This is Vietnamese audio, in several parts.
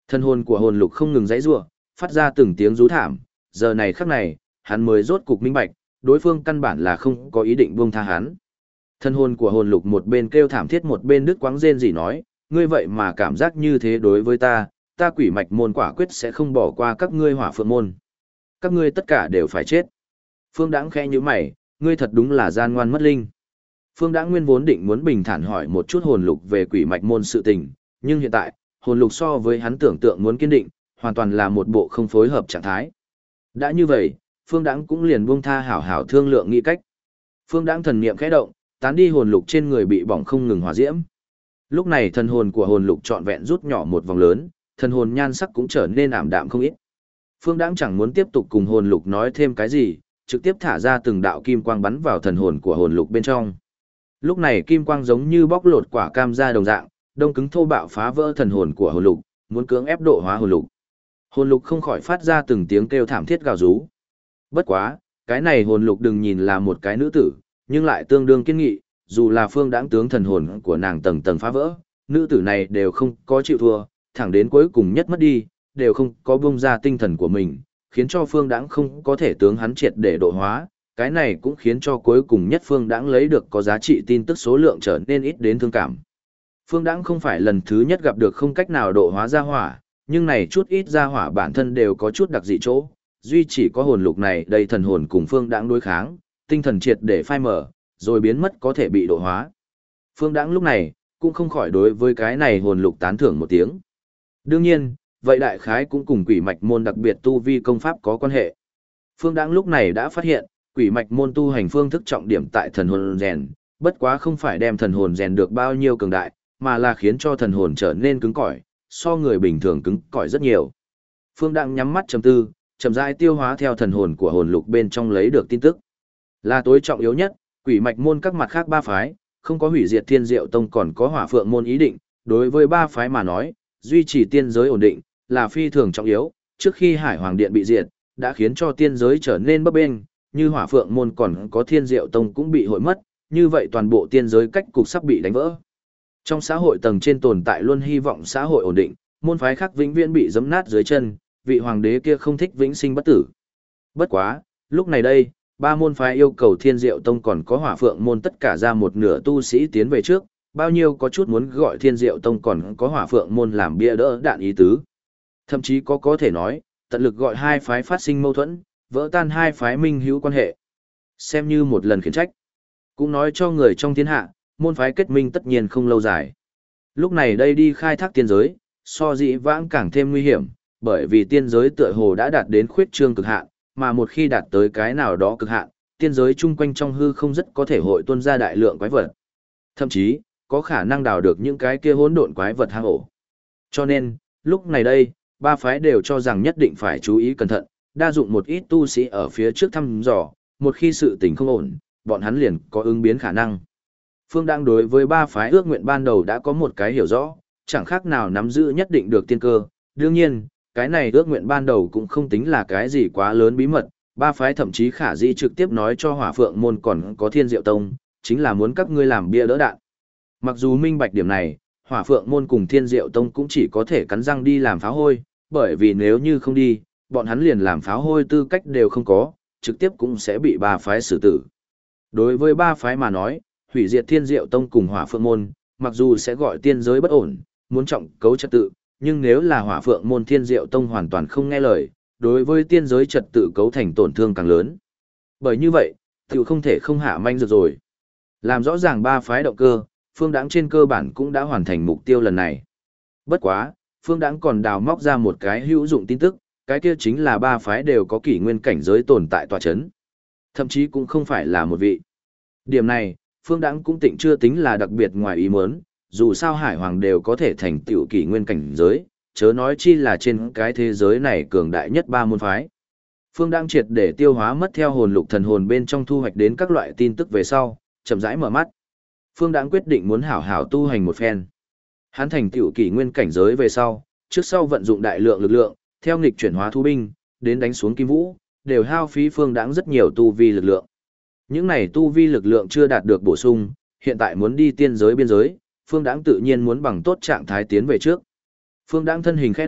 Thân hồn của hồn lục không ngừng giãy giụa, phát ra từng tiếng rú thảm, giờ này khắc này, hắn mới rốt cục minh bạch, đối phương căn bản là không có ý định buông tha hắn. Thân hồn của hồn lục một bên kêu thảm thiết một bên đứt quãng rên rỉ nói, ngươi vậy mà cảm giác như thế đối với ta, ta quỷ mạch môn quả quyết sẽ không bỏ qua các ngươi hỏa phượng môn. Các ngươi tất cả đều phải chết. Phương Đãng khẽ nhíu mày, ngươi thật đúng là gian ngoan mất linh. Phương Đãng nguyên vốn định muốn bình thản hỏi một chút hồn lục về quỷ mạch môn sự tình, nhưng hiện tại, hồn lục so với hắn tưởng tượng muốn kiên định, hoàn toàn là một bộ không phối hợp trạng thái. Đã như vậy, Phương Đãng cũng liền buông tha hảo hảo thương lượng nghĩ cách. Phương Đãng thần niệm khẽ động, tán đi hồn lục trên người bị bỏng không ngừng hỏa diễm. Lúc này thần hồn của hồn lục trọn vẹn rút nhỏ một vòng lớn, thần hồn nhan sắc cũng trở nên ảm đạm không ít. Phương Đãng chẳng muốn tiếp tục cùng hồn lục nói thêm cái gì, trực tiếp thả ra từng đạo kim quang bắn vào thần hồn của hồn lục bên trong. Lúc này kim quang giống như bóc lột quả cam ra đồng dạng, đông cứng thô bạo phá vỡ thần hồn của hồn lục, muốn cưỡng ép độ hóa hồn lục. Hồn lục không khỏi phát ra từng tiếng kêu thảm thiết gào rú. Bất quá, cái này hồn lục đừng nhìn là một cái nữ tử, nhưng lại tương đương kiên nghị, dù là Phương Đãng tướng thần hồn của nàng tầng tầng phá vỡ, nữ tử này đều không có chịu thua, thẳng đến cuối cùng nhất mất đi, đều không có buông ra tinh thần của mình, khiến cho Phương Đãng không có thể tướng hắn triệt để độ hóa, cái này cũng khiến cho cuối cùng nhất Phương Đãng lấy được có giá trị tin tức số lượng trở nên ít đến thương cảm. Phương Đãng không phải lần thứ nhất gặp được không cách nào độ hóa ra hỏa, nhưng này chút ít ra hỏa bản thân đều có chút đặc dị chỗ, duy chỉ có hồn lục này đầy thần hồn cùng Phương Đãng đối kháng, tinh thần triệt để phai mở, rồi biến mất có thể bị độ hóa. Phương Đãng lúc này cũng không khỏi đối với cái này hồn lục tán thưởng một tiếng. Đương nhiên, vậy đại khái cũng cùng quỷ mạch môn đặc biệt tu vi công pháp có quan hệ. Phương Đãng lúc này đã phát hiện, quỷ mạch môn tu hành phương thức trọng điểm tại thần hồn rèn, bất quá không phải đem thần hồn rèn được bao nhiêu cường đại, mà là khiến cho thần hồn trở nên cứng cỏi, so người bình thường cứng cỏi rất nhiều. Phương Đãng nhắm mắt trầm tư, chậm rãi tiêu hóa theo thần hồn của hồn lục bên trong lấy được tin tức. Là tối trọng yếu nhất, quỷ mạch môn các mặt khác ba phái, không có hủy diệt Thiên Diệu Tông còn có Hỏa Phượng môn ý định, đối với ba phái mà nói, duy trì tiên giới ổn định là phi thường trọng yếu, trước khi Hải Hoàng Điện bị diệt, đã khiến cho tiên giới trở nên bấp bênh, như Hỏa Phượng môn còn có Thiên Diệu Tông cũng bị hội mất, như vậy toàn bộ tiên giới cách cục sắp bị đánh vỡ. Trong xã hội tầng trên tồn tại luôn hy vọng xã hội ổn định, môn phái khác vĩnh viễn bị giẫm nát dưới chân, vị hoàng đế kia không thích vĩnh sinh bất tử. Bất quá, lúc này đây, ba môn phái yêu cầu Thiên Diệu Tông còn có Hỏa Phượng môn tất cả ra một nửa tu sĩ tiến về trước, bao nhiêu có chút muốn gọi Thiên Diệu Tông còn có Hỏa Phượng môn làm bia đỡ đạn ý tứ. Thậm chí có thể nói, tận lực gọi hai phái phát sinh mâu thuẫn, vỡ tan hai phái minh hữu quan hệ. Xem như một lần khiển trách. Cũng nói cho người trong thiên hạ, môn phái kết minh tất nhiên không lâu dài. Lúc này đây đi khai thác tiên giới, so dĩ vãng càng thêm nguy hiểm, bởi vì tiên giới tựa hồ đã đạt đến khuyết trương cực hạn, mà một khi đạt tới cái nào đó cực hạn, tiên giới chung quanh trong hư không rất có thể hội tuôn ra đại lượng quái vật. Thậm chí, có khả năng đào được những cái kia hỗn độn quái vật hang ổ. Cho nên, lúc này đây, ba phái đều cho rằng nhất định phải chú ý cẩn thận, đa dụng một ít tu sĩ ở phía trước thăm dò, một khi sự tình không ổn, bọn hắn liền có ứng biến khả năng. Phương Đãng đối với ba phái ước nguyện ban đầu đã có một cái hiểu rõ, chẳng khác nào nắm giữ nhất định được tiên cơ. Đương nhiên, cái này ước nguyện ban đầu cũng không tính là cái gì quá lớn bí mật, ba phái thậm chí khả dĩ trực tiếp nói cho Hỏa Phượng môn còn có Thiên Diệu Tông, chính là muốn các ngươi làm bia đỡ đạn. Mặc dù minh bạch điểm này, Hỏa Phượng môn cùng Thiên Diệu Tông cũng chỉ có thể cắn răng đi làm pháo hôi, bởi vì nếu như không đi, bọn hắn liền làm pháo hôi tư cách đều không có, trực tiếp cũng sẽ bị ba phái xử tử. Đối với ba phái mà nói, hủy diệt Thiên Diệu Tông cùng Hỏa Phượng môn, mặc dù sẽ gọi tiên giới bất ổn, muốn trọng cấu trật tự, nhưng nếu là Hỏa Phượng môn Thiên Diệu Tông hoàn toàn không nghe lời, đối với tiên giới trật tự cấu thành tổn thương càng lớn. Bởi như vậy, tiểu không thể không hạ manh được rồi. Làm rõ ràng ba phái động cơ, Phương Đãng trên cơ bản cũng đã hoàn thành mục tiêu lần này. Bất quá, Phương Đãng còn đào móc ra một cái hữu dụng tin tức, cái kia chính là ba phái đều có kỷ nguyên cảnh giới tồn tại tòa chấn. Thậm chí cũng không phải là một vị. Điểm này, Phương Đãng cũng tịnh chưa tính là đặc biệt ngoài ý muốn, dù sao Hải Hoàng đều có thể thành tựu kỷ nguyên cảnh giới, chớ nói chi là trên cái thế giới này cường đại nhất ba môn phái. Phương Đãng triệt để tiêu hóa mất theo hồn lục thần hồn bên trong thu hoạch đến các loại tin tức về sau, chậm rãi mở mắt. Phương Đãng quyết định muốn hảo hảo tu hành một phen. Hắn thành tựu kỷ nguyên cảnh giới về sau, trước sau vận dụng đại lượng lực lượng, theo nghịch chuyển hóa thú binh, đến đánh xuống Kim Vũ, đều hao phí Phương Đãng rất nhiều tu vi lực lượng. Những này tu vi lực lượng chưa đạt được bổ sung, hiện tại muốn đi tiên giới biên giới, Phương Đãng tự nhiên muốn bằng tốt trạng thái tiến về trước. Phương Đãng thân hình khẽ động,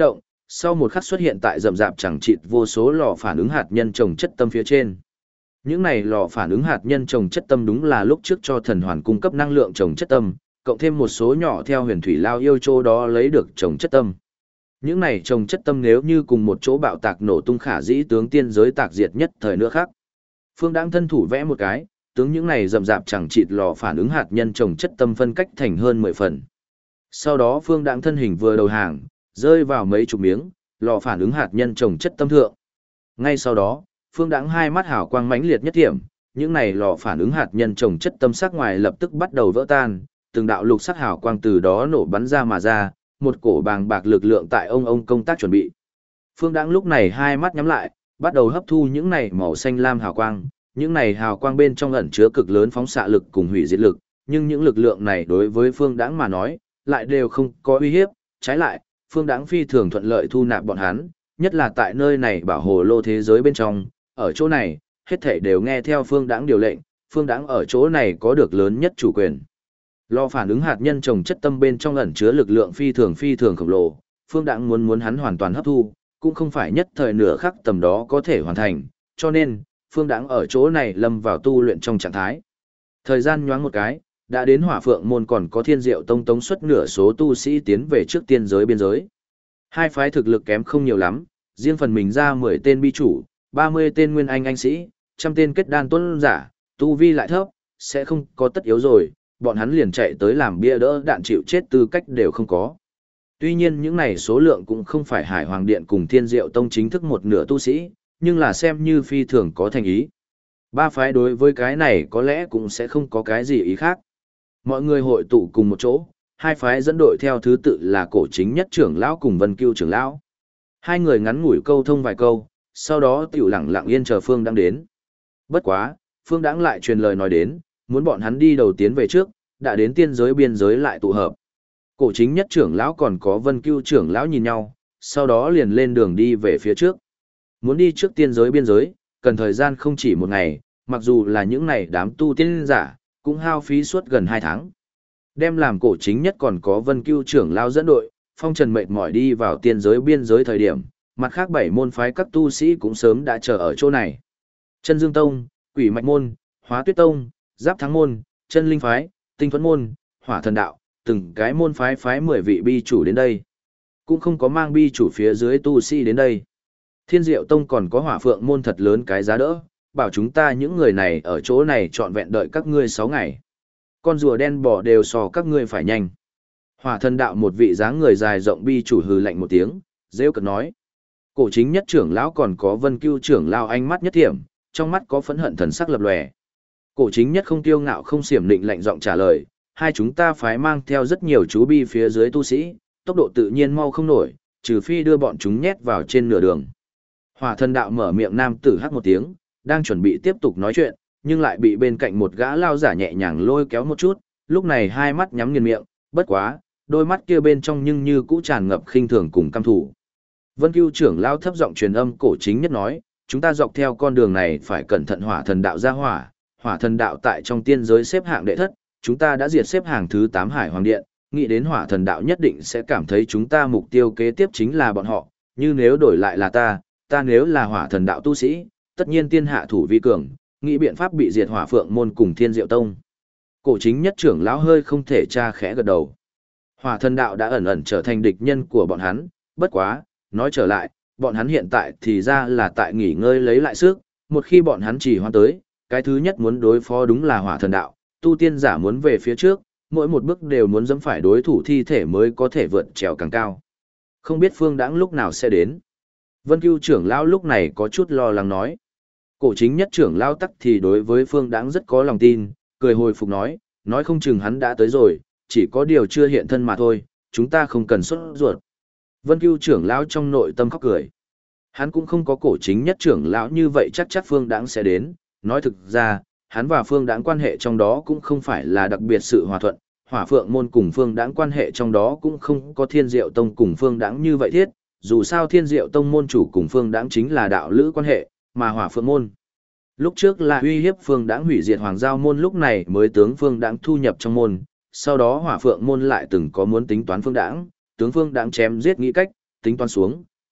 sau một khắc xuất hiện tại rậm rạp chẳng chịt vô số lò phản ứng hạt nhân trồng chất tâm phía trên. Những này lò phản ứng hạt nhân trồng chất tâm đúng là lúc trước cho thần hoàn cung cấp năng lượng trồng chất tâm, cộng thêm một số nhỏ theo huyền thủy lao yêu châu đó lấy được trồng chất tâm. Những này trồng chất tâm nếu như cùng một chỗ bạo tạc nổ tung khả dĩ tướng tiên giới tạc diệt nhất thời nữa khác. Phương Đãng thân thủ vẽ một cái, tướng những này rậm rạp chẳng chịt lò phản ứng hạt nhân trồng chất tâm phân cách thành hơn 10 phần. Sau đó Phương Đãng thân hình vừa đầu hàng, rơi vào mấy chục miếng, lò phản ứng hạt nhân trồng chất tâm thượng. Ngay sau đó, Phương Đãng hai mắt hào quang mãnh liệt nhất điểm, những này lò phản ứng hạt nhân trồng chất tâm sắc ngoài lập tức bắt đầu vỡ tan, từng đạo lục sắc hào quang từ đó nổ bắn ra mà ra, một cổ bàng bạc lực lượng tại ông công tác chuẩn bị. Phương Đãng lúc này hai mắt nhắm lại, bắt đầu hấp thu những này màu xanh lam hào quang, những này hào quang bên trong ẩn chứa cực lớn phóng xạ lực cùng hủy diệt lực, nhưng những lực lượng này đối với Phương Đãng mà nói, lại đều không có uy hiếp, trái lại, Phương Đãng phi thường thuận lợi thu nạp bọn hắn, nhất là tại nơi này bảo hồ lô thế giới bên trong, ở chỗ này, hết thảy đều nghe theo Phương Đãng điều lệnh, Phương Đãng ở chỗ này có được lớn nhất chủ quyền. Lò phản ứng hạt nhân trồng chất tâm bên trong ẩn chứa lực lượng phi thường khổng lồ, Phương Đãng muốn hắn hoàn toàn hấp thu, cũng không phải nhất thời nửa khắc tầm đó có thể hoàn thành, cho nên, Phương Đãng ở chỗ này lâm vào tu luyện trong trạng thái. Thời gian nhoáng một cái, đã đến Hỏa Phượng môn còn có Thiên Diệu tông tống xuất nửa số tu sĩ tiến về trước tiên giới biên giới. Hai phái thực lực kém không nhiều lắm, riêng phần mình ra 10 tên bi chủ, 30 tên nguyên anh sĩ, 100 tên kết đan tuân giả, tu vi lại thấp, sẽ không có tất yếu rồi, bọn hắn liền chạy tới làm bia đỡ đạn chịu chết tư cách đều không có. Tuy nhiên những này số lượng cũng không phải Hải Hoàng Điện cùng Thiên Diệu tông chính thức một nửa tu sĩ, nhưng là xem như phi thường có thành ý. Ba phái đối với cái này có lẽ cũng sẽ không có cái gì ý khác. Mọi người hội tụ cùng một chỗ, hai phái dẫn đội theo thứ tự là Cổ Chính Nhất trưởng lão cùng Vân Cưu trưởng lão. Hai người ngắn ngủi câu thông vài câu, sau đó tiểu lặng lặng yên chờ Phương Đãng đến. Bất quá, Phương Đãng lại truyền lời nói đến, muốn bọn hắn đi đầu tiến về trước, đã đến tiên giới biên giới lại tụ hợp. Cổ Chính Nhất trưởng lão còn có Vân Cưu trưởng lão nhìn nhau, sau đó liền lên đường đi về phía trước. Muốn đi trước tiên giới biên giới, cần thời gian không chỉ một ngày, mặc dù là những này đám tu tiên giả, cũng hao phí suốt gần 2 tháng. Đem làm Cổ Chính Nhất còn có Vân Cưu trưởng lão dẫn đội, phong trần mệt mỏi đi vào tiên giới biên giới thời điểm, mặt khác 7 môn phái các tu sĩ cũng sớm đã chờ ở chỗ này. Chân Dương Tông, Quỷ Mạch Môn, Hóa Tuyết Tông, Giáp Thắng Môn, Chân Linh Phái, Tinh Thuẫn Môn, Hỏa Thần Đạo, từng cái môn phái 10 vị bi chủ đến đây. Cũng không có mang bi chủ phía dưới tu sĩ đến đây. Thiên Diệu Tông còn có Hỏa Phượng Môn thật lớn cái giá đỡ, bảo chúng ta những người này ở chỗ này trọn vẹn đợi các ngươi 6 ngày. Con rùa đen bò đều so các ngươi phải nhanh. Hỏa Thần Đạo một vị dáng người dài rộng bi chủ hừ lạnh một tiếng, rêu cợt nói. Cổ Chính Nhất trưởng lão còn có Vân Cưu trưởng lão ánh mắt nhất thiểm, trong mắt có phẫn hận thần sắc lập lòe. Cổ Chính Nhất không tiêu ngạo không xiểm định lạnh giọng trả lời, hai chúng ta phái mang theo rất nhiều chú bi phía dưới tu sĩ, tốc độ tự nhiên mau không nổi, trừ phi đưa bọn chúng nhét vào trên nửa đường. Hỏa Thần Đạo mở miệng nam tử hắc một tiếng, đang chuẩn bị tiếp tục nói chuyện, nhưng lại bị bên cạnh một gã lao giả nhẹ nhàng lôi kéo một chút, lúc này hai mắt nhắm nghiền miệng, bất quá, đôi mắt kia bên trong nhưng như cũ tràn ngập khinh thường cùng căm thù. Vân Cưu trưởng lao thấp giọng truyền âm Cổ Chính Nhất nói, chúng ta dọc theo con đường này phải cẩn thận Hỏa Thần Đạo ra Hỏa Thần Đạo tại trong tiên giới xếp hạng đệ thất, chúng ta đã diệt xếp hàng thứ 8 Hải Hoàng Điện, nghĩ đến Hỏa Thần Đạo nhất định sẽ cảm thấy chúng ta mục tiêu kế tiếp chính là bọn họ, như nếu đổi lại là ta nếu là Hỏa Thần Đạo tu sĩ, tất nhiên tiên hạ thủ vi cường, nghĩ biện pháp bị diệt Hỏa Phượng môn cùng Thiên Diệu tông. Cổ Chính Nhất trưởng lão hơi không thể tra khẽ gật đầu. Hỏa Thần Đạo đã ẩn ẩn trở thành địch nhân của bọn hắn, bất quá, nói trở lại, bọn hắn hiện tại thì ra là tại nghỉ ngơi lấy lại sức, một khi bọn hắn chỉ hoan tới, cái thứ nhất muốn đối phó đúng là Hỏa Thần Đạo, tu tiên giả muốn về phía trước, mỗi một bước đều muốn dẫm phải đối thủ thi thể mới có thể vượt trèo càng cao. Không biết Phương Đãng lúc nào sẽ đến. Vân Cưu trưởng lão lúc này có chút lo lắng nói. Cổ Chính Nhất trưởng lão tắc thì đối với Phương Đãng rất có lòng tin, cười hồi phục nói không chừng hắn đã tới rồi, chỉ có điều chưa hiện thân mà thôi, chúng ta không cần sốt ruột. Vân Cưu trưởng lão trong nội tâm khóc cười. Hắn cũng không có Cổ Chính Nhất trưởng lão như vậy chắc Phương Đãng sẽ đến, nói thực ra, hắn và Phương Đãng quan hệ trong đó cũng không phải là đặc biệt sự hòa thuận, Hỏa Phượng môn cùng Phương Đãng quan hệ trong đó cũng không có Thiên Diệu tông cùng Phương Đãng như vậy thiết, dù sao Thiên Diệu tông môn chủ cùng Phương Đãng chính là đạo lữ quan hệ, mà Hỏa Phượng môn lúc trước là uy hiếp Phương Đãng hủy diệt Hoàng Giao môn, lúc này mới tướng Phương Đãng thu nhập trong môn, sau đó Hỏa Phượng môn lại từng có muốn tính toán Phương Đãng, tướng Phương Đãng chém giết nghĩ cách, tính toán xuống,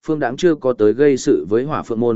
Phương Đãng chưa có tới gây sự với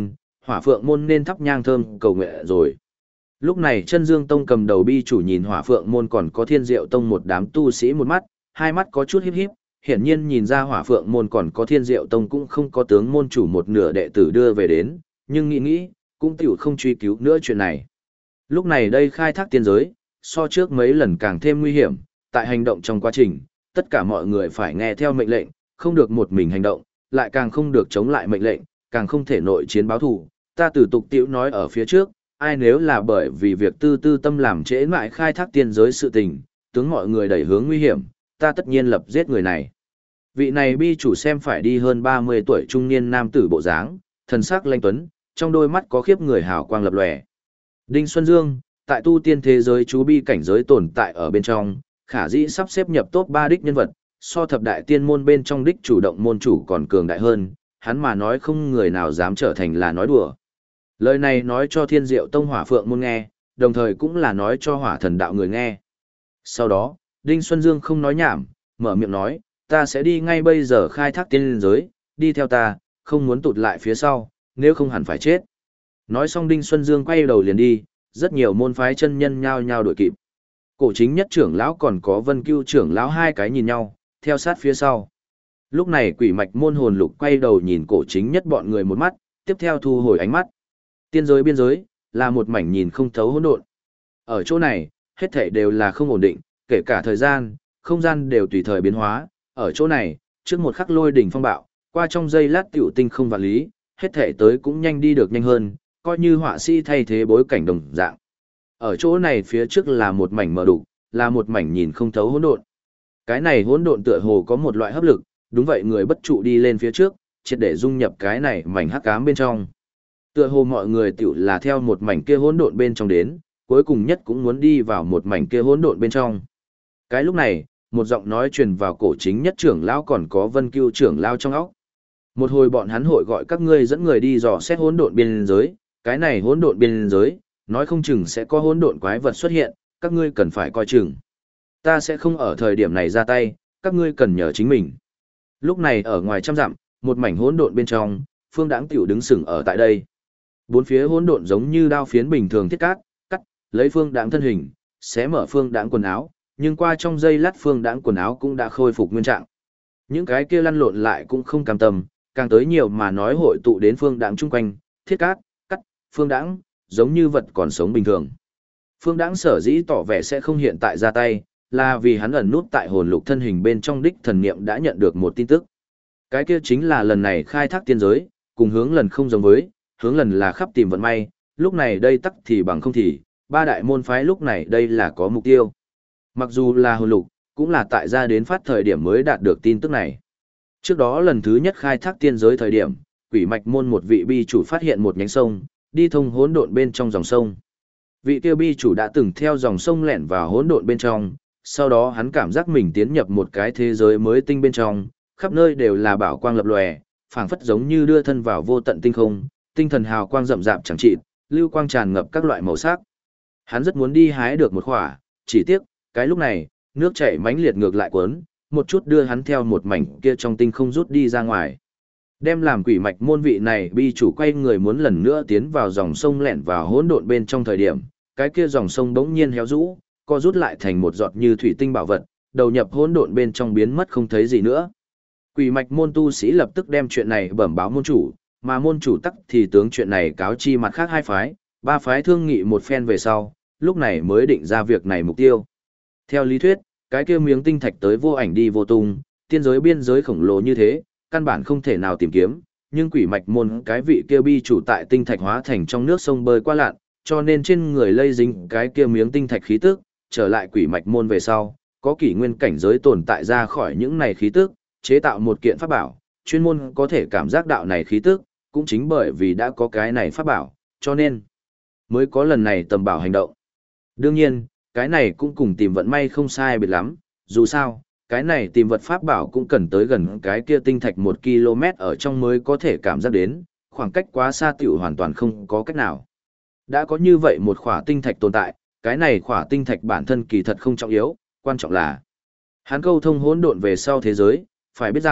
Hỏa Phượng môn nên thắp nhang thơm cầu nguyện rồi. Lúc này Chân Dương Tông cầm đầu bi chủ nhìn Hỏa Phượng môn còn có Thiên Diệu Tông một đám tu sĩ một mắt, hai mắt có chút híp híp, hiển nhiên nhìn ra Hỏa Phượng môn còn có Thiên Diệu Tông cũng không có tướng môn chủ một nửa đệ tử đưa về đến, nhưng nghĩ, cũng tiểu không truy cứu nữa chuyện này. Lúc này đây khai thác tiên giới, so trước mấy lần càng thêm nguy hiểm, tại hành động trong quá trình, tất cả mọi người phải nghe theo mệnh lệnh, không được một mình hành động, lại càng không được chống lại mệnh lệnh, càng không thể nội chiến báo thù. Ta từ tục tiểu nói ở phía trước, ai nếu là bởi vì việc tư tâm làm trễ mãi khai thác tiên giới sự tình, tướng mọi người đẩy hướng nguy hiểm, ta tất nhiên lập giết người này. Vị này bi chủ xem phải đi hơn 30 tuổi trung niên nam tử bộ dáng, thần sắc lanh tuấn, trong đôi mắt có khiếp người hào quang lập lòe. Đinh Xuân Dương, tại tu tiên thế giới chú bi cảnh giới tồn tại ở bên trong, khả dĩ sắp xếp nhập top 3 đích nhân vật, so thập đại tiên môn bên trong đích chủ động môn chủ còn cường đại hơn, hắn mà nói không người nào dám trở thành là nói đùa. Lời này nói cho Thiên Diệu Tông Hỏa Phượng môn nghe, đồng thời cũng là nói cho Hỏa Thần đạo người nghe. Sau đó, Đinh Xuân Dương không nói nhảm, mở miệng nói, ta sẽ đi ngay bây giờ khai thác tiên giới, đi theo ta, không muốn tụt lại phía sau, nếu không hẳn phải chết. Nói xong Đinh Xuân Dương quay đầu liền đi, rất nhiều môn phái chân nhân nhao nhao đuổi kịp. Cổ chính nhất trưởng lão còn có Vân Cưu trưởng lão hai cái nhìn nhau, theo sát phía sau. Lúc này Quỷ Mạch môn hồn lục quay đầu nhìn cổ chính nhất bọn người một mắt, tiếp theo thu hồi ánh mắt. Tiên giới biên giới là một mảnh nhìn không thấu hỗn độn. Ở chỗ này, hết thảy đều là không ổn định, kể cả thời gian, không gian đều tùy thời biến hóa. Ở chỗ này, trước một khắc lôi đỉnh phong bạo, qua trong giây lát tiểu tinh không vạn lý, hết thảy tới cũng nhanh đi được nhanh hơn, coi như họa sĩ thay thế bối cảnh đồng dạng. Ở chỗ này phía trước là một mảnh mờ đục, là một mảnh nhìn không thấu hỗn độn. Cái này hỗn độn tựa hồ có một loại hấp lực, đúng vậy người bất trụ đi lên phía trước, triệt để dung nhập cái này mảnh hắc ám bên trong. Tựa hồ mọi người tiểu là theo một mảnh kia hỗn độn bên trong đến, cuối cùng nhất cũng muốn đi vào một mảnh kia hỗn độn bên trong. Cái lúc này, một giọng nói truyền vào cổ chính nhất trưởng lão còn có Vân Cưu trưởng lão trong óc. Một hồi bọn hắn hội gọi các ngươi dẫn người đi dò xét hỗn độn biên giới, cái này hỗn độn biên giới, nói không chừng sẽ có hỗn độn quái vật xuất hiện, các ngươi cần phải coi chừng. Ta sẽ không ở thời điểm này ra tay, các ngươi cần nhờ chính mình. Lúc này ở ngoài trăm dặm, một mảnh hỗn độn bên trong, Phương Đãng tiểu đứng sừng ở tại đây. Bốn phía hỗn độn giống như đao phiến bình thường thiết cắt, lấy Phương Đãng thân hình, xé mở Phương Đãng quần áo, nhưng qua trong giây lát Phương Đãng quần áo cũng đã khôi phục nguyên trạng. Những cái kia lăn lộn lại cũng không cam tâm, càng tới nhiều mà nói hội tụ đến Phương Đãng chung quanh, thiết cắt, Phương Đãng giống như vật còn sống bình thường. Phương Đãng sở dĩ tỏ vẻ sẽ không hiện tại ra tay, là vì hắn ẩn nút tại hồn lục thân hình bên trong đích thần niệm đã nhận được một tin tức. Cái kia chính là lần này khai thác tiên giới, cùng hướng lần không giống với, hướng lần là khắp tìm vận may, lúc này đây tắc thì bằng không thì, ba đại môn phái lúc này đây là có mục tiêu. Mặc dù là hồn lục, cũng là tại ra đến phát thời điểm mới đạt được tin tức này. Trước đó lần thứ nhất khai thác tiên giới thời điểm, Quỷ Mạch môn một vị bi chủ phát hiện một nhánh sông, đi thông hỗn độn bên trong dòng sông. Vị tiêu bi chủ đã từng theo dòng sông lẻn vào hỗn độn bên trong, sau đó hắn cảm giác mình tiến nhập một cái thế giới mới tinh bên trong, khắp nơi đều là bảo quang lập lòe, phảng phất giống như đưa thân vào vô tận tinh không, tinh thần hào quang rậm rạp chẳng chịt, lưu quang tràn ngập các loại màu sắc. Hắn rất muốn đi hái được một khỏa, chỉ tiếc, cái lúc này, nước chảy mãnh liệt ngược lại cuốn, một chút đưa hắn theo một mảnh kia trong tinh không rút đi ra ngoài. Đem làm Quỷ Mạch môn vị này bi chủ quay người muốn lần nữa tiến vào dòng sông lẻn vào hỗn độn bên trong thời điểm, cái kia dòng sông bỗng nhiên héo rũ, co rút lại thành một giọt như thủy tinh bảo vật, đầu nhập hỗn độn bên trong biến mất không thấy gì nữa. Quỷ Mạch môn tu sĩ lập tức đem chuyện này bẩm báo môn chủ, mà môn chủ tắc thì tướng chuyện này cáo chi mặt khác hai phái, ba phái thương nghị một phen về sau, lúc này mới định ra việc này mục tiêu. Theo lý thuyết, cái kia miếng tinh thạch tới vô ảnh đi vô tung, tiên giới biên giới khổng lồ như thế, căn bản không thể nào tìm kiếm, nhưng Quỷ Mạch môn cái vị kia bi chủ tại tinh thạch hóa thành trong nước sông bơi qua lặn, cho nên trên người lây dính cái kia miếng tinh thạch khí tức, trở lại Quỷ Mạch môn về sau, có kỷ nguyên cảnh giới tồn tại ra khỏi những này khí tức, chế tạo một kiện pháp bảo, chuyên môn có thể cảm giác đạo này khí tức, cũng chính bởi vì đã có cái này pháp bảo, cho nên mới có lần này tầm bảo hành động. Đương nhiên, cái này cũng cùng tìm vận may không sai biệt lắm, dù sao, cái này tìm vật pháp bảo cũng cần tới gần cái kia tinh thạch 1 km ở trong mới có thể cảm giác đến, khoảng cách quá xa tiểu hoàn toàn không có cách nào. Đã có như vậy một khỏa tinh thạch tồn tại, cái này khỏa tinh thạch bản thân kỳ thật không trọng yếu, quan trọng là hắn câu thông hỗn độn về sau thế giới, phải biết rằng,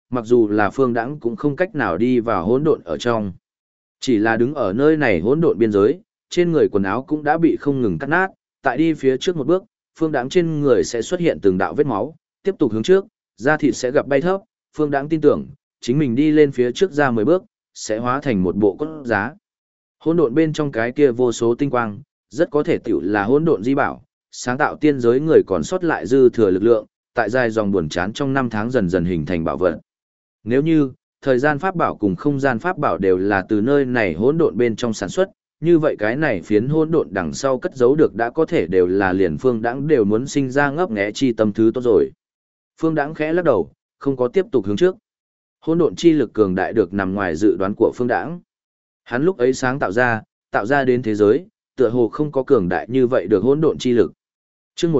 mặc dù là Phương Đãng cũng không cách nào đi vào hỗn độn ở trong. Chỉ là đứng ở nơi này hỗn độn biên giới, trên người quần áo cũng đã bị không ngừng cắt nát, tại đi phía trước một bước, Phương Đãng trên người sẽ xuất hiện từng đạo vết máu, tiếp tục hướng trước, da thịt sẽ gặp bay thấp, Phương Đãng tin tưởng, chính mình đi lên phía trước ra 10 bước, sẽ hóa thành một bộ cốt giá. Hỗn độn bên trong cái kia vô số tinh quang, rất có thể tiểu là hỗn độn di bảo, sáng tạo tiên giới người còn sót lại dư thừa lực lượng, tại dài dòng buồn chán trong năm tháng dần dần hình thành bảo vật. Nếu như thời gian pháp bảo cùng không gian pháp bảo đều là từ nơi này hỗn độn bên trong sản xuất, như vậy cái này phiến hỗn độn đằng sau cất giấu được đã có thể đều là liền Phương Đãng đều muốn sinh ra ngấp nghé chi tâm thứ tốt rồi. Phương Đãng khẽ lắc đầu, không có tiếp tục hướng trước. Hỗn độn chi lực cường đại được nằm ngoài dự đoán của Phương Đãng. Hắn lúc ấy sáng tạo ra đến thế giới, tựa hồ không có cường đại như vậy được hỗn độn chi lực. Chương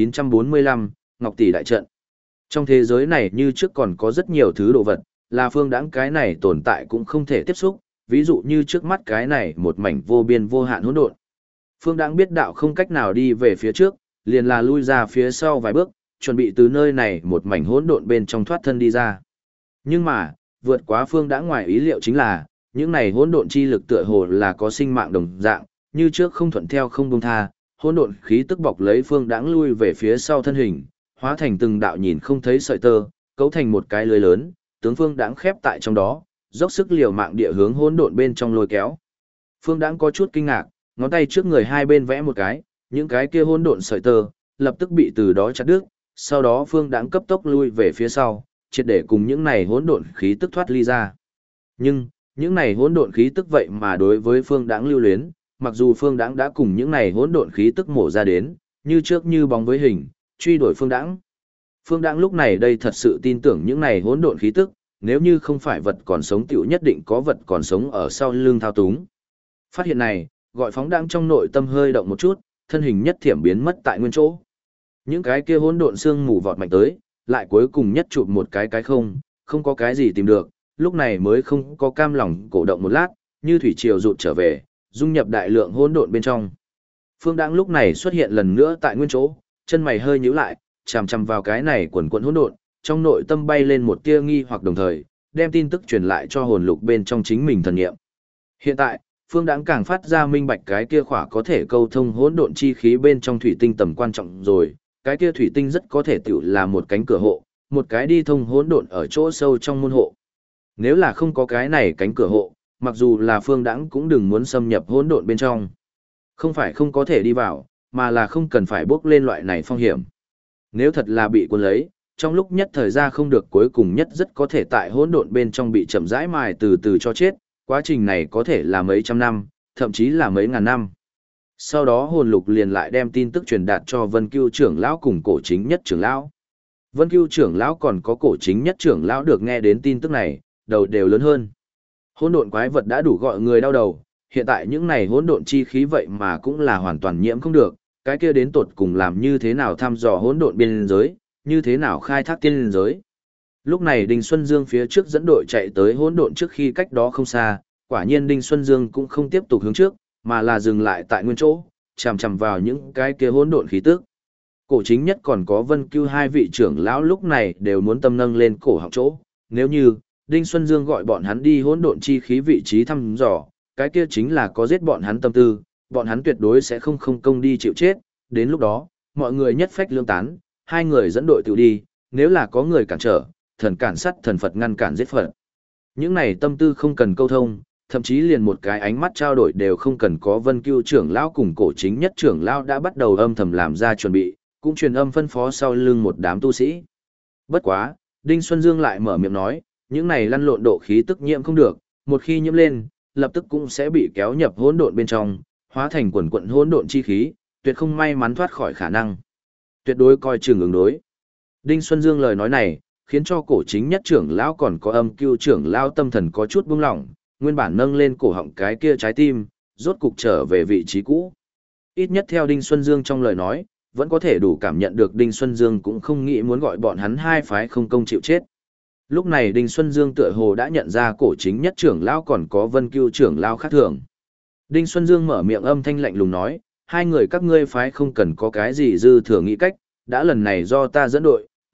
1945, Ngọc Tỷ đại trận. Trong thế giới này như trước còn có rất nhiều thứ đồ vật, là Phương Đãng cái này tồn tại cũng không thể tiếp xúc, ví dụ như trước mắt cái này một mảnh vô biên vô hạn hỗn độn. Phương Đãng biết đạo không cách nào đi về phía trước, liền là lui ra phía sau vài bước, chuẩn bị từ nơi này một mảnh hỗn độn bên trong thoát thân đi ra. Nhưng mà, vượt quá Phương Đãng ngoài ý liệu chính là, những này hỗn độn chi lực tựa hồ là có sinh mạng đồng dạng, như trước không thuận theo không buông tha, hỗn độn khí tức bọc lấy Phương Đãng lui về phía sau thân hình, hóa thành từng đạo nhìn không thấy sợi tơ, cấu thành một cái lưới lớn, tướng Phương Đãng khép tại trong đó, dốc sức liều mạng địa hướng hỗn độn bên trong lôi kéo. Phương Đãng có chút kinh ngạc, ngón tay trước người hai bên vẽ một cái, những cái kia hỗn độn sợi tơ lập tức bị từ đó chặt đứt, sau đó Phương Đãng cấp tốc lui về phía sau, triệt để cùng những này hỗn độn khí tức thoát ly ra. Nhưng, những này hỗn độn khí tức vậy mà đối với Phương Đãng lưu luyến, mặc dù Phương Đãng đã cùng những này hỗn độn khí tức mổ ra đến, như trước như bóng với hình, truy đuổi Phương Đãng. Phương Đãng lúc này đây thật sự tin tưởng những này hỗn độn khí tức, nếu như không phải vật còn sống tiểu nhất định có vật còn sống ở sau lưng thao túng. Phát hiện này, gọi Phóng Đãng trong nội tâm hơi động một chút, thân hình nhất thiểm biến mất tại nguyên chỗ. Những cái kia hỗn độn xương mù vọt mạnh tới, lại cuối cùng nhất chụp một cái không có cái gì tìm được, lúc này mới không có cam lòng cổ động một lát, như thủy triều rụt trở về, dung nhập đại lượng hỗn độn bên trong. Phương Đãng lúc này xuất hiện lần nữa tại nguyên chỗ, chân mày hơi nhíu lại, chằm chằm vào cái này quần quần hỗn độn, trong nội tâm bay lên một tia nghi hoặc đồng thời, đem tin tức truyền lại cho hồn lục bên trong chính mình thần niệm. Hiện tại, Phương Đãng càng phát ra minh bạch cái kia khỏa có thể câu thông hỗn độn chi khí bên trong thủy tinh tầm quan trọng rồi, cái kia thủy tinh rất có thể tiểu là một cánh cửa hộ, một cái đi thông hỗn độn ở chỗ sâu trong môn hộ. Nếu là không có cái này cánh cửa hộ, mặc dù là Phương Đãng cũng đừng muốn xâm nhập hỗn độn bên trong. Không phải không có thể đi vào, mà là không cần phải bước lên loại này phong hiểm. Nếu thật là bị cuốn lấy, trong lúc nhất thời ra không được cuối cùng nhất rất có thể tại hỗn độn bên trong bị chậm rãi mài từ từ cho chết, quá trình này có thể là mấy trăm năm, thậm chí là mấy ngàn năm. Sau đó hồn lục liền lại đem tin tức truyền đạt cho Vân Cưu trưởng lão cùng cổ chính nhất trưởng lão. Vân Cưu trưởng lão còn có cổ chính nhất trưởng lão được nghe đến tin tức này, đầu đều lớn hơn. Hỗn độn quái vật đã đủ gọi người đau đầu, hiện tại những này hỗn độn chi khí vậy mà cũng là hoàn toàn nhiễm không được, cái kia đến tột cùng làm như thế nào thăm dò hỗn độn biên giới, như thế nào khai thác tiên giới. Lúc này Đinh Xuân Dương phía trước dẫn đội chạy tới hỗn độn trước khi cách đó không xa, quả nhiên Đinh Xuân Dương cũng không tiếp tục hướng trước, mà là dừng lại tại nguyên chỗ, chằm chằm vào những cái kia hỗn độn khí tức. Cổ chính nhất còn có Vân Cưu hai vị trưởng lão lúc này đều muốn tâm nâng lên cổ họng chỗ, nếu như Đinh Xuân Dương gọi bọn hắn đi hỗn độn chi khí vị trí thăm dò, cái kia chính là có giết bọn hắn tâm tư, bọn hắn tuyệt đối sẽ không công đi chịu chết, đến lúc đó, mọi người nhất phách lương tán, hai người dẫn đội tự đi, nếu là có người cản trở, thần cản sát thần Phật ngăn cản giết Phật. Những này tâm tư không cần câu thông, thậm chí liền một cái ánh mắt trao đổi đều không cần có. Vân Cưu trưởng lão cùng cổ chính nhất trưởng lão đã bắt đầu âm thầm làm ra chuẩn bị, cũng truyền âm phân phó sau lưng một đám tu sĩ. Bất quá, Đinh Xuân Dương lại mở miệng nói, những này lăn lộn độ khí tức nhiễm không được, một khi nhiễm lên, lập tức cũng sẽ bị kéo nhập hỗn độn bên trong, hóa thành quần quần hỗn độn chi khí, tuyệt không may mắn thoát khỏi khả năng. Tuyệt đối coi chừng ứng đối. Đinh Xuân Dương lời nói này, khiến cho cổ chính nhất trưởng lão còn có Âm Cưu trưởng lão tâm thần có chút buông lỏng, nguyên bản nâng lên cổ họng cái kia trái tim, rốt cục trở về vị trí cũ. Ít nhất theo Đinh Xuân Dương trong lời nói, vẫn có thể đủ cảm nhận được Đinh Xuân Dương cũng không nghĩ muốn gọi bọn hắn hai phái không công chịu chết. Lúc này Đinh Xuân Dương tựa hồ đã nhận ra cổ chính nhất trưởng lão còn có Vân Cưu trưởng lão khác thường. Đinh Xuân Dương mở miệng âm thanh lạnh lùng nói, hai người các ngươi phái không cần có cái gì dư thừa nghĩ cách, đã lần này do ta dẫn đội,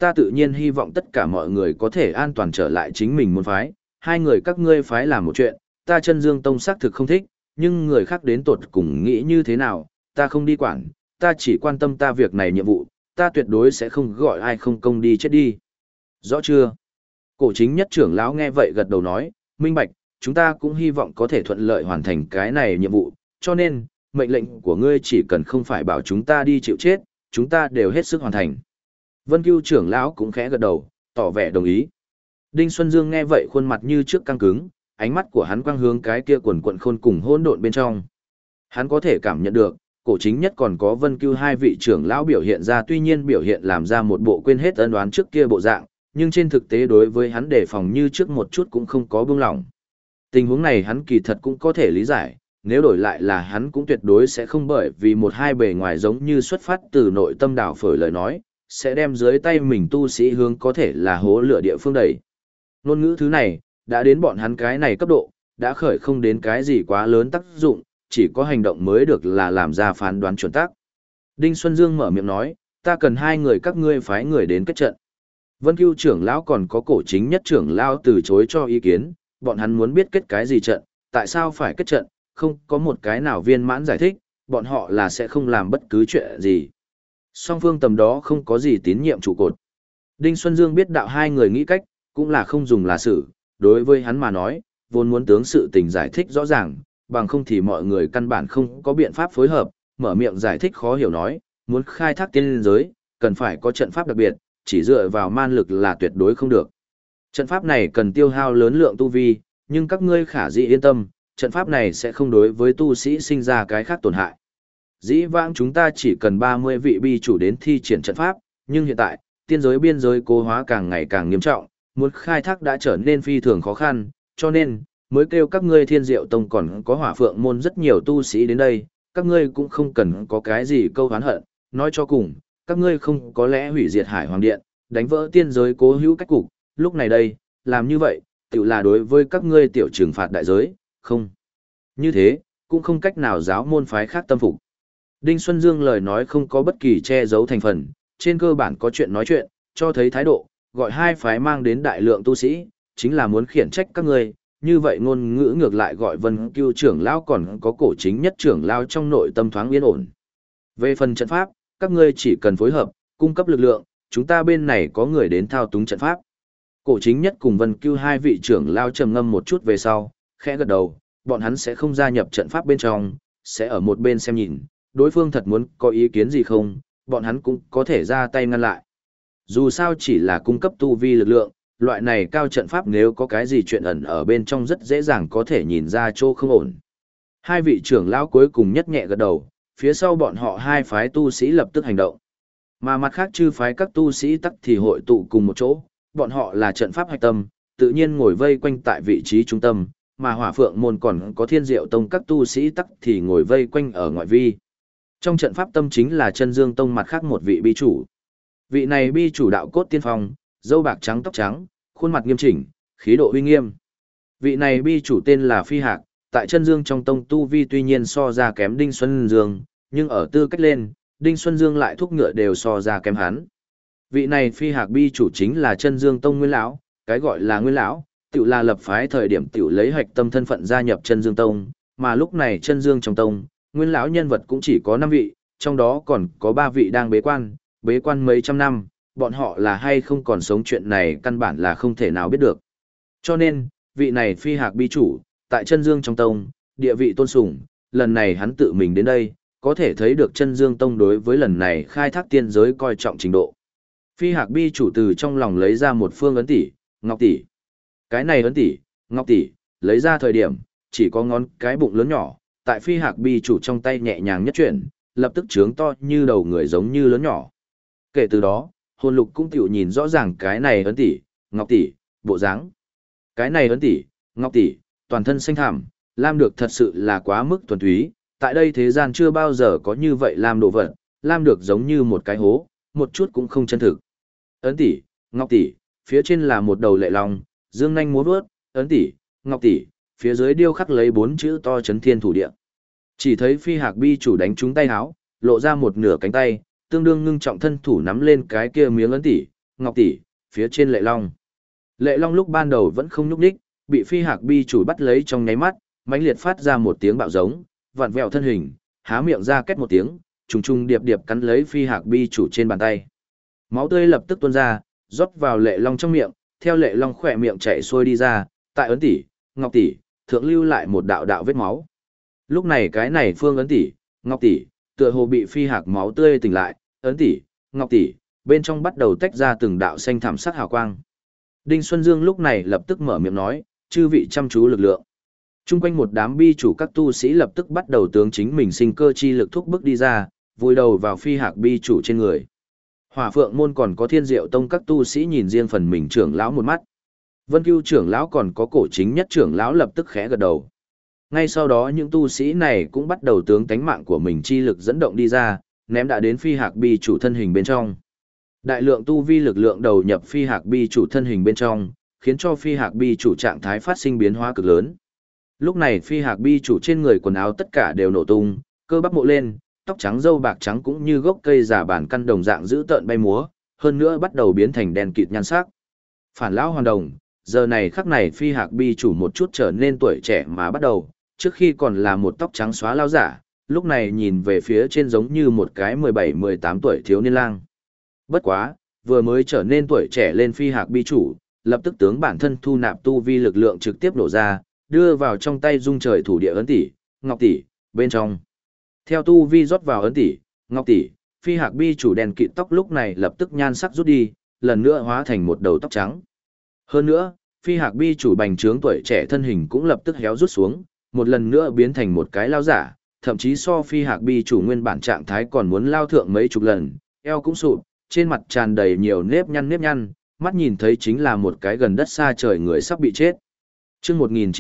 ta tự nhiên hy vọng tất cả mọi người có thể an toàn trở lại chính mình môn phái, hai người các ngươi phái làm một chuyện, ta Chân Dương Tông xác thực không thích, nhưng người khác đến tột cùng nghĩ như thế nào, ta không đi quản, ta chỉ quan tâm ta việc này nhiệm vụ, ta tuyệt đối sẽ không gọi ai không công đi chết đi. Rõ chưa? Cổ chính nhất trưởng lão nghe vậy gật đầu nói, minh bạch, chúng ta cũng hy vọng có thể thuận lợi hoàn thành cái này nhiệm vụ, cho nên, mệnh lệnh của ngươi chỉ cần không phải bảo chúng ta đi chịu chết, chúng ta đều hết sức hoàn thành. Vân Cưu trưởng lão cũng khẽ gật đầu, tỏ vẻ đồng ý. Đinh Xuân Dương nghe vậy khuôn mặt như trước căng cứng, ánh mắt của hắn quang hướng cái kia quần quần khôn cùng hỗn độn bên trong. Hắn có thể cảm nhận được, cổ chính nhất còn có Vân Cưu hai vị trưởng lão biểu hiện ra, tuy nhiên biểu hiện làm ra một bộ quên hết ân oán trước kia bộ dạng, nhưng trên thực tế đối với hắn đề phòng như trước một chút cũng không có buông lỏng. Tình huống này hắn kỳ thật cũng có thể lý giải, nếu đổi lại là hắn cũng tuyệt đối sẽ không bởi vì một hai bề ngoài giống như xuất phát từ nội tâm đảo phổi lời nói, sẽ đem dưới tay mình tu sĩ hướng có thể là hố lửa địa phương đẩy. Ngôn ngữ thứ này, đã đến bọn hắn cái này cấp độ, đã khởi không đến cái gì quá lớn tác dụng, chỉ có hành động mới được là làm ra phán đoán chuẩn xác. Đinh Xuân Dương mở miệng nói, ta cần hai người các ngươi phái người đến kết trận. Vân Cưu trưởng lão còn có cổ chính nhất trưởng lão từ chối cho ý kiến, bọn hắn muốn biết kết cái gì trận, tại sao phải kết trận, không có một cái nào viên mãn giải thích, bọn họ là sẽ không làm bất cứ chuyện gì. Song phương tầm đó không có gì tín nhiệm trụ cột. Đinh Xuân Dương biết đạo hai người nghĩ cách, cũng là không dùng là sự, đối với hắn mà nói, vốn muốn tướng sự tình giải thích rõ ràng, bằng không thì mọi người căn bản không có biện pháp phối hợp, mở miệng giải thích khó hiểu nói, muốn khai thác tiên linh giới, cần phải có trận pháp đặc biệt, chỉ dựa vào man lực là tuyệt đối không được. Trận pháp này cần tiêu hao lớn lượng tu vi, nhưng các ngươi khả dĩ yên tâm, trận pháp này sẽ không đối với tu sĩ sinh ra cái khác tổn hại. Dĩ vãng chúng ta chỉ cần 30 vị bi chủ đến thi triển trận pháp, nhưng hiện tại, tiên giới biên giới cố hóa càng ngày càng nghiêm trọng, muốn khai thác đã trở nên phi thường khó khăn, cho nên, mới kêu các ngươi Thiên Diệu Tông còn có Hỏa Phượng môn rất nhiều tu sĩ đến đây, các ngươi cũng không cần có cái gì câu oán hận, nói cho cùng, các ngươi không có lẽ hủy diệt Hải Hoàng Điện, đánh vỡ tiên giới cố hữu cách cục, lúc này đây, làm như vậy, tự là đối với các ngươi tiểu trừng phạt đại giới, không. Như thế, cũng không cách nào giáo môn phái khác tâm phục. Đinh Xuân Dương lời nói không có bất kỳ che giấu thành phần, trên cơ bản có chuyện nói chuyện, cho thấy thái độ, gọi hai phái mang đến đại lượng tu sĩ, chính là muốn khiển trách các ngươi, như vậy ngôn ngữ ngược lại gọi Vân Cưu trưởng lão còn có cổ chính nhất trưởng lão trong nội tâm thoáng yên ổn. Về phần trận pháp, các ngươi chỉ cần phối hợp, cung cấp lực lượng, chúng ta bên này có người đến thao túng trận pháp. Cổ chính nhất cùng Vân Cưu hai vị trưởng lão trầm ngâm một chút về sau, khẽ gật đầu, bọn hắn sẽ không gia nhập trận pháp bên trong, sẽ ở một bên xem nhìn, đối phương thật muốn có ý kiến gì không, bọn hắn cũng có thể ra tay ngăn lại. Dù sao chỉ là cung cấp tu vi lực lượng, loại này cao trận pháp nếu có cái gì chuyện ẩn ở bên trong rất dễ dàng có thể nhìn ra chỗ không ổn. Hai vị trưởng lão cuối cùng nhất nhẹ gật đầu, phía sau bọn họ hai phái tu sĩ lập tức hành động. Mà mặt khác chư phái các tu sĩ tắc thì hội tụ cùng một chỗ, bọn họ là trận pháp hạch tâm, tự nhiên ngồi vây quanh tại vị trí trung tâm, mà Hỏa Phượng môn còn có Thiên Diệu Tông các tu sĩ tắc thì ngồi vây quanh ở ngoại vi. Trong trận pháp tâm chính là Chân Dương Tông mặt khác một vị bi chủ. Vị này bi chủ đạo cốt tiên phong, râu bạc trắng tóc trắng, khuôn mặt nghiêm chỉnh, khí độ uy nghiêm. Vị này bi chủ tên là Phi Hạc, tại Chân Dương trong tông tu vi tuy nhiên so ra kém Đinh Xuân Dương, nhưng ở tư cách lên, Đinh Xuân Dương lại thúc ngựa đều so ra kém hắn. Vị này Phi Hạc bi chủ chính là Chân Dương tông Nguyên lão, cái gọi là Nguyên lão, tiểu là lập phái thời điểm tiểu lấy hạch tâm thân phận gia nhập Chân Dương tông, mà lúc này Chân Dương trong tông, Nguyên lão nhân vật cũng chỉ có 5 vị, trong đó còn có 3 vị đang bế quan mấy trăm năm, bọn họ là hay không còn sống chuyện này căn bản là không thể nào biết được. Cho nên, vị này Phi Hạc bi chủ, tại Chân Dương trong tông, địa vị tôn sùng, lần này hắn tự mình đến đây, có thể thấy được Chân Dương tông đối với lần này khai thác tiên giới coi trọng trình độ. Phi Hạc bi chủ từ trong lòng lấy ra một phương ấn tỷ, ngọc tỷ. Cái này ấn tỷ, ngọc tỷ, lấy ra thời điểm, chỉ có ngón cái bụng lớn nhỏ, tại Phi Hạc bi chủ trong tay nhẹ nhàng nhất chuyển, lập tức trướng to như đầu người giống như lớn nhỏ. Kể từ đó, hồn lục cũng tiểu nhìn rõ ràng cái này ấn tỷ, ngọc tỷ, bộ dáng. Cái này ấn tỷ, ngọc tỷ, toàn thân xanh thẳm, lam được thật sự là quá mức thuần túy, tại đây thế gian chưa bao giờ có như vậy lam đồ vật, lam được giống như một cái hố, một chút cũng không chân thực. Ấn tỷ, ngọc tỷ, phía trên là một đầu lệ long, dương nhanh múa vuốt, ấn tỷ, ngọc tỷ, phía dưới điêu khắc lấy 4 chữ to chấn thiên thủ địa. Chỉ thấy Phi Hạc bi chủ đánh trúng tay háo, lộ ra một nửa cánh tay, tương đương ngưng trọng thân thủ nắm lên cái kia miếng ấn tỷ, Ngọc tỷ, phía trên Lệ Long. Lệ Long lúc ban đầu vẫn không nhúc nhích, bị Phi Hạc Bi chủ bắt lấy trong nháy mắt, mãnh liệt phát ra một tiếng bạo giống, vặn vẹo thân hình, há miệng ra két một tiếng, trùng trùng điệp điệp cắn lấy Phi Hạc Bi chủ trên bàn tay. Máu tươi lập tức tuôn ra, rót vào Lệ Long trong miệng, theo Lệ Long khỏe miệng chảy xuôi đi ra, tại ấn tỷ, Ngọc tỷ, thượng lưu lại một đạo đạo vết máu. Lúc này cái này Phương ấn tỷ, Ngọc tỷ, tựa hồ bị Phi Hạc máu tươi tỉnh lại, ấn tỷ, Ngọc tỷ, bên trong bắt đầu tách ra từng đạo xanh thảm sắc hào quang. Đinh Xuân Dương lúc này lập tức mở miệng nói, chư vị chăm chú lực lượng. Trung quanh một đám bi chủ các tu sĩ lập tức bắt đầu tướng chính mình sinh cơ chi lực thúc bức đi ra, vùi đầu vào Phi Hạc bi chủ trên người. Hỏa Phượng môn còn có Thiên Diệu tông các tu sĩ nhìn riêng phần mình trưởng lão một mắt. Vân Cưu trưởng lão còn có Cổ Chính Nhất trưởng lão lập tức khẽ gật đầu. Ngay sau đó những tu sĩ này cũng bắt đầu tướng tánh mạng của mình chi lực dẫn động đi ra, ném đã đến Phi Hạc bi chủ thân hình bên trong. Đại lượng tu vi lực lượng đầu nhập Phi Hạc bi chủ thân hình bên trong, khiến cho Phi Hạc bi chủ trạng thái phát sinh biến hóa cực lớn. Lúc này Phi Hạc bi chủ trên người quần áo tất cả đều nổ tung, cơ bắp mộ lên, tóc trắng râu bạc trắng cũng như gốc cây giả bản căn đồng dạng giữ tợn bay múa, hơn nữa bắt đầu biến thành đen kịt nhan sắc. Phản lão hoàn đồng, giờ này khắc này Phi Hạc bi chủ một chút trở nên tuổi trẻ mà bắt đầu, trước khi còn là một tóc trắng xóa lao giả, lúc này nhìn về phía trên giống như một cái 17-18 tuổi thiếu niên lang. Bất quá, vừa mới trở nên tuổi trẻ lên Phi Hạc bi chủ, lập tức tướng bản thân thu nạp tu vi lực lượng trực tiếp nổ ra, đưa vào trong tay dung trời thủ địa ấn tỷ, Ngọc tỷ, bên trong. Theo tu vi rót vào ấn tỷ, Ngọc tỷ, Phi Hạc bi chủ đèn kịt tóc lúc này lập tức nhan sắc rút đi, lần nữa hóa thành một đầu tóc trắng. Hơn nữa, Phi Hạc bi chủ bành trướng tuổi trẻ thân hình cũng lập tức héo rút xuống, một lần nữa biến thành một cái lao giả, thậm chí so Phi Hạc bi chủ nguyên bản trạng thái còn muốn lao thượng mấy chục lần, eo cũng sụp, trên mặt tràn đầy nhiều nếp nhăn, mắt nhìn thấy chính là một cái gần đất xa trời người sắp bị chết. Chương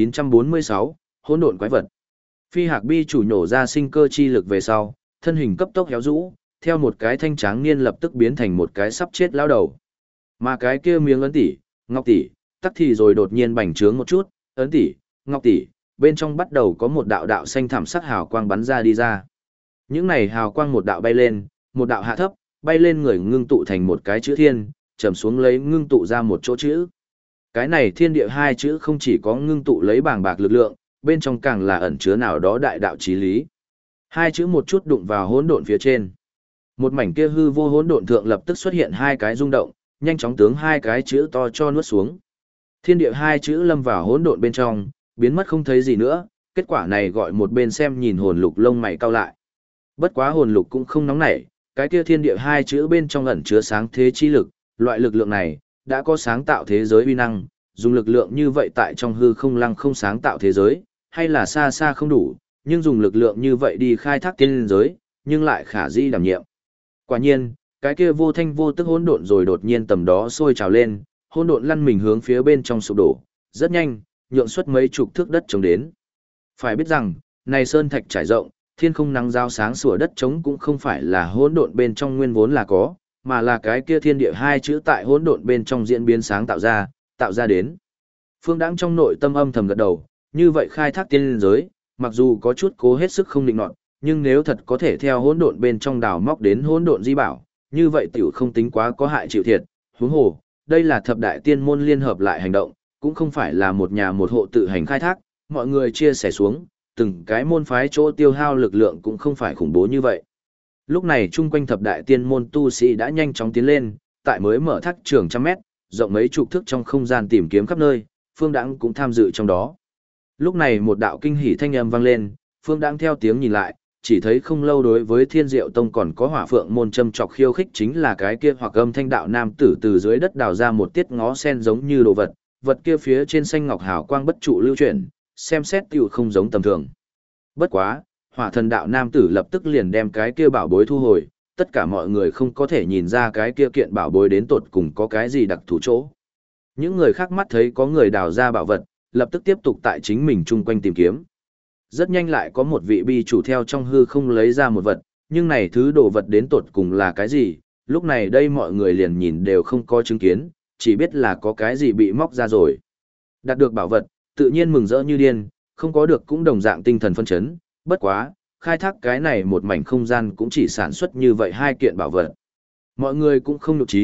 1946, hỗn độn quái vật. Phi Hạc bi chủ nhổ ra sinh cơ chi lực về sau, thân hình cấp tốc héo rũ, theo một cái thanh tráng niên lập tức biến thành một cái sắp chết lão đầu. Mà cái kia miếng ấn tỷ, Ngọc tỷ, tắc thì rồi đột nhiên bành trướng một chút, ấn tỷ, Ngọc tỷ, bên trong bắt đầu có một đạo đạo xanh thảm sắc hào quang bắn ra đi ra. Những này hào quang một đạo bay lên, một đạo hạ thấp, bay lên người ngưng tụ thành một cái chữ thiên, trầm xuống lấy ngưng tụ ra một chỗ chữ. Cái này thiên địa hai chữ không chỉ có ngưng tụ lấy bàng bạc lực lượng, bên trong càng là ẩn chứa nào đó đại đạo chí lý. Hai chữ một chút đụng vào hỗn độn phía trên. Một mảnh kia hư vô hỗn độn thượng lập tức xuất hiện hai cái rung động, nhanh chóng tướng hai cái chữ to cho nuốt xuống. Thiên địa hai chữ lâm vào hỗn độn bên trong, biến mất không thấy gì nữa, kết quả này gọi một bên xem nhìn hồn lục lông mày cau lại. Bất quá hồn lục cũng không nóng nảy, cái kia thiên địa hai chữ bên trong ẩn chứa sáng thế chi lực, loại lực lượng này đã có sáng tạo thế giới uy năng, dùng lực lượng như vậy tại trong hư không lăng không sáng tạo thế giới, hay là xa xa không đủ, nhưng dùng lực lượng như vậy đi khai thác tiên giới, nhưng lại khả dĩ đảm nhiệm. Quả nhiên, cái kia vô thanh vô tức hỗn độn rồi đột nhiên tầm đó sôi trào lên, hỗn độn lăn mình hướng phía bên trong sụp đổ, rất nhanh, nhượng xuất mấy chục thước đất trống đến. Phải biết rằng, này sơn thạch trải rộng, thiên không nắng giao sáng sủa đất trống cũng không phải là hỗn độn bên trong nguyên vốn là có, mà là cái kia thiên địa hai chữ tại hỗn độn bên trong diễn biến sáng tạo ra đến. Phương Đãng trong nội tâm âm thầm gật đầu, như vậy khai thác tiên giới, mặc dù có chút cố hết sức không định nọt, nhưng nếu thật có thể theo hỗn độn bên trong đào móc đến hỗn độn di bảo, như vậy tiểu không tính quá có hại chịu thiệt. Huống hồ, đây là thập đại tiên môn liên hợp lại hành động, cũng không phải là một nhà một hộ tự hành khai thác, mọi người chia sẻ xuống, từng cái môn phái chỗ tiêu hao lực lượng cũng không phải khủng bố như vậy. Lúc này chung quanh thập đại tiên môn tu sĩ đã nhanh chóng tiến lên, tại mới mở thác trường trăm mét, rộng mấy chục thước trong không gian tìm kiếm khắp nơi, Phương Đãng cũng tham dự trong đó. Lúc này một đạo kinh hỉ thanh âm vang lên, Phương Đãng theo tiếng nhìn lại, chỉ thấy không lâu đối với Thiên Diệu Tông còn có Hỏa Phượng môn châm chọc khiêu khích chính là cái kia hoặc âm thanh đạo nam tử từ dưới đất đào ra một tiết ngó sen giống như đồ vật, vật kia phía trên xanh ngọc hào quang bất trụ lưu chuyển, xem xét tiểu không giống tầm thường. Bất quá, Hỏa Thần đạo nam tử lập tức liền đem cái kia bảo bối thu hồi, tất cả mọi người không có thể nhìn ra cái kia kiện bảo bối đến tột cùng có cái gì đặc thù chỗ. Những người khác mắt thấy có người đào ra bảo vật, lập tức tiếp tục tại chính mình chung quanh tìm kiếm. Rất nhanh lại có một vị bi chủ theo trong hư không lấy ra một vật, nhưng này thứ đồ vật đến tột cùng là cái gì, lúc này đây mọi người liền nhìn đều không có chứng kiến, chỉ biết là có cái gì bị móc ra rồi. Đạt được bảo vật, tự nhiên mừng rỡ như điên, không có được cũng đồng dạng tinh thần phân chấn, bất quá, khai thác cái này một mảnh không gian cũng chỉ sản xuất như vậy hai kiện bảo vật. Mọi người cũng không nhục trí,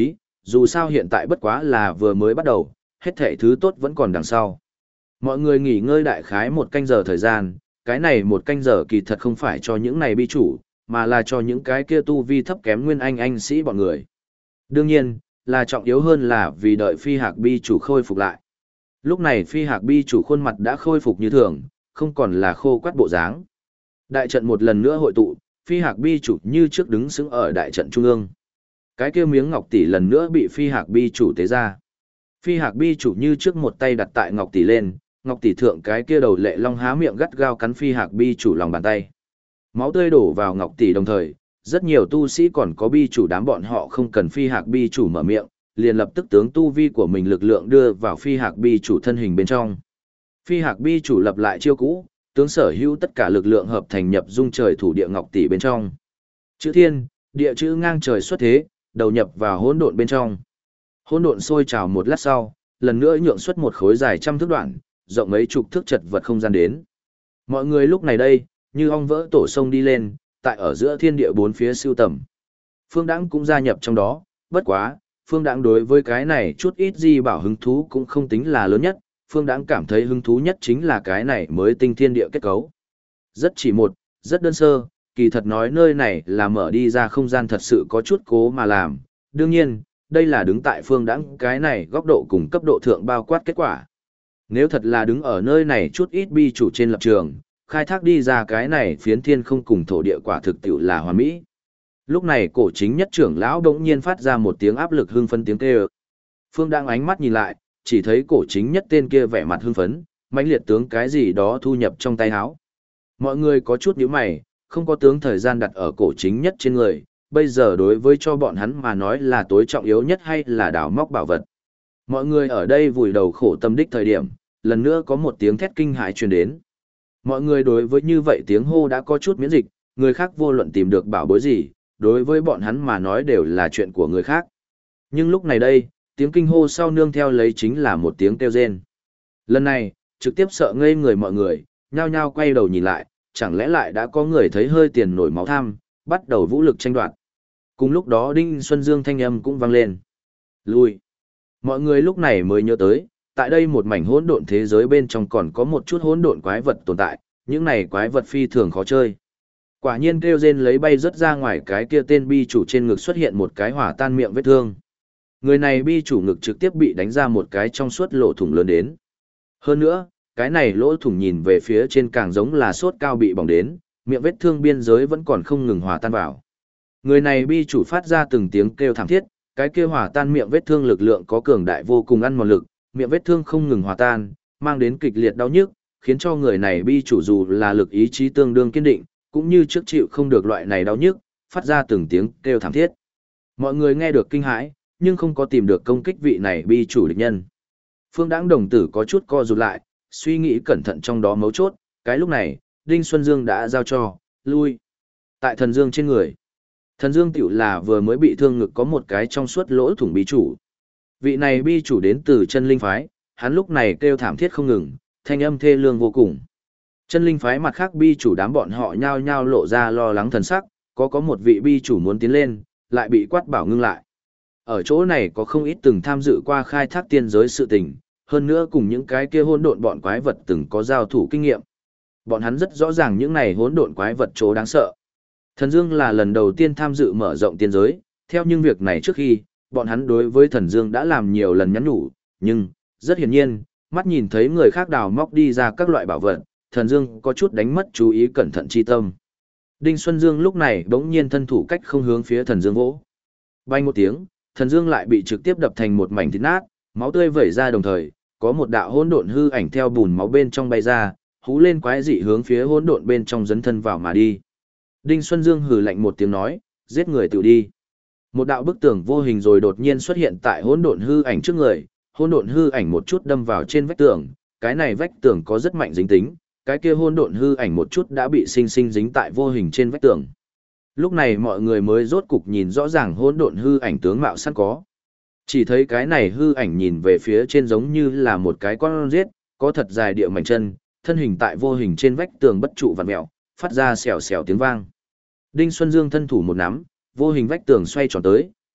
dù sao hiện tại bất quá là vừa mới bắt đầu, hết thảy thứ tốt vẫn còn đằng sau. Mọi người nghỉ ngơi đại khái một canh giờ thời gian, cái này một canh giờ kỳ thật không phải cho những này bi chủ, mà là cho những cái kia tu vi thấp kém nguyên anh sĩ bọn người. Đương nhiên, là trọng yếu hơn là vì đợi phi hạc bi chủ khôi phục lại. Lúc này phi hạc bi chủ khuôn mặt đã khôi phục như thường, không còn là khô quắt bộ dáng. Đại trận một lần nữa hội tụ, phi hạc bi chủ như trước đứng sững ở đại trận trung ương. Cái kia miếng ngọc tỷ lần nữa bị phi hạc bi chủ tế ra. Phi hạc bi chủ như trước một tay đặt tại ngọc tỷ lên, ngọc tỷ thượng cái kia đầu lệ long há miệng gắt gao cắn phi hạc bi chủ lòng bàn tay. Máu tươi đổ vào ngọc tỷ đồng thời, rất nhiều tu sĩ còn có bi chủ đám bọn họ không cần phi hạc bi chủ mở miệng, liền lập tức tướng tu vi của mình lực lượng đưa vào phi hạc bi chủ thân hình bên trong. Phi hạc bi chủ lập lại chiêu cũ, tướng sở hữu tất cả lực lượng hợp thành nhập dung trời thủ địa ngọc tỷ bên trong. Chữ thiên, địa chữ ngang trời xuất thế, đầu nhập vào hỗn độn bên trong. Hỗn độn sôi trào một lát sau, lần nữa nhượng xuất một khối dài trăm thước đoạn, rộng mấy chục thước chật vật không gian đến. Mọi người lúc này đây, như ong vỡ tổ sông đi lên, tại ở giữa thiên địa bốn phía siêu tầm. Phương Đãng cũng gia nhập trong đó, bất quá, Phương Đãng đối với cái này chút ít gì bảo hứng thú cũng không tính là lớn nhất, Phương Đãng cảm thấy hứng thú nhất chính là cái này mới tinh thiên địa kết cấu. Rất chỉ một, rất đơn sơ, kỳ thật nói nơi này là mở đi ra không gian thật sự có chút cố mà làm, đương nhiên, đây là đứng tại Phương Đãng cái này góc độ cùng cấp độ thượng bao quát kết quả. Nếu thật là đứng ở nơi này chút ít bi chủ trên lập trường, khai thác đi ra cái này phiến thiên không cùng thổ địa quả thực tiệu là hoàn mỹ. Lúc này cổ chính nhất trưởng lão đống nhiên phát ra một tiếng áp lực hưng phấn tiếng kêu. Phương đang ánh mắt nhìn lại, chỉ thấy cổ chính nhất tên kia vẻ mặt hưng phấn, mãnh liệt tướng cái gì đó thu nhập trong tay áo. Mọi người có chút nhíu mày, không có tướng thời gian đặt ở cổ chính nhất trên người, bây giờ đối với cho bọn hắn mà nói là tối trọng yếu nhất hay là đào móc bảo vật. Mọi người ở đây vùi đầu khổ tâm đích thời điểm, lần nữa có một tiếng thét kinh hãi truyền đến. Mọi người đối với như vậy tiếng hô đã có chút miễn dịch, người khác vô luận tìm được bảo bối gì, đối với bọn hắn mà nói đều là chuyện của người khác. Nhưng lúc này đây, tiếng kinh hô sau nương theo lấy chính là một tiếng kêu rên. Lần này, trực tiếp sợ ngây người mọi người, nhao nhao quay đầu nhìn lại, chẳng lẽ lại đã có người thấy hơi tiền nổi máu tham, bắt đầu vũ lực tranh đoạt. Cùng lúc đó Đinh Xuân Dương thanh âm cũng vang lên. Lui. Mọi người lúc này mới nhớ tới, tại đây một mảnh hỗn độn thế giới bên trong còn có một chút hỗn độn quái vật tồn tại, những này quái vật phi thường khó chơi. Quả nhiên kêu rên lấy bay rất ra ngoài cái kia tên bi chủ trên ngực xuất hiện một cái hỏa tan miệng vết thương. Người này bi chủ ngực trực tiếp bị đánh ra một cái trong suốt lỗ thủng lớn đến. Hơn nữa, cái này lỗ thủng nhìn về phía trên càng giống là sốt cao bị bỏng đến, miệng vết thương biên giới vẫn còn không ngừng hòa tan vào. Người này bi chủ phát ra từng tiếng kêu thảm thiết, cái kia hòa tan miệng vết thương lực lượng có cường đại vô cùng ăn mòn lực, miệng vết thương không ngừng hòa tan, mang đến kịch liệt đau nhức, khiến cho người này bi chủ dù là lực ý chí tương đương kiên định, cũng như trước chịu không được loại này đau nhức, phát ra từng tiếng kêu thảm thiết. Mọi người nghe được kinh hãi, nhưng không có tìm được công kích vị này bi chủ địch nhân. Phương Đãng đồng tử có chút co rụt lại, suy nghĩ cẩn thận trong đó mấu chốt, cái lúc này, Đinh Xuân Dương đã giao cho, lui. Tại thần dương trên người. Thần dương tiểu là vừa mới bị thương ngực có một cái trong suốt lỗ thủng bi chủ. Vị này bi chủ đến từ chân linh phái, hắn lúc này kêu thảm thiết không ngừng, thanh âm thê lương vô cùng. Chân linh phái mặt khác bi chủ đám bọn họ nhao nhao lộ ra lo lắng thần sắc, có một vị bi chủ muốn tiến lên, lại bị quát bảo ngưng lại. Ở chỗ này có không ít từng tham dự qua khai thác tiên giới sự tình, hơn nữa cùng những cái kia hỗn độn bọn quái vật từng có giao thủ kinh nghiệm. Bọn hắn rất rõ ràng những này hỗn độn quái vật chỗ đáng sợ. Thần Dương là lần đầu tiên tham dự mở rộng tiên giới, theo những việc này trước khi, bọn hắn đối với Thần Dương đã làm nhiều lần nhắn nhủ, nhưng, rất hiển nhiên, mắt nhìn thấy người khác đào móc đi ra các loại bảo vật, Thần Dương có chút đánh mất chú ý cẩn thận chi tâm. Đinh Xuân Dương lúc này bỗng nhiên thân thủ cách không hướng phía Thần Dương vỗ. Bay một tiếng, Thần Dương lại bị trực tiếp đập thành một mảnh thịt nát, máu tươi vẩy ra đồng thời, có một đạo hỗn độn hư ảnh theo bùn máu bên trong bay ra, hú lên quái dị hướng phía hỗn độn bên trong dấn thân vào mà đi. Đinh Xuân Dương hừ lạnh một tiếng nói, giết người tự đi. Một đạo bức tường vô hình rồi đột nhiên xuất hiện tại hỗn độn hư ảnh trước người, hỗn độn hư ảnh một chút đâm vào trên vách tường, cái này vách tường có rất mạnh dính tính, cái kia hỗn độn hư ảnh một chút đã bị sinh sinh dính tại vô hình trên vách tường. Lúc này mọi người mới rốt cục nhìn rõ ràng hỗn độn hư ảnh tướng mạo sẵn có. Chỉ thấy cái này hư ảnh nhìn về phía trên giống như là một cái con rết, có thật dài địa mảnh chân, thân hình tại vô hình trên vách tường bất trụ vặn mèo, phát ra xèo xèo tiếng vang. Đinh Xuân Dương thân thủ một nắm, vô hình vách tường xoay tròn tới,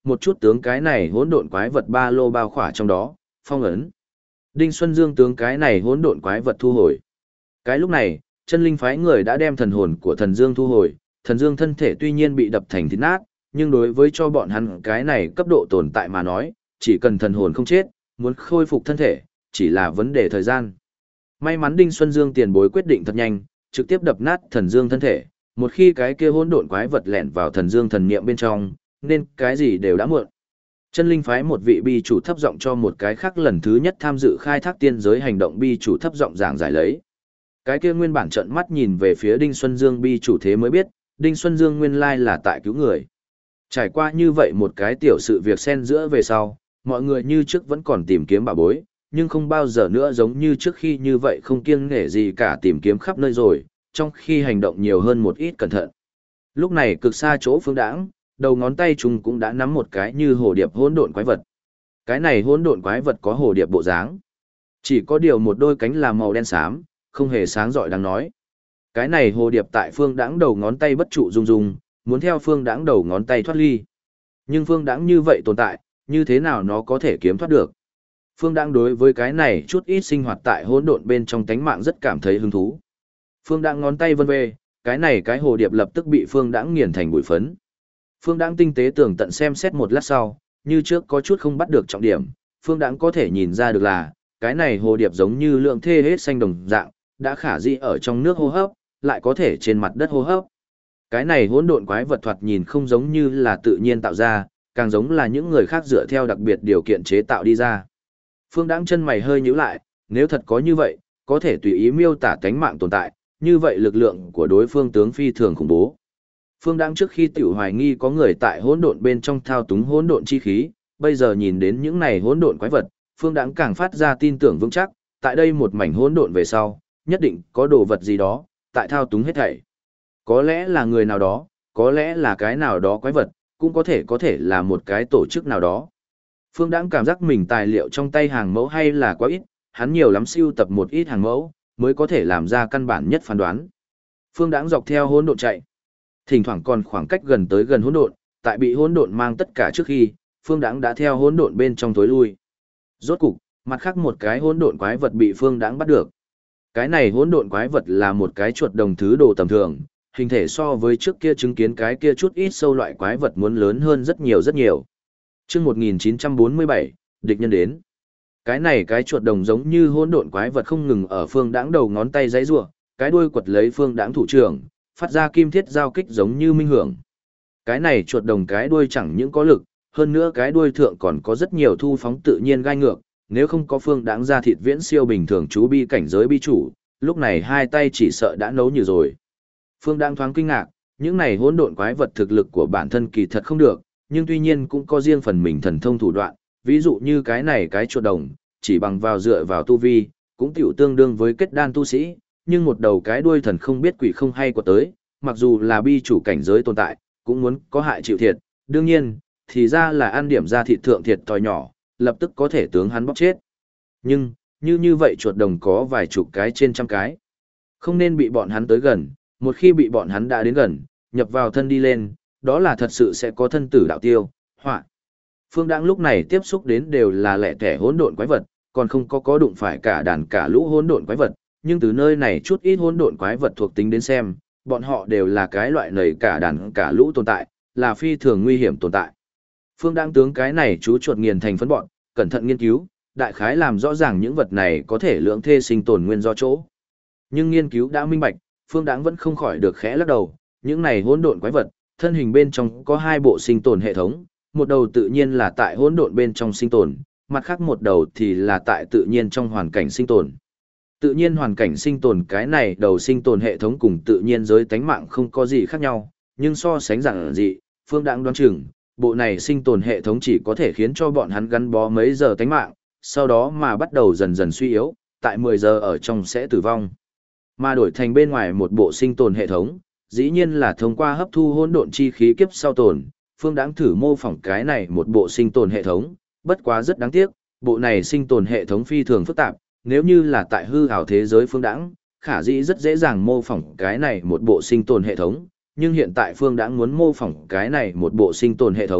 một chút tướng cái này hỗn độn quái vật ba lô bao khỏa trong đó, phong ấn. Đinh Xuân Dương tướng cái này hỗn độn quái vật thu hồi. Cái lúc này, chân linh phái người đã đem thần hồn của thần Dương thu hồi, thần Dương thân thể tuy nhiên bị đập thành thịt nát, nhưng đối với cho bọn hắn cái này cấp độ tồn tại mà nói, chỉ cần thần hồn không chết, muốn khôi phục thân thể, chỉ là vấn đề thời gian. May mắn Đinh Xuân Dương tiền bối quyết định thật nhanh, trực tiếp đập nát thần Dương thân thể, một khi cái kia hỗn độn quái vật lẻn vào thần Dương thần niệm bên trong, nên cái gì đều đã muộn. Chân linh phái một vị bi chủ thấp giọng cho một cái khác lần thứ nhất tham dự khai thác tiên giới hành động bi chủ thấp giọng giảng giải lấy. Cái kia nguyên bản trợn mắt nhìn về phía Đinh Xuân Dương bi chủ thế mới biết, Đinh Xuân Dương nguyên lai là tại cứu người. Trải qua như vậy một cái tiểu sự việc xen giữa về sau, mọi người như trước vẫn còn tìm kiếm bảo bối, nhưng không bao giờ nữa giống như trước khi như vậy không kiêng nể gì cả tìm kiếm khắp nơi rồi, trong khi hành động nhiều hơn một ít cẩn thận. Lúc này cực xa chỗ Phương Đãng, đầu ngón tay chúng cũng đã nắm một cái như hồ điệp hỗn độn quái vật. Cái này hỗn độn quái vật có hồ điệp bộ dáng, chỉ có điều một đôi cánh là màu đen xám, không hề sáng rọi đáng nói. Cái này hồ điệp tại Phương Đãng đầu ngón tay bất trụ rung rung, muốn theo Phương Đãng đầu ngón tay thoát ly. Nhưng Phương Đãng như vậy tồn tại, như thế nào nó có thể kiếm thoát được? Phương Đãng đối với cái này chút ít sinh hoạt tại hỗn độn bên trong tánh mạng rất cảm thấy hứng thú. Phương Đãng ngón tay vân về, cái này cái hồ điệp lập tức bị Phương Đãng nghiền thành bụi phấn. Phương Đãng tinh tế tường tận xem xét một lát sau, như trước có chút không bắt được trọng điểm, Phương Đãng có thể nhìn ra được là, cái này hồ điệp giống như lượng thê hết xanh đồng dạng, đã khả dĩ ở trong nước hô hấp, lại có thể trên mặt đất hô hấp. Cái này hỗn độn quái vật thoạt nhìn không giống như là tự nhiên tạo ra, càng giống là những người khác dựa theo đặc biệt điều kiện chế tạo đi ra. Phương Đãng chân mày hơi nhíu lại, nếu thật có như vậy, có thể tùy ý miêu tả tánh mạng tồn tại, như vậy lực lượng của đối phương tướng phi thường khủng bố. Phương Đãng trước khi tiểu hoài nghi có người tại hỗn độn bên trong thao túng hỗn độn chi khí, bây giờ nhìn đến những này hỗn độn quái vật, Phương Đãng càng phát ra tin tưởng vững chắc, tại đây một mảnh hỗn độn về sau, nhất định có đồ vật gì đó tại thao túng hết thảy. Có lẽ là người nào đó, có lẽ là cái nào đó quái vật, cũng có thể là một cái tổ chức nào đó. Phương Đãng cảm giác mình tài liệu trong tay hàng mẫu hay là quá ít, hắn nhiều lắm sưu tập một ít hàng mẫu, mới có thể làm ra căn bản nhất phán đoán. Phương Đãng dọc theo hỗn độn chạy, thỉnh thoảng còn khoảng cách gần tới gần hỗn độn, tại bị hỗn độn mang tất cả trước khi, Phương Đãng đã theo hỗn độn bên trong tối lui. Rốt cục, mặt khác một cái hỗn độn quái vật bị Phương Đãng bắt được. Cái này hỗn độn quái vật là một cái chuột đồng thứ đồ tầm thường, hình thể so với trước kia chứng kiến cái kia chút ít sâu loại quái vật muốn lớn hơn rất nhiều rất nhiều. Chương 1947, địch nhân đến. Cái này cái chuột đồng giống như hỗn độn quái vật không ngừng ở Phương Đãng đầu ngón tay giãy giụa, cái đuôi quật lấy Phương Đãng thủ trưởng, phát ra kim thiết giao kích giống như minh hưởng. Cái này chuột đồng cái đuôi chẳng những có lực, hơn nữa cái đuôi thượng còn có rất nhiều thu phóng tự nhiên gai ngược, nếu không có Phương Đãng ra thịt viễn siêu bình thường chú bi cảnh giới bi chủ, lúc này hai tay chỉ sợ đã nấu như rồi. Phương Đãng thoáng kinh ngạc, những này hỗn độn quái vật thực lực của bản thân kỳ thật không được, nhưng tuy nhiên cũng có riêng phần mình thần thông thủ đoạn, ví dụ như cái này cái chuột đồng, chỉ bằng vào dựa vào tu vi, cũng tiểu tương đương với kết đan tu sĩ, nhưng một đầu cái đuôi thần không biết quỷ không hay của tới, mặc dù là bi chủ cảnh giới tồn tại, cũng muốn có hại chịu thiệt, đương nhiên, thì ra là ăn điểm ra thịt thượng thiệt thòi nhỏ, lập tức có thể tướng hắn bóc chết. Nhưng, như vậy chuột đồng có vài chục cái trên trăm cái. Không nên bị bọn hắn tới gần, một khi bị bọn hắn đã đến gần, nhập vào thân đi lên, đó là thật sự sẽ có thân tử đạo tiêu, họa. Phương Đãng lúc này tiếp xúc đến đều là lẻ tẻ hỗn độn quái vật, còn không có đụng phải cả đàn cả lũ hỗn độn quái vật, nhưng từ nơi này chút ít hỗn độn quái vật thuộc tính đến xem, bọn họ đều là cái loại nầy cả đàn cả lũ tồn tại, là phi thường nguy hiểm tồn tại. Phương Đãng tướng cái này chú chuột nghiền thành phấn bọn, cẩn thận nghiên cứu, đại khái làm rõ ràng những vật này có thể lưỡng thê sinh tồn nguyên do chỗ. Nhưng nghiên cứu đã minh bạch, Phương Đãng vẫn không khỏi được khẽ lắc đầu, những này hỗn độn quái vật, thân hình bên trong có hai bộ sinh tồn hệ thống, một đầu tự nhiên là tại hỗn độn bên trong sinh tồn, mặt khác một đầu thì là tại tự nhiên trong hoàn cảnh sinh tồn. Tự nhiên hoàn cảnh sinh tồn cái này đầu sinh tồn hệ thống cùng tự nhiên giới tánh mạng không có gì khác nhau, nhưng so sánh giản dị, Phương Đãng đoán chừng, bộ này sinh tồn hệ thống chỉ có thể khiến cho bọn hắn gắn bó mấy giờ tánh mạng, sau đó mà bắt đầu dần dần suy yếu, tại 10 giờ ở trong sẽ tử vong. Mà đổi thành bên ngoài một bộ sinh tồn hệ thống, dĩ nhiên là thông qua hấp thu hỗn độn chi khí kiếp sau tồn, Phương Đãng thử mô phỏng cái này một bộ sinh tồn hệ thống, bất quá rất đáng tiếc, bộ này sinh tồn hệ thống phi thường phức tạp, nếu như là tại hư ảo thế giới Phương Đãng, khả dĩ rất dễ dàng mô phỏng cái này một bộ sinh tồn hệ thống, nhưng hiện tại Phương Đãng muốn mô phỏng cái này một bộ sinh tồn hệ thống,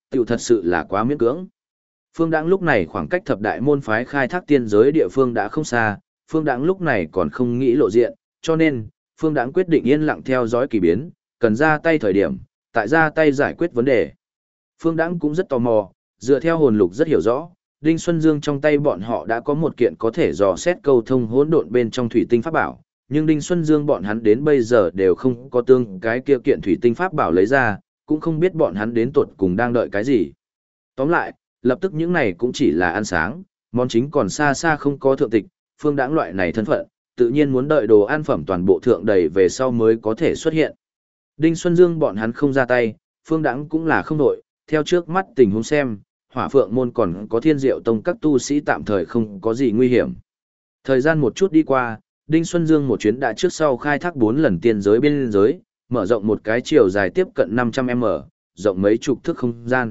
tiểu thật sự là quá miễn cưỡng. Phương Đãng lúc này khoảng cách thập đại môn phái khai thác tiên giới địa phương đã không xa, Phương Đãng lúc này còn không nghĩ lộ diện, cho nên, Phương Đãng quyết định yên lặng theo dõi kỳ biến, cần ra tay thời điểm, tại ra tay giải quyết vấn đề. Phương Đãng cũng rất tò mò, dựa theo hồn lục rất hiểu rõ, Đinh Xuân Dương trong tay bọn họ đã có một kiện có thể dò xét câu thông hỗn độn bên trong thủy tinh pháp bảo, nhưng Đinh Xuân Dương bọn hắn đến bây giờ đều không có tương cái kia kiện thủy tinh pháp bảo lấy ra, cũng không biết bọn hắn đến tuột cùng đang đợi cái gì. Tóm lại, lập tức những này cũng chỉ là ăn sáng, món chính còn xa xa không có thượng tịch, Phương Đãng loại này thân phận, tự nhiên muốn đợi đồ ăn phẩm toàn bộ thượng đầy về sau mới có thể xuất hiện. Đinh Xuân Dương bọn hắn không ra tay, Phương Đãng cũng là không đội, theo trước mắt tình huống xem, Hỏa Phượng môn còn có Thiên Diệu tông các tu sĩ tạm thời không có gì nguy hiểm. Thời gian một chút đi qua, Đinh Xuân Dương một chuyến đã trước sau khai thác 4 lần tiên giới biên giới, mở rộng một cái chiều dài tiếp cận 500m, rộng mấy chục thước không gian.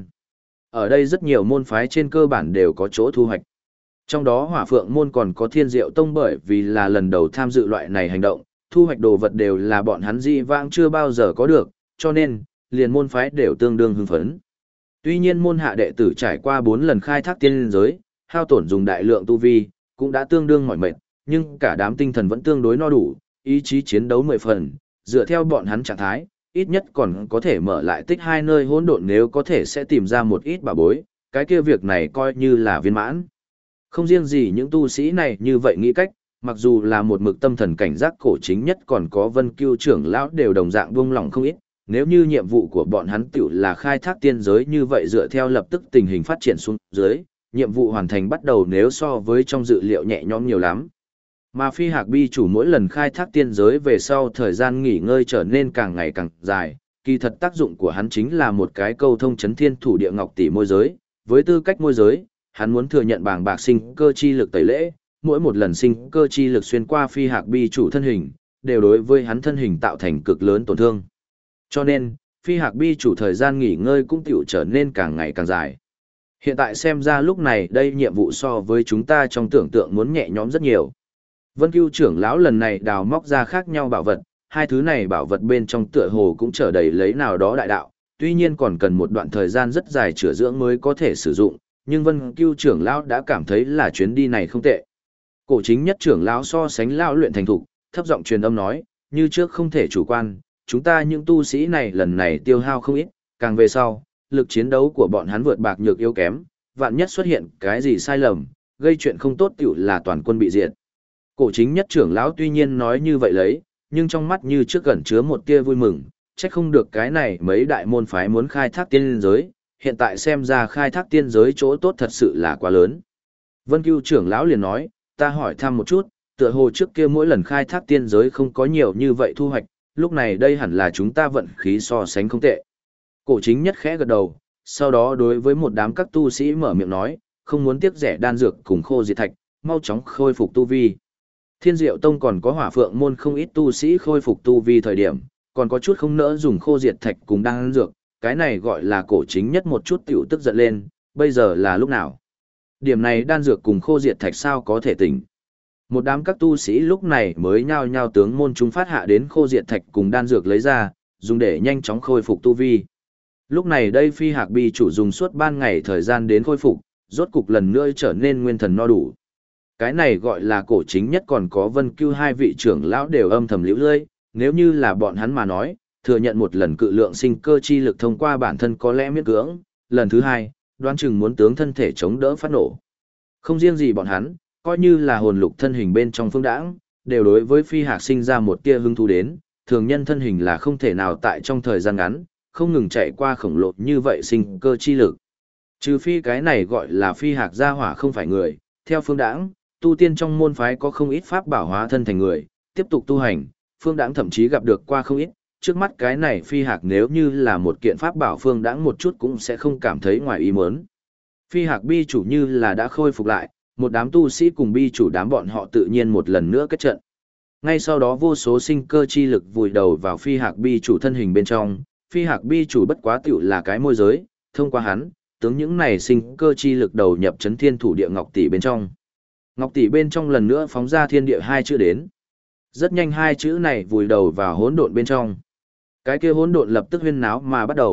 Ở đây rất nhiều môn phái trên cơ bản đều có chỗ thu hoạch. Trong đó Hỏa Phượng môn còn có Thiên Diệu tông bởi vì là lần đầu tham dự loại này hành động, thu hoạch đồ vật đều là bọn hắn dị vãng chưa bao giờ có được, cho nên, liền môn phái đều tương đương hưng phấn. Tuy nhiên môn hạ đệ tử trải qua 4 lần khai thác tiên giới, hao tổn dùng đại lượng tu vi, cũng đã tương đương mỏi mệt, nhưng cả đám tinh thần vẫn tương đối no đủ, ý chí chiến đấu 10 phần, dựa theo bọn hắn trạng thái, ít nhất còn có thể mở lại tích 2 nơi hỗn độn nếu có thể sẽ tìm ra một ít bảo bối, cái kia việc này coi như là viên mãn. Không riêng gì những tu sĩ này như vậy nghĩ cách, mặc dù là một mực tâm thần cảnh giác cổ chính nhất còn có Vân Cưu trưởng lão đều đồng dạng buông lỏng không ít, nếu như nhiệm vụ của bọn hắn tiểu là khai thác tiên giới như vậy dựa theo lập tức tình hình phát triển xuống dưới, nhiệm vụ hoàn thành bắt đầu nếu so với trong dự liệu nhẹ nhõm nhiều lắm. Mà Phi Hạc Bi chủ mỗi lần khai thác tiên giới về sau thời gian nghỉ ngơi trở nên càng ngày càng dài, kỳ thật tác dụng của hắn chính là một cái câu thông chấn thiên thủ địa ngọc tỷ môi giới, với tư cách môi giới, hắn muốn thừa nhận bảng bạc sinh cơ chi lực tẩy lễ, mỗi một lần sinh cơ chi lực xuyên qua Phi Hạc Bi chủ thân hình, đều đối với hắn thân hình tạo thành cực lớn tổn thương. Cho nên, Phi Hạc Bi chủ thời gian nghỉ ngơi cũng tiểu trở nên càng ngày càng dài. Hiện tại xem ra lúc này đây nhiệm vụ so với chúng ta trong tưởng tượng muốn nhẹ nhõm rất nhiều. Vân Cưu trưởng lão lần này đào móc ra khác nhau bảo vật, hai thứ này bảo vật bên trong tựa hồ cũng trở đầy lấy nào đó đại đạo, tuy nhiên còn cần một đoạn thời gian rất dài chữa dưỡng mới có thể sử dụng, nhưng Vân Cưu trưởng lão đã cảm thấy là chuyến đi này không tệ. Cổ chính nhất trưởng lão so sánh lão luyện thành thục, thấp giọng truyền âm nói, như trước không thể chủ quan, chúng ta những tu sĩ này lần này tiêu hao không ít, càng về sau, lực chiến đấu của bọn hắn vượt bạc nhược yếu kém, vạn nhất xuất hiện cái gì sai lầm, gây chuyện không tốt tiểu là toàn quân bị diệt. Cổ chính nhất trưởng lão tuy nhiên nói như vậy lấy, nhưng trong mắt như trước gần chứa một tia vui mừng, trách không được cái này mấy đại môn phái muốn khai thác tiên giới, hiện tại xem ra khai thác tiên giới chỗ tốt thật sự là quá lớn. Vân Cưu trưởng lão liền nói, ta hỏi thăm một chút, tựa hồ trước kia mỗi lần khai thác tiên giới không có nhiều như vậy thu hoạch, lúc này đây hẳn là chúng ta vận khí so sánh không tệ. Cổ chính nhất khẽ gật đầu, sau đó đối với một đám các tu sĩ mở miệng nói, không muốn tiếc rẻ đan dược cùng khô diệt thạch, mau chóng khôi phục tu vi. Thiên Diệu Tông còn có Hỏa Phượng môn không ít tu sĩ khôi phục tu vi thời điểm, còn có chút không nỡ dùng khô diệt thạch cùng đan dược, cái này gọi là cổ chính nhất một chút tiểu tức giận lên, bây giờ là lúc nào? Điểm này đan dược cùng khô diệt thạch sao có thể tỉnh? Một đám các tu sĩ lúc này mới nhao nhao tướng môn chúng phát hạ đến khô diệt thạch cùng đan dược lấy ra, dùng để nhanh chóng khôi phục tu vi. Lúc này đây Phi Hạc Bi chủ dùng suốt ban ngày thời gian đến khôi phục, rốt cục lần nữa trở nên nguyên thần no đủ. Cái này gọi là cổ chính nhất còn có Vân Cưu hai vị trưởng lão đều âm thầm liễu lơi, nếu như là bọn hắn mà nói, thừa nhận một lần cự lượng sinh cơ chi lực thông qua bản thân có lẽ miễn cưỡng, lần thứ hai, đoán chừng muốn tướng thân thể chống đỡ phát nổ. Không riêng gì bọn hắn, coi như là hồn lục thân hình bên trong phương đãng, đều đối với Phi Hạc sinh ra một tia hứng thú đến, thường nhân thân hình là không thể nào tại trong thời gian ngắn, không ngừng chạy qua khổng lồ như vậy sinh cơ chi lực. Trừ phi cái này gọi là Phi Hạc gia hỏa không phải người, theo phương đãng, tu tiên trong môn phái có không ít pháp bảo hóa thân thành người, tiếp tục tu hành, phương đãng thậm chí gặp được qua không ít, trước mắt cái này Phi Hạc nếu như là một kiện pháp bảo phương đãng một chút cũng sẽ không cảm thấy ngoài ý muốn. Phi Hạc Bi chủ như là đã khôi phục lại, một đám tu sĩ cùng Bi chủ đám bọn họ tự nhiên một lần nữa kết trận. Ngay sau đó vô số sinh cơ chi lực vùi đầu vào Phi Hạc Bi chủ thân hình bên trong, Phi Hạc Bi chủ bất quá tiểu là cái môi giới, thông qua hắn, tướng những này sinh cơ chi lực đầu nhập chấn thiên thủ địa ngọc tỷ bên trong. Ngọc tỷ bên trong lần nữa phóng ra thiên địa hai chữ đến. Rất nhanh hai chữ này vùi đầu vào hỗn độn bên trong. Cái kia hỗn độn lập tức huyên náo mà bắt đầu,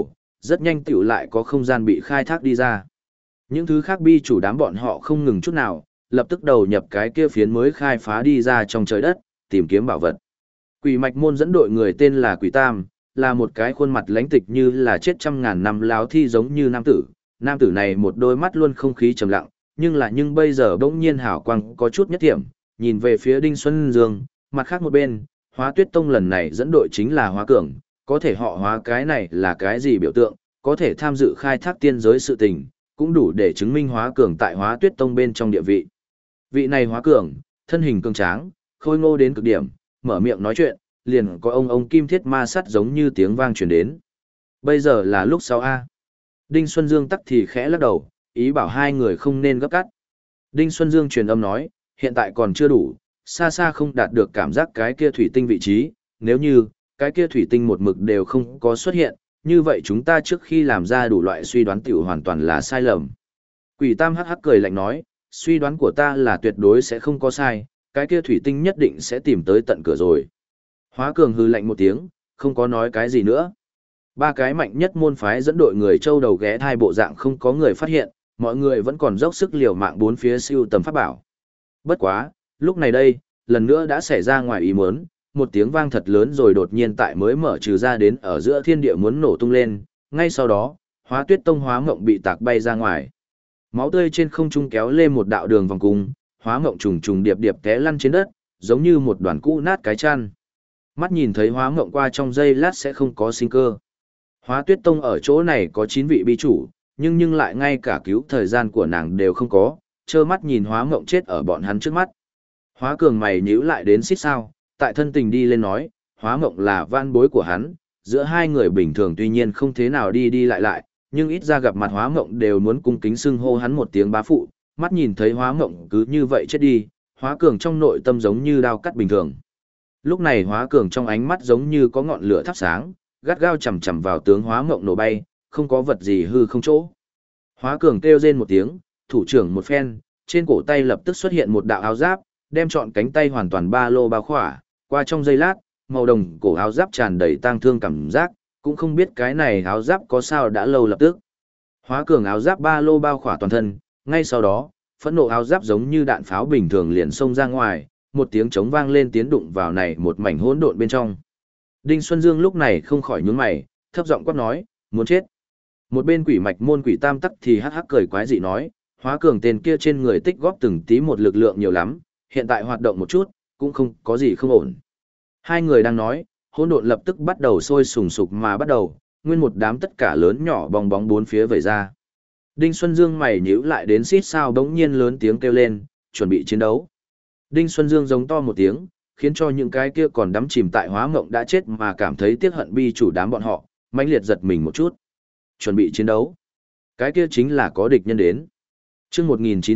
rất nhanh tiểu lại có không gian bị khai thác đi ra. Những thứ khác bi chủ đám bọn họ không ngừng chút nào, lập tức đầu nhập cái kia phiến mới khai phá đi ra trong trời đất, tìm kiếm bảo vật. Quỷ mạch môn dẫn đội người tên là Quỷ Tam, là một cái khuôn mặt lãnh tịch như là chết trăm ngàn năm láo thi giống như nam tử. Nam tử này một đôi mắt luôn không khí trầm lặng, nhưng bây giờ bỗng nhiên hào quang có chút nhất điểm, nhìn về phía Đinh Xuân Dương, mặt khác một bên, Hóa Tuyết Tông lần này dẫn đội chính là Hóa Cường, có thể họ Hóa cái này là cái gì biểu tượng, có thể tham dự khai thác tiên giới sự tình, cũng đủ để chứng minh Hóa Cường tại Hóa Tuyết Tông bên trong địa vị. Vị này Hóa Cường, thân hình cường tráng, khôi ngô đến cực điểm, mở miệng nói chuyện, liền có ông kim thiết ma sắt giống như tiếng vang truyền đến. Bây giờ là lúc 6A. Đinh Xuân Dương tắc thì khẽ lắc đầu, ý bảo hai người không nên gấp cắt. Đinh Xuân Dương truyền âm nói, hiện tại còn chưa đủ, xa xa không đạt được cảm giác cái kia thủy tinh vị trí, nếu như cái kia thủy tinh một mực đều không có xuất hiện, như vậy chúng ta trước khi làm ra đủ loại suy đoán tiểu hoàn toàn là sai lầm. Quỷ Tam hắc hắc cười lạnh nói, suy đoán của ta là tuyệt đối sẽ không có sai, cái kia thủy tinh nhất định sẽ tìm tới tận cửa rồi. Hóa Cường hừ lạnh một tiếng, không có nói cái gì nữa. Ba cái mạnh nhất môn phái dẫn đội người châu đầu ghé thai bộ dạng không có người phát hiện, mọi người vẫn còn dốc sức liều mạng bốn phía siêu tầm pháp bảo. Bất quá, lúc này đây, lần nữa đã xảy ra ngoài ý muốn, một tiếng vang thật lớn rồi đột nhiên tại mới mở trừ ra đến ở giữa thiên địa muốn nổ tung lên, ngay sau đó, Hóa Tuyết Tông Hóa Ngộng bị tạc bay ra ngoài. Máu tươi trên không trung kéo lên một đạo đường vòng cung, Hóa Ngộng trùng trùng điệp điệp té lăn trên đất, giống như một đoàn cũ nát cái chăn. Mắt nhìn thấy Hóa Ngộng qua trong giây lát sẽ không có sinh cơ. Hóa Tuyết Tông ở chỗ này có 9 vị bi chủ, nhưng lại ngay cả cứu thời gian của nàng đều không có, trơ mắt nhìn Hóa Ngộng chết ở bọn hắn trước mắt. Hóa Cường mày nhíu lại đến xít sao, tại thân tình đi lên nói, Hóa Ngộng là van bối của hắn, giữa hai người bình thường tuy nhiên không thế nào đi lại, nhưng ít ra gặp mặt Hóa Ngộng đều muốn cung kính xưng hô hắn một tiếng bá phụ, mắt nhìn thấy Hóa Ngộng cứ như vậy chết đi, Hóa Cường trong nội tâm giống như đao cắt bình thường. Lúc này Hóa Cường trong ánh mắt giống như có ngọn lửa thắp sáng, gắt gao chằm chằm vào tướng Hóa Ngộng nổ bay, không có vật gì hư không chỗ. Hóa Cường kêu rên một tiếng, thủ trưởng một phen, trên cổ tay lập tức xuất hiện một đạo áo giáp, đem trọn cánh tay hoàn toàn ba lô bao khỏa, qua trong giây lát, màu đồng cổ áo giáp tràn đầy tang thương cảm giác, cũng không biết cái này áo giáp có sao đã lâu lập tức. Hóa Cường áo giáp ba lô bao khỏa toàn thân, ngay sau đó, phẫn nộ áo giáp giống như đạn pháo bình thường liền xông ra ngoài, một tiếng trống vang lên tiến đụng vào này một mảnh hỗn độn bên trong. Đinh Xuân Dương lúc này không khỏi nhướng mày, thấp giọng quát nói, muốn chết. Một bên quỷ mạch môn Quỷ Tam tắc thì hắc hắc cười quái dị nói, Hóa Cường tên kia trên người tích góp từng tí một lực lượng nhiều lắm, hiện tại hoạt động một chút, cũng không có gì không ổn. Hai người đang nói, hỗn độn lập tức bắt đầu sôi sùng sục mà bắt đầu, nguyên một đám tất cả lớn nhỏ bong bóng bốn phía vẩy ra. Đinh Xuân Dương mày nhíu lại đến xít sao bỗng nhiên lớn tiếng kêu lên, chuẩn bị chiến đấu. Đinh Xuân Dương giống to một tiếng, khiến cho những cái kia còn đắm chìm tại Hóa Ngộng đã chết mà cảm thấy tiếc hận bi chủ đám bọn họ, mãnh liệt giật mình một chút. Chuẩn bị chiến đấu. Cái kia chính là có địch nhân đến. Chương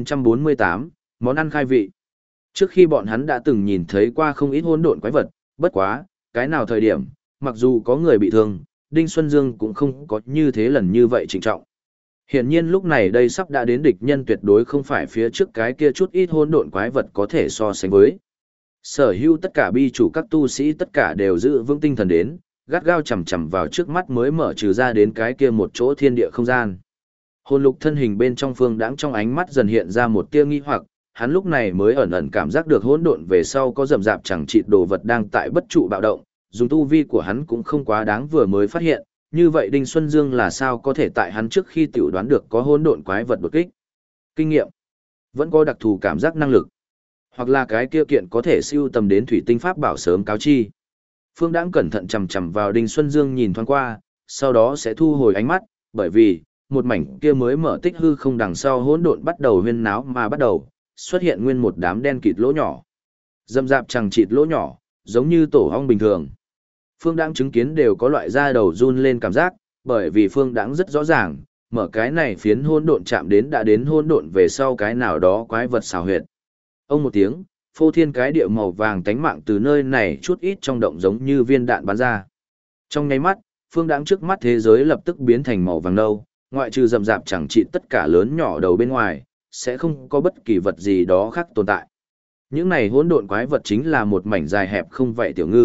1948, món ăn khai vị. Trước khi bọn hắn đã từng nhìn thấy qua không ít hỗn độn quái vật, bất quá, cái nào thời điểm, mặc dù có người bị thương, Đinh Xuân Dương cũng không có như thế lần như vậy trịnh trọng. Hiển nhiên lúc này đây sắp đã đến địch nhân tuyệt đối không phải phía trước cái kia chút ít hỗn độn quái vật có thể so sánh với. Sở hữu tất cả bi chủ các tu sĩ tất cả đều giữ vững tinh thần đến, gắt gao chằm chằm vào trước mắt mới mở trừ ra đến cái kia một chỗ thiên địa không gian. Hồn lục thân hình bên trong phương đãng trong ánh mắt dần hiện ra một tia nghi hoặc, hắn lúc này mới ẩn ẩn cảm giác được hỗn độn về sau có rậm rạp chẳng chịt đồ vật đang tại bất trụ bạo động, dùng tu vi của hắn cũng không quá đáng vừa mới phát hiện, như vậy Đinh Xuân Dương là sao có thể tại hắn trước khi tiểu đoán được có hỗn độn quái vật đột kích. Kinh nghiệm, vẫn có đặc thù cảm giác năng lực, hoặc là cái kia kiện có thể siêu tầm đến thủy tinh pháp bảo sớm cáo chi. Phương Đãng cẩn thận chằm chằm vào Đinh Xuân Dương nhìn thoáng qua, sau đó sẽ thu hồi ánh mắt, bởi vì một mảnh kia mới mở tích hư không đằng sau hỗn độn bắt đầu huyên náo mà bắt đầu xuất hiện nguyên một đám đen kịt lỗ nhỏ. Dâm dạp chẳng chịt lỗ nhỏ, giống như tổ ong bình thường. Phương Đãng chứng kiến đều có loại da đầu run lên cảm giác, bởi vì Phương Đãng rất rõ ràng, mở cái này phiến hỗn độn chạm đến đã đến hỗn độn về sau cái nào đó quái vật xào huyệt. Ông một tiếng, phô thiên cái địa màu vàng tánh mạng từ nơi này chút ít trong động giống như viên đạn bắn ra. Trong nháy mắt, Phương Đãng trước mắt thế giới lập tức biến thành màu vàng nâu, ngoại trừ rậm rạp chẳng trị tất cả lớn nhỏ đầu bên ngoài, sẽ không có bất kỳ vật gì đó khác tồn tại. Những này hỗn độn quái vật chính là một mảnh dài hẹp không vậy tiểu ngư,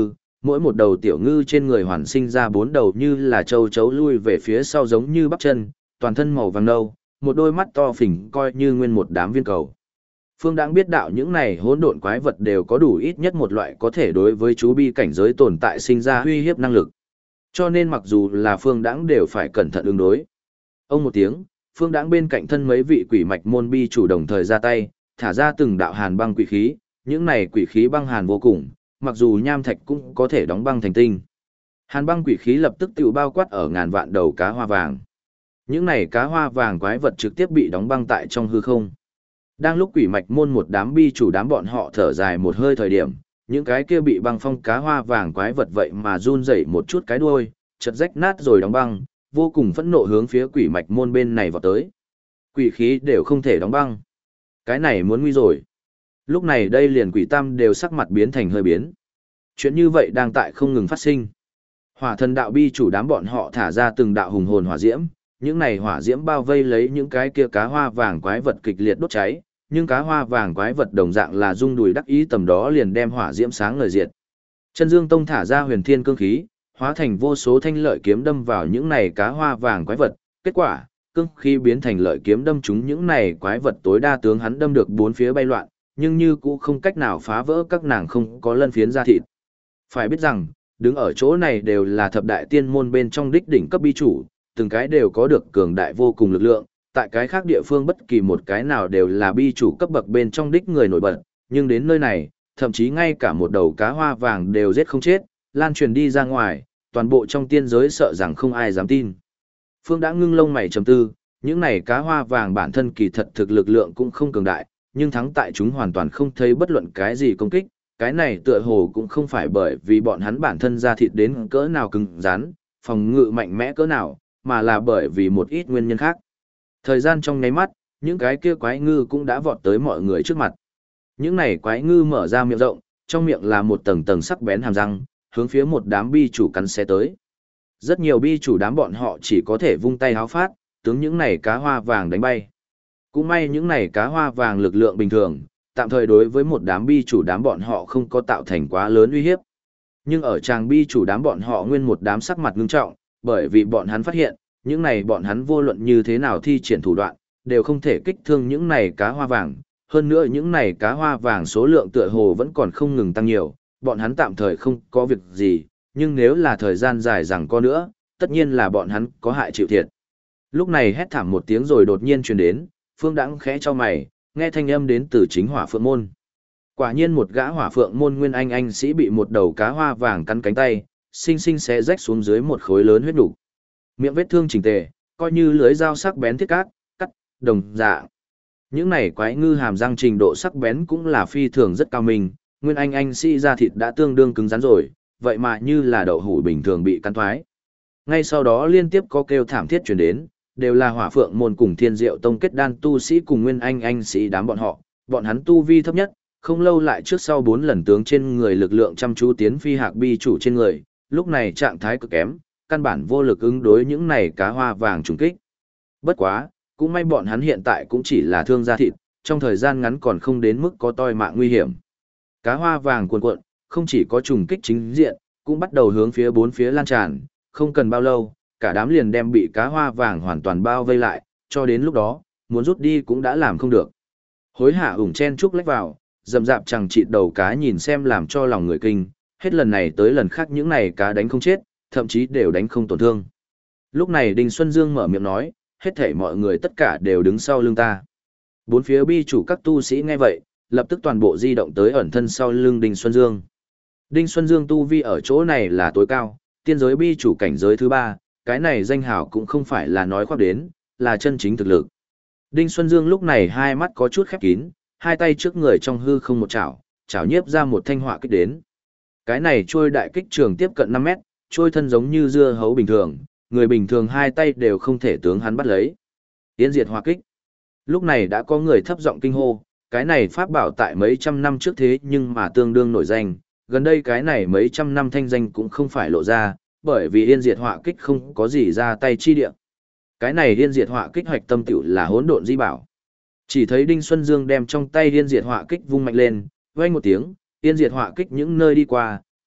Mỗi một đầu tiểu ngư trên người hoàn sinh ra 4 đầu như là châu chấu lui về phía sau giống như bắp chân, toàn thân màu vàng nâu, một đôi mắt to phình coi như nguyên một đám viên cầu. Phương Đãng biết đạo những này hỗn độn quái vật đều có đủ ít nhất một loại có thể đối với chú bi cảnh giới tồn tại sinh ra uy hiếp năng lực. Cho nên mặc dù là Phương Đãng đều phải cẩn thận ứng đối. Ông một tiếng, Phương Đãng bên cạnh thân mấy vị quỷ mạch môn bi chủ đồng thời ra tay, thả ra từng đạo hàn băng quỷ khí, những này quỷ khí băng hàn vô cùng, mặc dù nham thạch cũng có thể đóng băng thành tinh. Hàn băng quỷ khí lập tức tự bao quát ở ngàn vạn đầu cá hoa vàng. Những này cá hoa vàng quái vật trực tiếp bị đóng băng tại trong hư không. Đang lúc quỷ mạch môn một đám bi chủ đám bọn họ thở dài một hơi thời điểm, những cái kia bị băng phong cá hoa vàng quái vật vậy mà run rẩy một chút cái đuôi, chật rách nát rồi đóng băng, vô cùng phẫn nộ hướng phía quỷ mạch môn bên này vọt tới. Quỷ khí đều không thể đóng băng. Cái này muốn nguy rồi. Lúc này đây liền quỷ tam đều sắc mặt biến thành hơi biến. Chuyện như vậy đang tại không ngừng phát sinh. Hỏa thần đạo bi chủ đám bọn họ thả ra từng đạo hùng hồn hỏa diễm, những này hỏa diễm bao vây lấy những cái kia cá hoa vàng quái vật kịch liệt đốt cháy, nhưng cá hoa vàng quái vật đồng dạng là rung đùi đắc ý tầm đó liền đem hỏa diễm sáng ngời diệt. Chân Dương Tông thả ra huyền thiên cương khí, hóa thành vô số thanh lợi kiếm đâm vào những này cá hoa vàng quái vật, kết quả, cương khí biến thành lợi kiếm đâm trúng những này quái vật tối đa tướng hắn đâm được bốn phía bay loạn, nhưng như cũng không cách nào phá vỡ các nàng không có lân phiến da thịt. Phải biết rằng, đứng ở chỗ này đều là thập đại tiên môn bên trong đích đỉnh cấp bi chủ, từng cái đều có được cường đại vô cùng lực lượng, tại cái khác địa phương bất kỳ một cái nào đều là bi chủ cấp bậc bên trong đích người nổi bật, nhưng đến nơi này, thậm chí ngay cả một đầu cá hoa vàng đều giết không chết, lan truyền đi ra ngoài, toàn bộ trong tiên giới sợ rằng không ai dám tin. Phương đã ngưng lông mày trầm tư, những này cá hoa vàng bản thân kỳ thật thực lực lượng cũng không cường đại, nhưng thắng tại chúng hoàn toàn không thấy bất luận cái gì công kích, cái này tựa hồ cũng không phải bởi vì bọn hắn bản thân ra thịt đến cỡ nào cứng rắn, phòng ngự mạnh mẽ cỡ nào, mà là bởi vì một ít nguyên nhân khác. Thời gian trong nháy mắt, những cái kia quái ngư cũng đã vọt tới mọi người trước mặt. Những này quái ngư mở ra miệng rộng, trong miệng là một tầng tầng sắc bén hàm răng, hướng phía một đám bi chủ cắn xé tới. Rất nhiều bi chủ đám bọn họ chỉ có thể vung tay háo phát, tướng những này cá hoa vàng đánh bay. Cũng may những này cá hoa vàng lực lượng bình thường, tạm thời đối với một đám bi chủ đám bọn họ không có tạo thành quá lớn uy hiếp. Nhưng ở tràng bi chủ đám bọn họ nguyên một đám sắc mặt ngưng trọng, bởi vì bọn hắn phát hiện, những này bọn hắn vô luận như thế nào thi triển thủ đoạn, đều không thể kích thương những này cá hoa vàng. Hơn nữa những này cá hoa vàng số lượng tựa hồ vẫn còn không ngừng tăng nhiều, bọn hắn tạm thời không có việc gì, nhưng nếu là thời gian dài rằng có nữa, tất nhiên là bọn hắn có hại chịu thiệt. Lúc này hét thảm một tiếng rồi đột nhiên truyền đến, Phương Đãng khẽ cho mày, nghe thanh âm đến từ chính Hỏa Phượng môn. Quả nhiên một gã Hỏa Phượng môn nguyên anh sĩ bị một đầu cá hoa vàng cắn cánh tay, xinh xinh xé rách xuống dưới một khối lớn huyết đủ. Miệng vết thương chỉnh tề, coi như lưới dao sắc bén thiết cát, cắt, đồng dạng. Những này quái ngư hàm răng trình độ sắc bén cũng là phi thường rất cao minh, nguyên anh sĩ da thịt đã tương đương cứng rắn rồi, vậy mà như là đậu hũ bình thường bị cắn thoái. Ngay sau đó liên tiếp có kêu thảm thiết truyền đến, đều là Hỏa Phượng môn cùng Thiên Diệu Tông kết đan tu sĩ cùng nguyên anh sĩ đám bọn hắn tu vi thấp nhất, không lâu lại trước sau 4 lần tướng trên người lực lượng chăm chú tiến phi hạc bi chủ trên người, lúc này trạng thái cực kém, căn bản vô lực ứng đối những này cá hoa vàng trùng kích. Bất quá, cũng may bọn hắn hiện tại cũng chỉ là thương da thịt, trong thời gian ngắn còn không đến mức có toi mạng nguy hiểm. Cá hoa vàng cuồn cuộn, không chỉ có trùng kích chính diện, cũng bắt đầu hướng phía bốn phía lan tràn, không cần bao lâu, cả đám liền đem bị cá hoa vàng hoàn toàn bao vây lại, cho đến lúc đó, muốn rút đi cũng đã làm không được. Hối hả ủng chen chúc lách vào, dầm dạp chẳng chịt đầu cá nhìn xem làm cho lòng người kinh, hết lần này tới lần khác những này cá đánh không chết, thậm chí đều đánh không tổn thương. Lúc này Đinh Xuân Dương mở miệng nói, hết thảy mọi người tất cả đều đứng sau lưng ta. Bốn phía bi chủ các tu sĩ nghe vậy, lập tức toàn bộ di động tới ẩn thân sau lưng Đinh Xuân Dương. Đinh Xuân Dương tu vi ở chỗ này là tối cao, tiên giới bi chủ cảnh giới thứ 3, cái này danh hào cũng không phải là nói khoác đến, là chân chính thực lực. Đinh Xuân Dương lúc này hai mắt có chút khép kín, hai tay trước người trong hư không một chảo nhiếp ra một thanh họa kích đến. Cái này trôi đại kích trường tiếp cận 5 mét, trôi thân giống như dưa hấu bình thường, người bình thường hai tay đều không thể tướng hắn bắt lấy. Tiến diệt họa kích. Lúc này đã có người thấp giọng kinh hô, cái này pháp bảo tại mấy trăm năm trước thế nhưng mà tương đương nổi danh, gần đây cái này mấy trăm năm thanh danh cũng không phải lộ ra, bởi vì yên diệt họa kích không có gì ra tay chi địa. Cái này yên diệt họa kích hoạch tâm tiểu là hỗn độn di bảo. Chỉ thấy Đinh Xuân Dương đem trong tay yên diệt họa kích vung mạnh lên, vang một tiếng, yên diệt họa kích những nơi đi qua,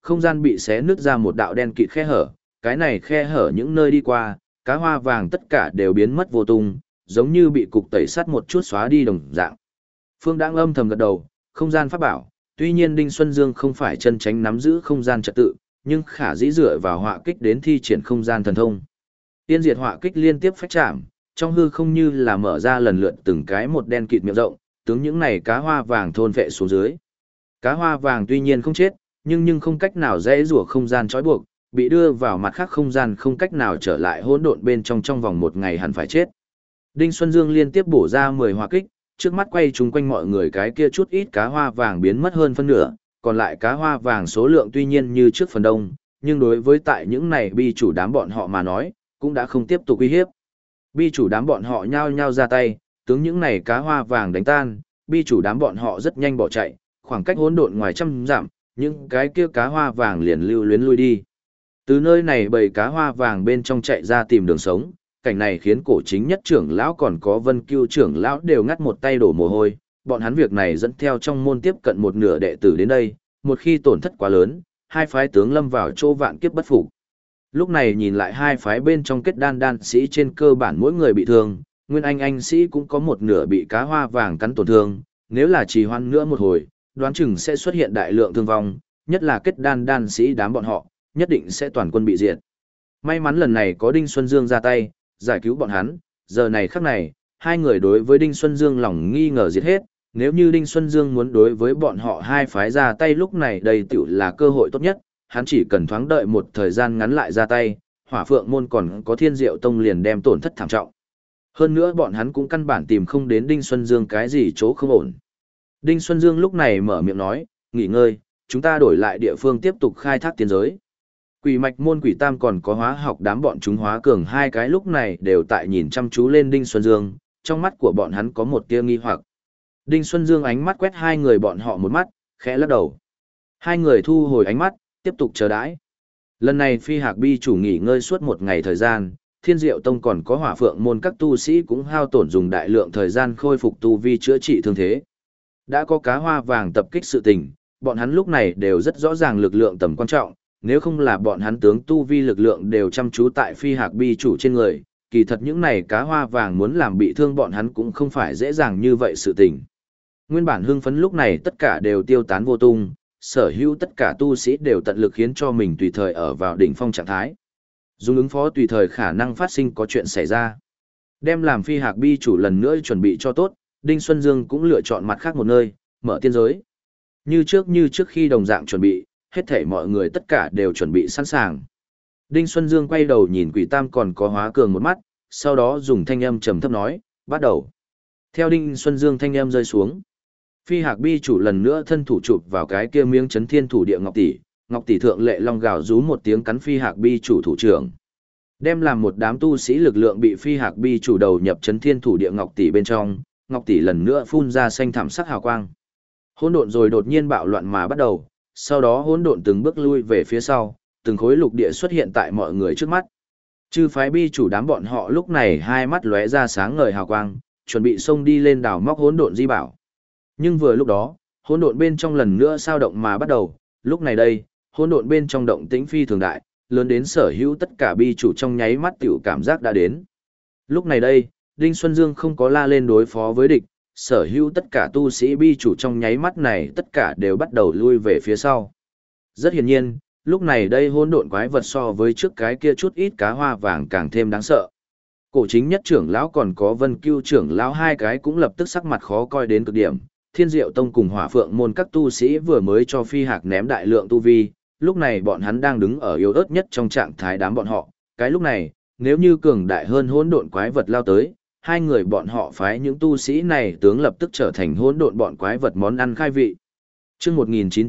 không gian bị xé nứt ra một đạo đen kịt khe hở, cái này khe hở những nơi đi qua, cá hoa vàng tất cả đều biến mất vô tung, giống như bị cục tẩy sắt một chút xóa đi đồng dạng. Phương Đãng âm thầm gật đầu, không gian pháp bảo, tuy nhiên Đinh Xuân Dương không phải chân chính nắm giữ không gian trật tự, nhưng khả dĩ dựa vào họa kích đến thi triển không gian thần thông. Tiên diệt họa kích liên tiếp phách chạm, trong hư không như là mở ra lần lượt từng cái một đen kịt miệng rộng, tướng những này cá hoa vàng thôn vệ xuống dưới. Cá hoa vàng tuy nhiên không chết, nhưng không cách nào dễ rủa không gian trói buộc, bị đưa vào mặt khác không gian không cách nào trở lại hỗn độn bên trong vòng một ngày hẳn phải chết. Đinh Xuân Dương liên tiếp bổ ra 10 hỏa kích, trước mắt quay chúng quanh mọi người cái kia chút ít cá hoa vàng biến mất hơn phân nửa, còn lại cá hoa vàng số lượng tuy nhiên như trước phần đông, nhưng đối với tại những này bi chủ đám bọn họ mà nói, cũng đã không tiếp tục uy hiếp. Bi chủ đám bọn họ nhao nhao ra tay, tướng những này cá hoa vàng đánh tan, bi chủ đám bọn họ rất nhanh bỏ chạy, khoảng cách hỗn độn ngoài trăm dặm, những cái kia cá hoa vàng liền lưu luyến lui đi. Từ nơi này bầy cá hoa vàng bên trong chạy ra tìm đường sống, cảnh này khiến cổ chính nhất trưởng lão còn có Vân Cưu trưởng lão đều ngắt một tay đổ mồ hôi, bọn hắn việc này dẫn theo trong môn tiếp cận một nửa đệ tử đến đây, một khi tổn thất quá lớn, hai phái tướng lâm vào chỗ vạn kiếp bất phục. Lúc này nhìn lại hai phái bên trong kết đan sĩ trên cơ bản mỗi người bị thương, Nguyên Anh sĩ cũng có một nửa bị cá hoa vàng cắn tổn thương, nếu là trì hoãn nữa một hồi, đoán chừng sẽ xuất hiện đại lượng thương vong, nhất là kết đan sĩ đám bọn họ, nhất định sẽ toàn quân bị diệt. May mắn lần này có Đinh Xuân Dương ra tay, giải cứu bọn hắn, giờ này khắc này, hai người đối với Đinh Xuân Dương lòng nghi ngờ diệt hết, nếu như Đinh Xuân Dương muốn đối với bọn họ hai phái ra tay lúc này đây tiểu là cơ hội tốt nhất, hắn chỉ cần thoáng đợi một thời gian ngắn lại ra tay, Hỏa Phượng môn còn có Thiên Diệu tông liền đem tổn thất thảm trọng. Hơn nữa bọn hắn cũng căn bản tìm không đến Đinh Xuân Dương cái gì chỗ không ổn. Đinh Xuân Dương lúc này mở miệng nói, nghỉ ngơi, chúng ta đổi lại địa phương tiếp tục khai thác tiên giới. Quỷ mạch môn quỷ tam còn có hóa học đám bọn chúng hóa cường hai cái lúc này đều tại nhìn chăm chú lên Đinh Xuân Dương, trong mắt của bọn hắn có một tia nghi hoặc. Đinh Xuân Dương ánh mắt quét hai người bọn họ một mắt, khẽ lắc đầu. Hai người thu hồi ánh mắt, tiếp tục chờ đãi. Lần này Phi Hạc Bi chủ nghỉ ngơi suốt một ngày thời gian, Thiên Diệu Tông còn có Hỏa Phượng môn các tu sĩ cũng hao tổn dùng đại lượng thời gian khôi phục tu vi chữa trị thương thế. Đã có cá hoa vàng tập kích sự tình, bọn hắn lúc này đều rất rõ ràng lực lượng tầm quan trọng, nếu không là bọn hắn tướng tu vi lực lượng đều chăm chú tại Phi Hạc Bi chủ trên người, kỳ thật những này cá hoa vàng muốn làm bị thương bọn hắn cũng không phải dễ dàng như vậy sự tình. Nguyên bản hưng phấn lúc này tất cả đều tiêu tán vô tung, sở hữu tất cả tu sĩ đều tận lực khiến cho mình tùy thời ở vào đỉnh phong trạng thái. Dùng ứng phó tùy thời khả năng phát sinh có chuyện xảy ra. Đem làm Phi Hạc Bi chủ lần nữa chuẩn bị cho tốt, Đinh Xuân Dương cũng lựa chọn mặt khác một nơi, mở tiên giới. Như trước khi đồng dạng chuẩn bị, hết thảy mọi người tất cả đều chuẩn bị sẵn sàng. Đinh Xuân Dương quay đầu nhìn Quỷ Tam còn có hóa cường một mắt, sau đó dùng thanh âm trầm thấp nói, bắt đầu. Theo Đinh Xuân Dương thanh âm rơi xuống, Phi Hạc Bi chủ lần nữa thân thủ chụp vào cái kia miếng chấn thiên thủ địa Ngọc tỷ thượng lệ long gào rú một tiếng cắn Phi Hạc Bi chủ thủ trưởng. Đem làm một đám tu sĩ lực lượng bị Phi Hạc Bi chủ đầu nhập chấn thiên thủ địa Ngọc tỷ bên trong, Ngọc tỷ lần nữa phun ra xanh thảm sắc hào quang. Hỗn độn rồi đột nhiên bạo loạn mà bắt đầu, sau đó hỗn độn từng bước lui về phía sau, từng khối lục địa xuất hiện tại mọi người trước mắt. Chư phái bi chủ đám bọn họ lúc này hai mắt lóe ra sáng ngời hào quang, chuẩn bị xông đi lên đào móc hỗn độn di bảo. Nhưng vừa lúc đó, hỗn độn bên trong lần nữa sao động mà bắt đầu, lúc này đây, hỗn độn bên trong động tĩnh phi thường đại, lớn đến sở hữu tất cả bi chủ trong nháy mắt tiểu cảm giác đã đến. Lúc này đây, Đinh Xuân Dương không có la lên đối phó với địch, sở hữu tất cả tu sĩ bi chủ trong nháy mắt này tất cả đều bắt đầu lui về phía sau. Rất hiển nhiên, lúc này đây hỗn độn quái vật so với trước cái kia chút ít cá hoa vàng càng thêm đáng sợ. Cổ chính nhất trưởng lão còn có Vân Cưu trưởng lão hai cái cũng lập tức sắc mặt khó coi đến cực điểm. Thiên Diệu Tông cùng Hỏa Phượng môn các tu sĩ vừa mới cho Phi Hạc ném đại lượng tu vi, lúc này bọn hắn đang đứng ở yếu ớt nhất trong trạng thái đám bọn họ. Cái lúc này, nếu như cường đại hơn hỗn độn quái vật lao tới, hai người bọn họ phái những tu sĩ này tướng lập tức trở thành hỗn độn bọn quái vật món ăn khai vị. Chương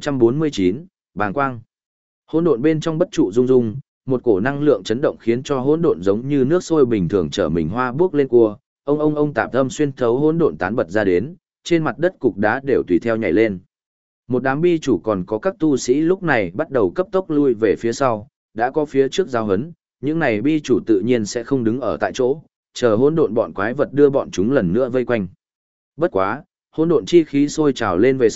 1949, Bàng Quang. Hỗn độn bên trong bất trụ rung rung, một cổ năng lượng chấn động khiến cho hỗn độn giống như nước sôi bình thường trở mình hoa bước lên cua, ông tạp âm xuyên thấu hỗn độn tán bật ra đến, trên mặt đất cục đá đều tùy theo nhảy lên. Một đám bi chủ còn có các tu sĩ lúc này bắt đầu cấp tốc lui về phía sau, đã có phía trước giao hấn, những này bi chủ tự nhiên sẽ không đứng ở tại chỗ, chờ hỗn độn bọn quái vật đưa bọn chúng lần nữa vây quanh. Bất quá, hỗn độn chi khí sôi trào lên về sau,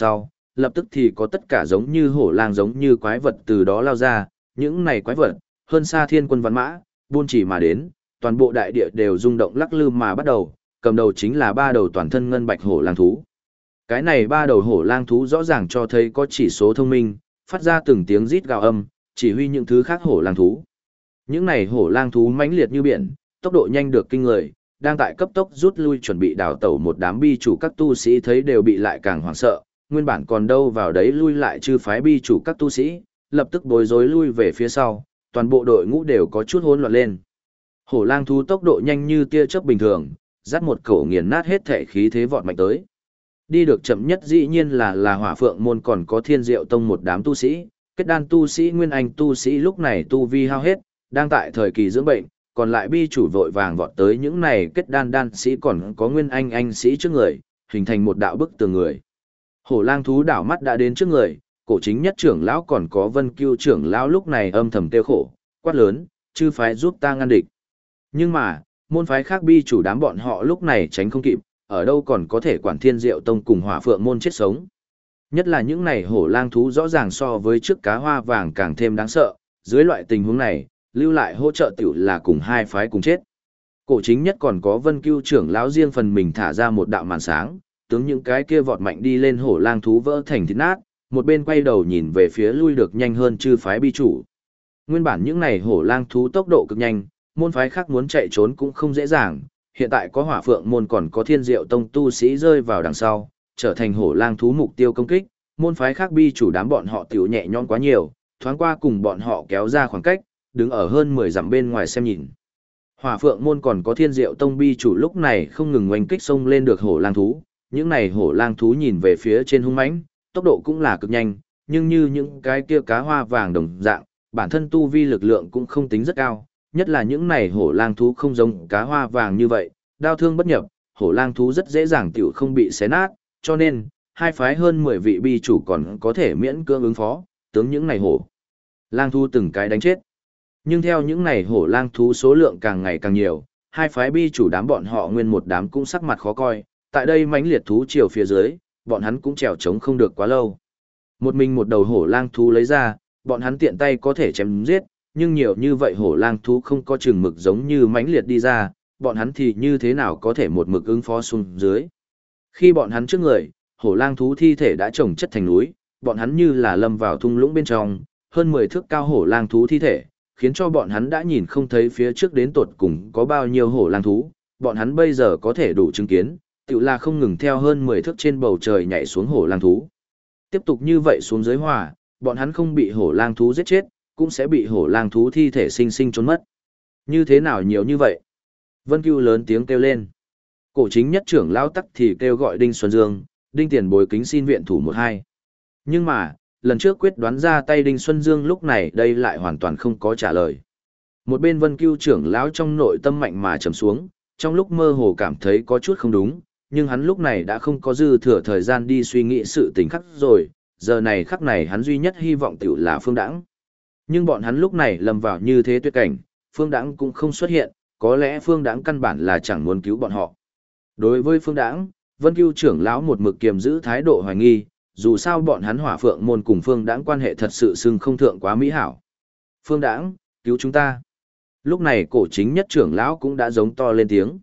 lập tức thì có tất cả giống như hổ lang giống như quái vật từ đó lao ra, những này quái vật, hơn xa thiên quân văn mã, buôn chỉ mà đến, toàn bộ đại địa đều rung động lắc lư mà bắt đầu, cầm đầu chính là ba đầu toàn thân ngân bạch hổ lang thú. Cái này ba đầu hổ lang thú rõ ràng cho thấy có chỉ số thông minh, phát ra từng tiếng rít gào âm, chỉ huy những thứ khác hổ lang thú. Những này hổ lang thú mãnh liệt như biển, tốc độ nhanh được kinh người, đang tại cấp tốc rút lui chuẩn bị đào tẩu một đám bi chủ các tu sĩ thấy đều bị lại càng hoảng sợ, nguyên bản còn đâu vào đấy lui lại chư phái bi chủ các tu sĩ, lập tức bối rối lui về phía sau, toàn bộ đội ngũ đều có chút hỗn loạn lên. Hổ lang thú tốc độ nhanh như tia chớp bình thường, dắt một cổ nghiền nát hết thể khí thế vọt mạnh tới. Đi được chậm nhất dĩ nhiên là Hỏa Phượng môn còn có Thiên Diệu tông một đám tu sĩ, kết đan tu sĩ nguyên anh tu sĩ lúc này tu vi hao hết, đang tại thời kỳ dưỡng bệnh, còn lại bi chủ vội vàng vọt tới những này kết đan đan sĩ còn có nguyên anh sĩ trước người, hình thành một đạo bức tường người. Hổ lang thú đảo mắt đã đến trước người, cổ chính nhất trưởng lão còn có Vân Cưu trưởng lão lúc này âm thầm tiêu khổ, quát lớn, chư phái giúp ta ngăn địch. Nhưng mà, môn phái khác bi chủ đám bọn họ lúc này tránh không kịp, ở đâu còn có thể quản Thiên Diệu tông cùng Hỏa Phượng môn chết sống. Nhất là những này hổ lang thú rõ ràng so với trước cá hoa vàng càng thêm đáng sợ, dưới loại tình huống này, lưu lại hỗ trợ tiểu là cùng hai phái cùng chết. Cổ chính nhất còn có Vân Cưu trưởng lão riêng phần mình thả ra một đạo màn sáng, tướng những cái kia vọt mạnh đi lên hổ lang thú vỡ thành thịt nát, một bên quay đầu nhìn về phía lui được nhanh hơn chư phái bi chủ. Nguyên bản những này hổ lang thú tốc độ cực nhanh, môn phái khác muốn chạy trốn cũng không dễ dàng, hiện tại có Hỏa Phượng môn còn có Thiên Diệu tông tu sĩ rơi vào đằng sau, trở thành hổ lang thú mục tiêu công kích, môn phái khác bi chủ đám bọn họ tiểu nhẹ nhõm quá nhiều, thoáng qua cùng bọn họ kéo ra khoảng cách, đứng ở hơn 10 dặm bên ngoài xem nhìn. Hỏa Phượng môn còn có Thiên Diệu tông bi chủ lúc này không ngừng oanh kích xông lên được hổ lang thú, những này hổ lang thú nhìn về phía trên hung mãnh, tốc độ cũng là cực nhanh, nhưng như những cái kia cá hoa vàng đồng dạng, bản thân tu vi lực lượng cũng không tính rất cao, nhất là những này hổ lang thú không giống cá hoa vàng như vậy, đao thương bất nhập, hổ lang thú rất dễ dàng tiểu không bị xé nát, cho nên, hai phái hơn 10 vị bi chủ còn có thể miễn cưỡng ứng phó, tướng những này hổ lang thú từng cái đánh chết. Nhưng theo những này hổ lang thú số lượng càng ngày càng nhiều, hai phái bi chủ đám bọn họ nguyên một đám cũng sắc mặt khó coi, tại đây mãnh liệt thú chiều phía dưới, bọn hắn cũng trèo trống không được quá lâu. Một mình một đầu hổ lang thú lấy ra, bọn hắn tiện tay có thể chém giết, nhưng nhiều như vậy hổ lang thú không có chừng mực giống như mãnh liệt đi ra, bọn hắn thì như thế nào có thể một mực ứng phó xuống dưới. Khi bọn hắn trước người, hổ lang thú thi thể đã chồng chất thành núi, bọn hắn như là lâm vào thung lũng bên trong, hơn 10 thước cao hổ lang thú thi thể, khiến cho bọn hắn đã nhìn không thấy phía trước đến tột cùng có bao nhiêu hổ lang thú, bọn hắn bây giờ có thể đủ chứng kiến, tự là không ngừng theo hơn 10 thước trên bầu trời nhảy xuống hổ lang thú. Tiếp tục như vậy xuống dưới hòa, bọn hắn không bị hổ lang thú giết chết, cũng sẽ bị hổ lang thú thi thể sinh sinh trốn mất. Như thế nào nhiều như vậy? Vân Cưu lớn tiếng kêu lên. Cổ chính nhất trưởng lão tắc thì kêu gọi Đinh Xuân Dương, Đinh tiền bối kính xin viện thủ 1-2. Nhưng mà, lần trước quyết đoán ra tay Đinh Xuân Dương lúc này đây lại hoàn toàn không có trả lời. Một bên Vân Cưu trưởng lão trong nội tâm mạnh mà trầm xuống, trong lúc mơ hồ cảm thấy có chút không đúng, nhưng hắn lúc này đã không có dư thừa thời gian đi suy nghĩ sự tình khắc rồi, giờ này khắc này hắn duy nhất hy vọng tiểu là Phương Đãng. Nhưng bọn hắn lúc này lâm vào như thế tuyệt cảnh, Phương Đãng cũng không xuất hiện, có lẽ Phương Đãng căn bản là chẳng muốn cứu bọn họ. Đối với Phương Đãng, Vân Cưu trưởng lão một mực kiềm giữ thái độ hoài nghi, dù sao bọn hắn Hỏa Phượng môn cùng Phương Đãng quan hệ thật sự xưng không thượng quá mỹ hảo. Phương Đãng, cứu chúng ta. Lúc này cổ chính nhất trưởng lão cũng đã giống to lên tiếng.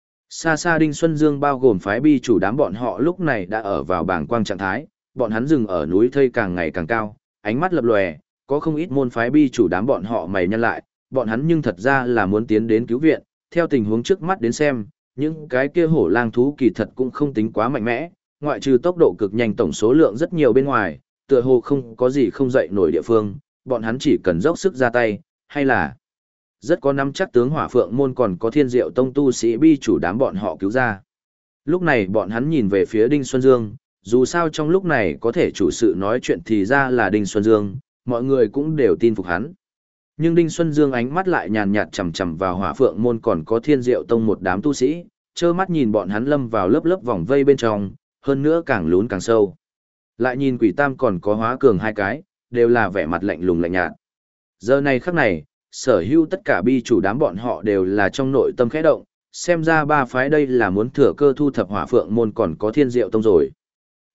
Xa xa Đinh Xuân Dương bao gồm phái bi chủ đám bọn họ lúc này đã ở vào bảng quang trạng thái, bọn hắn dừng ở núi thây càng ngày càng cao, ánh mắt lập lòe, có không ít môn phái bi chủ đám bọn họ mày nhăn lại, bọn hắn nhưng thật ra là muốn tiến đến cứu viện, theo tình huống trước mắt đến xem, những cái kia hổ lang thú kỳ thật cũng không tính quá mạnh mẽ, ngoại trừ tốc độ cực nhanh tổng số lượng rất nhiều bên ngoài, tựa hồ không có gì không dậy nổi địa phương, bọn hắn chỉ cần dốc sức ra tay, hay là rất có nắm chắc tướng Hỏa Phượng môn còn có Thiên Diệu tông tu sĩ bi chủ đám bọn họ cứu ra. Lúc này bọn hắn nhìn về phía Đinh Xuân Dương, dù sao trong lúc này có thể chủ sự nói chuyện thì ra là Đinh Xuân Dương, mọi người cũng đều tin phục hắn. Nhưng Đinh Xuân Dương ánh mắt lại nhàn nhạt chằm chằm vào Hỏa Phượng môn còn có Thiên Diệu tông một đám tu sĩ, trơ mắt nhìn bọn hắn lâm vào lớp lớp vòng vây bên trong, hơn nữa càng lún càng sâu. Lại nhìn Quỷ Tam còn có Hóa Cường hai cái, đều là vẻ mặt lạnh lùng lạnh nhạt. Giờ này khắc này, sở hữu tất cả bi chủ đám bọn họ đều là trong nội tâm khẽ động, xem ra ba phái đây là muốn thừa cơ thu thập Hỏa Phượng môn còn có Thiên Diệu tông rồi.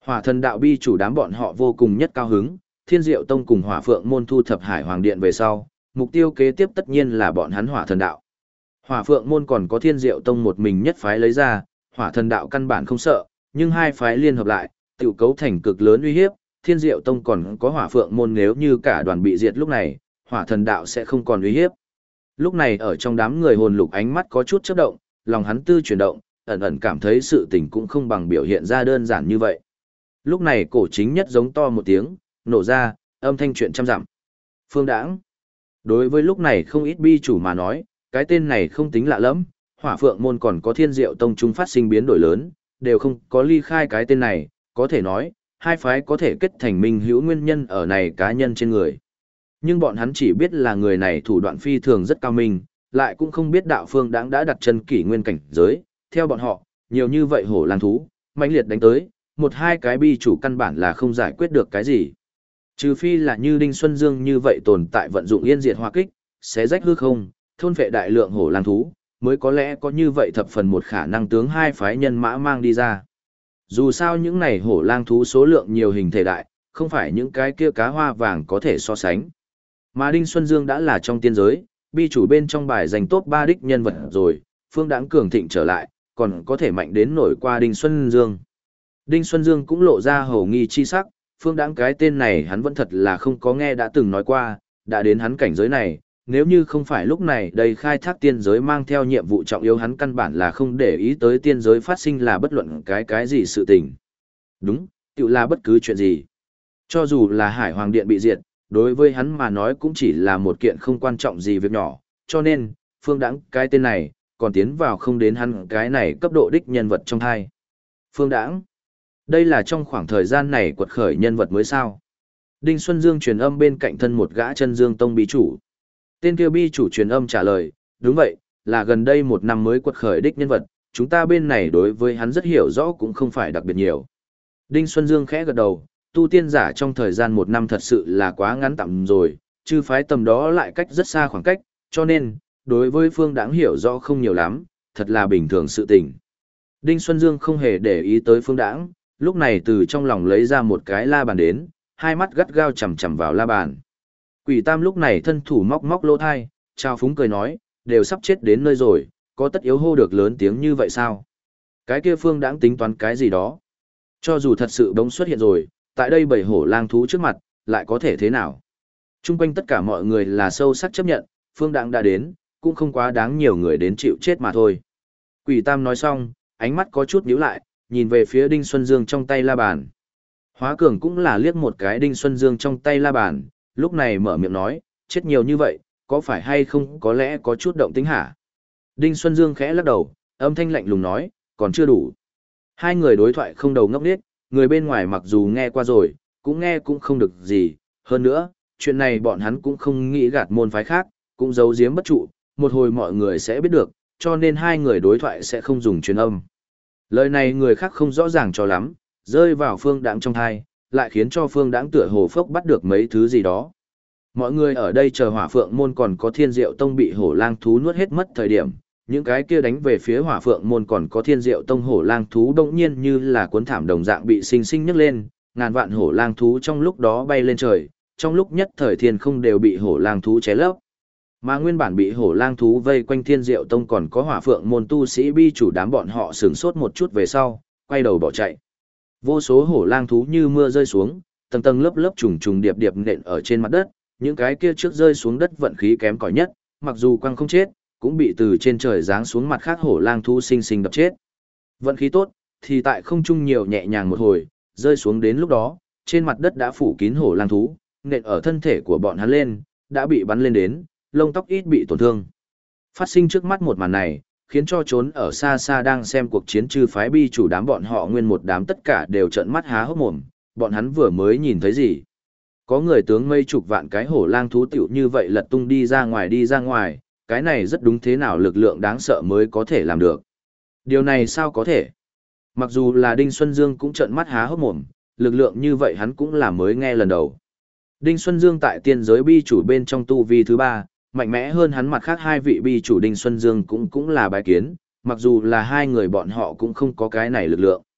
Hỏa thần đạo bi chủ đám bọn họ vô cùng nhất cao hứng, Thiên Diệu Tông cùng Hỏa Phượng môn thu thập Hải Hoàng Điện về sau, mục tiêu kế tiếp tất nhiên là bọn hắn Hỏa thần đạo. Hỏa Phượng môn còn có Thiên Diệu Tông một mình nhất phái lấy ra, Hỏa thần đạo căn bản không sợ, nhưng hai phái liên hợp lại, tiểu cấu thành cực lớn uy hiếp, Thiên Diệu Tông còn có Hỏa Phượng môn nếu như cả đoàn bị diệt lúc này, Hỏa thần đạo sẽ không còn uy hiếp. Lúc này ở trong đám người hồn lục ánh mắt có chút chớp động, lòng hắn tư chuyển động, ẩn ẩn cảm thấy sự tình cũng không bằng biểu hiện ra đơn giản như vậy. Lúc này cổ chính nhất giống to một tiếng, nổ ra, âm thanh chuyện trăm dặm. Phương Đãng. Đối với lúc này không ít bi chủ mà nói, cái tên này không tính lạ lắm, Hỏa Phượng môn còn có Thiên Diệu Tông chúng phát sinh biến đổi lớn, đều không có ly khai cái tên này, có thể nói, hai phái có thể kết thành minh hữu nguyên nhân ở này cá nhân trên người. Nhưng bọn hắn chỉ biết là người này thủ đoạn phi thường rất cao minh, lại cũng không biết đạo Phương Đãng đã đặt chân kỷ nguyên cảnh giới, theo bọn họ, nhiều như vậy hổ lang thú, mãnh liệt đánh tới, một hai cái bi chủ căn bản là không giải quyết được cái gì. Trừ phi là như Đinh Xuân Dương như vậy tồn tại vận dụng yên diệt hoa kích, xé rách hư không, thôn phệ đại lượng hổ lang thú, mới có lẽ có như vậy thập phần một khả năng tướng hai phái nhân mã mang đi ra. Dù sao những này hổ lang thú số lượng nhiều hình thể đại, không phải những cái kia cá hoa vàng có thể so sánh. Mà Đinh Xuân Dương đã là trong tiên giới, bi chủ bên trong bài giành top 3 đích nhân vật rồi, Phương Đãng cường thịnh trở lại, còn có thể mạnh đến nổi qua Đinh Xuân Dương. Đinh Xuân Dương cũng lộ ra hầu nghi chi sắc, Phương Đãng cái tên này hắn vẫn thật là không có nghe đã từng nói qua, đã đến hắn cảnh giới này, nếu như không phải lúc này đây khai thác tiên giới mang theo nhiệm vụ trọng yếu hắn căn bản là không để ý tới tiên giới phát sinh là bất luận cái gì sự tình. Đúng, tự là bất cứ chuyện gì. Cho dù là Hải Hoàng Điện bị diệt, đối với hắn mà nói cũng chỉ là một kiện không quan trọng gì việc nhỏ, cho nên, Phương Đãng cái tên này, còn tiến vào không đến hắn cái này cấp độ đích nhân vật trong hai. Phương Đãng, đây là trong khoảng thời gian này quật khởi nhân vật mới sao. Đinh Xuân Dương truyền âm bên cạnh thân một gã chân Dương Tông bí chủ. Tên kia bi chủ truyền âm trả lời, đúng vậy, là gần đây một năm mới quật khởi đích nhân vật, chúng ta bên này đối với hắn rất hiểu rõ cũng không phải đặc biệt nhiều. Đinh Xuân Dương khẽ gật đầu, tu tiên giả trong thời gian một năm thật sự là quá ngắn tạm rồi, chư phái tầm đó lại cách rất xa khoảng cách, cho nên, đối với Phương Đãng hiểu rõ không nhiều lắm, thật là bình thường sự tình. Đinh Xuân Dương không hề để ý tới Phương Đãng, lúc này từ trong lòng lấy ra một cái la bàn đến, hai mắt gắt gao chằm chằm vào la bàn. Quỷ Tam lúc này thân thủ móc móc lỗ thai, trao phúng cười nói, đều sắp chết đến nơi rồi, có tất yếu hô được lớn tiếng như vậy sao? Cái kia Phương Đãng tính toán cái gì đó? Cho dù thật sự bỗng xuất hiện rồi, tại đây bầy hổ lang thú trước mặt, lại có thể thế nào? Trung quanh tất cả mọi người là sâu sắc chấp nhận, Phương Đãng đã đến, cũng không quá đáng nhiều người đến chịu chết mà thôi. Quỷ Tam nói xong, ánh mắt có chút nhíu lại, nhìn về phía Đinh Xuân Dương trong tay la bàn. Hóa Cường cũng là liếc một cái Đinh Xuân Dương trong tay la bàn, lúc này mở miệng nói, chết nhiều như vậy, có phải hay không có lẽ có chút động tính hả? Đinh Xuân Dương khẽ lắc đầu, âm thanh lạnh lùng nói, còn chưa đủ. Hai người đối thoại không đầu ngốc nghếch, người bên ngoài mặc dù nghe qua rồi, cũng nghe cũng không được gì, hơn nữa, chuyện này bọn hắn cũng không nghĩ gạt môn phái khác, cũng giấu giếm bất trụ, một hồi mọi người sẽ biết được, cho nên hai người đối thoại sẽ không dùng truyền âm. Lời này người khác không rõ ràng cho lắm, rơi vào Phương Đãng trong thai, lại khiến cho Phương Đãng tựa hồ phốc bắt được mấy thứ gì đó. Mọi người ở đây chờ Hỏa Phượng môn còn có Thiên Diệu Tông bị hổ lang thú nuốt hết mất thời điểm, những cái kia đánh về phía Hỏa Phượng môn còn có Thiên Diệu Tông hổ lang thú bỗng nhiên như là cuốn thảm đồng dạng bị sinh sinh nhấc lên, ngàn vạn hổ lang thú trong lúc đó bay lên trời, trong lúc nhất thời thiên không đều bị hổ lang thú ché lấp. Mà nguyên bản bị hổ lang thú vây quanh Thiên Diệu Tông còn có Hỏa Phượng môn tu sĩ bi chủ đám bọn họ sửng sốt một chút về sau, quay đầu bỏ chạy. Vô số hổ lang thú như mưa rơi xuống, tầng tầng lớp lớp trùng trùng điệp điệp nện ở trên mặt đất, những cái kia trước rơi xuống đất vận khí kém cỏi nhất, mặc dù quăng không chết, cũng bị từ trên trời giáng xuống mặt khác hổ lang thú sinh sinh đập chết. Vận khí tốt, thì tại không trung nhiều nhẹ nhàng một hồi, rơi xuống đến lúc đó, trên mặt đất đã phủ kín hổ lang thú, nện ở thân thể của bọn hắn lên, đã bị bắn lên đến, lông tóc ít bị tổn thương. Phát sinh trước mắt một màn này, khiến cho trốn ở xa xa đang xem cuộc chiến chư phái bi chủ đám bọn họ nguyên một đám tất cả đều trợn mắt há hốc mồm, bọn hắn vừa mới nhìn thấy gì. Có người tướng mấy chục vạn cái hổ lang thú tiểu như vậy lật tung đi ra ngoài, cái này rất đúng thế nào lực lượng đáng sợ mới có thể làm được. Điều này sao có thể? Mặc dù là Đinh Xuân Dương cũng trợn mắt há hốc mồm, lực lượng như vậy hắn cũng là mới nghe lần đầu. Đinh Xuân Dương tại tiên giới bi chủ bên trong tu vi thứ 3, mạnh mẽ hơn hắn mặt khác hai vị bi chủ Đinh Xuân Dương cũng là bái kiến, mặc dù là hai người bọn họ cũng không có cái này lực lượng.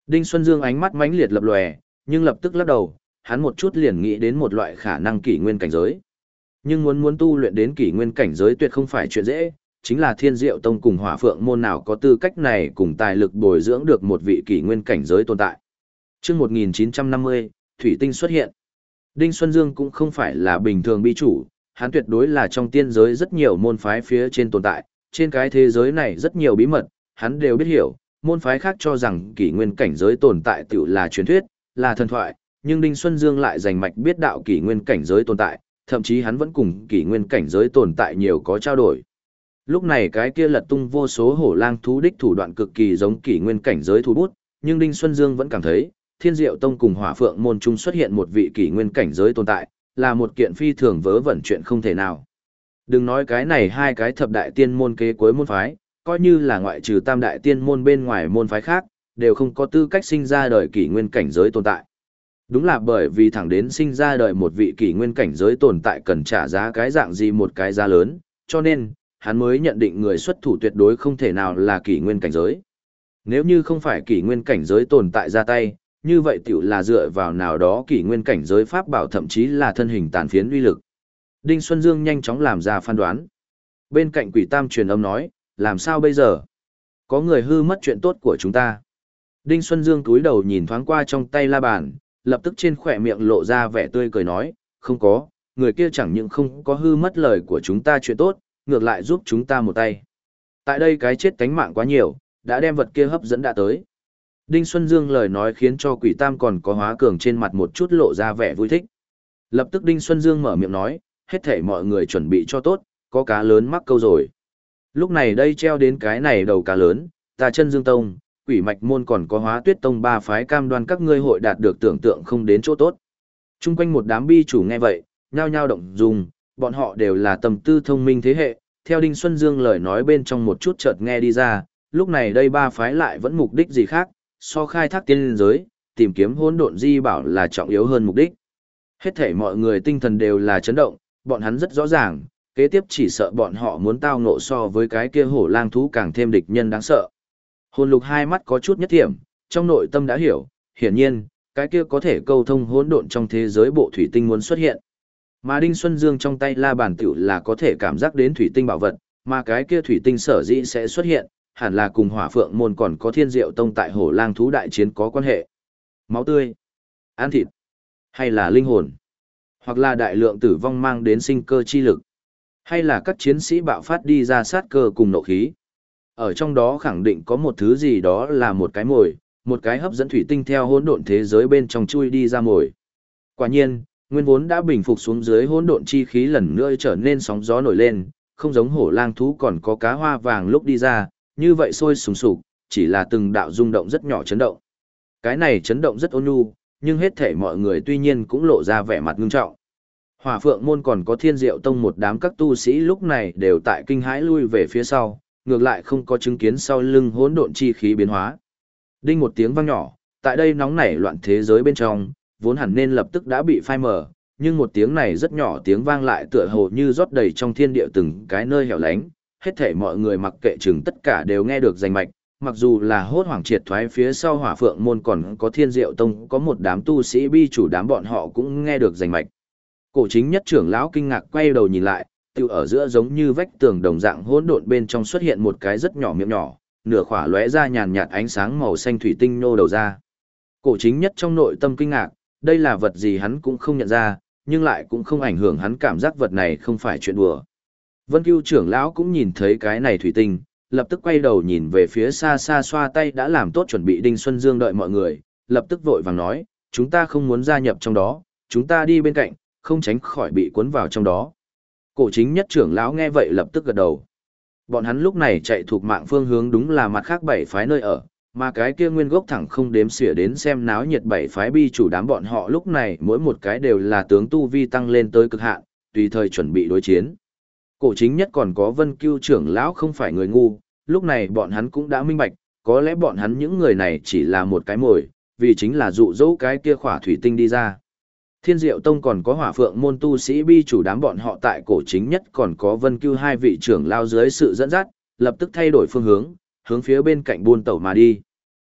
Đinh Xuân Dương ánh mắt mãnh liệt lập lòe, nhưng lập tức lắc đầu, hắn một chút liền nghĩ đến một loại khả năng kỷ nguyên cảnh giới. Nhưng muốn tu luyện đến kỷ nguyên cảnh giới tuyệt không phải chuyện dễ, chính là Thiên Diệu Tông cùng Hỏa Phượng môn nào có tư cách này cùng tài lực bồi dưỡng được một vị kỷ nguyên cảnh giới tồn tại. Chương 1950, Thủy Tinh xuất hiện. Đinh Xuân Dương cũng không phải là bình thường bi chủ, hắn tuyệt đối là trong tiên giới rất nhiều môn phái phía trên tồn tại, trên cái thế giới này rất nhiều bí mật, hắn đều biết hiểu, môn phái khác cho rằng kỷ nguyên cảnh giới tồn tại tự là truyền thuyết, là thần thoại, nhưng Đinh Xuân Dương lại rành mạch biết đạo kỷ nguyên cảnh giới tồn tại, thậm chí hắn vẫn cùng kỷ nguyên cảnh giới tồn tại nhiều có trao đổi. Lúc này cái kia lật tung vô số hổ lang thú đích thủ đoạn cực kỳ giống kỷ nguyên cảnh giới thủ bút, nhưng Đinh Xuân Dương vẫn cảm thấy, Thiên Diệu Tông cùng Hỏa Phượng môn trung xuất hiện một vị kỷ nguyên cảnh giới tồn tại, là một kiện phi thường vớ vẩn chuyện không thể nào. Đừng nói cái này hai cái thập đại tiên môn kế cuối môn phái, coi như là ngoại trừ tam đại tiên môn bên ngoài môn phái khác, đều không có tư cách sinh ra đời kỷ nguyên cảnh giới tồn tại. Đúng là bởi vì thẳng đến sinh ra đời một vị kỷ nguyên cảnh giới tồn tại cần trả giá cái dạng gì một cái giá lớn, cho nên, hắn mới nhận định người xuất thủ tuyệt đối không thể nào là kỷ nguyên cảnh giới. Nếu như không phải kỷ nguyên cảnh giới tồn tại ra tay, như vậy tiểu là dựa vào nào đó kỷ nguyên cảnh giới pháp bảo thậm chí là thân hình tàn phiến uy lực. Đinh Xuân Dương nhanh chóng làm ra phán đoán. Bên cạnh Quỷ Tam truyền âm nói, làm sao bây giờ? Có người hư mất chuyện tốt của chúng ta. Đinh Xuân Dương cúi đầu nhìn thoáng qua trong tay la bàn, lập tức trên khỏe miệng lộ ra vẻ tươi cười nói, không có, người kia chẳng những không có hư mất lời của chúng ta chuyện tốt, ngược lại giúp chúng ta một tay. Tại đây cái chết cánh mạng quá nhiều, đã đem vật kia hấp dẫn đã tới. Đinh Xuân Dương lời nói khiến cho Quỷ Tam còn có Hóa Cường trên mặt một chút lộ ra vẻ vui thích. Lập tức Đinh Xuân Dương mở miệng nói, hết thảy mọi người chuẩn bị cho tốt, có cá lớn mắc câu rồi. Lúc này đây treo đến cái này đầu cá lớn, ta Chân Dương Tông, Quỷ Mạch Môn còn có Hóa Tuyết Tông ba phái cam đoan các ngươi hội đạt được tưởng tượng không đến chỗ tốt. Trung quanh một đám bi chủ nghe vậy, nhao nhao động dung, bọn họ đều là tầm tư thông minh thế hệ, theo Đinh Xuân Dương lời nói bên trong một chút chợt nghe đi ra, lúc này đây ba phái lại vẫn mục đích gì khác, so khai thác tiên giới, tìm kiếm hỗn độn di bảo là trọng yếu hơn mục đích. Hết thảy mọi người tinh thần đều là chấn động, bọn hắn rất rõ ràng, kế tiếp chỉ sợ bọn họ muốn tao ngộ so với cái kia hổ lang thú càng thêm địch nhân đáng sợ. Hồn Lục hai mắt có chút nhất thiểm, trong nội tâm đã hiểu, hiển nhiên, cái kia có thể câu thông hỗn độn trong thế giới bộ thủy tinh muốn xuất hiện. Mà Đinh Xuân Dương trong tay la bàn tiểu là có thể cảm giác đến thủy tinh bảo vật, mà cái kia thủy tinh sở dĩ sẽ xuất hiện, hẳn là cùng Hỏa Phượng môn còn có Thiên Diệu Tông tại hổ lang thú đại chiến có quan hệ. Máu tươi, ăn thịt, hay là linh hồn, hoặc là đại lượng tử vong mang đến sinh cơ chi lực, hay là các chiến sĩ bạo phát đi ra sát cơ cùng nộ khí. Ở trong đó khẳng định có một thứ gì đó là một cái mồi, một cái hấp dẫn thủy tinh theo hỗn độn thế giới bên trong chui đi ra mồi. Quả nhiên, nguyên vốn đã bình phục xuống dưới hỗn độn chi khí lần nữa trở nên sóng gió nổi lên, không giống hổ lang thú còn có cá hoa vàng lúc đi ra, như vậy sôi sùng sục, chỉ là từng đạo rung động rất nhỏ chấn động. Cái này chấn động rất ôn nhu, nhưng hết thể mọi người tuy nhiên cũng lộ ra vẻ mặt ngưng trọng. Hỏa Phượng môn còn có Thiên Diệu Tông một đám các tu sĩ lúc này đều tại kinh hãi lui về phía sau, ngược lại không có chứng kiến sau lưng hỗn độn chi khí biến hóa. Đinh một tiếng vang nhỏ, tại đây nóng nảy loạn thế giới bên trong, vốn hẳn nên lập tức đã bị phai mờ, nhưng một tiếng này rất nhỏ tiếng vang lại tựa hồ như rót đầy trong thiên địa từng cái nơi hẻo lánh, hết thảy mọi người mặc kệ chừng tất cả đều nghe được rành mạch, mặc dù là hốt hoảng triệt thoái phía sau Hỏa Phượng môn còn có Thiên Diệu Tông có một đám tu sĩ bi chủ đám bọn họ cũng nghe được rành mạch. Cổ chính nhất trưởng lão kinh ngạc quay đầu nhìn lại, tiêu ở giữa giống như vách tường đồng dạng hỗn độn bên trong xuất hiện một cái rất nhỏ miệng nhỏ, nửa khỏa lóe ra nhàn nhạt ánh sáng màu xanh thủy tinh nô đầu ra. Cổ chính nhất trong nội tâm kinh ngạc, đây là vật gì hắn cũng không nhận ra, nhưng lại cũng không ảnh hưởng hắn cảm giác vật này không phải chuyện đùa. Vân Cưu trưởng lão cũng nhìn thấy cái này thủy tinh, lập tức quay đầu nhìn về phía xa xa xoa tay đã làm tốt chuẩn bị Đinh Xuân Dương đợi mọi người, lập tức vội vàng nói, chúng ta không muốn gia nhập trong đó, chúng ta đi bên cạnh, không tránh khỏi bị cuốn vào trong đó. Cổ chính nhất trưởng lão nghe vậy lập tức gật đầu. Bọn hắn lúc này chạy thuộc mạng phương hướng đúng là mặt khác bảy phái nơi ở, mà cái kia nguyên gốc thẳng không đếm xỉa đến xem náo nhiệt bảy phái bi chủ đám bọn họ lúc này mỗi một cái đều là tướng tu vi tăng lên tới cực hạn, tùy thời chuẩn bị đối chiến. Cổ chính nhất còn có Vân Cưu trưởng lão không phải người ngu, lúc này bọn hắn cũng đã minh bạch, có lẽ bọn hắn những người này chỉ là một cái mồi, vì chính là dụ dỗ cái kia khỏa thủy tinh đi ra. Thiên Diệu Tông còn có Hỏa Phượng môn tu sĩ bi chủ đám bọn họ tại cổ chính nhất còn có Vân Cưu hai vị trưởng lao dưới sự dẫn dắt, lập tức thay đổi phương hướng, hướng phía bên cạnh buôn tẩu mà đi.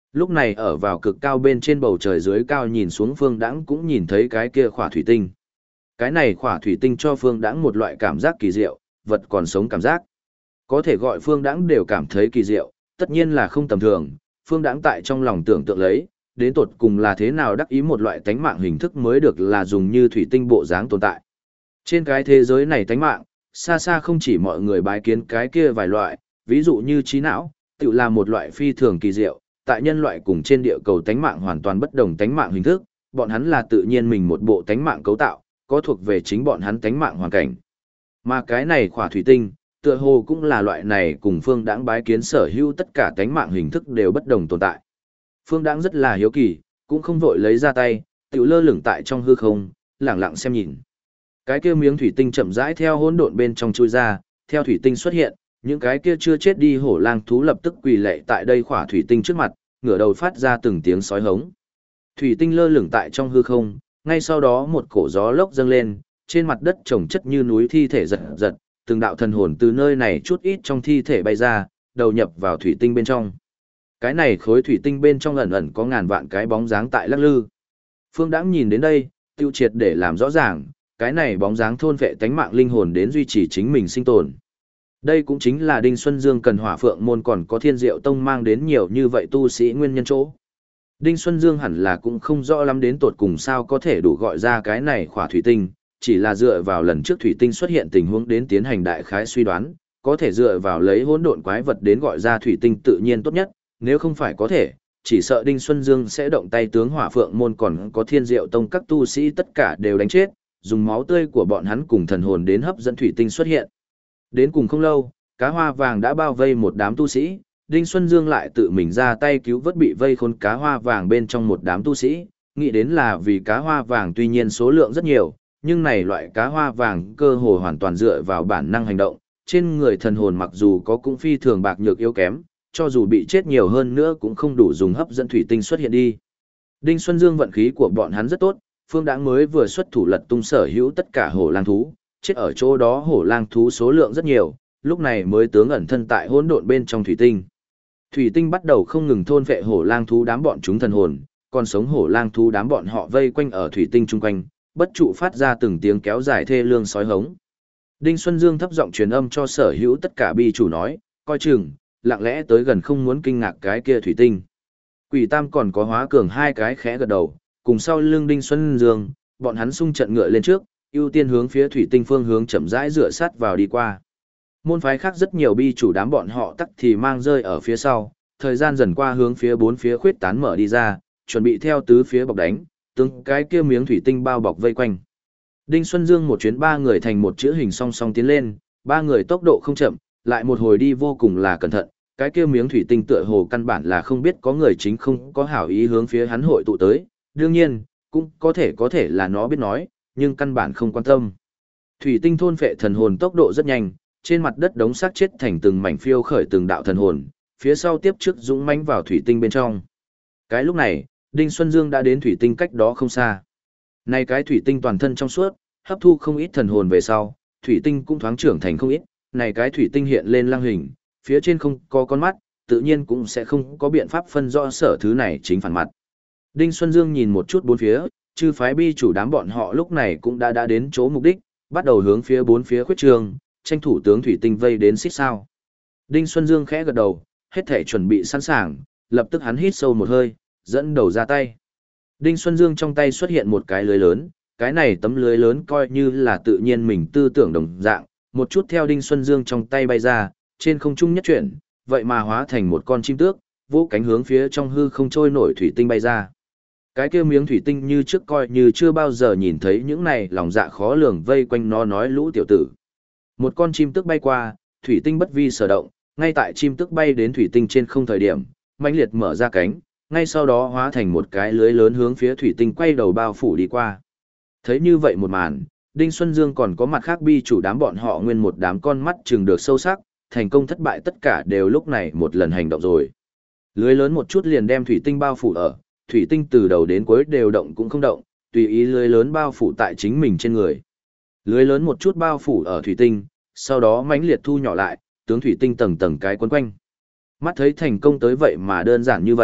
Lúc này ở vào cực cao bên trên bầu trời dưới cao nhìn xuống Phương Đãng cũng nhìn thấy cái kia khỏa thủy tinh. Cái này khỏa thủy tinh cho Phương Đãng một loại cảm giác kỳ diệu, vật còn sống cảm giác. Có thể gọi Phương Đãng đều cảm thấy kỳ diệu, tất nhiên là không tầm thường. Phương Đãng tại trong lòng tưởng tượng lấy, đến tột cùng là thế nào đắc ý một loại tánh mạng hình thức mới được là dùng như thủy tinh bộ dáng tồn tại. Trên cái thế giới này tánh mạng, xa xa không chỉ mọi người bái kiến cái kia vài loại, ví dụ như trí não, tự là một loại phi thường kỳ diệu, tại nhân loại cùng trên địa cầu tánh mạng hoàn toàn bất đồng tánh mạng hình thức, bọn hắn là tự nhiên mình một bộ tánh mạng cấu tạo, có thuộc về chính bọn hắn tánh mạng hoàn cảnh. Mà cái này khỏa thủy tinh, tựa hồ cũng là loại này cùng Phương Đãng bái kiến sở hữu tất cả tánh mạng hình thức đều bất đồng tồn tại. Phương Đãng rất là hiếu kỳ, cũng không vội lấy ra tay, tiểu lơ lửng tại trong hư không, lẳng lặng xem nhìn. Cái kia miếng thủy tinh chậm rãi theo hỗn độn bên trong chui ra, theo thủy tinh xuất hiện, những cái kia chưa chết đi hổ lang thú lập tức quỳ lạy tại đây khỏa thủy tinh trước mặt, ngửa đầu phát ra từng tiếng sói hống. Thủy tinh lơ lửng tại trong hư không, ngay sau đó một cổ gió lốc dâng lên, trên mặt đất trồng chất như núi thi thể giật giật, từng đạo thần hồn từ nơi này chút ít trong thi thể bay ra, đầu nhập vào thủy tinh bên trong. Cái này khối thủy tinh bên trong ẩn ẩn có ngàn vạn cái bóng dáng tại lắc lư. Phương Đãng nhìn đến đây, tiêu triệt để làm rõ ràng, cái này bóng dáng thôn vệ tánh mạng linh hồn đến duy trì chính mình sinh tồn. Đây cũng chính là Đinh Xuân Dương cần Hỏa Phượng môn còn có Thiên Diệu Tông mang đến nhiều như vậy tu sĩ nguyên nhân chỗ. Đinh Xuân Dương hẳn là cũng không rõ lắm đến tột cùng sao có thể đủ gọi ra cái này khỏa thủy tinh, chỉ là dựa vào lần trước thủy tinh xuất hiện tình huống đến tiến hành đại khái suy đoán, có thể dựa vào lấy hỗn độn quái vật đến gọi ra thủy tinh tự nhiên tốt nhất, nếu không phải có thể, chỉ sợ Đinh Xuân Dương sẽ động tay tướng Hỏa Phượng môn còn có Thiên Diệu Tông các tu sĩ tất cả đều đánh chết, dùng máu tươi của bọn hắn cùng thần hồn đến hấp dẫn thủy tinh xuất hiện. Đến cùng không lâu, cá hoa vàng đã bao vây một đám tu sĩ, Đinh Xuân Dương lại tự mình ra tay cứu vớt bị vây khốn cá hoa vàng bên trong một đám tu sĩ, nghĩ đến là vì cá hoa vàng tuy nhiên số lượng rất nhiều, nhưng này loại cá hoa vàng cơ hồ hoàn toàn dựa vào bản năng hành động, trên người thần hồn mặc dù có cũng phi thường bạc nhược yếu kém, cho dù bị chết nhiều hơn nữa cũng không đủ dùng hấp dẫn thủy tinh xuất hiện đi. Đinh Xuân Dương vận khí của bọn hắn rất tốt, Phương Đãng mới vừa xuất thủ lật tung sở hữu tất cả hổ lang thú, chết ở chỗ đó hổ lang thú số lượng rất nhiều, lúc này mới tướng ẩn thân tại hỗn độn bên trong thủy tinh. Thủy tinh bắt đầu không ngừng thôn vệ hổ lang thú đám bọn chúng thần hồn, còn sống hổ lang thú đám bọn họ vây quanh ở thủy tinh chung quanh, bất trụ phát ra từng tiếng kéo dài thê lương sói hống. Đinh Xuân Dương thấp giọng truyền âm cho sở hữu tất cả bi chủ nói, coi chừng, lặng lẽ tới gần không muốn kinh ngạc cái kia thủy tinh. Quỷ Tam còn có Hóa Cường hai cái khẽ gật đầu, cùng sau lưng Đinh Xuân Dương, bọn hắn xung trận ngựa lên trước, ưu tiên hướng phía thủy tinh phương hướng chậm rãi dựa sát vào đi qua. Môn phái khác rất nhiều bi chủ đám bọn họ tắc thì mang rơi ở phía sau, thời gian dần qua hướng phía bốn phía khuyết tán mở đi ra, chuẩn bị theo tứ phía bọc đánh, từng cái kia miếng thủy tinh bao bọc vây quanh. Đinh Xuân Dương một chuyến ba người thành một chữ hình song song tiến lên, ba người tốc độ không chậm, lại một hồi đi vô cùng là cẩn thận, cái kia miếng thủy tinh tựa hồ căn bản là không biết có người chính không có hảo ý hướng phía hắn hội tụ tới, đương nhiên, cũng có thể là nó biết nói, nhưng căn bản không quan tâm. Thủy tinh thôn phệ thần hồn tốc độ rất nhanh, trên mặt đất đống xác chết thành từng mảnh phiêu khởi từng đạo thần hồn, phía sau tiếp trước dũng mãnh vào thủy tinh bên trong. Cái lúc này, Đinh Xuân Dương đã đến thủy tinh cách đó không xa. Này cái thủy tinh toàn thân trong suốt, hấp thu không ít thần hồn về sau, thủy tinh cũng thoáng trưởng thành không ít, này cái thủy tinh hiện lên lăng hình, phía trên không có con mắt, tự nhiên cũng sẽ không có biện pháp phân rõ sở thứ này chính phản mặt. Đinh Xuân Dương nhìn một chút bốn phía, chư phái bi chủ đám bọn họ lúc này cũng đã đến chỗ mục đích, bắt đầu hướng phía bốn phía khuyết trường, tranh thủ tướng thủy tinh vây đến xích sao. Đinh Xuân Dương khẽ gật đầu, hết thể chuẩn bị sẵn sàng, lập tức hắn hít sâu một hơi, dẫn đầu ra tay. Đinh Xuân Dương trong tay xuất hiện một cái lưới lớn, cái này tấm lưới lớn coi như là tự nhiên mình tư tưởng đồng dạng, một chút theo Đinh Xuân Dương trong tay bay ra, trên không trung nhất chuyển, vậy mà hóa thành một con chim tước, vỗ cánh hướng phía trong hư không trôi nổi thủy tinh bay ra. Cái kia miếng thủy tinh như trước coi như chưa bao giờ nhìn thấy những này lòng dạ khó lường vây quanh nó nói lũ tiểu tử. Một con chim tước bay qua, thủy tinh bất vi sở động, ngay tại chim tước bay đến thủy tinh trên không thời điểm, mãnh liệt mở ra cánh, ngay sau đó hóa thành một cái lưới lớn hướng phía thủy tinh quay đầu bao phủ đi qua. Thấy như vậy một màn, Đinh Xuân Dương còn có mặt khác bi chủ đám bọn họ nguyên một đám con mắt chừng được sâu sắc, thành công thất bại tất cả đều lúc này một lần hành động rồi. Lưới lớn một chút liền đem thủy tinh bao phủ ở, thủy tinh từ đầu đến cuối đều động cũng không động, tùy ý lưới lớn bao phủ tại chính mình trên người. Lưới lớn một chút bao phủ ở thủy tinh, sau đó mãnh liệt thu nhỏ lại, tướng thủy tinh tầng tầng cái quấn quanh. Mắt thấy thành công tới vậy mà đơn giản như vậy,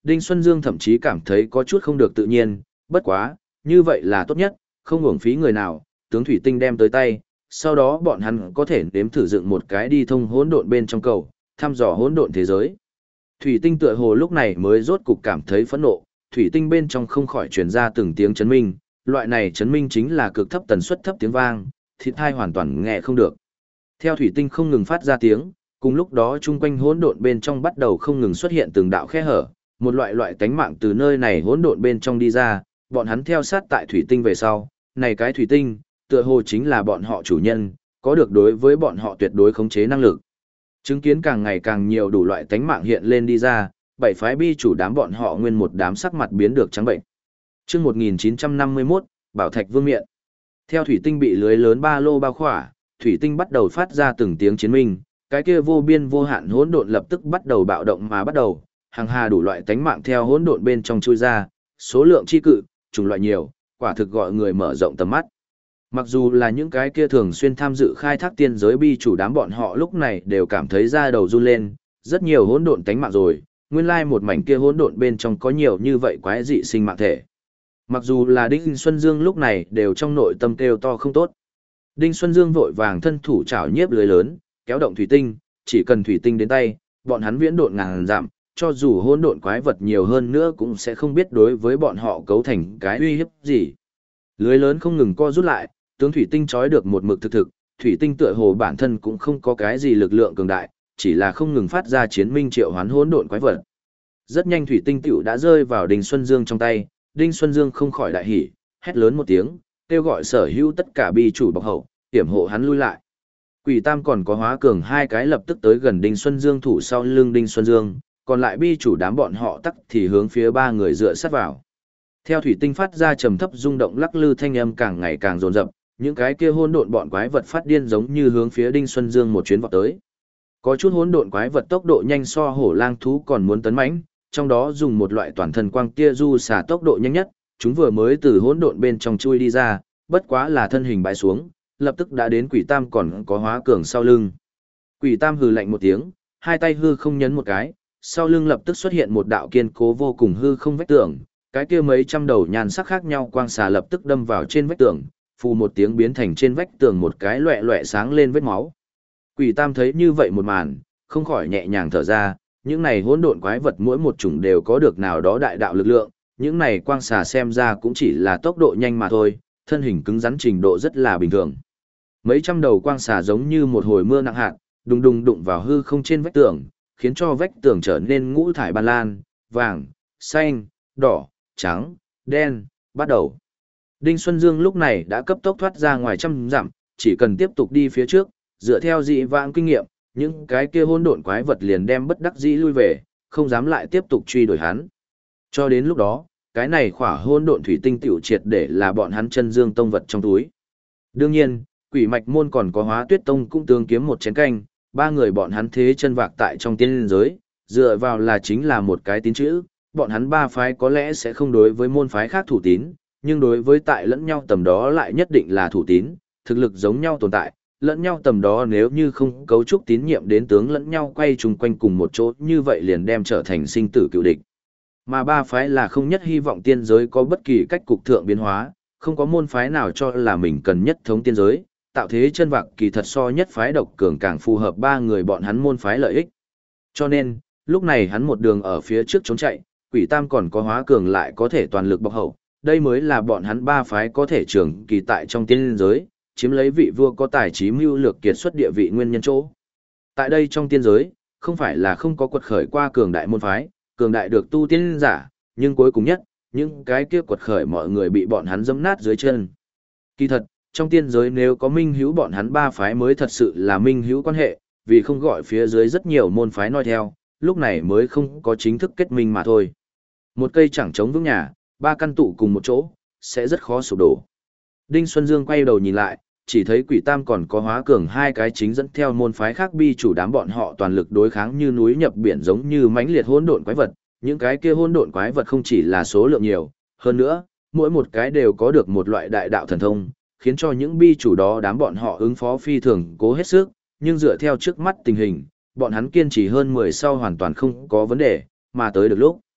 Đinh Xuân Dương thậm chí cảm thấy có chút không được tự nhiên, bất quá, như vậy là tốt nhất, không uổng phí người nào, tướng thủy tinh đem tới tay, sau đó bọn hắn có thể nếm thử dựng một cái đi thông hỗn độn bên trong cầu, thăm dò hỗn độn thế giới. Thủy tinh tựa hồ lúc này mới rốt cục cảm thấy phẫn nộ, thủy tinh bên trong không khỏi truyền ra từng tiếng chấn minh, loại này chấn minh chính là cực thấp tần suất thấp tiếng vang, thịt thai hoàn toàn nghe không được. Theo thủy tinh không ngừng phát ra tiếng, cùng lúc đó chung quanh hỗn độn bên trong bắt đầu không ngừng xuất hiện từng đạo khe hở, một loại tánh mạng từ nơi này hỗn độn bên trong đi ra, bọn hắn theo sát tại thủy tinh về sau, này cái thủy tinh, tựa hồ chính là bọn họ chủ nhân, có được đối với bọn họ tuyệt đối khống chế năng lực. Chứng kiến càng ngày càng nhiều đủ loại tánh mạng hiện lên đi ra, bảy phái bi chủ đám bọn họ nguyên một đám sắc mặt biến được trắng bệnh. Chương 1951, Bảo Thạch Vương miện. Theo thủy tinh bị lưới lớn ba lô bao khỏa, thủy tinh bắt đầu phát ra từng tiếng chiến minh, cái kia vô biên vô hạn hỗn độn lập tức bắt đầu bạo động mà bắt đầu, hàng hà đủ loại tánh mạng theo hỗn độn bên trong chui ra, số lượng chi cự, chủng loại nhiều, quả thực gọi người mở rộng tầm mắt. Mặc dù là những cái kia thường xuyên tham dự khai thác tiên giới bi chủ đám bọn họ lúc này đều cảm thấy da đầu run lên, rất nhiều hỗn độn tánh mạng rồi, nguyên lai một mảnh kia hỗn độn bên trong có nhiều như vậy quái dị sinh mạng thể. Mặc dù là Đinh Xuân Dương lúc này đều trong nội tâm kêu to không tốt. Đinh Xuân Dương vội vàng thân thủ chảo nhiếp lưới lớn, kéo động thủy tinh, chỉ cần thủy tinh đến tay, bọn hắn viễn độn ngàn dặm, cho dù hỗn độn quái vật nhiều hơn nữa cũng sẽ không biết đối với bọn họ cấu thành cái uy hiếp gì. Lưới lớn không ngừng co rút lại, tướng thủy tinh trói được một mực thực, thủy tinh tựa hồ bản thân cũng không có cái gì lực lượng cường đại, chỉ là không ngừng phát ra chiến minh triệu hoán hỗn độn quái vật. Rất nhanh thủy tinh tiểu đã rơi vào Đinh Xuân Dương trong tay, Đinh Xuân Dương không khỏi đại hỉ, hét lớn một tiếng, kêu gọi sở hữu tất cả bi chủ bọc hậu, hiểm hộ hắn lui lại. Quỷ Tam còn có Hóa Cường hai cái lập tức tới gần Đinh Xuân Dương thủ sau lưng Đinh Xuân Dương, còn lại bi chủ đám bọn họ tắc thì hướng phía ba người dựa sát vào. Theo thủy tinh phát ra trầm thấp rung động lắc lư thanh âm càng ngày càng dồn dập, những cái kia hỗn độn bọn quái vật phát điên giống như hướng phía Đinh Xuân Dương một chuyến vọt tới. Có chút hỗn độn quái vật tốc độ nhanh so hổ lang thú còn muốn tấn mãnh, trong đó dùng một loại toàn thân quang tia du xả tốc độ nhanh nhất, chúng vừa mới từ hỗn độn bên trong chui đi ra, bất quá là thân hình bãi xuống, lập tức đã đến Quỷ Tam còn có Hóa Cường sau lưng. Quỷ Tam hừ lạnh một tiếng, hai tay hư không nhấn một cái, sau lưng lập tức xuất hiện một đạo kiên cố vô cùng hư không vách tường, cái kia mấy trăm đầu nhan sắc khác nhau quang xà lập tức đâm vào trên vách tường, phù một tiếng biến thành trên vách tường một cái loẹ loẹ sáng lên vết máu. Quỷ Tam thấy như vậy một màn, không khỏi nhẹ nhàng thở ra, những này hỗn độn quái vật mỗi một chủng đều có được nào đó đại đạo lực lượng, những này quang xà xem ra cũng chỉ là tốc độ nhanh mà thôi, thân hình cứng rắn trình độ rất là bình thường. Mấy trăm đầu quang xà giống như một hồi mưa nặng hạt, đùng đùng đụng vào hư không trên vách tường, khiến cho vách tường trở nên ngũ thải ban lan, vàng, xanh, đỏ, trắng, đen, bắt đầu. Đinh Xuân Dương lúc này đã cấp tốc thoát ra ngoài trăm dặm, chỉ cần tiếp tục đi phía trước, dựa theo dị vãng kinh nghiệm, những cái kia hỗn độn quái vật liền đem bất đắc dĩ lui về, không dám lại tiếp tục truy đuổi hắn. Cho đến lúc đó, cái này khỏa hỗn độn thủy tinh tiểu triệt để là bọn hắn chân dương tông vật trong túi. Đương nhiên, Quỷ Mạch môn còn có Hóa Tuyết tông cũng tương kiếm một chén canh, ba người bọn hắn thế chân vạc tại trong tiên giới, dựa vào là chính là một cái tín chữ, bọn hắn ba phái có lẽ sẽ không đối với môn phái khác thủ tín, nhưng đối với tại lẫn nhau tầm đó lại nhất định là thủ tín, thực lực giống nhau tồn tại, lẫn nhau tầm đó nếu như không cấu trúc tín nhiệm đến tướng lẫn nhau quay chung quanh cùng một chỗ như vậy liền đem trở thành sinh tử cựu địch. Mà ba phái là không nhất hy vọng tiên giới có bất kỳ cách cục thượng biến hóa, không có môn phái nào cho là mình cần nhất thống tiên giới, tạo thế chân vạc kỳ thật so nhất phái độc cường càng phù hợp ba người bọn hắn môn phái lợi ích. Cho nên, lúc này hắn một đường ở phía trước trốn chạy, Quỷ Tam còn có Hóa Cường lại có thể toàn lực bọc hậu, đây mới là bọn hắn ba phái có thể trường kỳ tại trong tiên giới, chiếm lấy vị vua có tài trí mưu lược kiệt xuất địa vị nguyên nhân chỗ. Tại đây trong tiên giới, không phải là không có quật khởi qua cường đại môn phái, cường đại được tu tiên giả, nhưng cuối cùng nhất, những cái kia quật khởi mọi người bị bọn hắn dẫm nát dưới chân. Kỳ thật, trong tiên giới nếu có minh hữu bọn hắn ba phái mới thật sự là minh hữu quan hệ, vì không gọi phía dưới rất nhiều môn phái noi theo, lúc này mới không có chính thức kết minh mà thôi. Một cây chẳng chống vững nhà, ba căn tụ cùng một chỗ, sẽ rất khó sụp đổ. Đinh Xuân Dương quay đầu nhìn lại, chỉ thấy Quỷ Tam còn có Hóa Cường hai cái chính dẫn theo môn phái khác bi chủ đám bọn họ toàn lực đối kháng như núi nhập biển giống như mãnh liệt hỗn độn quái vật, những cái kia hỗn độn quái vật không chỉ là số lượng nhiều, hơn nữa, mỗi một cái đều có được một loại đại đạo thần thông, khiến cho những bi chủ đó đám bọn họ ứng phó phi thường cố hết sức, nhưng dựa theo trước mắt tình hình, bọn hắn kiên trì hơn 10 sau hoàn toàn không có vấn đề, mà tới được lúc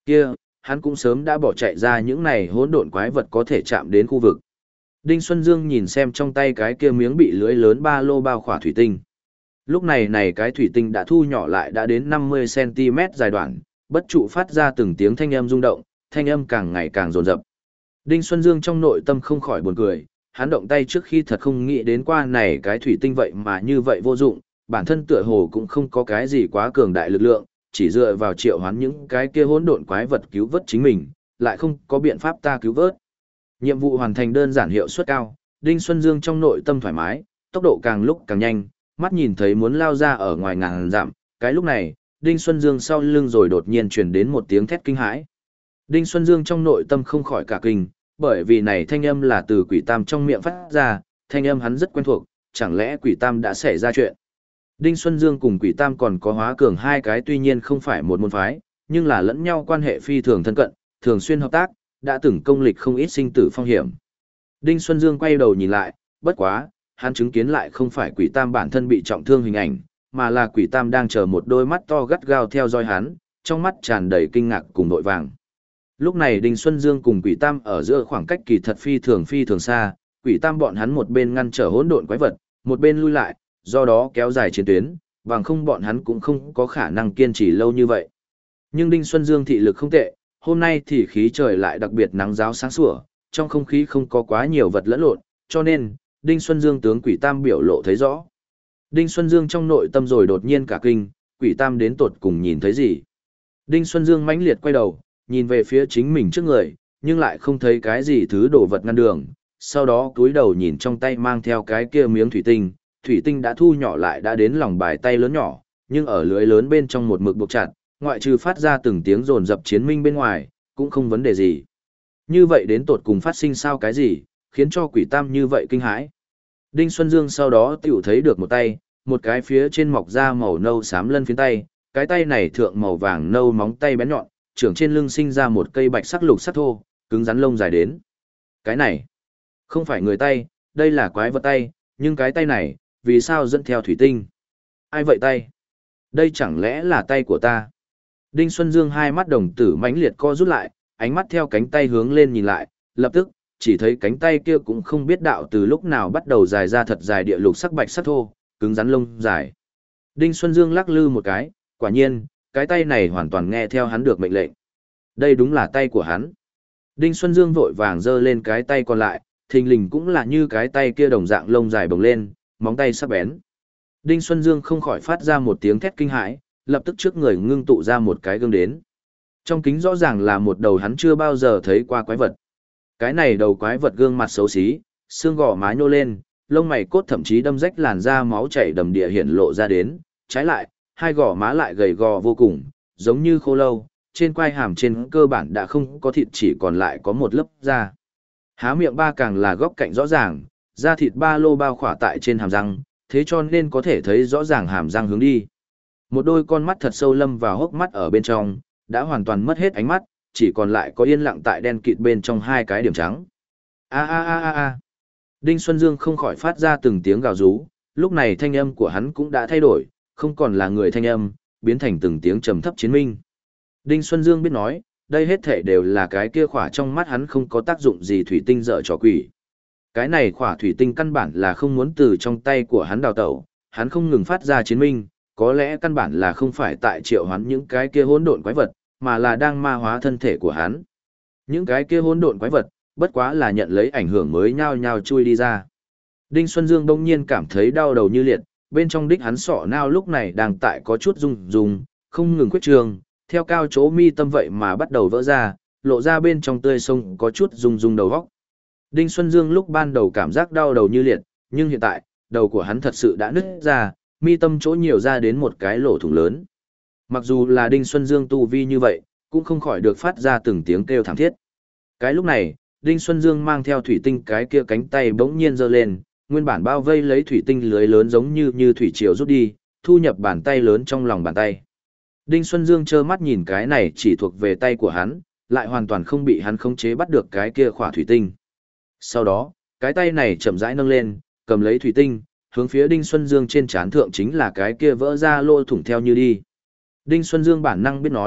kia, hắn cũng sớm đã bỏ chạy ra những này hỗn độn quái vật có thể chạm đến khu vực. Đinh Xuân Dương nhìn xem trong tay cái kia miếng bị lưới lớn ba lô bao khỏa thủy tinh. Lúc này cái thủy tinh đã thu nhỏ lại đã đến 50 cm dài đoạn, bất trụ phát ra từng tiếng thanh âm rung động, thanh âm càng ngày càng rồn rập. Đinh Xuân Dương trong nội tâm không khỏi buồn cười, hắn động tay trước khi thật không nghĩ đến qua này cái thủy tinh vậy mà như vậy vô dụng, bản thân tựa hồ cũng không có cái gì quá cường đại lực lượng, chỉ dựa vào triệu hoán những cái kia hỗn độn quái vật cứu vớt chính mình, lại không có biện pháp ta cứu vớt. Nhiệm vụ hoàn thành đơn giản hiệu suất cao, Đinh Xuân Dương trong nội tâm thoải mái, tốc độ càng lúc càng nhanh, mắt nhìn thấy muốn lao ra ở ngoài ngàn dặm, cái lúc này, Đinh Xuân Dương sau lưng rồi đột nhiên truyền đến một tiếng thét kinh hãi. Đinh Xuân Dương trong nội tâm không khỏi cả kinh, bởi vì này thanh âm là từ Quỷ Tam trong miệng phát ra, thanh âm hắn rất quen thuộc, chẳng lẽ Quỷ Tam đã xảy ra chuyện. Đinh Xuân Dương cùng Quỷ Tam còn có Hóa Cường hai cái tuy nhiên không phải một môn phái, nhưng là lẫn nhau quan hệ phi thường thân cận, thường xuyên hợp tác, đã từng công lịch không ít sinh tử phong hiểm. Đinh Xuân Dương quay đầu nhìn lại, bất quá, hắn chứng kiến lại không phải Quỷ Tam bản thân bị trọng thương hình ảnh, mà là Quỷ Tam đang chờ một đôi mắt to gắt gao theo dõi hắn, trong mắt tràn đầy kinh ngạc cùng vội vàng. Lúc này Đinh Xuân Dương cùng Quỷ Tam ở giữa khoảng cách kỳ thật phi thường xa, Quỷ Tam bọn hắn một bên ngăn trở hỗn độn quái vật, một bên lui lại, do đó kéo dài chiến tuyến, bằng không bọn hắn cũng không có khả năng kiên trì lâu như vậy. Nhưng Đinh Xuân Dương thị lực không tệ, hôm nay thì khí trời lại đặc biệt nắng ráo sáng sủa, trong không khí không có quá nhiều vật lẫn lộn, cho nên, Đinh Xuân Dương tướng Quỷ Tam biểu lộ thấy rõ. Đinh Xuân Dương trong nội tâm rồi đột nhiên cả kinh, Quỷ Tam đến tột cùng nhìn thấy gì? Đinh Xuân Dương mãnh liệt quay đầu, nhìn về phía chính mình trước người, nhưng lại không thấy cái gì thứ đồ vật ngăn đường, sau đó cúi đầu nhìn trong tay mang theo cái kia miếng thủy tinh đã thu nhỏ lại đã đến lòng bàn tay lớn nhỏ, nhưng ở lưới lớn bên trong một mực buộc chặt, ngoại trừ phát ra từng tiếng rồn rập chiến minh bên ngoài, cũng không vấn đề gì. Như vậy đến tột cùng phát sinh sao cái gì, khiến cho Quỷ Tam như vậy kinh hãi. Đinh Xuân Dương sau đó tiểu thấy được một tay, một cái phía trên mọc ra màu nâu xám lân phiến tay, cái tay này thượng màu vàng nâu móng tay bén nhọn, trưởng trên lưng sinh ra một cây bạch sắc lục sắc thô, cứng rắn lông dài đến. Cái này, không phải người tay, đây là quái vật tay, nhưng cái tay này, vì sao dẫn theo thủy tinh? Ai vậy tay? Đây chẳng lẽ là tay của ta? Đinh Xuân Dương hai mắt đồng tử mãnh liệt co rút lại, ánh mắt theo cánh tay hướng lên nhìn lại, lập tức, chỉ thấy cánh tay kia cũng không biết đạo từ lúc nào bắt đầu dài ra thật dài địa lục sắc bạch sắc thô, cứng rắn lông dài. Đinh Xuân Dương lắc lư một cái, quả nhiên, cái tay này hoàn toàn nghe theo hắn được mệnh lệnh. Đây đúng là tay của hắn. Đinh Xuân Dương vội vàng giơ lên cái tay còn lại, thình lình cũng là như cái tay kia đồng dạng lông dài bồng lên, móng tay sắc bén. Đinh Xuân Dương không khỏi phát ra một tiếng thét kinh hãi, lập tức trước người ngưng tụ ra một cái gương đến. Trong kính rõ ràng là một đầu hắn chưa bao giờ thấy qua quái vật. Cái này đầu quái vật gương mặt xấu xí, xương gò má nhô lên, lông mày cốt thậm chí đâm rách làn da máu chảy đầm địa hiện lộ ra đến, trái lại, hai gò má lại gầy gò vô cùng, giống như khô lâu, trên quai hàm trên cơ bản đã không có thịt chỉ còn lại có một lớp da. Há miệng ba càng là góc cạnh rõ ràng, da thịt ba lô bao khỏa tại trên hàm răng, thế cho nên có thể thấy rõ ràng hàm răng hướng đi. Một đôi con mắt thật sâu lâm vào hốc mắt ở bên trong, đã hoàn toàn mất hết ánh mắt, chỉ còn lại có yên lặng tại đen kịt bên trong hai cái điểm trắng. A a a a a. Đinh Xuân Dương không khỏi phát ra từng tiếng gào rú, lúc này thanh âm của hắn cũng đã thay đổi, không còn là người thanh âm, biến thành từng tiếng trầm thấp chiến minh. Đinh Xuân Dương biết nói, đây hết thể đều là cái kia khỏa trong mắt hắn không có tác dụng gì thủy tinh dở trò quỷ. Cái này khỏa thủy tinh căn bản là không muốn từ trong tay của hắn đào tẩu, hắn không ngừng phát ra chiến minh, có lẽ căn bản là không phải tại triệu hoán những cái kia hỗn độn quái vật, mà là đang ma hóa thân thể của hắn. Những cái kia hỗn độn quái vật, bất quá là nhận lấy ảnh hưởng mới nhao nhao chui đi ra. Đinh Xuân Dương đông nhiên cảm thấy đau đầu như liệt, bên trong đích hắn sọ nao lúc này đang tại có chút rung, không ngừng khuyết trường, theo cao chỗ mi tâm vậy mà bắt đầu vỡ ra, lộ ra bên trong tươi sông có chút rung đầu góc. Đinh Xuân Dương lúc ban đầu cảm giác đau đầu như liệt, nhưng hiện tại, đầu của hắn thật sự đã nứt ra, mi tâm chỗ nhiều ra đến một cái lỗ thủng lớn. Mặc dù là Đinh Xuân Dương tu vi như vậy, cũng không khỏi được phát ra từng tiếng kêu thảm thiết. Cái lúc này, Đinh Xuân Dương mang theo thủy tinh cái kia cánh tay bỗng nhiên giơ lên, nguyên bản bao vây lấy thủy tinh lưới lớn giống như thủy triều rút đi, thu nhập bàn tay lớn trong lòng bàn tay. Đinh Xuân Dương trơ mắt nhìn cái này chỉ thuộc về tay của hắn, lại hoàn toàn không bị hắn khống chế bắt được cái kia khỏa thủy tinh. Sau đó, cái tay này chậm rãi nâng lên, cầm lấy thủy tinh, hướng phía Đinh Xuân Dương trên trán thượng chính là cái kia vỡ ra lỗ thủng theo như đi. Đinh Xuân Dương bản năng biết nói,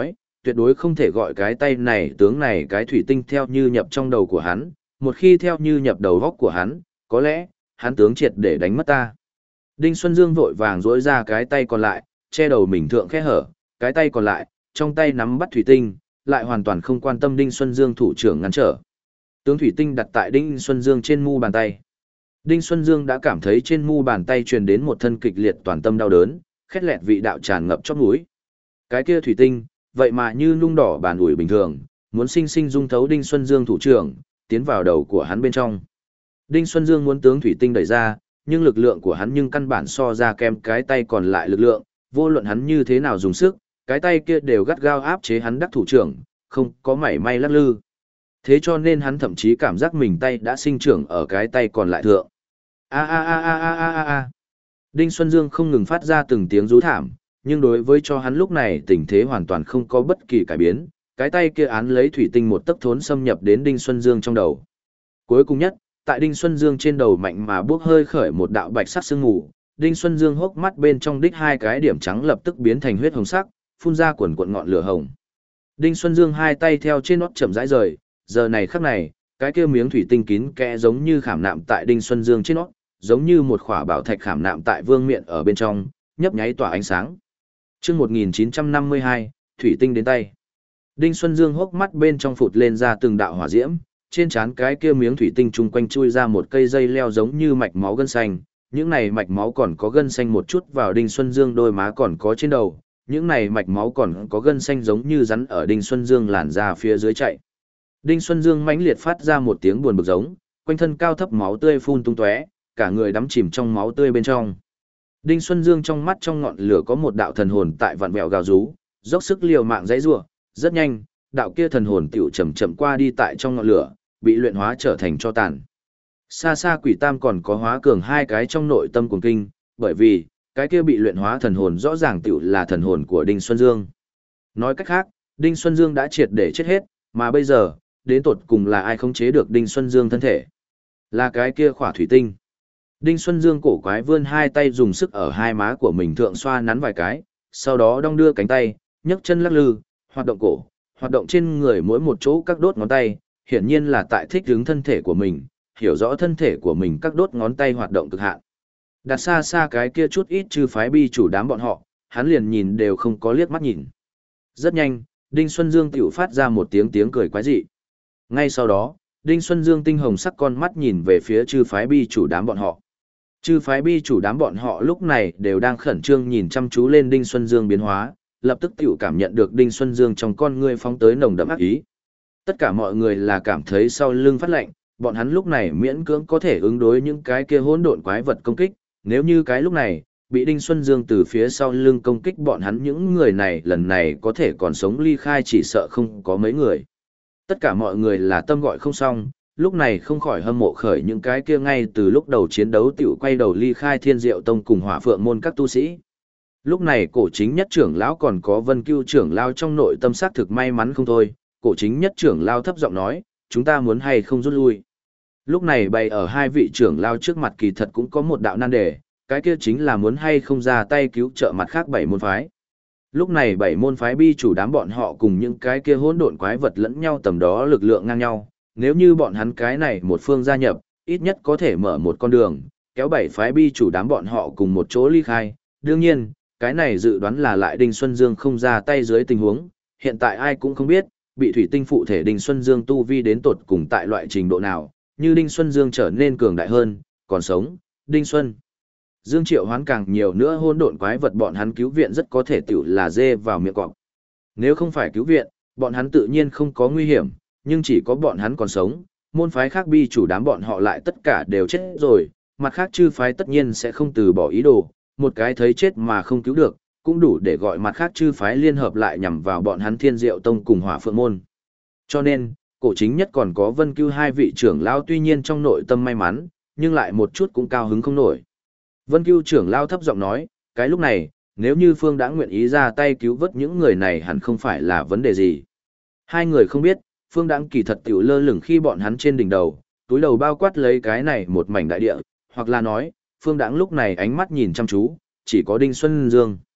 tuyệt đối không thể gọi cái tay này tướng này cái thủy tinh theo như nhập trong đầu của hắn, một khi theo như nhập đầu góc của hắn, có lẽ, hắn tướng triệt để đánh mất ta. Đinh Xuân Dương vội vàng duỗi ra cái tay còn lại, che đầu mình thượng khe hở, cái tay còn lại, trong tay nắm bắt thủy tinh, lại hoàn toàn không quan tâm Đinh Xuân Dương thủ trưởng ngăn trở. Tướng thủy tinh đặt tại Đinh Xuân Dương trên mu bàn tay. Đinh Xuân Dương đã cảm thấy trên mu bàn tay truyền đến một thân kịch liệt toàn tâm đau đớn, khét lẹt vị đạo tràn ngập chóp mũi. Cái kia thủy tinh, vậy mà như nung đỏ bàn ủi bình thường, muốn sinh sinh dung thấu Đinh Xuân Dương thủ trưởng, tiến vào đầu của hắn bên trong. Đinh Xuân Dương muốn tướng thủy tinh đẩy ra, nhưng lực lượng của hắn nhưng căn bản so ra kém cái tay còn lại lực lượng, vô luận hắn như thế nào dùng sức, cái tay kia đều gắt gao áp chế hắn đắc thủ trưởng, không có mảy may lắc lư. Thế cho nên hắn thậm chí cảm giác mình tay đã sinh trưởng ở cái tay còn lại thượng. A a a a a a a a. Đinh Xuân Dương không ngừng phát ra từng tiếng rú thảm, nhưng đối với cho hắn lúc này tình thế hoàn toàn không có bất kỳ cải biến, cái tay kia án lấy thủy tinh một tấc thốn xâm nhập đến Đinh Xuân Dương trong đầu. Cuối cùng nhất, tại Đinh Xuân Dương trên đầu mạnh mà bước hơi khởi một đạo bạch sắc sương mù, Đinh Xuân Dương hốc mắt bên trong đích hai cái điểm trắng lập tức biến thành huyết hồng sắc, phun ra quần quần ngọn lửa hồng. Đinh Xuân Dương hai tay theo trên nót chậm rãi rời, giờ này khắc này, cái kia miếng thủy tinh kín kẽ giống như khảm nạm tại Đinh Xuân Dương trên nót, giống như một khỏa bảo thạch khảm nạm tại vương miện ở bên trong, nhấp nháy tỏa ánh sáng. Chương 1952, thủy tinh đến tay. Đinh Xuân Dương hốc mắt bên trong phụt lên ra từng đạo hỏa diễm, trên trán cái kia miếng thủy tinh chung quanh chui ra một cây dây leo giống như mạch máu gân xanh, những này mạch máu còn có gân xanh một chút vào Đinh Xuân Dương đôi má còn có trên đầu, những này mạch máu còn có gân xanh giống như rắn ở Đinh Xuân Dương làn ra phía dưới chạy. Đinh Xuân Dương mãnh liệt phát ra một tiếng buồn bực giống, quanh thân cao thấp máu tươi phun tung tóe, cả người đắm chìm trong máu tươi bên trong. Đinh Xuân Dương trong mắt trong ngọn lửa có một đạo thần hồn tại vặn vẹo gào rú, dốc sức liều mạng giãy giụa, rất nhanh, đạo kia thần hồn tiểu chậm chậm qua đi tại trong ngọn lửa, bị luyện hóa trở thành tro tàn. Xa xa Quỷ Tam còn có hóa cường hai cái trong nội tâm cuồng kinh, bởi vì cái kia bị luyện hóa thần hồn rõ ràng tiểu là thần hồn của Đinh Xuân Dương. Nói cách khác, Đinh Xuân Dương đã triệt để chết hết, mà bây giờ, đến tột cùng là ai khống chế được Đinh Xuân Dương thân thể? Là cái kia khỏa thủy tinh. Đinh Xuân Dương cổ quái vươn hai tay dùng sức ở hai má của mình thượng xoa nắn vài cái, sau đó đong đưa cánh tay, nhấc chân lắc lư, hoạt động cổ, hoạt động trên người mỗi một chỗ các đốt ngón tay, hiển nhiên là tại thích ứng thân thể của mình, hiểu rõ thân thể của mình các đốt ngón tay hoạt động cực hạn. Đặt xa xa cái kia chút ít chư phái bi chủ đám bọn họ, hắn liền nhìn đều không có liếc mắt nhìn. Rất nhanh, Đinh Xuân Dương tiểu phát ra một tiếng cười quái dị. Ngay sau đó, Đinh Xuân Dương tinh hồng sắc con mắt nhìn về phía chư phái bi chủ đám bọn họ. Chư phái bi chủ đám bọn họ lúc này đều đang khẩn trương nhìn chăm chú lên Đinh Xuân Dương biến hóa, lập tức tiểu cảm nhận được Đinh Xuân Dương trong con ngươi phóng tới nồng đậm ác ý. Tất cả mọi người là cảm thấy sau lưng phát lạnh, bọn hắn lúc này miễn cưỡng có thể ứng đối những cái kia hỗn độn quái vật công kích, nếu như cái lúc này bị Đinh Xuân Dương từ phía sau lưng công kích bọn hắn những người này lần này có thể còn sống ly khai chỉ sợ không có mấy người. Tất cả mọi người là tâm gọi không xong, lúc này không khỏi hâm mộ khởi những cái kia ngay từ lúc đầu chiến đấu tiểu quay đầu ly khai Thiên Diệu Tông cùng Hỏa Phượng môn các tu sĩ. Lúc này cổ chính nhất trưởng lão còn có Vân Cưu trưởng lão trong nội tâm xác thực may mắn không thôi, cổ chính nhất trưởng lão thấp giọng nói, chúng ta muốn hay không rút lui. Lúc này bày ở hai vị trưởng lão trước mặt kỳ thật cũng có một đạo nan đề, cái kia chính là muốn hay không ra tay cứu trợ mặt khác bảy môn phái. Lúc này bảy môn phái bi chủ đám bọn họ cùng những cái kia hỗn độn quái vật lẫn nhau tầm đó lực lượng ngang nhau, nếu như bọn hắn cái này một phương gia nhập, ít nhất có thể mở một con đường, kéo bảy phái bi chủ đám bọn họ cùng một chỗ ly khai. Đương nhiên, cái này dự đoán là lại Đinh Xuân Dương không ra tay dưới tình huống, hiện tại ai cũng không biết, bị thủy tinh phụ thể Đinh Xuân Dương tu vi đến tột cùng tại loại trình độ nào, như Đinh Xuân Dương trở nên cường đại hơn, còn sống, Đinh Xuân Dương triệu hoán càng nhiều nữa hỗn độn quái vật bọn hắn cứu viện rất có thể tiểu là dê vào miệng cọp. Nếu không phải cứu viện, bọn hắn tự nhiên không có nguy hiểm, nhưng chỉ có bọn hắn còn sống, môn phái khác bi chủ đám bọn họ lại tất cả đều chết rồi, mặt khác chư phái tất nhiên sẽ không từ bỏ ý đồ, một cái thấy chết mà không cứu được, cũng đủ để gọi mặt khác chư phái liên hợp lại nhằm vào bọn hắn Thiên Diệu Tông cùng Hỏa Phượng môn. Cho nên, cổ chính nhất còn có Vân Cưu hai vị trưởng lão tuy nhiên trong nội tâm may mắn, nhưng lại một chút cũng cao hứng không nổi. Vân Cưu trưởng lão thấp giọng nói, cái lúc này, nếu như Phương đã nguyện ý ra tay cứu vớt những người này hẳn không phải là vấn đề gì. Hai người không biết, Phương Đãng kỳ thật tiểu lơ lửng khi bọn hắn trên đỉnh đầu, túi đầu bao quát lấy cái này một mảnh đại địa, hoặc là nói, Phương Đãng lúc này ánh mắt nhìn chăm chú, chỉ có Đinh Xuân Dương.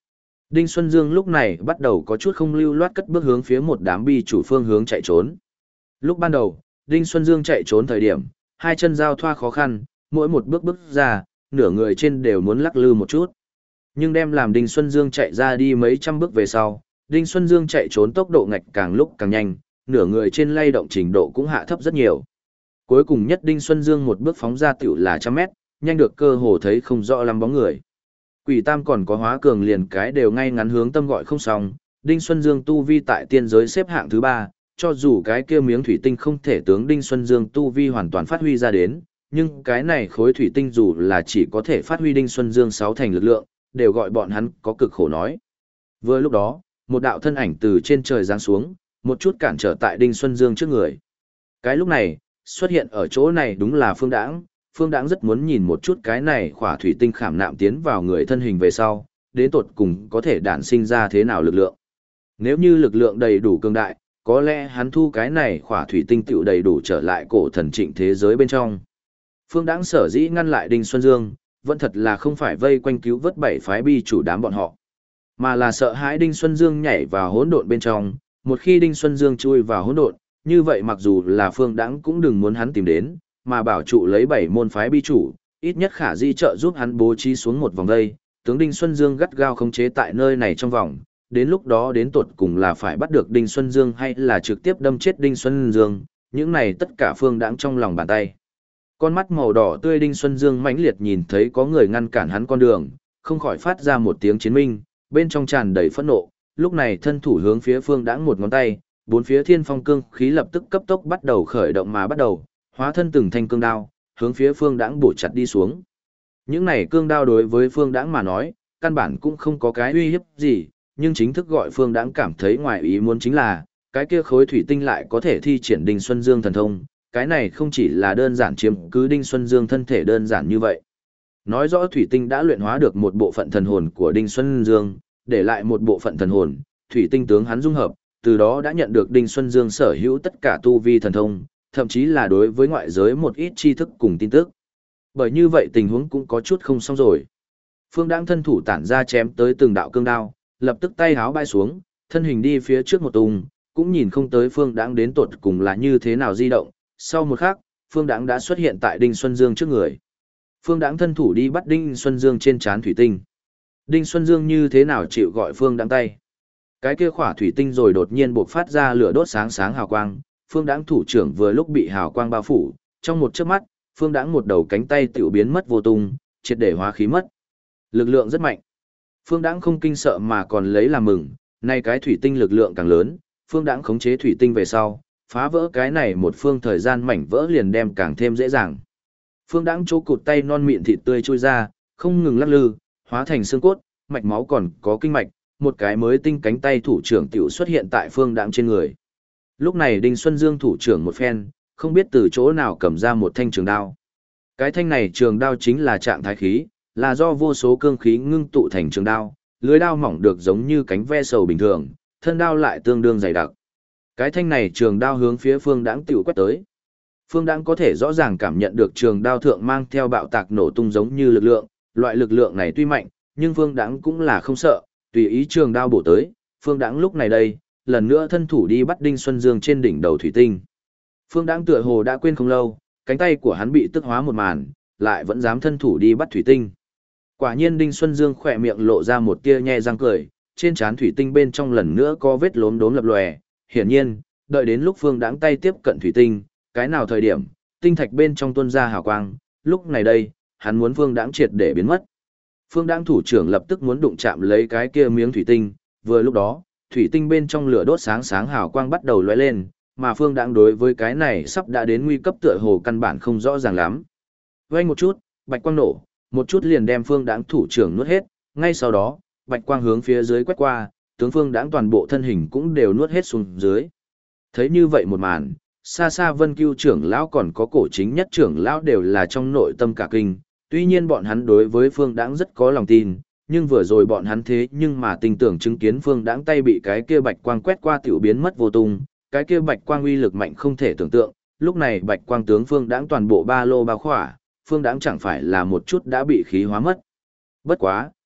Đinh Xuân Dương lúc này bắt đầu có chút không lưu loát cất bước hướng phía một đám bi chủ phương hướng chạy trốn. Lúc ban đầu, Đinh Xuân Dương chạy trốn thời điểm, hai chân giao thoa khó khăn, mỗi một bước bước ra, nửa người trên đều muốn lắc lư một chút. Nhưng đem làm Đinh Xuân Dương chạy ra đi mấy trăm bước về sau, Đinh Xuân Dương chạy trốn tốc độ ngạch càng lúc càng nhanh, nửa người trên lay động trình độ cũng hạ thấp rất nhiều. Cuối cùng nhất Đinh Xuân Dương một bước phóng ra tiểu là trăm mét, nhanh được cơ hồ thấy không rõ lắm bóng người. Quỷ Tam còn có hóa cường liền cái đều ngay ngắn hướng tâm gọi không xong, Đinh Xuân Dương tu vi tại tiên giới xếp hạng thứ 3, cho dù cái kia miếng thủy tinh không thể tướng Đinh Xuân Dương tu vi hoàn toàn phát huy ra đến, nhưng cái này khối thủy tinh dù là chỉ có thể phát huy Đinh Xuân Dương 6 thành lực lượng, đều gọi bọn hắn có cực khổ nói. Vừa lúc đó, một đạo thân ảnh từ trên trời giáng xuống, một chút cản trở tại Đinh Xuân Dương trước người. Cái lúc này, xuất hiện ở chỗ này đúng là Phương Đãng. Phương Đãng rất muốn nhìn một chút cái này khỏa thủy tinh khảm nạm tiến vào người thân hình về sau, đến tột cùng có thể đản sinh ra thế nào lực lượng. Nếu như lực lượng đầy đủ cường đại, có lẽ hắn thu cái này khỏa thủy tinh tựu đầy đủ trở lại cổ thần trịnh thế giới bên trong. Phương Đãng sở dĩ ngăn lại Đinh Xuân Dương, vẫn thật là không phải vây quanh cứu vớt 7 phái bi chủ đám bọn họ, mà là sợ hãi Đinh Xuân Dương nhảy vào hỗn độn bên trong. Một khi Đinh Xuân Dương chui vào hỗn độn, như vậy mặc dù là Phương Đãng cũng đừng muốn hắn tìm đến, mà bảo trụ lấy 7 môn phái bi chủ, ít nhất khả di trợ giúp hắn bố trí xuống một vòng dây, tướng Đinh Xuân Dương gắt gao khống chế tại nơi này trong vòng, đến lúc đó đến tột cùng là phải bắt được Đinh Xuân Dương hay là trực tiếp đâm chết Đinh Xuân Dương, những này tất cả Phương Đãng trong lòng bàn tay. Con mắt màu đỏ tươi Đinh Xuân Dương mãnh liệt nhìn thấy có người ngăn cản hắn con đường, không khỏi phát ra một tiếng chiến minh, bên trong tràn đầy phẫn nộ, lúc này thân thủ hướng phía Phương Đãng một ngón tay, bốn phía thiên phong cương khí lập tức cấp tốc bắt đầu khởi động mà bắt đầu, hóa thân từng thanh cương đao, hướng phía Phương Đãng bổ chặt đi xuống. Những này cương đao đối với Phương Đãng mà nói, căn bản cũng không có cái uy hiếp gì, nhưng chính thức gọi Phương Đãng cảm thấy ngoài ý muốn chính là, cái kia khối thủy tinh lại có thể thi triển Đinh Xuân Dương thần thông, cái này không chỉ là đơn giản chiếm cứ Đinh Xuân Dương thân thể đơn giản như vậy. Nói rõ thủy tinh đã luyện hóa được một bộ phận thần hồn của Đinh Xuân Dương, để lại một bộ phận thần hồn, thủy tinh tướng hắn dung hợp, từ đó đã nhận được Đinh Xuân Dương sở hữu tất cả tu vi thần thông, thậm chí là đối với ngoại giới một ít tri thức cùng tin tức. Bởi như vậy tình huống cũng có chút không xong rồi. Phương Đãng thân thủ tản ra chém tới từng đạo cương đao, lập tức tay háo bay xuống, thân hình đi phía trước một tung, cũng nhìn không tới Phương Đãng đến tột cùng là như thế nào di động. Sau một khắc, Phương Đãng đã xuất hiện tại Đinh Xuân Dương trước người. Phương Đãng thân thủ đi bắt Đinh Xuân Dương trên trán thủy tinh. Đinh Xuân Dương như thế nào chịu gọi Phương Đãng tay. Cái kia khỏa thủy tinh rồi đột nhiên bộc phát ra lửa đốt sáng sáng hào quang, Phương Đãng thủ trưởng vừa lúc bị hào quang bao phủ, trong một chớp mắt, Phương Đãng một đầu cánh tay tiểu biến mất vô tung, triệt để hóa khí mất. Lực lượng rất mạnh. Phương Đãng không kinh sợ mà còn lấy làm mừng, nay cái thủy tinh lực lượng càng lớn, Phương Đãng khống chế thủy tinh về sau, phá vỡ cái này một phương thời gian mảnh vỡ liền đem càng thêm dễ dàng. Phương Đãng chỗ cụt tay non mịn thịt tươi trôi ra, không ngừng lắc lư, hóa thành xương cốt, mạch máu còn có kinh mạch, một cái mới tinh cánh tay thủ trưởng tiểu xuất hiện tại Phương Đãng trên người. Lúc này Đinh Xuân Dương thủ trưởng một phen, không biết từ chỗ nào cầm ra một thanh trường đao. Cái thanh này trường đao chính là trạng thái khí, là do vô số cương khí ngưng tụ thành trường đao, lưới đao mỏng được giống như cánh ve sầu bình thường, thân đao lại tương đương dày đặc. Cái thanh này trường đao hướng phía Phương Đãng tiểu quét tới. Phương Đãng có thể rõ ràng cảm nhận được trường đao thượng mang theo bạo tạc nổ tung giống như lực lượng, loại lực lượng này tuy mạnh, nhưng Phương Đãng cũng là không sợ, tùy ý trường đao bổ tới. Phương Đãng lúc này đây, lần nữa thân thủ đi bắt Đinh Xuân Dương trên đỉnh đầu thủy tinh. Phương Đãng tựa hồ đã quên không lâu, cánh tay của hắn bị tức hóa một màn, lại vẫn dám thân thủ đi bắt thủy tinh. Quả nhiên Đinh Xuân Dương khỏe miệng lộ ra một tia nhe răng cười, trên trán thủy tinh bên trong lần nữa có vết lốm đốm lập lòe. Hiển nhiên, đợi đến lúc Phương Đãng tay tiếp cận thủy tinh, cái nào thời điểm, tinh thạch bên trong tuôn ra hào quang, lúc này đây, hắn muốn Phương Đãng triệt để biến mất. Phương Đãng thủ trưởng lập tức muốn đụng chạm lấy cái kia miếng thủy tinh, vừa lúc đó, thủy tinh bên trong lửa đốt sáng sáng hào quang bắt đầu lóe lên, mà Phương Đãng đối với cái này sắp đã đến nguy cấp tựa hồ căn bản không rõ ràng lắm. Vang một chút, bạch quang nổ, một chút liền đem Phương Đãng thủ trưởng nuốt hết, ngay sau đó, bạch quang hướng phía dưới quét qua, tướng Phương Đãng toàn bộ thân hình cũng đều nuốt hết xuống dưới. Thấy như vậy một màn, xa xa Vân Cưu trưởng lão còn có Cổ Chính Nhất trưởng lão đều là trong nội tâm cả kinh, tuy nhiên bọn hắn đối với Phương Đãng rất có lòng tin, nhưng vừa rồi bọn hắn thế nhưng mà tin tưởng chứng kiến Phương Đãng tay bị cái kia bạch quang quét qua tiểu biến mất vô tung, cái kia bạch quang uy lực mạnh không thể tưởng tượng, lúc này bạch quang tướng Phương Đãng toàn bộ ba lô bao khỏa, Phương Đãng chẳng phải là một chút đã bị khí hóa mất. Bất quá,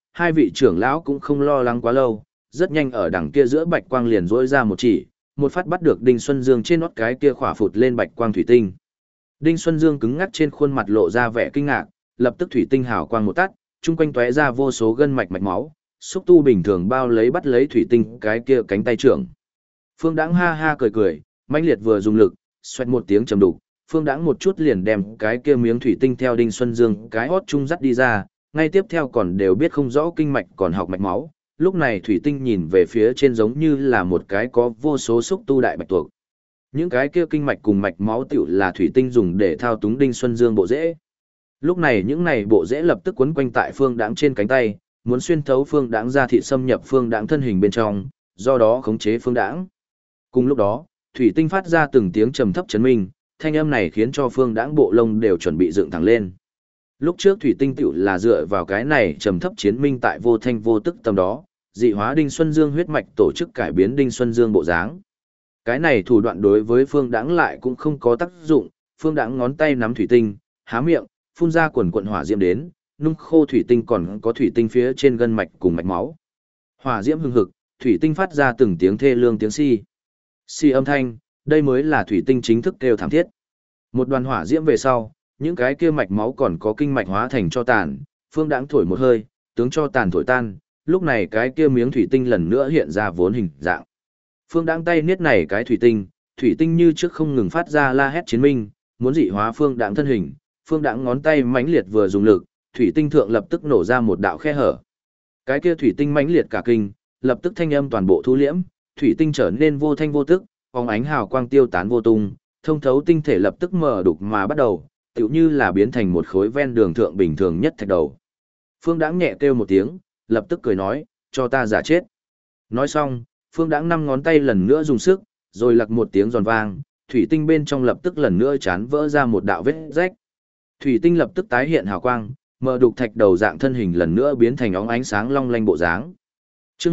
hai vị trưởng lão cũng không lo lắng quá lâu, rất nhanh ở đằng kia giữa bạch quang liền rỗi ra một chỉ, một phát bắt được Đinh Xuân Dương trên nót cái kia khỏa phụt lên bạch quang thủy tinh. Đinh Xuân Dương cứng ngắc trên khuôn mặt lộ ra vẻ kinh ngạc, lập tức thủy tinh hào quang một tắt, chung quanh tóe ra vô số gân mạch mạch máu, xúc tu bình thường bao lấy bắt lấy thủy tinh cái kia cánh tay trưởng. Phương Đãng ha ha cười cười, mãnh liệt vừa dùng lực, xoẹt một tiếng trầm đục, Phương Đãng một chút liền đem cái kia miếng thủy tinh theo Đinh Xuân Dương cái hót trung dắt đi ra, ngay tiếp theo còn đều biết không rõ kinh mạch còn học mạch máu. Lúc này thủy tinh nhìn về phía trên giống như là một cái có vô số xúc tu đại bạch tuộc. Những cái kia kinh mạch cùng mạch máu tiểu là thủy tinh dùng để thao túng Đinh Xuân Dương bộ rễ. Lúc này những này bộ rễ lập tức quấn quanh tại Phương Đãng trên cánh tay, muốn xuyên thấu Phương Đãng ra thị xâm nhập Phương Đãng thân hình bên trong, do đó khống chế Phương Đãng. Cùng lúc đó, thủy tinh phát ra từng tiếng trầm thấp chấn minh, thanh âm này khiến cho Phương Đãng bộ lông đều chuẩn bị dựng thẳng lên. Lúc trước thủy tinh tiểu là dựa vào cái này trầm thấp chiến minh tại vô thanh vô tức tầm đó, dị hóa Đinh Xuân Dương huyết mạch tổ chức cải biến Đinh Xuân Dương bộ dáng. Cái này thủ đoạn đối với Phương Đãng lại cũng không có tác dụng, Phương Đãng ngón tay nắm thủy tinh, há miệng, phun ra quần quần hỏa diễm đến, nung khô thủy tinh còn có thủy tinh phía trên gân mạch cùng mạch máu. Hỏa diễm hừng hực, thủy tinh phát ra từng tiếng thê lương tiếng xi. Xi âm thanh, đây mới là thủy tinh chính thức kêu thảm thiết. Một đoàn hỏa diễm về sau, những cái kia mạch máu còn có kinh mạch hóa thành cho tàn, Phương Đãng thổi một hơi, tướng cho tàn thổi tan, lúc này cái kia miếng thủy tinh lần nữa hiện ra vốn hình dạng. Phương Đãng tay niết này cái thủy tinh như trước không ngừng phát ra la hét chiến minh, muốn dị hóa Phương Đãng thân hình, Phương Đãng ngón tay mãnh liệt vừa dùng lực, thủy tinh thượng lập tức nổ ra một đạo khe hở. Cái kia thủy tinh mãnh liệt cả kinh, lập tức thanh âm toàn bộ thu liễm, thủy tinh trở nên vô thanh vô tức, phóng ánh hào quang tiêu tán vô tung, thông thấu tinh thể lập tức mở đục mà bắt đầu, tựu như là biến thành một khối ven đường thượng bình thường nhất thạch đầu. Phương Đãng nhẹ kêu một tiếng, lập tức cười nói, cho ta giả chết. Nói xong, Phương Đãng năm ngón tay lần nữa dùng sức, rồi lặc một tiếng giòn vang, thủy tinh bên trong lập tức lần nữa chán vỡ ra một đạo vết rách. Thủy tinh lập tức tái hiện hào quang, mở đục thạch đầu dạng thân hình lần nữa biến thành óng ánh sáng long lanh bộ dáng. Chương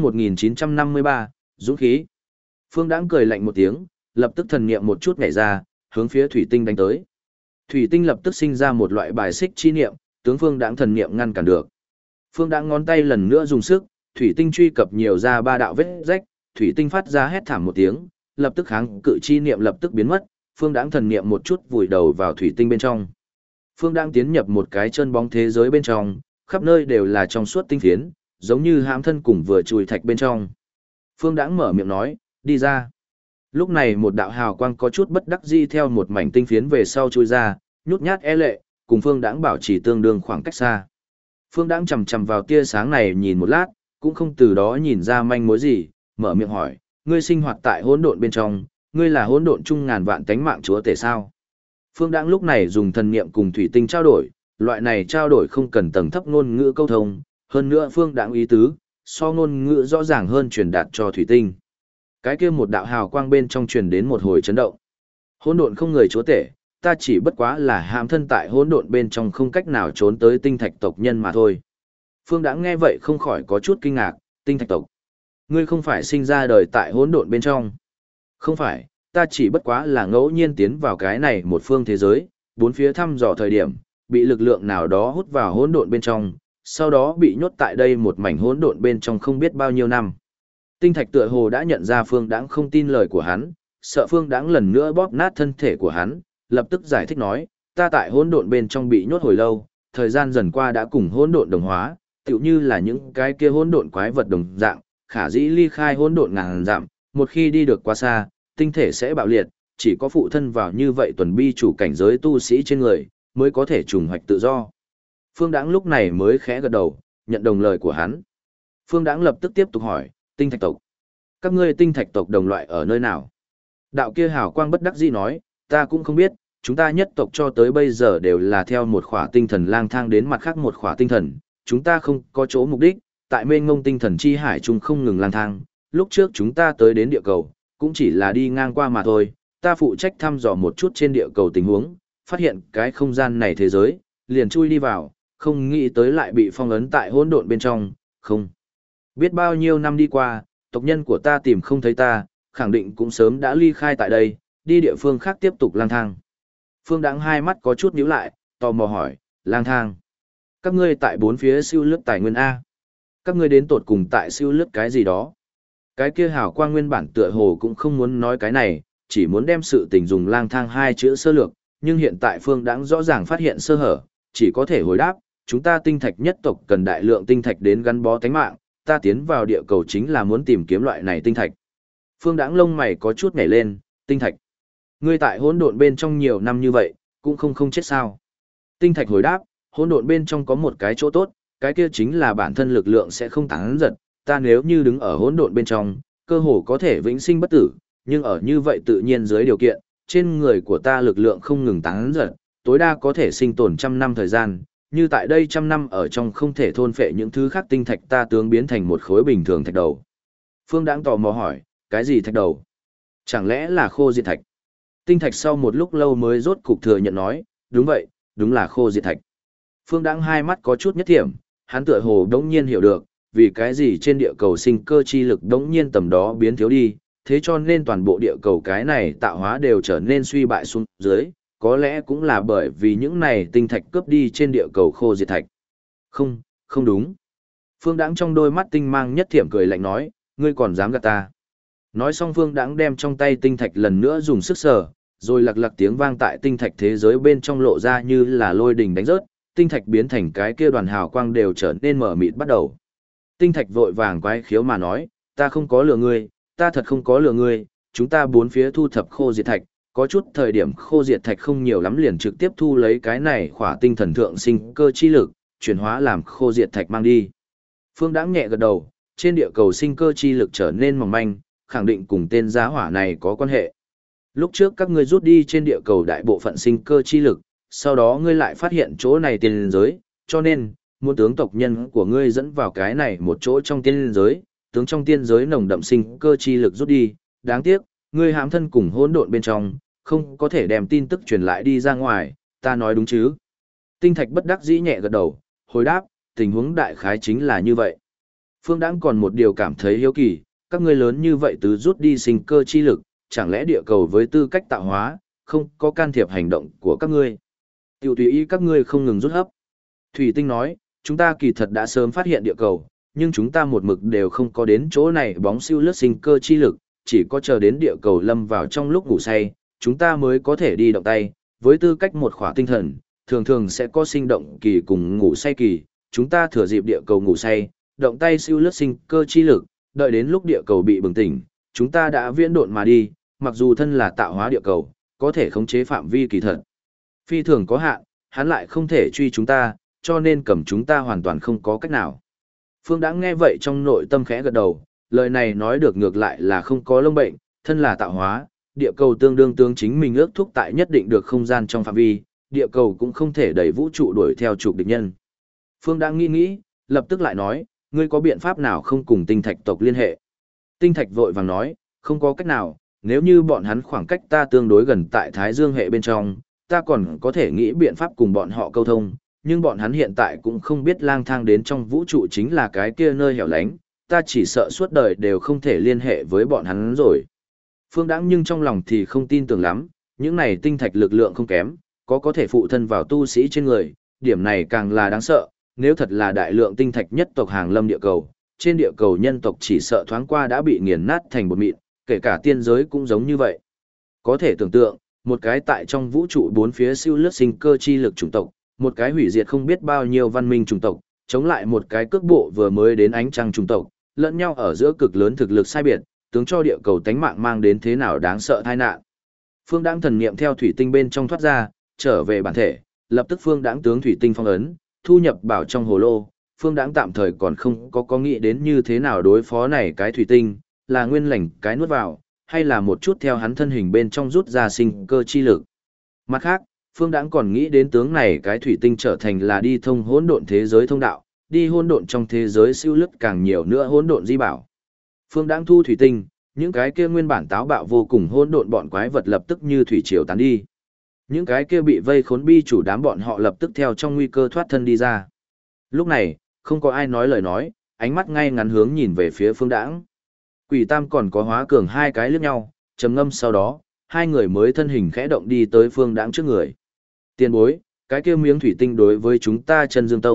1953, dũng khí. Phương Đãng cười lạnh một tiếng, lập tức thần niệm một chút nhảy ra, hướng phía thủy tinh đánh tới. Thủy tinh lập tức sinh ra một loại bài xích chi niệm, tướng Phương Đãng thần niệm ngăn cản được. Phương Đãng ngón tay lần nữa dùng sức, thủy tinh truy cập nhiều ra ba đạo vết rách, thủy tinh phát ra hét thảm một tiếng, lập tức kháng cự chi niệm lập tức biến mất, Phương Đãng thần niệm một chút vùi đầu vào thủy tinh bên trong. Phương Đãng tiến nhập một cái chân bóng thế giới bên trong, khắp nơi đều là trong suốt tinh phiến, giống như hãm thân cùng vừa chùi thạch bên trong. Phương Đãng mở miệng nói, đi ra. Lúc này một đạo hào quang có chút bất đắc dĩ theo một mảnh tinh phiến về sau chui ra, nhút nhát e lệ, cùng Phương Đãng bảo trì tương đương khoảng cách xa. Phương Đãng chầm chầm vào tia sáng này nhìn một lát, cũng không từ đó nhìn ra manh mối gì, mở miệng hỏi, ngươi sinh hoạt tại hỗn độn bên trong, ngươi là hỗn độn chung ngàn vạn tánh mạng chúa tể sao? Phương Đãng lúc này dùng thần niệm cùng thủy tinh trao đổi, loại này trao đổi không cần tầng thấp ngôn ngữ câu thông, hơn nữa Phương Đãng ý tứ, so ngôn ngữ rõ ràng hơn truyền đạt cho thủy tinh. Cái kia một đạo hào quang bên trong truyền đến một hồi chấn động. Hỗn độn không người chúa tể, ta chỉ bất quá là hãm thân tại hỗn độn bên trong không cách nào trốn tới tinh thạch tộc nhân mà thôi. Phương Đãng nghe vậy không khỏi có chút kinh ngạc, tinh thạch tộc. Ngươi không phải sinh ra đời tại hỗn độn bên trong. Không phải, ta chỉ bất quá là ngẫu nhiên tiến vào cái này một phương thế giới, bốn phía thăm dò thời điểm, bị lực lượng nào đó hút vào hỗn độn bên trong, sau đó bị nhốt tại đây một mảnh hỗn độn bên trong không biết bao nhiêu năm. Tinh thạch tựa hồ đã nhận ra Phương Đãng không tin lời của hắn, sợ Phương Đãng lần nữa bóp nát thân thể của hắn, lập tức giải thích nói, ta tại hỗn độn bên trong bị nhốt hồi lâu, thời gian dần qua đã cùng hỗn độn đồng hóa, tựu như là những cái kia hỗn độn quái vật đồng dạng, khả dĩ ly khai hỗn độn ngàn dặm, một khi đi được quá xa, tinh thể sẽ bạo liệt, chỉ có phụ thân vào như vậy tuần bi chủ cảnh giới tu sĩ trên người, mới có thể trùng hoạch tự do. Phương Đãng lúc này mới khẽ gật đầu, nhận đồng lời của hắn. Phương Đãng lập tức tiếp tục hỏi, tinh thạch tộc. Các ngươi tinh thạch tộc đồng loại ở nơi nào? Đạo kia hào quang bất đắc dĩ nói, ta cũng không biết, chúng ta nhất tộc cho tới bây giờ đều là theo một khỏa tinh thần lang thang đến mặt khác một khỏa tinh thần, chúng ta không có chỗ mục đích, tại mênh ngông tinh thần chi hải chung không ngừng lang thang, lúc trước chúng ta tới đến địa cầu, cũng chỉ là đi ngang qua mà thôi, ta phụ trách thăm dò một chút trên địa cầu tình huống, phát hiện cái không gian này thế giới, liền chui đi vào, không nghĩ tới lại bị phong ấn tại hỗn độn bên trong, không. Biết bao nhiêu năm đi qua, tộc nhân của ta tìm không thấy ta, khẳng định cũng sớm đã ly khai tại đây, đi địa phương khác tiếp tục lang thang. Phương Đãng hai mắt có chút nhíu lại, tò mò hỏi, lang thang. Các ngươi tại bốn phía siêu lướt tài nguyên A. Các ngươi đến tột cùng tại siêu lướt cái gì đó. Cái kia hào quang nguyên bản tựa hồ cũng không muốn nói cái này, chỉ muốn đem sự tình dùng lang thang hai chữ sơ lược, nhưng hiện tại Phương Đãng rõ ràng phát hiện sơ hở, chỉ có thể hồi đáp, chúng ta tinh thạch nhất tộc cần đại lượng tinh thạch đến gắn bó tánh mạng, ta tiến vào địa cầu chính là muốn tìm kiếm loại này tinh thạch. Phương Đãng lông mày có chút nhảy lên, tinh thạch. Ngươi tại hỗn độn bên trong nhiều năm như vậy, cũng không chết sao? Tinh thạch hồi đáp, hỗn độn bên trong có một cái chỗ tốt, cái kia chính là bản thân lực lượng sẽ không tán giật, ta nếu như đứng ở hỗn độn bên trong, cơ hồ có thể vĩnh sinh bất tử, nhưng ở như vậy tự nhiên dưới điều kiện, trên người của ta lực lượng không ngừng tán giật, tối đa có thể sinh tồn 100 năm thời gian, như tại đây 100 năm ở trong không thể thôn phệ những thứ khác tinh thạch ta tướng biến thành một khối bình thường thạch đầu. Phương Đãng tò mò hỏi, cái gì thạch đầu? Chẳng lẽ là khô diệt thạch? Tinh thạch sau một lúc lâu mới rốt cục thừa nhận nói, đúng vậy, đúng là khô diệt thạch. Phương Đãng hai mắt có chút nhất thiểm, hắn tựa hồ đống nhiên hiểu được, vì cái gì trên địa cầu sinh cơ chi lực đống nhiên tầm đó biến thiếu đi, thế cho nên toàn bộ địa cầu cái này tạo hóa đều trở nên suy bại xuống dưới, có lẽ cũng là bởi vì những này tinh thạch cướp đi trên địa cầu khô diệt thạch. Không, không đúng. Phương Đãng trong đôi mắt tinh mang nhất thiểm cười lạnh nói, ngươi còn dám gạt ta. Nói xong Phương Đãng đem trong tay tinh thạch lần nữa dùng sức sờ, rồi lặc lặc tiếng vang tại tinh thạch thế giới bên trong lộ ra như là lôi đình đánh rớt, tinh thạch biến thành cái kia đoàn hào quang đều trở nên mở mịt bắt đầu. Tinh thạch vội vàng quái khiếu mà nói, ta không có lừa ngươi, ta thật không có lừa ngươi, chúng ta bốn phía thu thập khô diệt thạch, có chút thời điểm khô diệt thạch không nhiều lắm liền trực tiếp thu lấy cái này khỏa tinh thần thượng sinh cơ chi lực, chuyển hóa làm khô diệt thạch mang đi. Phương Đãng nhẹ gật đầu, trên địa cầu sinh cơ chi lực trở nên mỏng manh, khẳng định cùng tên giá hỏa này có quan hệ. Lúc trước các ngươi rút đi trên địa cầu đại bộ phận sinh cơ chi lực, sau đó ngươi lại phát hiện chỗ này tiên giới, cho nên, muốn tướng tộc nhân của ngươi dẫn vào cái này một chỗ trong tiên giới, tướng trong tiên giới nồng đậm sinh cơ chi lực rút đi, đáng tiếc, ngươi hãm thân cùng hỗn độn bên trong, không có thể đem tin tức truyền lại đi ra ngoài, ta nói đúng chứ? Tinh thạch bất đắc dĩ nhẹ gật đầu, hồi đáp, tình huống đại khái chính là như vậy. Phương Đãng còn một điều cảm thấy hiếu kỳ, các ngươi lớn như vậy tứ rút đi sinh cơ chi lực, chẳng lẽ địa cầu với tư cách tạo hóa, không có can thiệp hành động của các ngươi? Tiểu tùy ý các ngươi không ngừng rút hấp. Thủy Tinh nói, chúng ta kỳ thật đã sớm phát hiện địa cầu, nhưng chúng ta một mực đều không có đến chỗ này bóng siêu lướt sinh cơ chi lực, chỉ có chờ đến địa cầu lâm vào trong lúc ngủ say, chúng ta mới có thể đi động tay, với tư cách một khỏa tinh thần, thường thường sẽ có sinh động kỳ cùng ngủ say kỳ, chúng ta thừa dịp địa cầu ngủ say, động tay siêu lướt sinh cơ chi lực, đợi đến lúc địa cầu bị bừng tỉnh, chúng ta đã viễn độn mà đi, mặc dù thân là tạo hóa địa cầu, có thể khống chế phạm vi kỳ thật. Phi thường có hạn, hắn lại không thể truy chúng ta, cho nên cầm chúng ta hoàn toàn không có cách nào. Phương Đãng nghe vậy trong nội tâm khẽ gật đầu, lời này nói được ngược lại là không có lông bệnh, thân là tạo hóa, địa cầu tương đương tương chính mình ước thúc tại nhất định được không gian trong phạm vi, địa cầu cũng không thể đẩy vũ trụ đuổi theo trục địch nhân. Phương Đãng nghĩ, lập tức lại nói, ngươi có biện pháp nào không cùng tinh thạch tộc liên hệ? Tinh thạch vội vàng nói, không có cách nào, nếu như bọn hắn khoảng cách ta tương đối gần tại Thái Dương hệ bên trong, ta còn có thể nghĩ biện pháp cùng bọn họ câu thông, nhưng bọn hắn hiện tại cũng không biết lang thang đến trong vũ trụ chính là cái kia nơi hẻo lánh, ta chỉ sợ suốt đời đều không thể liên hệ với bọn hắn rồi. Phương Đãng nhưng trong lòng thì không tin tưởng lắm, những này tinh thạch lực lượng không kém, có thể phụ thân vào tu sĩ trên người, điểm này càng là đáng sợ, nếu thật là đại lượng tinh thạch nhất tộc hàng lâm địa cầu, trên địa cầu nhân tộc chỉ sợ thoáng qua đã bị nghiền nát thành bột mịn, kể cả tiên giới cũng giống như vậy. Có thể tưởng tượng, một cái tại trong vũ trụ bốn phía siêu lướt sinh cơ chi lực chủng tộc, một cái hủy diệt không biết bao nhiêu văn minh chủng tộc, chống lại một cái cước bộ vừa mới đến ánh trăng chủng tộc, lẫn nhau ở giữa cực lớn thực lực sai biệt, tướng cho địa cầu tánh mạng mang đến thế nào đáng sợ tai nạn. Phương Đãng thần niệm theo thủy tinh bên trong thoát ra, trở về bản thể, lập tức Phương Đãng tướng thủy tinh phong ấn, thu nhập bảo trong hồ lô. Phương Đãng tạm thời còn không có nghĩ đến như thế nào đối phó này cái thủy tinh, là nguyên lành cái nuốt vào, hay là một chút theo hắn thân hình bên trong rút ra sinh cơ chi lực. Mặt khác, Phương Đãng còn nghĩ đến tướng này cái thủy tinh trở thành là đi thông hỗn độn thế giới thông đạo, đi hỗn độn trong thế giới siêu lướt càng nhiều nữa hỗn độn di bảo. Phương Đãng thu thủy tinh, những cái kia nguyên bản táo bạo vô cùng hỗn độn bọn quái vật lập tức như thủy triều tán đi. Những cái kia bị vây khốn bi chủ đám bọn họ lập tức theo trong nguy cơ thoát thân đi ra. Lúc này, không có ai nói lời nói, ánh mắt ngay ngắn hướng nhìn về phía Phương Đãng. Quỷ Tam còn có Hóa Cường hai cái liếc nhau, trầm ngâm sau đó, hai người mới thân hình khẽ động đi tới Phương Đãng trước người. Tiền bối, cái kia miếng thủy tinh đối với chúng ta Chân Dương Tông,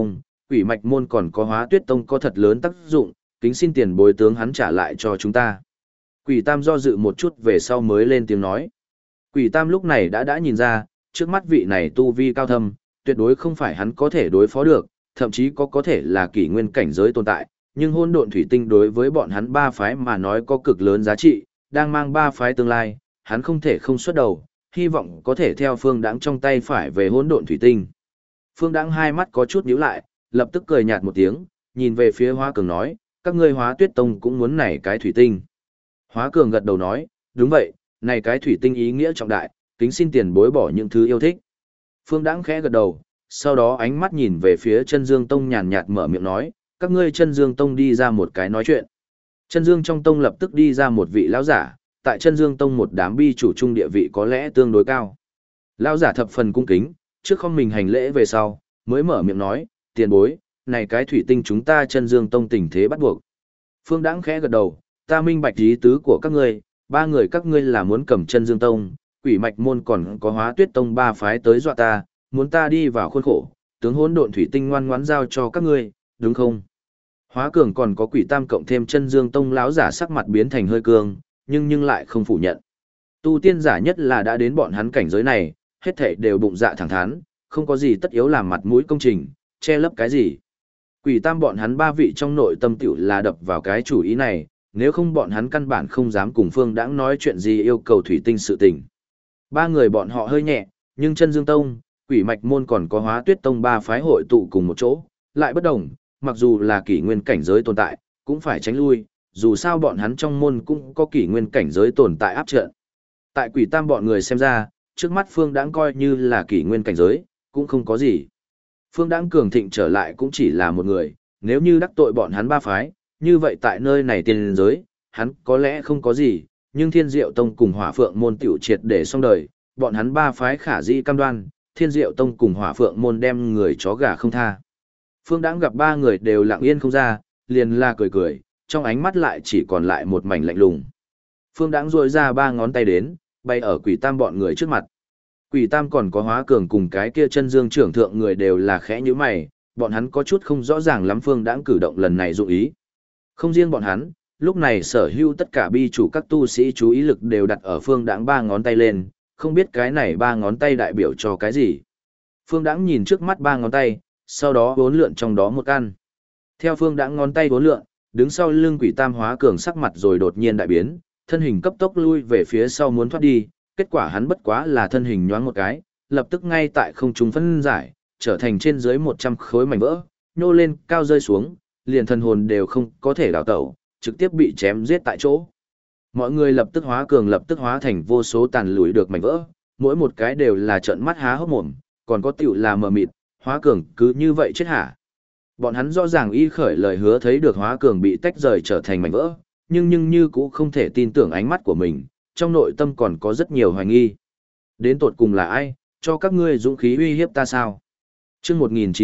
quỷ mạch môn còn có Hóa Tuyết Tông có thật lớn tác dụng, kính xin tiền bối tướng hắn trả lại cho chúng ta. Quỷ Tam do dự một chút về sau mới lên tiếng nói. Quỷ Tam lúc này đã nhìn ra, trước mắt vị này tu vi cao thâm, tuyệt đối không phải hắn có thể đối phó được, thậm chí có thể là kỷ nguyên cảnh giới tồn tại, nhưng hỗn độn thủy tinh đối với bọn hắn ba phái mà nói có cực lớn giá trị, đang mang ba phái tương lai, hắn không thể không xuất đầu, hy vọng có thể theo Phương Đãng trong tay phải về hỗn độn thủy tinh. Phương Đãng hai mắt có chút nhíu lại, lập tức cười nhạt một tiếng, nhìn về phía Hóa Cường nói, các ngươi Hóa Tuyết Tông cũng muốn này cái thủy tinh. Hóa Cường gật đầu nói, đúng vậy, này cái thủy tinh ý nghĩa trọng đại, kính xin tiền bối bỏ những thứ yêu thích. Phương Đãng khẽ gật đầu, sau đó ánh mắt nhìn về phía Chân Dương Tông nhàn nhạt mở miệng nói, các ngươi Chân Dương Tông đi ra một cái nói chuyện. Chân Dương trong tông lập tức đi ra một vị lão giả, tại Chân Dương Tông một đám bi chủ trung địa vị có lẽ tương đối cao. Lão giả thập phần cung kính, trước không mình hành lễ về sau, mới mở miệng nói, tiền bối, này cái thủy tinh chúng ta Chân Dương Tông tình thế bắt buộc. Phương Đãng khẽ gật đầu, ta minh bạch ý tứ của các ngươi, ba người các ngươi là muốn cầm Chân Dương Tông, quỷ mạch môn còn có Hóa Tuyết Tông ba phái tới dọa ta, muốn ta đi vào khuôn khổ, tướng hỗn độn thủy tinh ngoan ngoãn giao cho các ngươi, đúng không? Hóa Cường còn có Quỷ Tam cộng thêm Chân Dương Tông lão giả sắc mặt biến thành hơi cương, nhưng lại không phủ nhận. Tu tiên giả nhất là đã đến bọn hắn cảnh giới này, hết thảy đều bụng dạ thẳng thắn, không có gì tất yếu làm mặt mũi công trình, che lấp cái gì. Quỷ Tam bọn hắn ba vị trong nội tâm tiểu là đập vào cái chủ ý này, nếu không bọn hắn căn bản không dám cùng Phương Đãng nói chuyện gì yêu cầu thủy tinh sự tình. Ba người bọn họ hơi nhẹ, nhưng Chân Dương Tông, Quỷ Mạch Môn còn có Hóa Tuyết Tông ba phái hội tụ cùng một chỗ, lại bất đồng, mặc dù là kỷ nguyên cảnh giới tồn tại, cũng phải tránh lui, dù sao bọn hắn trong môn cũng có kỷ nguyên cảnh giới tồn tại áp trận. Tại Quỷ Tam bọn người xem ra, trước mắt Phương Đãng coi như là kỷ nguyên cảnh giới, cũng không có gì. Phương Đãng cường thịnh trở lại cũng chỉ là một người, nếu như đắc tội bọn hắn ba phái, như vậy tại nơi này tiên giới, hắn có lẽ không có gì, nhưng Thiên Diệu Tông cùng Hỏa Phượng môn tiểu triệt để xong đời, bọn hắn ba phái khả dĩ cam đoan, Thiên Diệu Tông cùng Hỏa Phượng môn đem người chó gà không tha. Phương Đãng gặp ba người đều lặng yên không ra, liền la cười cười, trong ánh mắt lại chỉ còn lại một mảnh lạnh lùng. Phương Đãng duỗi ra ba ngón tay đến, bay ở Quỷ Tam bọn người trước mặt. Quỷ Tam còn có Hóa Cường cùng cái kia Chân Dương trưởng thượng người đều là khẽ nhíu mày, bọn hắn có chút không rõ ràng lắm Phương Đãng cử động lần này dụng ý. Không riêng bọn hắn, lúc này sở hữu tất cả bi chủ các tu sĩ chú ý lực đều đặt ở Phương Đãng ba ngón tay lên, không biết cái này ba ngón tay đại biểu cho cái gì. Phương Đãng nhìn trước mắt ba ngón tay, sau đó vốn lượn trong đó một căn. Theo Phương Đãng ngón tay vốn lượn, đứng sau lưng Quỷ Tam Hóa Cường sắc mặt rồi đột nhiên đại biến, thân hình cấp tốc lui về phía sau muốn thoát đi, kết quả hắn bất quá là thân hình nhoáng một cái, lập tức ngay tại không trung phân giải, trở thành trên dưới 100 khối mảnh vỡ, nhô lên cao rơi xuống, liền thần hồn đều không có thể đào tẩu, trực tiếp bị chém giết tại chỗ. Mọi người lập tức Hóa Cường lập tức hóa thành vô số tàn lùi được mảnh vỡ, mỗi một cái đều là trợn mắt há hốc mồm, còn có tiểu là mờ mịt, Hóa Cường cứ như vậy chết hả? Bọn hắn rõ ràng y khởi lời hứa thấy được Hóa Cường bị tách rời trở thành mảnh vỡ, nhưng như cũng không thể tin tưởng ánh mắt của mình, trong nội tâm còn có rất nhiều hoài nghi. Đến tột cùng là ai, cho các ngươi dũng khí uy hiếp ta sao? Chương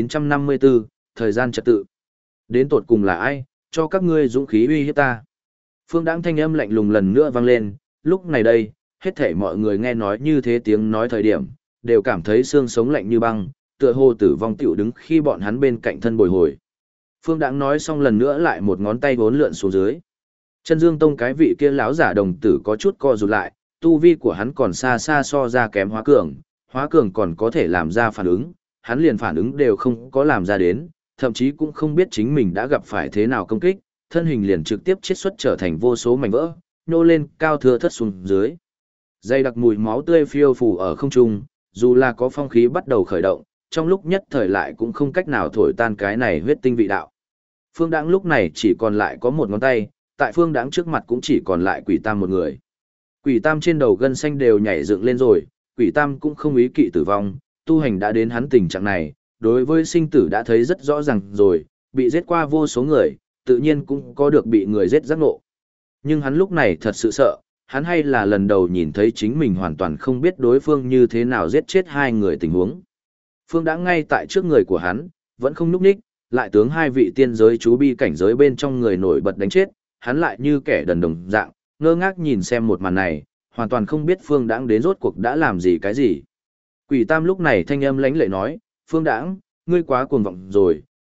1954, thời gian trật tự. Đến tột cùng là ai, cho các ngươi dũng khí uy hiếp ta? Phương Đãng thanh âm lạnh lùng lần nữa vang lên, lúc này đây, hết thảy mọi người nghe nói như thế tiếng nói thời điểm, đều cảm thấy xương sống lạnh như băng, tựa hồ tử vong tiểu đứng khi bọn hắn bên cạnh thân bồi hồi. Phương Đãng nói xong lần nữa lại một ngón tay vốn lượn xuống dưới. Chân Dương Tông cái vị kia lão giả đồng tử có chút co rụt lại, tu vi của hắn còn xa xa so ra kém Hóa Cường còn có thể làm ra phản ứng, hắn liền phản ứng đều không có làm ra đến, thậm chí cũng không biết chính mình đã gặp phải thế nào công kích, thân hình liền trực tiếp chiết xuất trở thành vô số mảnh vỡ, nhô lên cao thưa thất xuống dưới. Dây đặc mùi máu tươi phiêu phù ở không trung, dù là có phong khí bắt đầu khởi động, trong lúc nhất thời lại cũng không cách nào thổi tan cái này huyết tinh vị đạo. Phương Đãng lúc này chỉ còn lại có một ngón tay, tại Phương Đãng trước mặt cũng chỉ còn lại Quỷ Tam một người. Quỷ Tam trên đầu gân xanh đều nhảy dựng lên rồi, Quỷ Tam cũng không ý kỵ tử vong, tu hành đã đến hắn tình trạng này, đối với sinh tử đã thấy rất rõ ràng rồi, bị giết qua vô số người, tự nhiên cũng có được bị người giết giác ngộ. Nhưng hắn lúc này thật sự sợ, hắn hay là lần đầu nhìn thấy chính mình hoàn toàn không biết đối phương như thế nào giết chết hai người tình huống. Phương Đãng ngay tại trước người của hắn, vẫn không nhúc nhích, lại tướng hai vị tiên giới chú bi cảnh giới bên trong người nổi bật đánh chết, hắn lại như kẻ đần đồng dạng, ngơ ngác nhìn xem một màn này, hoàn toàn không biết Phương Đãng đến rốt cuộc đã làm gì cái gì. Quỷ Tam lúc này thanh âm lãnh lệ nói, Phương Đãng, ngươi quá cuồng vọng rồi,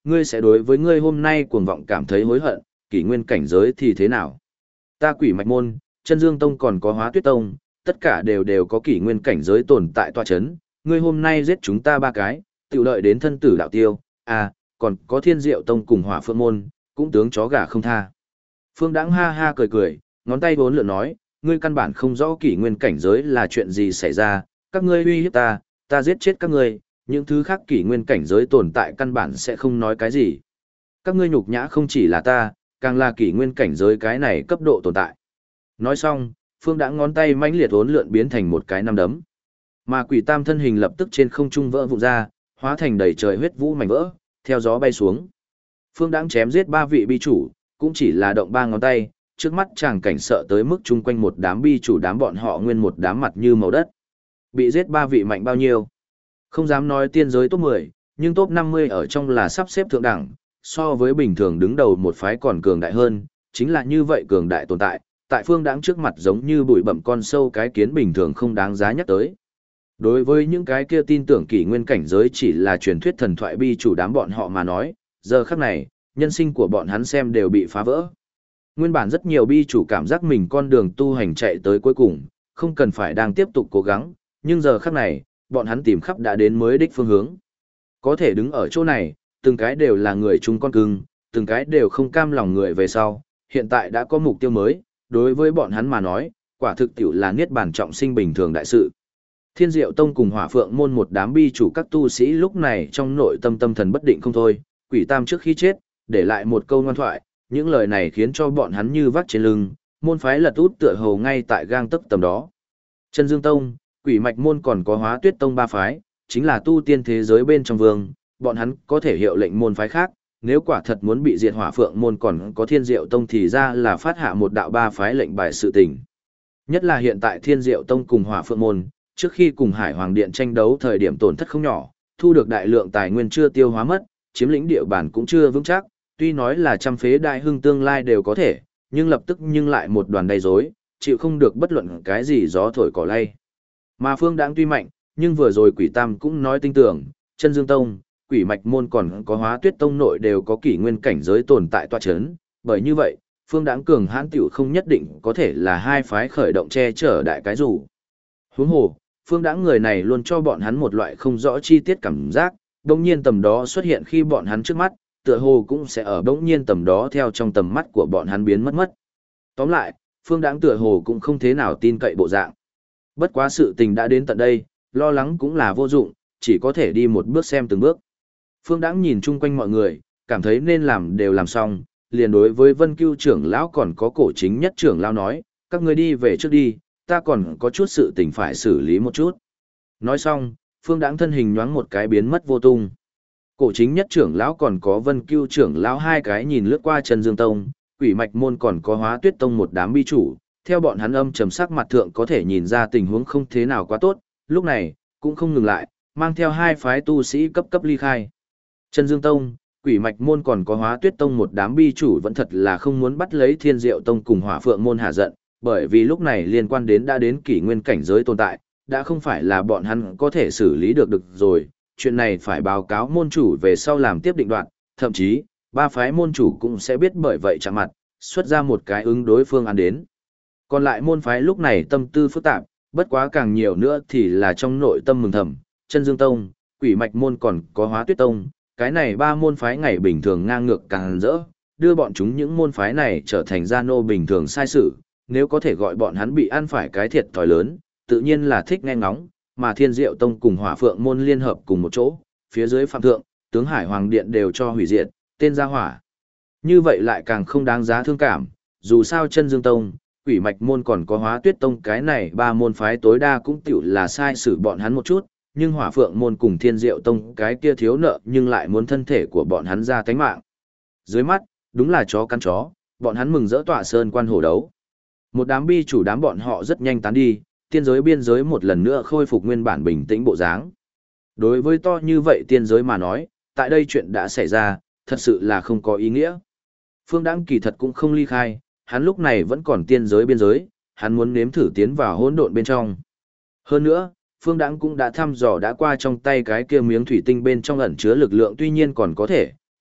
ngươi sẽ đối với ngươi hôm nay cuồng vọng cảm thấy hối hận, kỷ nguyên cảnh giới thì thế nào? Ta Quỷ Mạch Môn, Chân Dương Tông còn có Hóa Tuyết Tông, tất cả đều có kỷ nguyên cảnh giới tồn tại tọa chấn, ngươi hôm nay giết chúng ta ba cái, tiểu đợi đến thân tử đạo tiêu, còn có Thiên Diệu Tông cùng Hỏa Phượng Môn, cũng tướng chó gà không tha. Phương Đãng ha ha cười cười, ngón tay vốn lượn nói, ngươi căn bản không rõ kỷ nguyên cảnh giới là chuyện gì xảy ra, các ngươi uy hiếp ta, ta giết chết các ngươi, những thứ khác kỷ nguyên cảnh giới tồn tại căn bản sẽ không nói cái gì. Các ngươi nhục nhã không chỉ là ta, càng là kỷ nguyên cảnh giới cái này cấp độ tồn tại. Nói xong, Phương Đãng ngón tay mãnh liệt uốn lượn biến thành một cái nắm đấm. Mà Quỷ Tam thân hình lập tức trên không trung vỡ vụn ra, hóa thành đầy trời huyết vũ mảnh vỡ, theo gió bay xuống. Phương Đãng chém giết ba vị bi chủ, cũng chỉ là động ba ngón tay, trước mắt chàng cảnh sợ tới mức chung quanh một đám bi chủ đám bọn họ nguyên một đám mặt như màu đất. Bị giết ba vị mạnh bao nhiêu? Không dám nói tiên giới top 10, nhưng top 50 ở trong là sắp xếp thượng đẳng, so với bình thường đứng đầu một phái còn cường đại hơn, chính là như vậy cường đại tồn tại, tại Phương Đãng trước mặt giống như bụi bặm con sâu cái kiến bình thường không đáng giá nhắc tới. Đối với những cái kia tin tưởng kỷ nguyên cảnh giới chỉ là truyền thuyết thần thoại bi chủ đám bọn họ mà nói, giờ khắc này, nhân sinh của bọn hắn xem đều bị phá vỡ. Nguyên bản rất nhiều bi chủ cảm giác mình con đường tu hành chạy tới cuối cùng, không cần phải đang tiếp tục cố gắng, nhưng giờ khắc này, bọn hắn tìm khắp đã đến mới đích phương hướng. Có thể đứng ở chỗ này, từng cái đều là người chung con cưng, từng cái đều không cam lòng người về sau, hiện tại đã có mục tiêu mới, đối với bọn hắn mà nói, quả thực tiểu là niết bàn trọng sinh bình thường đại sự. Thiên Diệu Tông cùng Hỏa Phượng Môn một đám bi chủ các tu sĩ lúc này trong nội tâm tâm thần bất định không thôi, Quỷ Tam trước khi chết, để lại một câu ngoan thoại, những lời này khiến cho bọn hắn như vác trên lưng, môn phái lật út tựa hồ ngay tại gang tấc tầm đó. Chân Dương Tông, Quỷ Mạch Môn còn có Hóa Tuyết Tông ba phái, chính là tu tiên thế giới bên trong vương, bọn hắn có thể hiệu lệnh môn phái khác, nếu quả thật muốn bị diệt Hỏa Phượng Môn còn có Thiên Diệu Tông thì ra là phát hạ một đạo ba phái lệnh bài sự tình. Nhất là hiện tại Thiên Diệu Tông cùng Hỏa Phượng Môn, trước khi cùng Hải Hoàng Điện tranh đấu thời điểm tổn thất không nhỏ, thu được đại lượng tài nguyên chưa tiêu hóa mất, chiếm lĩnh địa bàn cũng chưa vững chắc, tuy nói là trăm phế đại hưng tương lai đều có thể, nhưng lập tức nhưng lại một đoàn đầy rối, chịu không được bất luận cái gì gió thổi cỏ lay. Mà Phương Đãng tuy mạnh, nhưng vừa rồi Quỷ Tam cũng nói tin tưởng, Chân Dương Tông, Quỷ Mạch Môn còn có Hóa Tuyết Tông nội đều có kỷ nguyên cảnh giới tồn tại tọa chấn, bởi như vậy, Phương Đãng cường hãn tiểu không nhất định có thể là hai phái khởi động che chở đại cái rủ. Huống hồ, Phương Đãng người này luôn cho bọn hắn một loại không rõ chi tiết cảm giác, đống nhiên tầm đó xuất hiện khi bọn hắn trước mắt, tựa hồ cũng sẽ ở đống nhiên tầm đó theo trong tầm mắt của bọn hắn biến mất. Tóm lại, Phương Đãng tựa hồ cũng không thế nào tin cậy bộ dạng. Bất quá sự tình đã đến tận đây, lo lắng cũng là vô dụng, chỉ có thể đi một bước xem từng bước. Phương Đãng nhìn chung quanh mọi người, cảm thấy nên làm đều làm xong, liền đối với Vân Cưu trưởng lão còn có Cổ Chính Nhất trưởng lão nói, các ngươi đi về trước đi, ta còn có chút sự tình phải xử lý một chút. Nói xong, Phương Đãng thân hình nhoáng một cái biến mất vô tung. Cổ Chính Nhất trưởng lão còn có Vân Cưu trưởng lão hai cái nhìn lướt qua Chân Dương Tông, Quỷ Mạch Môn còn có Hóa Tuyết Tông một đám bi chủ, theo bọn hắn âm trầm sắc mặt thượng có thể nhìn ra tình huống không thế nào quá tốt, lúc này cũng không ngừng lại, mang theo hai phái tu sĩ cấp cấp ly khai. Chân Dương Tông, Quỷ Mạch Môn còn có Hóa Tuyết Tông một đám bi chủ vẫn thật là không muốn bắt lấy Thiên Diệu Tông cùng Hỏa Phượng Môn hạ giận, bởi vì lúc này liên quan đến đã đến kỷ nguyên cảnh giới tồn tại, đã không phải là bọn hắn có thể xử lý được rồi, chuyện này phải báo cáo môn chủ về sau làm tiếp định đoạn, thậm chí, ba phái môn chủ cũng sẽ biết bởi vậy chạm mặt, xuất ra một cái ứng đối phương án đến. Còn lại môn phái lúc này tâm tư phức tạp, bất quá càng nhiều nữa thì là trong nội tâm mừng thầm, Chân Dương Tông, Quỷ Mạch Môn còn có Hóa Tuyết Tông, cái này ba môn phái ngày bình thường ngang ngược càng rỡ, đưa bọn chúng những môn phái này trở thành gia nô bình thường sai sự, nếu có thể gọi bọn hắn bị ăn phải cái thiệt thòi lớn, tự nhiên là thích nghe ngóng, mà Thiên Diệu Tông cùng Hỏa Phượng Môn liên hợp cùng một chỗ, phía dưới phạm thượng, tướng Hải Hoàng Điện đều cho hủy diệt, tên ra hỏa. Như vậy lại càng không đáng giá thương cảm, dù sao Chân Dương Tông, Quỷ Mạch Môn còn có Hóa Tuyết Tông cái này ba môn phái tối đa cũng tiểu là sai xử bọn hắn một chút, nhưng Hỏa Phượng Môn cùng Thiên Diệu Tông cái kia thiếu nợ nhưng lại muốn thân thể của bọn hắn ra tánh mạng. Dưới mắt, đúng là chó căn chó, bọn hắn mừng rỡ tọa sơn quan hổ đấu. Một đám bi chủ đám bọn họ rất nhanh tán đi, tiên giới biên giới một lần nữa khôi phục nguyên bản bình tĩnh bộ dáng. Đối với to như vậy tiên giới mà nói, tại đây chuyện đã xảy ra, thật sự là không có ý nghĩa. Phương Đãng kỳ thật cũng không ly khai, hắn lúc này vẫn còn tiên giới biên giới, hắn muốn nếm thử tiến vào hỗn độn bên trong. Hơn nữa, Phương Đãng cũng đã thăm dò đã qua trong tay cái kia miếng thủy tinh bên trong ẩn chứa lực lượng tuy nhiên còn có thể,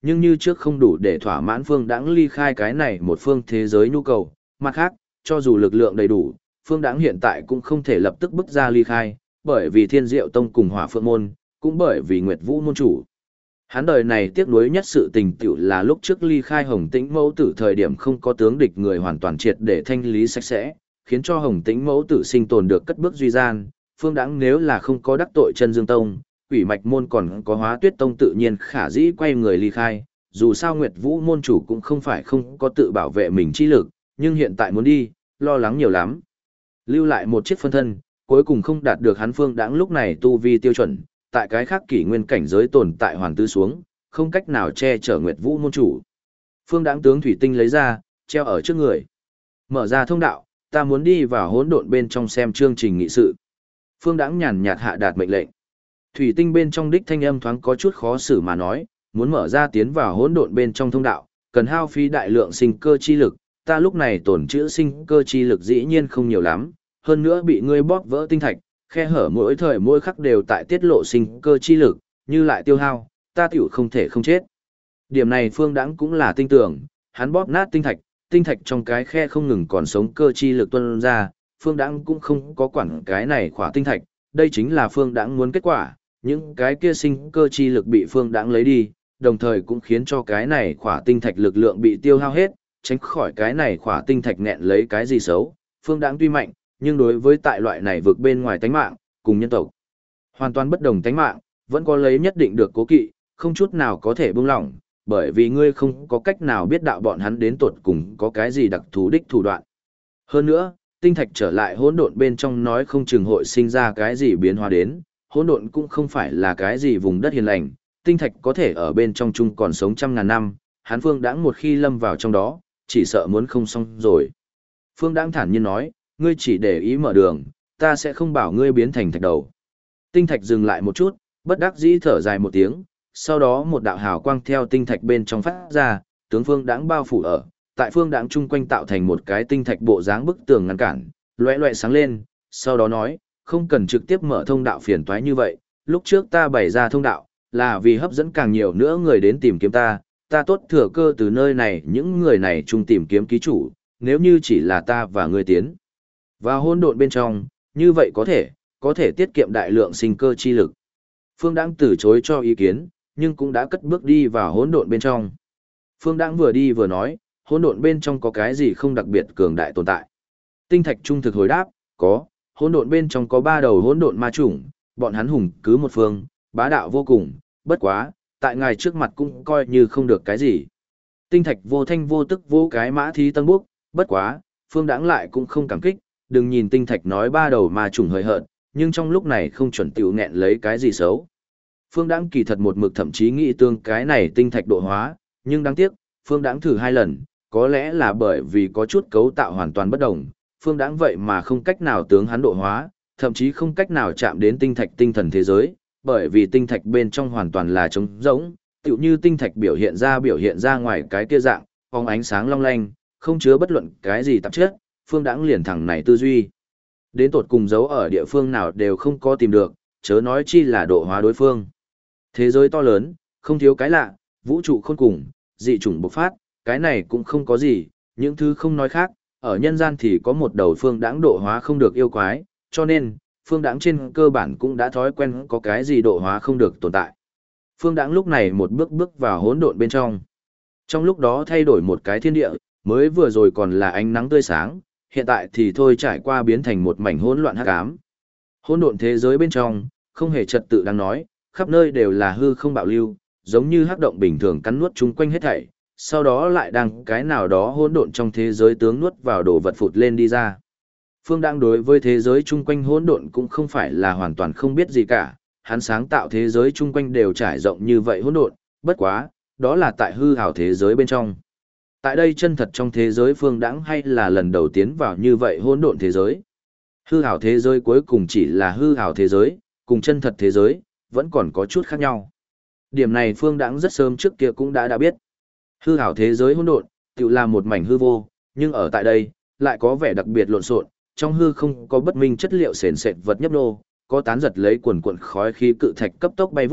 nhưng như trước không đủ để thỏa mãn Phương Đãng ly khai cái này một phương thế giới nhu cầu. Mặt khác, cho dù lực lượng đầy đủ, Phương Đãng hiện tại cũng không thể lập tức bước ra ly khai, bởi vì Thiên Diệu Tông cùng Hỏa Phượng môn, cũng bởi vì Nguyệt Vũ môn chủ. Hắn đời này tiếc nuối nhất sự tình tựu là lúc trước ly khai Hồng Tĩnh Mẫu Tử thời điểm không có tướng địch người hoàn toàn triệt để thanh lý sạch sẽ, khiến cho Hồng Tĩnh Mẫu Tử sinh tồn được cất bước duy gian. Phương Đãng nếu là không có đắc tội Chân Dương Tông, Quỷ Mạch môn còn có Hóa Tuyết Tông tự nhiên khả dĩ quay người ly khai, dù sao Nguyệt Vũ môn chủ cũng không phải không có tự bảo vệ mình chi lực, nhưng hiện tại muốn đi, lo lắng nhiều lắm. Lưu lại một chiếc phân thân, cuối cùng không đạt được hắn Phương Đãng lúc này tu vi tiêu chuẩn, tại cái khác kỷ nguyên cảnh giới tồn tại hoàn tứ xuống, không cách nào che chở Nguyệt Vũ môn chủ. Phương Đãng tướng thủy tinh lấy ra, treo ở trước người. Mở ra thông đạo, ta muốn đi vào hỗn độn bên trong xem chương trình nghị sự. Phương Đãng nhàn nhạt hạ đạt mệnh lệnh. Thủy tinh bên trong đích thanh âm thoáng có chút khó xử mà nói, muốn mở ra tiến vào hỗn độn bên trong thông đạo, cần hao phí đại lượng sinh cơ chi lực, ta lúc này tổn trữ sinh cơ chi lực dĩ nhiên không nhiều lắm, hơn nữa bị ngươi bóp vỡ tinh thạch, khe hở mỗi thời mỗi khắc đều tại tiết lộ sinh cơ chi lực, như lại tiêu hao, ta tiểu không thể không chết. Điểm này Phương Đãng cũng là tinh tưởng, hắn bóp nát tinh thạch trong cái khe không ngừng còn sống cơ chi lực tuôn ra, Phương Đãng cũng không có quản cái này khỏa tinh thạch, đây chính là Phương Đãng muốn kết quả, những cái kia sinh cơ chi lực bị Phương Đãng lấy đi, đồng thời cũng khiến cho cái này khỏa tinh thạch lực lượng bị tiêu hao hết, tránh khỏi cái này khỏa tinh thạch nghẹn lấy cái gì xấu. Phương Đãng tuy mạnh, nhưng đối với tại loại này vượt bên ngoài tánh mạng, cùng nhân tộc hoàn toàn bất đồng tánh mạng, vẫn có lấy nhất định được cố kỵ, không chút nào có thể buông lỏng, bởi vì ngươi không có cách nào biết đạo bọn hắn đến tuột cùng có cái gì đặc thù đích thủ đoạn. Hơn nữa, tinh thạch trở lại hỗn độn bên trong nói không chừng hội sinh ra cái gì biến hóa đến, hỗn độn cũng không phải là cái gì vùng đất hiền lành, tinh thạch có thể ở bên trong chung còn sống trăm ngàn năm, hắn Phương Đãng một khi lâm vào trong đó, chỉ sợ muốn không xong rồi. Phương Đãng thản nhiên nói, ngươi chỉ để ý mở đường, ta sẽ không bảo ngươi biến thành thạch đầu. Tinh thạch dừng lại một chút, bất đắc dĩ thở dài một tiếng, sau đó một đạo hào quang theo tinh thạch bên trong phát ra, tướng Phương Đãng bao phủ ở, tại Phương Đãng chung quanh tạo thành một cái tinh thạch bộ dáng bức tường ngăn cản, loẻ loẻ sáng lên, sau đó nói, không cần trực tiếp mở thông đạo phiền toái như vậy, lúc trước ta bày ra thông đạo, là vì hấp dẫn càng nhiều nữa người đến tìm kiếm ta tốt thừa cơ từ nơi này những người này chung tìm kiếm ký chủ, nếu như chỉ là ta và ngươi tiến vào hỗn độn bên trong, như vậy có thể tiết kiệm đại lượng sinh cơ chi lực. Phương Đãng từ chối cho ý kiến, nhưng cũng đã cất bước đi vào hỗn độn bên trong. Phương Đãng vừa đi vừa nói, hỗn độn bên trong có cái gì không đặc biệt cường đại tồn tại. Tinh thạch trung thực hồi đáp, có, hỗn độn bên trong có 3 đầu hỗn độn ma chủng, bọn hắn hùng cứ một phương, bá đạo vô cùng, bất quá, tại ngài trước mặt cũng coi như không được cái gì. Tinh thạch vô thanh vô tức vô cái mã thí tân búc, bất quá, Phương Đãng lại cũng không cảm kích, đừng nhìn tinh thạch nói 3 đầu ma chủng hời hợt, nhưng trong lúc này không chuẩn tiểu nghẹn lấy cái gì xấu. Phương Đãng kỳ thật một mực thậm chí nghĩ tương cái này tinh thạch độ hóa, nhưng đáng tiếc, Phương Đãng thử 2 lần, có lẽ là bởi vì có chút cấu tạo hoàn toàn bất đồng, Phương Đãng vậy mà không cách nào tướng hắn độ hóa, thậm chí không cách nào chạm đến tinh thạch tinh thần thế giới, bởi vì tinh thạch bên trong hoàn toàn là trống rỗng, tựu như tinh thạch biểu hiện ra ngoài cái kia dạng, phóng ánh sáng long lanh, không chứa bất luận cái gì tạp chất, Phương Đãng liền thẳng này tư duy. Đến tột cùng giấu ở địa phương nào đều không có tìm được, chớ nói chi là độ hóa đối phương. Thế giới to lớn, không thiếu cái lạ, vũ trụ khôn cùng, dị chủng bộc phát, cái này cũng không có gì, những thứ không nói khác, ở nhân gian thì có một đầu Phương Đãng độ hóa không được yêu quái, cho nên, Phương Đãng trên cơ bản cũng đã thói quen có cái gì độ hóa không được tồn tại. Phương Đãng lúc này một bước vào hỗn độn bên trong. Trong lúc đó thay đổi một cái thiên địa, mới vừa rồi còn là ánh nắng tươi sáng, hiện tại thì thôi trải qua biến thành một mảnh hỗn loạn hắc ám. Hỗn độn thế giới bên trong, không hề trật tự đang nói, khắp nơi đều là hư không bạo lưu, giống như hắc động bình thường cắn nuốt chúng quanh hết thảy, sau đó lại đang cái nào đó hỗn độn trong thế giới tướng nuốt vào đồ vật phụt lên đi ra. Phương Đãng đối với thế giới chung quanh hỗn độn cũng không phải là hoàn toàn không biết gì cả, hắn sáng tạo thế giới chung quanh đều trải rộng như vậy hỗn độn, bất quá, đó là tại hư ảo thế giới bên trong. Tại đây chân thật trong thế giới Phương Đãng hay là lần đầu tiến vào như vậy hỗn độn thế giới. Hư ảo thế giới cuối cùng chỉ là hư ảo thế giới, cùng chân thật thế giới, vẫn còn có chút khác nhau. Điểm này Phương Đãng rất sớm trước kia cũng đã biết. Hư ảo thế giới hỗn độn, tự là một mảnh hư vô, nhưng ở tại đây, lại có vẻ đặc biệt lộn xộn, trong hư không có bất minh chất liệu sền sệt vật nhấp nô, có tán giật lấy quần quần khói khí cự thạch cấp tốc bay vút,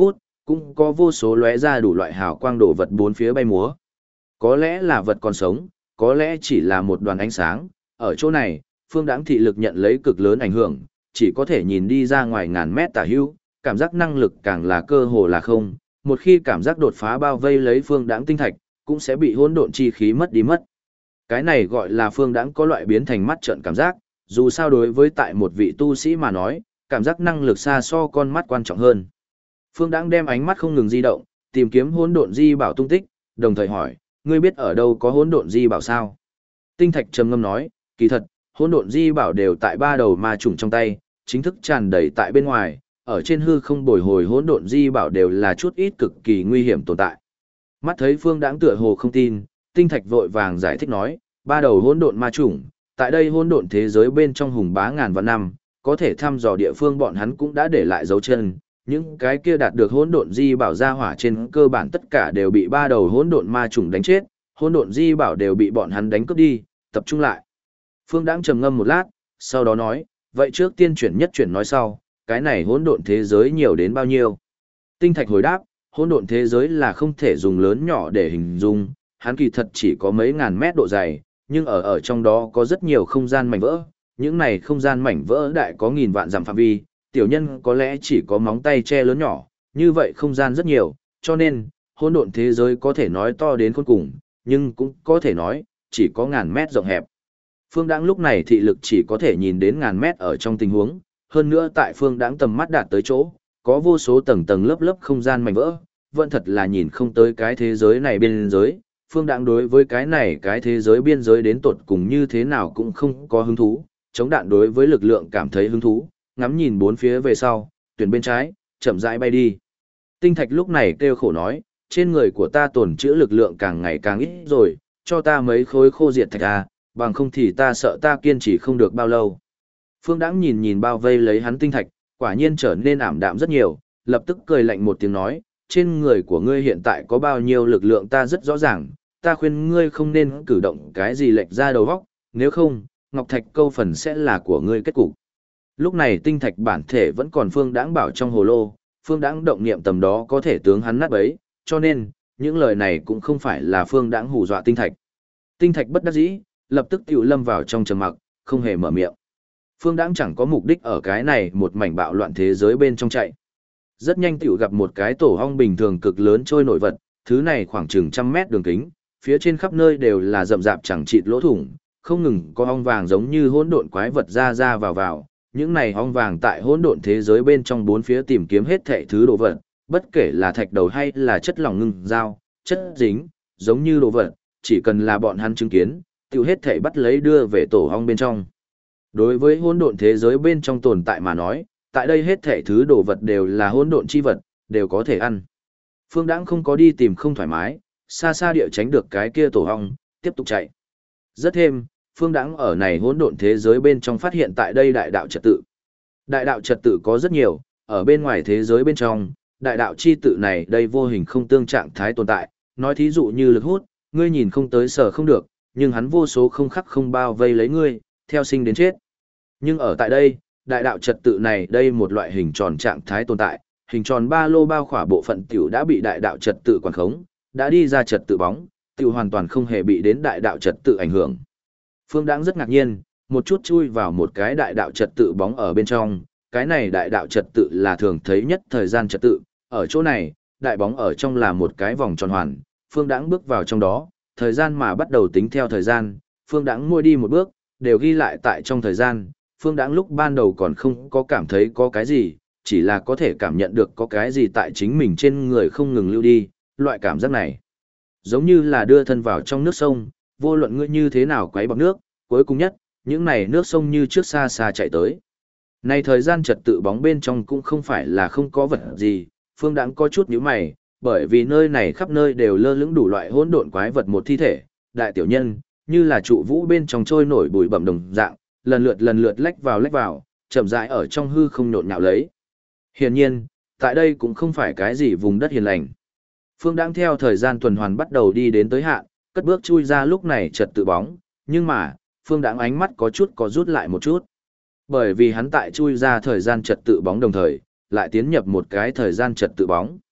cũng có vô số lóe ra đủ loại hào quang đồ vật bốn phía bay múa. Có lẽ là vật còn sống, có lẽ chỉ là một đoàn ánh sáng. Ở chỗ này, Phương Đãng thị lực nhận lấy cực lớn ảnh hưởng, chỉ có thể nhìn đi ra ngoài ngàn mét tả hữu, cảm giác năng lực càng là cơ hồ là không. Một khi cảm giác đột phá bao vây lấy Phương Đãng tinh thạch, cũng sẽ bị hỗn độn chi khí mất đi mất. Cái này gọi là Phương Đãng có loại biến thành mắt trợn cảm giác, dù sao đối với tại một vị tu sĩ mà nói, cảm giác năng lực xa so con mắt quan trọng hơn. Phương Đãng đem ánh mắt không ngừng di động, tìm kiếm hỗn độn di bảo tung tích, đồng thời hỏi, ngươi biết ở đâu có hỗn độn di bảo sao? Tinh Thạch trầm ngâm nói, kỳ thật, hỗn độn di bảo đều tại ba đầu ma trùng trong tay, chính thức tràn đầy tại bên ngoài, ở trên hư không bồi hồi hỗn độn di bảo đều là chút ít cực kỳ nguy hiểm tồn tại. Mắt thấy Phương Đãng tựa hồ không tin, Tinh Thạch vội vàng giải thích nói, ba đầu hỗn độn ma trùng, tại đây hỗn độn thế giới bên trong hùng bá ngàn vạn năm, có thể thăm dò địa phương bọn hắn cũng đã để lại dấu chân, những cái kia đạt được hỗn độn di bảo ra hỏa trên cơ bản tất cả đều bị ba đầu hỗn độn ma trùng đánh chết, hỗn độn di bảo đều bị bọn hắn đánh cướp đi, tập trung lại. Phương Đãng trầm ngâm một lát, sau đó nói, vậy trước tiên chuyển nhất chuyển nói sau, cái này hỗn độn thế giới nhiều đến bao nhiêu? Tinh Thạch hồi đáp, hỗn độn thế giới là không thể dùng lớn nhỏ để hình dung, hắn kỳ thật chỉ có mấy ngàn mét độ dày, nhưng ở trong đó có rất nhiều không gian mảnh vỡ, những này không gian mảnh vỡ đại có nghìn vạn dặm phạm vi, tiểu nhân có lẽ chỉ có móng tay che lớn nhỏ, như vậy không gian rất nhiều, cho nên, hỗn độn thế giới có thể nói to đến khôn cùng, nhưng cũng có thể nói, chỉ có ngàn mét rộng hẹp. Phương Đãng lúc này thị lực chỉ có thể nhìn đến ngàn mét ở trong tình huống, hơn nữa tại Phương Đãng tầm mắt đạt tới chỗ, có vô số tầng tầng lớp lớp không gian mảnh vỡ, vẫn thật là nhìn không tới cái thế giới này biên giới. Phương Đãng đối với cái này cái thế giới biên giới đến tột cùng như thế nào cũng không có hứng thú, chống đạn đối với lực lượng cảm thấy hứng thú, ngắm nhìn bốn phía về sau, tuyển bên trái, chậm rãi bay đi. Tinh Thạch lúc này kêu khổ nói, trên người của ta tồn trữ lực lượng càng ngày càng ít rồi, cho ta mấy khối khô diệt thạch à, bằng không thì ta sợ ta kiên trì không được bao lâu. Phương Đãng nhìn nhìn bao vây lấy hắn tinh thạch, quả nhiên trở nên ảm đạm rất nhiều, lập tức cười lạnh một tiếng nói, trên người của ngươi hiện tại có bao nhiêu lực lượng ta rất rõ ràng, ta khuyên ngươi không nên cử động cái gì lệch ra đầu óc, nếu không, ngọc thạch câu phần sẽ là của ngươi kết cục. Lúc này tinh thạch bản thể vẫn còn Phương Đãng bảo trong hồ lô, Phương Đãng động niệm tầm đó có thể tướng hắn nát bấy, cho nên, những lời này cũng không phải là Phương Đãng hù dọa tinh thạch. Tinh thạch bất đắc dĩ, lập tức tiểu lâm vào trong trầm mặc, không hề mở miệng. Phương Đãng chẳng có mục đích ở cái này một mảnh bạo loạn thế giới bên trong chạy. Rất nhanh tiểu gặp một cái tổ ong bình thường cực lớn trôi nổi vật, thứ này khoảng chừng 100 mét đường kính, phía trên khắp nơi đều là rậm rạp chẳng chịt lỗ thủng, không ngừng có ong vàng giống như hỗn độn quái vật ra ra vào. Những này ong vàng tại hỗn độn thế giới bên trong bốn phía tìm kiếm hết thảy thứ đồ vật, bất kể là thạch đầu hay là chất lỏng ngưng dao, chất dính, giống như đồ vật, chỉ cần là bọn hắn chứng kiến, tiểu hết thảy bắt lấy đưa về tổ ong bên trong. Đối với hỗn độn thế giới bên trong tồn tại mà nói, tại đây hết thảy thứ đồ vật đều là hỗn độn chi vật, đều có thể ăn. Phương Đãng không có đi tìm không thoải mái, xa xa địa tránh được cái kia tổ ong, tiếp tục chạy. Rất thêm, Phương Đãng ở này hỗn độn thế giới bên trong phát hiện tại đây đại đạo trật tự. Đại đạo trật tự có rất nhiều, ở bên ngoài thế giới bên trong, đại đạo chi tự này đây vô hình không tương trạng thái tồn tại, nói thí dụ như lực hút, ngươi nhìn không tới sở không được, nhưng hắn vô số không khắc không bao vây lấy ngươi, theo sinh đến chết. Nhưng ở tại đây, đại đạo trật tự này đây một loại hình tròn trạng thái tồn tại, hình tròn ba lô bao khỏa bộ phận tiểu đã bị đại đạo trật tự quản khống, đã đi ra trật tự bóng, tiểu hoàn toàn không hề bị đến đại đạo trật tự ảnh hưởng. Phương Đãng rất ngạc nhiên, một chút chui vào một cái đại đạo trật tự bóng ở bên trong, cái này đại đạo trật tự là thường thấy nhất thời gian trật tự, ở chỗ này, đại bóng ở trong là một cái vòng tròn hoàn, Phương Đãng bước vào trong đó, thời gian mà bắt đầu tính theo thời gian, Phương Đãng mỗi đi một bước, đều ghi lại tại trong thời gian, Phương Đãng lúc ban đầu còn không có cảm thấy có cái gì, chỉ là có thể cảm nhận được có cái gì tại chính mình trên người không ngừng lưu đi, loại cảm giác này. Giống như là đưa thân vào trong nước sông, vô luận ngươi như thế nào quấy bọt nước, cuối cùng nhất, những này nước sông như trước xa xa chạy tới. Này thời gian trật tự bóng bên trong cũng không phải là không có vật gì, Phương Đãng có chút nhíu mày, bởi vì nơi này khắp nơi đều lơ lửng đủ loại hỗn độn quái vật một thi thể, đại tiểu nhân, như là trụ vũ bên trong trôi nổi bụi bặm đồng dạng, lần lượt lách vào, chậm rãi ở trong hư không nhộn nhạo lấy. Hiển nhiên, tại đây cũng không phải cái gì vùng đất hiền lành. Phương Đãng theo thời gian tuần hoàn bắt đầu đi đến tới hạn, cất bước chui ra lúc này trật tự bóng, nhưng mà, Phương Đãng ánh mắt có chút có rút lại một chút. Bởi vì hắn tại chui ra thời gian trật tự bóng đồng thời, lại tiến nhập một cái thời gian trật tự bóng.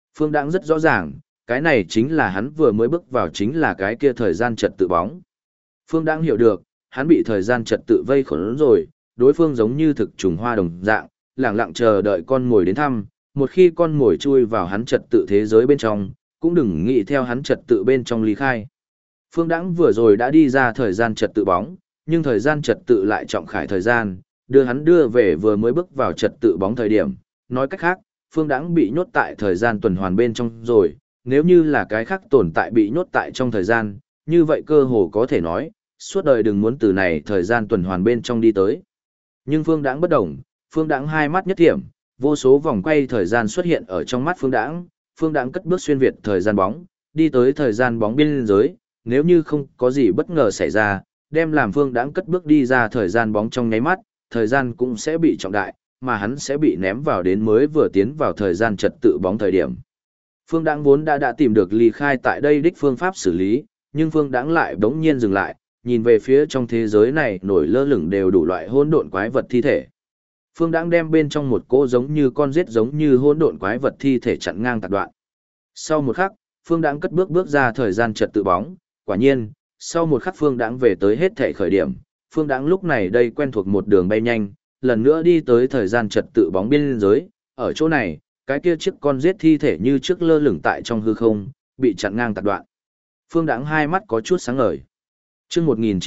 Phương Đãng rất rõ ràng, cái này chính là hắn vừa mới bước vào chính là cái kia thời gian trật tự bóng. Phương Đãng hiểu được, hắn bị thời gian trật tự vây khốn rồi, đối phương giống như thực trùng hoa đồng dạng, lẳng lặng chờ đợi con mồi đến thăm, một khi con mồi chui vào hắn trật tự thế giới bên trong, cũng đừng nghĩ theo hắn trật tự bên trong ly khai. Phương Đãng vừa rồi đã đi ra thời gian trật tự bóng, nhưng thời gian trật tự lại trọng khải thời gian, đưa hắn đưa về vừa mới bước vào trật tự bóng thời điểm. Nói cách khác, Phương Đãng bị nhốt tại thời gian tuần hoàn bên trong rồi, nếu như là cái khác tồn tại bị nhốt tại trong thời gian, như vậy cơ hồ có thể nói, suốt đời đừng muốn từ này thời gian tuần hoàn bên trong đi tới. Nhưng Phương Đãng bất động, Phương Đãng hai mắt nhất thiểm, vô số vòng quay thời gian xuất hiện ở trong mắt Phương Đãng cất bước xuyên việt thời gian bóng, đi tới thời gian bóng biên giới, nếu như không có gì bất ngờ xảy ra, đem làm Phương Đãng cất bước đi ra thời gian bóng trong nháy mắt, thời gian cũng sẽ bị trọng đại, mà hắn sẽ bị ném vào đến mới vừa tiến vào thời gian trật tự bóng thời điểm. Phương Đãng vốn đã tìm được ly khai tại đây đích phương pháp xử lý, nhưng Phương Đãng lại bỗng nhiên dừng lại, nhìn về phía trong thế giới này nổi lơ lửng đều đủ loại hỗn độn quái vật thi thể. Phương Đãng đem bên trong một cỗ giống như con giết giống như hỗn độn quái vật thi thể chặn ngang tạc đoạn. Sau một khắc, Phương Đãng cất bước ra thời gian trật tự bóng, quả nhiên, sau một khắc Phương Đãng về tới hết thể khởi điểm, Phương Đãng lúc này đây quen thuộc một đường bay nhanh, lần nữa đi tới thời gian trật tự bóng biên giới, ở chỗ này, cái kia chiếc con giết thi thể như trước lơ lửng tại trong hư không, bị chặn ngang tạc đoạn. Phương Đãng hai mắt có chút sáng ngời. Chương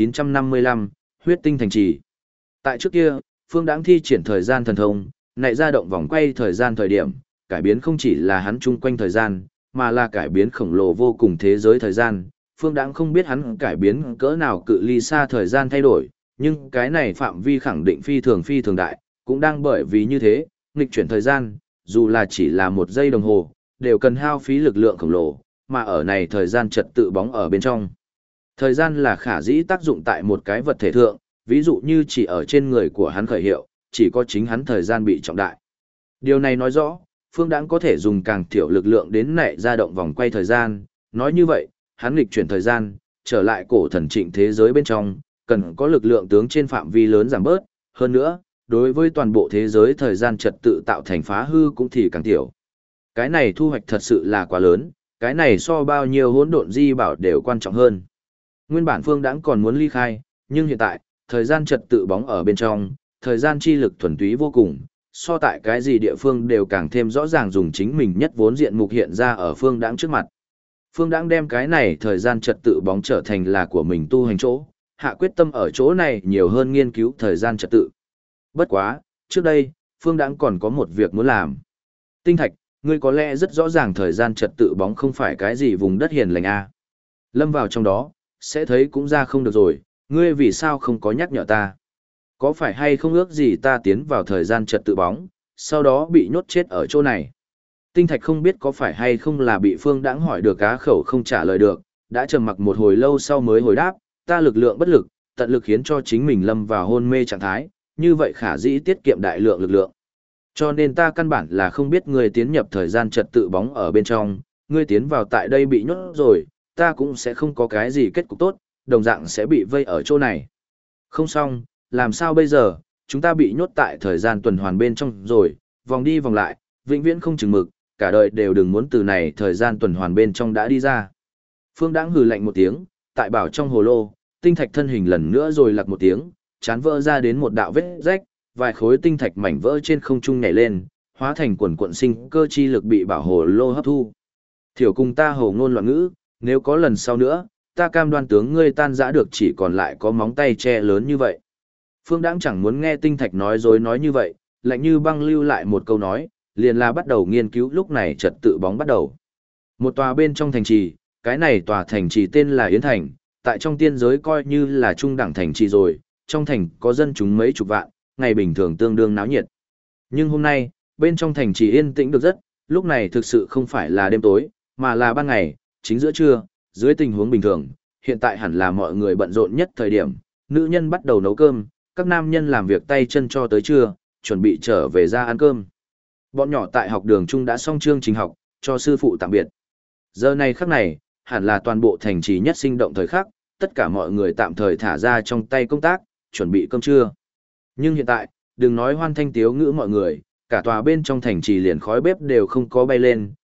1955, huyết tinh thành trì. Tại trước kia, Phương Đãng thi triển thời gian thần thông, nảy ra động vòng quay thời gian thời điểm, cải biến không chỉ là hắn chung quanh thời gian, mà là cải biến khổng lồ vô cùng thế giới thời gian. Phương Đãng không biết hắn cải biến cỡ nào cự ly xa thời gian thay đổi, nhưng cái này phạm vi khẳng định phi thường đại, cũng đang bởi vì như thế, nghịch chuyển thời gian, dù là chỉ là một giây đồng hồ, đều cần hao phí lực lượng khổng lồ, mà ở này thời gian trật tự bóng ở bên trong. Thời gian là khả dĩ tác dụng tại một cái vật thể thượng, ví dụ như chỉ ở trên người của hắn khởi hiệu, chỉ có chính hắn thời gian bị trọng đại. Điều này nói rõ, Phương Đãng có thể dùng càng thiểu lực lượng đến nảy ra động vòng quay thời gian, nói như vậy, hắn nghịch chuyển thời gian, trở lại cổ thần trịnh thế giới bên trong, cần có lực lượng tướng trên phạm vi lớn giảm bớt, hơn nữa, đối với toàn bộ thế giới thời gian trật tự tạo thành phá hư cũng thì càng tiểu. Cái này thu hoạch thật sự là quá lớn, cái này so bao nhiêu hỗn độn di bảo đều quan trọng hơn. Nguyên bản Phương Đãng còn muốn ly khai, nhưng hiện tại, thời gian trật tự bóng ở bên trong, thời gian chi lực thuần túy vô cùng, so tại cái gì địa phương đều càng thêm rõ ràng dùng chính mình nhất vốn diện mục hiện ra ở Phương Đãng trước mặt. Phương Đãng đem cái này thời gian trật tự bóng trở thành là của mình tu hành chỗ, hạ quyết tâm ở chỗ này nhiều hơn nghiên cứu thời gian trật tự. Bất quá, trước đây, Phương Đãng còn có một việc muốn làm. Tinh Thạch, ngươi có lẽ rất rõ ràng thời gian trật tự bóng không phải cái gì vùng đất hiền lành a. Lâm vào trong đó, sẽ thấy cũng ra không được rồi, ngươi vì sao không có nhắc nhở ta? Có phải hay không ước gì ta tiến vào thời gian trật tự bóng, sau đó bị nhốt chết ở chỗ này? Tinh Thạch không biết có phải hay không là bị Phương Đãng hỏi được cá khẩu không trả lời được, đã trầm mặc một hồi lâu sau mới hồi đáp, ta lực lượng bất lực, tận lực khiến cho chính mình lâm vào hôn mê trạng thái, như vậy khả dĩ tiết kiệm đại lượng lực lượng. Cho nên ta căn bản là không biết ngươi tiến nhập thời gian trật tự bóng ở bên trong, ngươi tiến vào tại đây bị nhốt rồi, ta cũng sẽ không có cái gì kết cục tốt, đồng dạng sẽ bị vây ở chỗ này. Không xong, làm sao bây giờ, chúng ta bị nhốt tại thời gian tuần hoàn bên trong rồi, vòng đi vòng lại, vĩnh viễn không chừng mực, cả đời đều đừng muốn từ này thời gian tuần hoàn bên trong đã đi ra. Phương Đãng hừ lạnh một tiếng, tại bảo trong hồ lô, tinh thạch thân hình lần nữa rồi lặc một tiếng, chán vỡ ra đến một đạo vết rách, vài khối tinh thạch mảnh vỡ trên không trung nhảy lên, hóa thành quần quận sinh cơ chi lực bị bảo hồ lô hấp thu. Thiểu cùng ta hồ ngôn loạn ngữ, nếu có lần sau nữa, ta cam đoan tướng ngươi tan rã được chỉ còn lại có móng tay che lớn như vậy. Phương Đãng chẳng muốn nghe tinh thạch nói dối nói như vậy, lạnh như băng lưu lại một câu nói, liền là bắt đầu nghiên cứu lúc này trật tự bóng bắt đầu. Một tòa bên trong thành trì, cái này tòa thành trì tên là Yến Thành, tại trong tiên giới coi như là trung đẳng thành trì rồi, trong thành có dân chúng mấy chục vạn, ngày bình thường tương đương náo nhiệt. Nhưng hôm nay, bên trong thành trì yên tĩnh được rất, lúc này thực sự không phải là đêm tối, mà là ban ngày, chính giữa trưa, dưới tình huống bình thường, hiện tại hẳn là mọi người bận rộn nhất thời điểm, nữ nhân bắt đầu nấu cơm, các nam nhân làm việc tay chân cho tới trưa, chuẩn bị trở về ra ăn cơm. Bọn nhỏ tại học đường chung đã xong chương trình học, cho sư phụ tạm biệt. Giờ này khắc này, hẳn là toàn bộ thành trì nhất sinh động thời khắc, tất cả mọi người tạm thời thả ra trong tay công tác, chuẩn bị cơm trưa. Nhưng hiện tại, đừng nói hoan thanh tiếu ngữ mọi người, cả tòa bên trong thành trì liền khói bếp đều không có bay lên,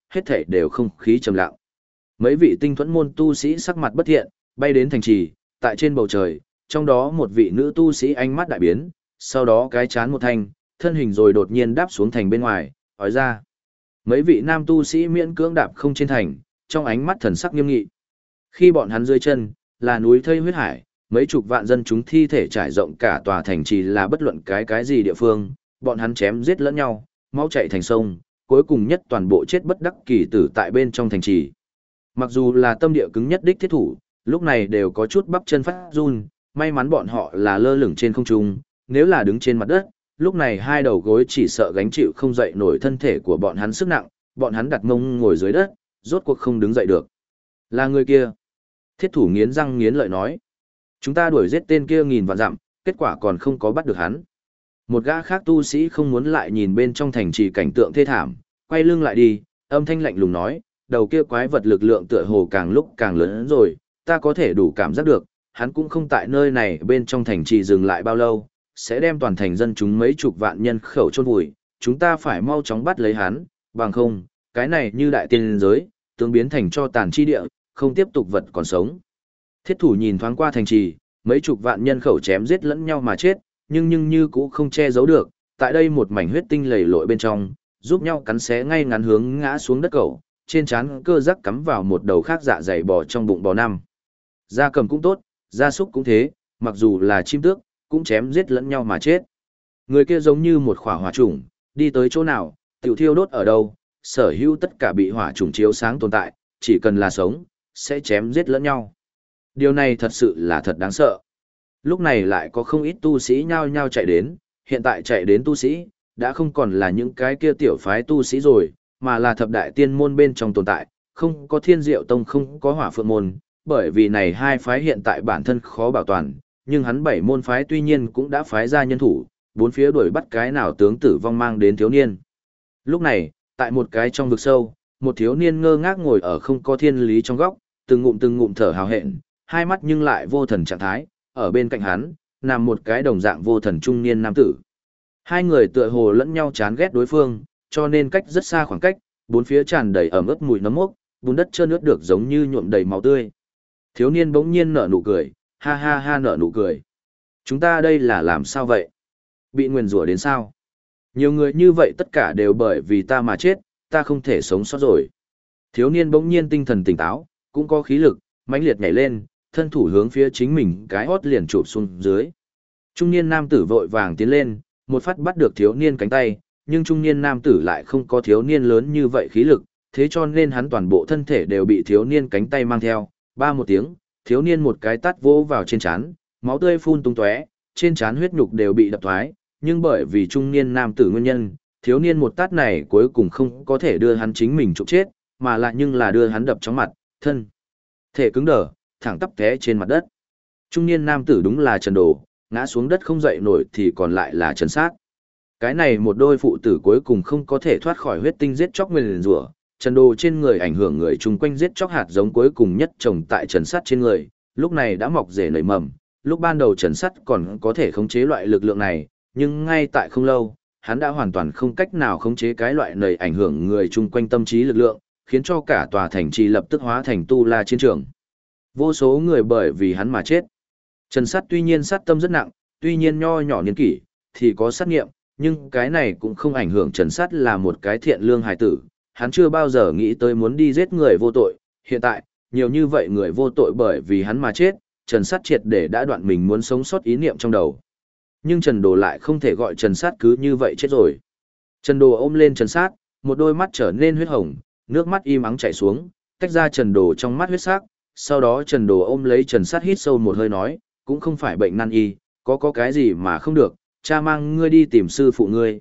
hết thảy đều không khí trầm lặng. Mấy vị tinh thuẫn môn tu sĩ sắc mặt bất thiện, bay đến thành trì, tại trên bầu trời, trong đó một vị nữ tu sĩ ánh mắt đại biến, sau đó cái chán một thanh, thân hình rồi đột nhiên đáp xuống thành bên ngoài, hỏi ra. Mấy vị nam tu sĩ miễn cưỡng đạp không trên thành, trong ánh mắt thần sắc nghiêm nghị. Khi bọn hắn dưới chân, là núi thây huyết hải, mấy chục vạn dân chúng thi thể trải rộng cả tòa thành trì là bất luận cái gì địa phương, bọn hắn chém giết lẫn nhau, máu chảy thành sông, cuối cùng nhất toàn bộ chết bất đắc kỳ tử tại bên trong thành trì. Mặc dù là tâm địa cứng nhất đích thiết thủ, lúc này đều có chút bắp chân phát run, may mắn bọn họ là lơ lửng trên không trung, nếu là đứng trên mặt đất, lúc này hai đầu gối chỉ sợ gánh chịu không dậy nổi thân thể của bọn hắn sức nặng, bọn hắn đặt mông ngồi dưới đất, rốt cuộc không đứng dậy được. Là người kia. Thiết thủ nghiến răng nghiến lợi nói. Chúng ta đuổi giết tên kia nghìn vạn dặm, kết quả còn không có bắt được hắn. Một gã khác tu sĩ không muốn lại nhìn bên trong thành trì cảnh tượng thê thảm, quay lưng lại đi, âm thanh lạnh lùng nói, đầu kia quái vật lực lượng tựa hồ càng lúc càng lớn rồi, ta có thể đủ cảm giác được, hắn cũng không tại nơi này bên trong thành trì dừng lại bao lâu, sẽ đem toàn thành dân chúng mấy chục vạn nhân khẩu chôn vùi, chúng ta phải mau chóng bắt lấy hắn, bằng không, cái này như đại tiên giới, tướng biến thành cho tàn chi địa, không tiếp tục vật còn sống. Thiết thủ nhìn thoáng qua thành trì, mấy chục vạn nhân khẩu chém giết lẫn nhau mà chết, nhưng như cũ không che giấu được, tại đây một mảnh huyết tinh lầy lội bên trong, giúp nhau cắn xé ngay ngắn hướng ngã xuống đất cẩu, trên trán cơ giác cắm vào một đầu khác dạ dày bò trong bụng bò năm. Gia cầm cũng tốt, gia súc cũng thế, mặc dù là chim tước, cũng chém giết lẫn nhau mà chết. Người kia giống như một khỏa hỏa trùng, đi tới chỗ nào, tiểu thiêu đốt ở đâu, sở hữu tất cả bị hỏa trùng chiếu sáng tồn tại, chỉ cần là sống, sẽ chém giết lẫn nhau. Điều này thật sự là thật đáng sợ. Lúc này lại có không ít tu sĩ nhao nhao chạy đến, hiện tại chạy đến tu sĩ, đã không còn là những cái kia tiểu phái tu sĩ rồi, mà là thập đại tiên môn bên trong tồn tại, không có thiên diệu tông không có hỏa phượng môn, bởi vì này hai phái hiện tại bản thân khó bảo toàn, nhưng hắn bảy môn phái tuy nhiên cũng đã phái ra nhân thủ, bốn phía đuổi bắt cái nào tướng tử vong mang đến thiếu niên. Lúc này, tại một cái trong vực sâu, một thiếu niên ngơ ngác ngồi ở không có thiên lý trong góc, từng ngụm thở hào hẹn, hai mắt nhưng lại vô thần trạng thái, ở bên cạnh hắn, nằm một cái đồng dạng vô thần trung niên nam tử. Hai người tựa hồ lẫn nhau chán ghét đối phương, cho nên cách rất xa khoảng cách, bốn phía tràn đầy ẩm ướt mùi nấm mốc, bùn đất trơn ướt được giống như nhuộm đầy máu tươi. Thiếu niên bỗng nhiên nở nụ cười, ha ha ha nở nụ cười. Chúng ta đây là làm sao vậy? Bị nguyền rủa đến sao? Nhiều người như vậy tất cả đều bởi vì ta mà chết, ta không thể sống sót rồi. Thiếu niên bỗng nhiên tinh thần tỉnh táo, cũng có khí lực, mãnh liệt nhảy lên, thân thủ hướng phía chính mình cái hót liền chụp xuống dưới. Trung niên nam tử vội vàng tiến lên, một phát bắt được thiếu niên cánh tay, nhưng trung niên nam tử lại không có thiếu niên lớn như vậy khí lực, thế cho nên hắn toàn bộ thân thể đều bị thiếu niên cánh tay mang theo. Ba một tiếng, thiếu niên một cái tát vỗ vào trên trán, máu tươi phun tung tóe, trên trán huyết nhục đều bị đập thoái, nhưng bởi vì trung niên nam tử nguyên nhân, thiếu niên một tát này cuối cùng không có thể đưa hắn chính mình trục chết, mà lại nhưng là đưa hắn đập chóng mặt, thân thể cứng đờ, thẳng tắp té trên mặt đất. Trung niên nam tử đúng là Trần Đồ, ngã xuống đất không dậy nổi thì còn lại là Trần Sát. Cái này một đôi phụ tử cuối cùng không có thể thoát khỏi huyết tinh giết chóc nguyền rủa. Trần Đồ trên người ảnh hưởng người chung quanh giết chóc hạt giống cuối cùng nhất trồng tại Trần Sát trên người, lúc này đã mọc rễ nảy mầm. Lúc ban đầu Trần Sát còn có thể khống chế loại lực lượng này, nhưng ngay tại không lâu, hắn đã hoàn toàn không cách nào khống chế cái loại này ảnh hưởng người chung quanh tâm trí lực lượng, khiến cho cả tòa thành trì lập tức hóa thành tu la chiến trường. Vô số người bởi vì hắn mà chết. Trần Sát tuy nhiên sát tâm rất nặng, tuy nhiên nho nhỏ niên kỷ, thì có sát nghiệm, nhưng cái này cũng không ảnh hưởng Trần Sát là một cái thiện lương hài tử. Hắn chưa bao giờ nghĩ tới muốn đi giết người vô tội. Hiện tại, nhiều như vậy người vô tội bởi vì hắn mà chết, Trần Sát triệt để đã đoạn mình muốn sống sót ý niệm trong đầu. Nhưng Trần Đồ lại không thể gọi Trần Sát cứ như vậy chết rồi. Trần Đồ ôm lên Trần Sát, một đôi mắt trở nên huyết hồng, nước mắt im ắng chảy xuống, tách ra Trần Đồ trong mắt huyết sắc. Sau đó Trần Đồ ôm lấy Trần Sát hít sâu một hơi nói, cũng không phải bệnh nan y, có cái gì mà không được, cha mang ngươi đi tìm sư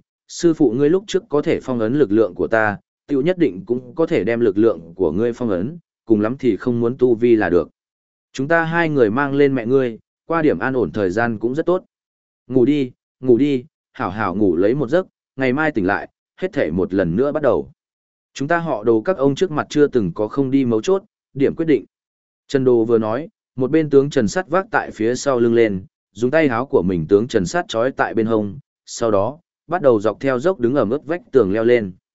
phụ ngươi lúc trước có thể phong ấn lực lượng của ta, tiểu nhất định cũng có thể đem lực lượng của ngươi phong ấn, cùng lắm thì không muốn tu vi là được. Chúng ta hai người mang lên mẹ ngươi, qua điểm an ổn thời gian cũng rất tốt. Ngủ đi, hảo hảo ngủ lấy một giấc, ngày mai tỉnh lại, hết thể một lần nữa bắt đầu. Chúng ta họ Đồ các ông trước mặt chưa từng có không đi mấu chốt, điểm quyết định. Trần Đồ vừa nói, một bên tướng Trần Sắt vác tại phía sau lưng lên, dùng tay háo của mình tướng Trần Sắt trói tại bên hông, sau đó, bắt đầu dọc theo dốc đứng ở mức vách tường leo lên.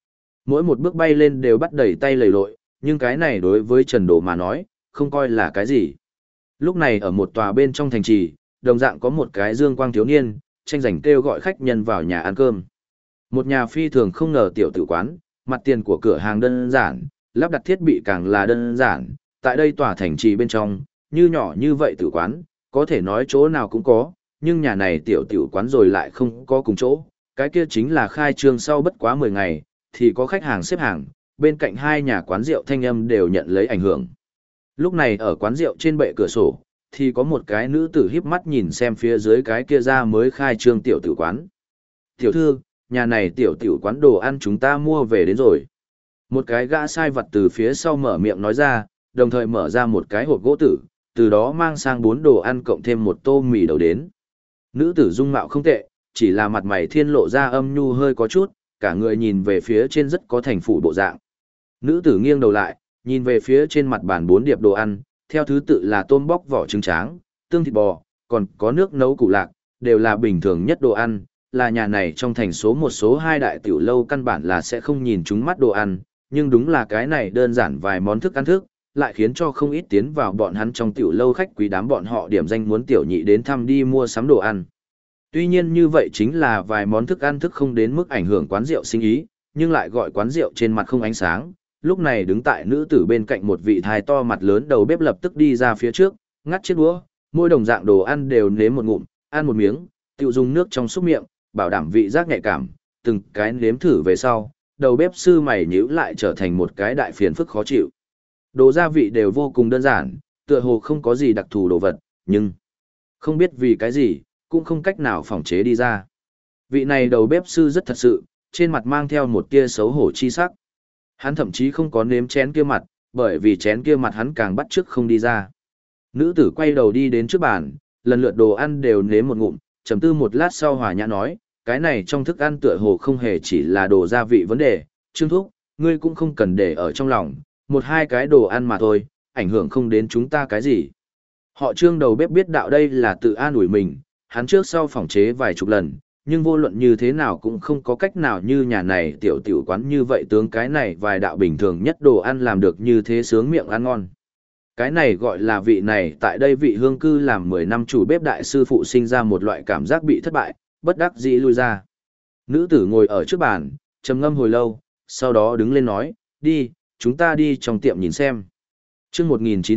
Mỗi một bước bay lên đều bắt đẩy tay lầy lội, nhưng cái này đối với Trần Đồ mà nói, không coi là cái gì. Lúc này ở một tòa bên trong thành trì, đồng dạng có một cái dương quang thiếu niên, tranh giành kêu gọi khách nhân vào nhà ăn cơm. Một nhà phi thường không ngờ tiểu tử quán, mặt tiền của cửa hàng đơn giản, lắp đặt thiết bị càng là đơn giản, tại đây tòa thành trì bên trong, như nhỏ như vậy tử quán, có thể nói chỗ nào cũng có, nhưng nhà này tiểu tiểu quán rồi lại không có cùng chỗ, cái kia chính là khai trương sau bất quá 10 ngày, thì có khách hàng xếp hàng, bên cạnh hai nhà quán rượu thanh âm đều nhận lấy ảnh hưởng. Lúc này ở quán rượu trên bệ cửa sổ, thì có một cái nữ tử híp mắt nhìn xem phía dưới cái kia ra mới khai trương tiểu tử quán. Tiểu thư, nhà này tiểu tiểu quán đồ ăn chúng ta mua về đến rồi. Một cái gã sai vật từ phía sau mở miệng nói ra, đồng thời mở ra một cái hộp gỗ tử, từ đó mang sang 4 đồ ăn cộng thêm một tô mì đầu đến. Nữ tử dung mạo không tệ, chỉ là mặt mày thiên lộ ra âm nhu hơi có chút, cả người nhìn về phía trên rất có thành phủ bộ dạng. Nữ tử nghiêng đầu lại, nhìn về phía trên mặt bàn 4 điệp đồ ăn, theo thứ tự là tôm bóc vỏ trứng tráng, tương thịt bò, còn có nước nấu củ lạc, đều là bình thường nhất đồ ăn, là nhà này trong thành số một số 2 đại tiểu lâu căn bản là sẽ không nhìn chúng mắt đồ ăn, nhưng đúng là cái này đơn giản vài món thức ăn thức, lại khiến cho không ít tiến vào bọn hắn trong tiểu lâu khách quý đám bọn họ điểm danh muốn tiểu nhị đến thăm đi mua sắm đồ ăn. Tuy nhiên như vậy chính là vài món thức ăn thức không đến mức ảnh hưởng quán rượu sinh ý, nhưng lại gọi quán rượu trên mặt không ánh sáng. Lúc này đứng tại nữ tử bên cạnh một vị thai to mặt lớn đầu bếp lập tức đi ra phía trước, ngắt chiếc đũa, mỗi đồng dạng đồ ăn đều nếm một ngụm, ăn một miếng, tự dùng nước trong xúc miệng, bảo đảm vị giác nhạy cảm, từng cái nếm thử về sau, đầu bếp sư mày nhíu lại trở thành một cái đại phiền phức khó chịu. Đồ gia vị đều vô cùng đơn giản, tựa hồ không có gì đặc thù đồ vật, nhưng không biết vì cái gì, cũng không cách nào phòng chế đi ra. Vị này đầu bếp sư rất thật sự, trên mặt mang theo một tia xấu hổ chi sắc. Hắn thậm chí không có nếm chén kia mặt, bởi vì chén kia mặt hắn càng bắt chước không đi ra. Nữ tử quay đầu đi đến trước bàn, lần lượt đồ ăn đều nếm một ngụm, trầm tư một lát sau hòa nhã nói, cái này trong thức ăn tựa hồ không hề chỉ là đồ gia vị vấn đề, Trương Thúc, ngươi cũng không cần để ở trong lòng, một hai cái đồ ăn mà thôi, ảnh hưởng không đến chúng ta cái gì. Họ Trương đầu bếp biết đạo đây là tự an ủi mình, hắn trước sau phỏng chế vài chục lần, nhưng vô luận như thế nào cũng không có cách nào như nhà này tiểu tiểu quán như vậy tướng cái này vài đạo bình thường nhất đồ ăn làm được như thế sướng miệng ăn ngon. Cái này gọi là vị này tại đây vị hương cư làm 10 năm chủ bếp đại sư phụ sinh ra một loại cảm giác bị thất bại, bất đắc dĩ lui ra. Nữ tử ngồi ở trước bàn, trầm ngâm hồi lâu, sau đó đứng lên nói, đi, chúng ta đi trong tiệm nhìn xem. Trước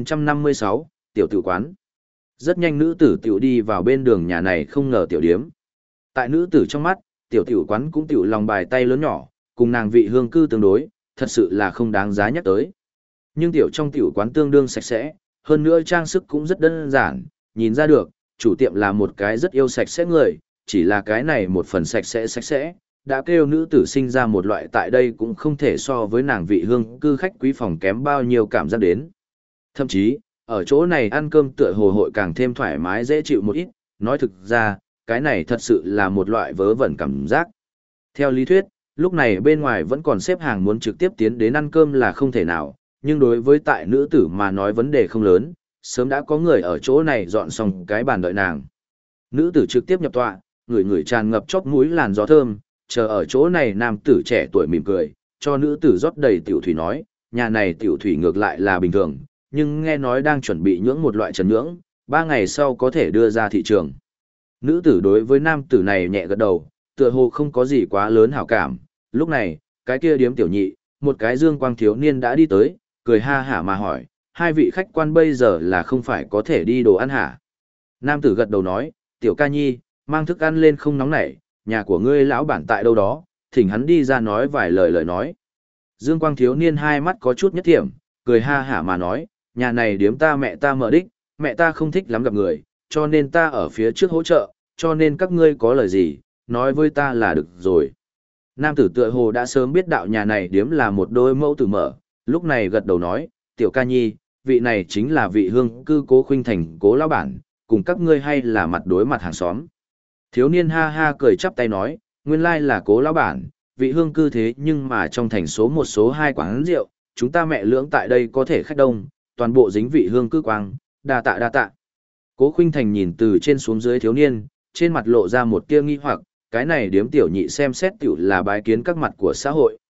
1956, tiểu tử quán. Rất nhanh nữ tử tiểu đi vào bên đường nhà này không ngờ tiểu điếm. Tại nữ tử trong mắt, tiểu tiểu quán cũng tiểu lòng bài tay lớn nhỏ, cùng nàng vị hương cư tương đối, thật sự là không đáng giá nhắc tới. Nhưng tiểu trong tiểu quán tương đương sạch sẽ, hơn nữa trang sức cũng rất đơn giản, nhìn ra được, chủ tiệm là một cái rất yêu sạch sẽ người, chỉ là cái này một phần sạch sẽ, đã kêu nữ tử sinh ra một loại tại đây cũng không thể so với nàng vị hương cư khách quý phòng kém bao nhiêu cảm giác đến. Thậm chí, ở chỗ này ăn cơm tựa hồ hội càng thêm thoải mái dễ chịu một ít, nói thực ra, cái này thật sự là một loại vớ vẩn cảm giác. Theo lý thuyết, lúc này bên ngoài vẫn còn xếp hàng muốn trực tiếp tiến đến ăn cơm là không thể nào, nhưng đối với tại nữ tử mà nói vấn đề không lớn, sớm đã có người ở chỗ này dọn xong cái bàn đợi nàng. Nữ tử trực tiếp nhập tọa, người tràn ngập chóp mũi làn gió thơm, chờ ở chỗ này nam tử trẻ tuổi mỉm cười, cho nữ tử rót đầy tiểu thủy nói, nhà này tiểu thủy ngược lại là bình thường, nhưng nghe nói đang chuẩn bị nhưỡng một loại trần nhưỡng, 3 ngày sau có thể đưa ra thị trường. Nữ tử đối với nam tử này nhẹ gật đầu, tựa hồ không có gì quá lớn hảo cảm, lúc này, cái kia điếm tiểu nhị, một cái dương quang thiếu niên đã đi tới, cười ha hả mà hỏi, hai vị khách quan bây giờ là không phải có thể đi đồ ăn hả? Nam tử gật đầu nói, tiểu ca nhi, mang thức ăn lên không nóng nảy, nhà của ngươi lão bản tại đâu đó, thỉnh hắn đi ra nói vài lời nói. Dương quang thiếu niên hai mắt có chút nhất thiểm, cười ha hả mà nói, nhà này điếm ta mẹ ta mở đích, mẹ ta không thích lắm gặp người, cho nên ta ở phía trước hỗ trợ, cho nên các ngươi có lời gì, nói với ta là được rồi. Nam tử tựa hồ đã sớm biết đạo nhà này điếm là một đôi mẫu tử mở, lúc này gật đầu nói, tiểu ca nhi, vị này chính là vị hương cư Cố Khuynh Thành Cố lão bản, cùng các ngươi hay là mặt đối mặt hàng xóm. Thiếu niên ha ha cười chắp tay nói, nguyên lai là Cố lão bản, vị hương cư thế nhưng mà trong thành số một số 2 quán rượu, chúng ta mẹ lưỡng tại đây có thể khách đông, toàn bộ dính vị hương cư quang, đa tạ. Cố Khuynh Thành nhìn từ trên xuống dưới thiếu niên, trên mặt lộ ra một tia nghi hoặc, cái này điếm tiểu nhị xem xét tiểu là bái kiến các mặt của xã hội,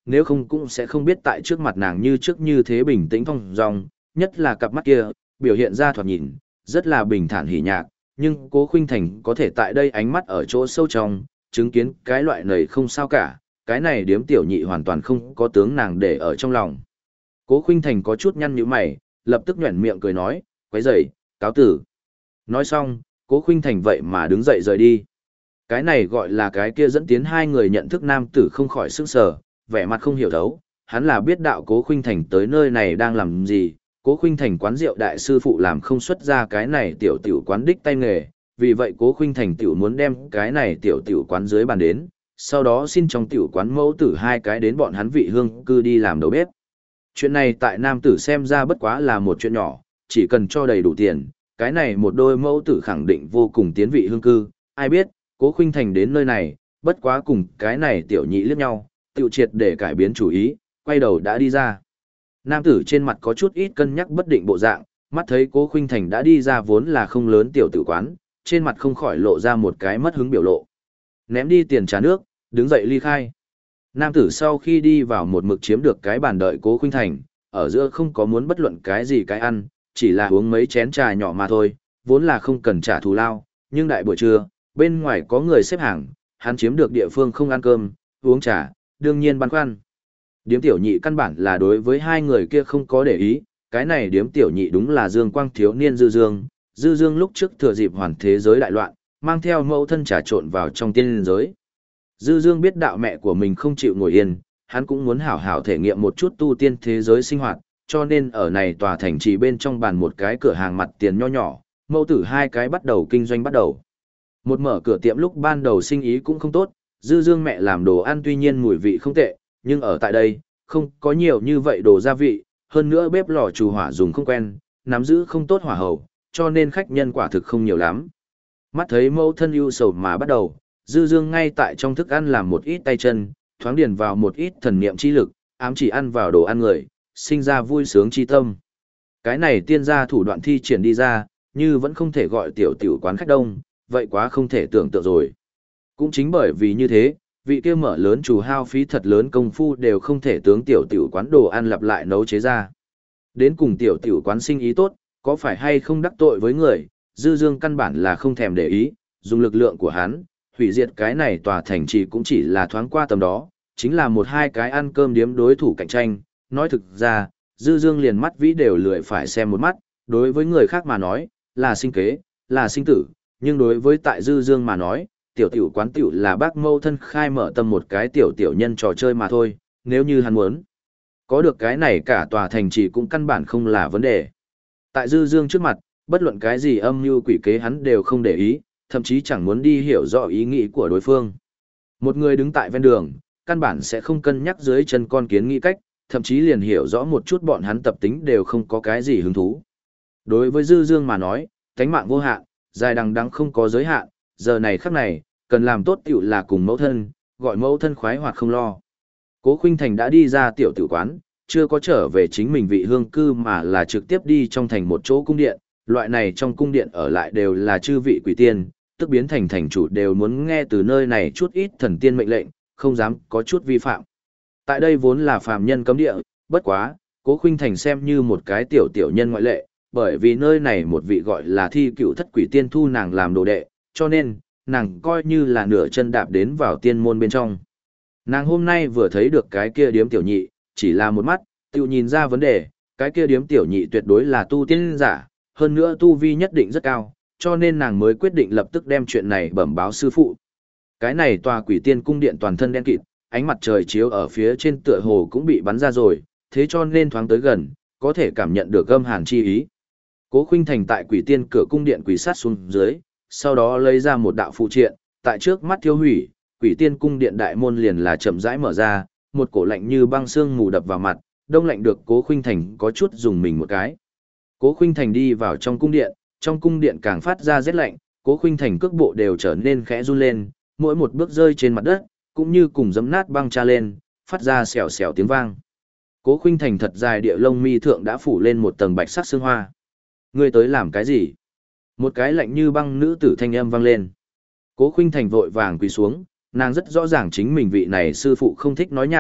nếu không cũng sẽ không biết tại trước mặt nàng như trước như thế bình tĩnh thong dong, nhất là cặp mắt kia, biểu hiện ra thoạt nhìn, rất là bình thản hỉ nhạc, nhưng Cố Khuynh Thành có thể tại đây ánh mắt ở chỗ sâu trong, chứng kiến cái loại này không sao cả, cái này điếm tiểu nhị hoàn toàn không có tướng nàng để ở trong lòng. Cố Khuynh Thành có chút nhăn nhíu mày, lập tức nhoẻn miệng cười nói, quấy rầy, cáo tử. Nói xong, Cố Khuynh Thành vậy mà đứng dậy rời đi. Cái này gọi là cái kia dẫn tiến hai người nhận thức nam tử không khỏi sững sờ, vẻ mặt không hiểu thấu, hắn là biết đạo Cố Khuynh Thành tới nơi này đang làm gì, Cố Khuynh Thành quán rượu đại sư phụ làm không xuất ra cái này tiểu tiểu quán đích tay nghề, vì vậy Cố Khuynh Thành tiểu muốn đem cái này tiểu tiểu quán dưới bàn đến, sau đó xin trong tiểu quán mẫu tử hai cái đến bọn hắn vị hương cư đi làm đầu bếp. Chuyện này tại nam tử xem ra bất quá là một chuyện nhỏ, chỉ cần cho đầy đủ tiền, cái này một đôi mẫu tử khẳng định vô cùng tiến vị hương cư, ai biết, Cố Khuynh Thành đến nơi này, bất quá cùng cái này tiểu nhị liếc nhau, tiểu triệt để cải biến chủ ý, quay đầu đã đi ra. Nam tử trên mặt có chút ít cân nhắc bất định bộ dạng, mắt thấy Cố Khuynh Thành đã đi ra vốn là không lớn tiểu tử quán, trên mặt không khỏi lộ ra một cái mất hứng biểu lộ. Ném đi tiền trà nước, đứng dậy ly khai. Nam tử sau khi đi vào một mực chiếm được cái bàn đợi Cố Khuynh Thành, ở giữa không có muốn bất luận cái gì cái ăn, chỉ là uống mấy chén trà nhỏ mà thôi, vốn là không cần trả thù lao, nhưng đại buổi trưa, bên ngoài có người xếp hàng, hắn chiếm được địa phương không ăn cơm, uống trà, đương nhiên băn khoăn. Điếm tiểu nhị căn bản là đối với hai người kia không có để ý, cái này điếm tiểu nhị đúng là Dương Quang thiếu niên Dư Dương. Dư Dương lúc trước thừa dịp hoàn thế giới đại loạn, mang theo mẫu thân trà trộn vào trong tiên giới. Dư Dương biết đạo mẹ của mình không chịu ngồi yên, hắn cũng muốn hảo hảo thể nghiệm một chút tu tiên thế giới sinh hoạt, cho nên ở này tòa thành trì bên trong bàn một cái cửa hàng mặt tiền nho nhỏ, mẫu tử hai cái bắt đầu kinh doanh bắt đầu. Một mở cửa tiệm lúc ban đầu sinh ý cũng không tốt, Dư Dương mẹ làm đồ ăn tuy nhiên mùi vị không tệ, nhưng ở tại đây, không có nhiều như vậy đồ gia vị, hơn nữa bếp lò chủ hỏa dùng không quen, nắm giữ không tốt hỏa hầu, cho nên khách nhân quả thực không nhiều lắm. Mắt thấy mẫu thân ưu sầu mà bắt đầu, Dư Dương ngay tại trong thức ăn làm một ít tay chân, thoáng điền vào một ít thần niệm chi lực, ám chỉ ăn vào đồ ăn người, sinh ra vui sướng chi tâm. Cái này tiên gia thủ đoạn thi triển đi ra, như vẫn không thể gọi tiểu tiểu quán khách đông, vậy quá không thể tưởng tượng rồi. Cũng chính bởi vì như thế, vị kia mở lớn chủ hao phí thật lớn công phu đều không thể tướng tiểu tiểu quán đồ ăn lặp lại nấu chế ra. Đến cùng tiểu tiểu quán sinh ý tốt, có phải hay không đắc tội với người, Dư Dương căn bản là không thèm để ý, dùng lực lượng của hắn, hủy diệt cái này tòa thành trì cũng chỉ là thoáng qua tầm đó, chính là một hai cái ăn cơm điếm đối thủ cạnh tranh, nói thực ra, Dư Dương liền mắt vĩ đều lười phải xem một mắt, đối với người khác mà nói, là sinh kế, là sinh tử, nhưng đối với tại Dư Dương mà nói, tiểu tiểu quán tiểu là bác mâu thân khai mở tâm một cái tiểu tiểu nhân trò chơi mà thôi, nếu như hắn muốn. Có được cái này cả tòa thành trì cũng căn bản không là vấn đề. Tại Dư Dương trước mặt, bất luận cái gì âm mưu quỷ kế hắn đều không để ý, thậm chí chẳng muốn đi hiểu rõ ý nghĩ của đối phương. Một người đứng tại ven đường, căn bản sẽ không cân nhắc dưới chân con kiến nghĩ cách, thậm chí liền hiểu rõ một chút bọn hắn tập tính đều không có cái gì hứng thú. Đối với Dư Dương mà nói, tánh mạng vô hạn, dài đằng đẵng không có giới hạn, giờ này khắc này, cần làm tốt tiểu là cùng mẫu thân, gọi mẫu thân khoái hoạt không lo. Cố Khuynh Thành đã đi ra tiểu tử quán, chưa có trở về chính mình vị hương cư mà là trực tiếp đi trong thành một chỗ cung điện, loại này trong cung điện ở lại đều là chư vị quỷ tiên, tức biến thành thành chủ đều muốn nghe từ nơi này chút ít thần tiên mệnh lệnh, không dám có chút vi phạm. Tại đây vốn là phàm nhân cấm địa, bất quá, Cố Khuynh Thành xem như một cái tiểu tiểu nhân ngoại lệ, bởi vì nơi này một vị gọi là Thi Cựu Thất Quỷ Tiên thu nàng làm đồ đệ, cho nên, nàng coi như là nửa chân đạp đến vào tiên môn bên trong. Nàng hôm nay vừa thấy được cái kia điếm tiểu nhị, chỉ là một mắt, tự nhìn ra vấn đề, cái kia điếm tiểu nhị tuyệt đối là tu tiên giả, hơn nữa tu vi nhất định rất cao, cho nên nàng mới quyết định lập tức đem chuyện này bẩm báo sư phụ. Cái này tòa quỷ tiên cung điện toàn thân đen kịt, ánh mặt trời chiếu ở phía trên tựa hồ cũng bị bắn ra rồi, thế cho nên thoáng tới gần, có thể cảm nhận được âm hàn chi ý. Cố Khuynh Thành tại quỷ tiên cửa cung điện quỳ sát xuống dưới, sau đó lấy ra một đạo phụ triện, tại trước mắt thiêu hủy, quỷ tiên cung điện đại môn liền là chậm rãi mở ra, một cổ lạnh như băng xương mù đập vào mặt, đông lạnh được Cố Khuynh Thành có chút dùng mình một cái. Cố Khuynh Thành đi vào trong cung điện càng phát ra rét lạnh, Cố Khuynh Thành cước bộ đều trở nên khẽ run lên, mỗi một bước rơi trên mặt đất, cũng như cùng giẫm nát băng tra lên, phát ra xèo xèo tiếng vang. Cố Khuynh Thành thật dài địa lông mi thượng đã phủ lên một tầng bạch sắc sương hoa. Ngươi tới làm cái gì? Một cái lạnh như băng nữ tử thanh âm vang lên. Cố Khuynh Thành vội vàng quỳ xuống, nàng rất rõ ràng chính mình vị này sư phụ không thích nói nhảm,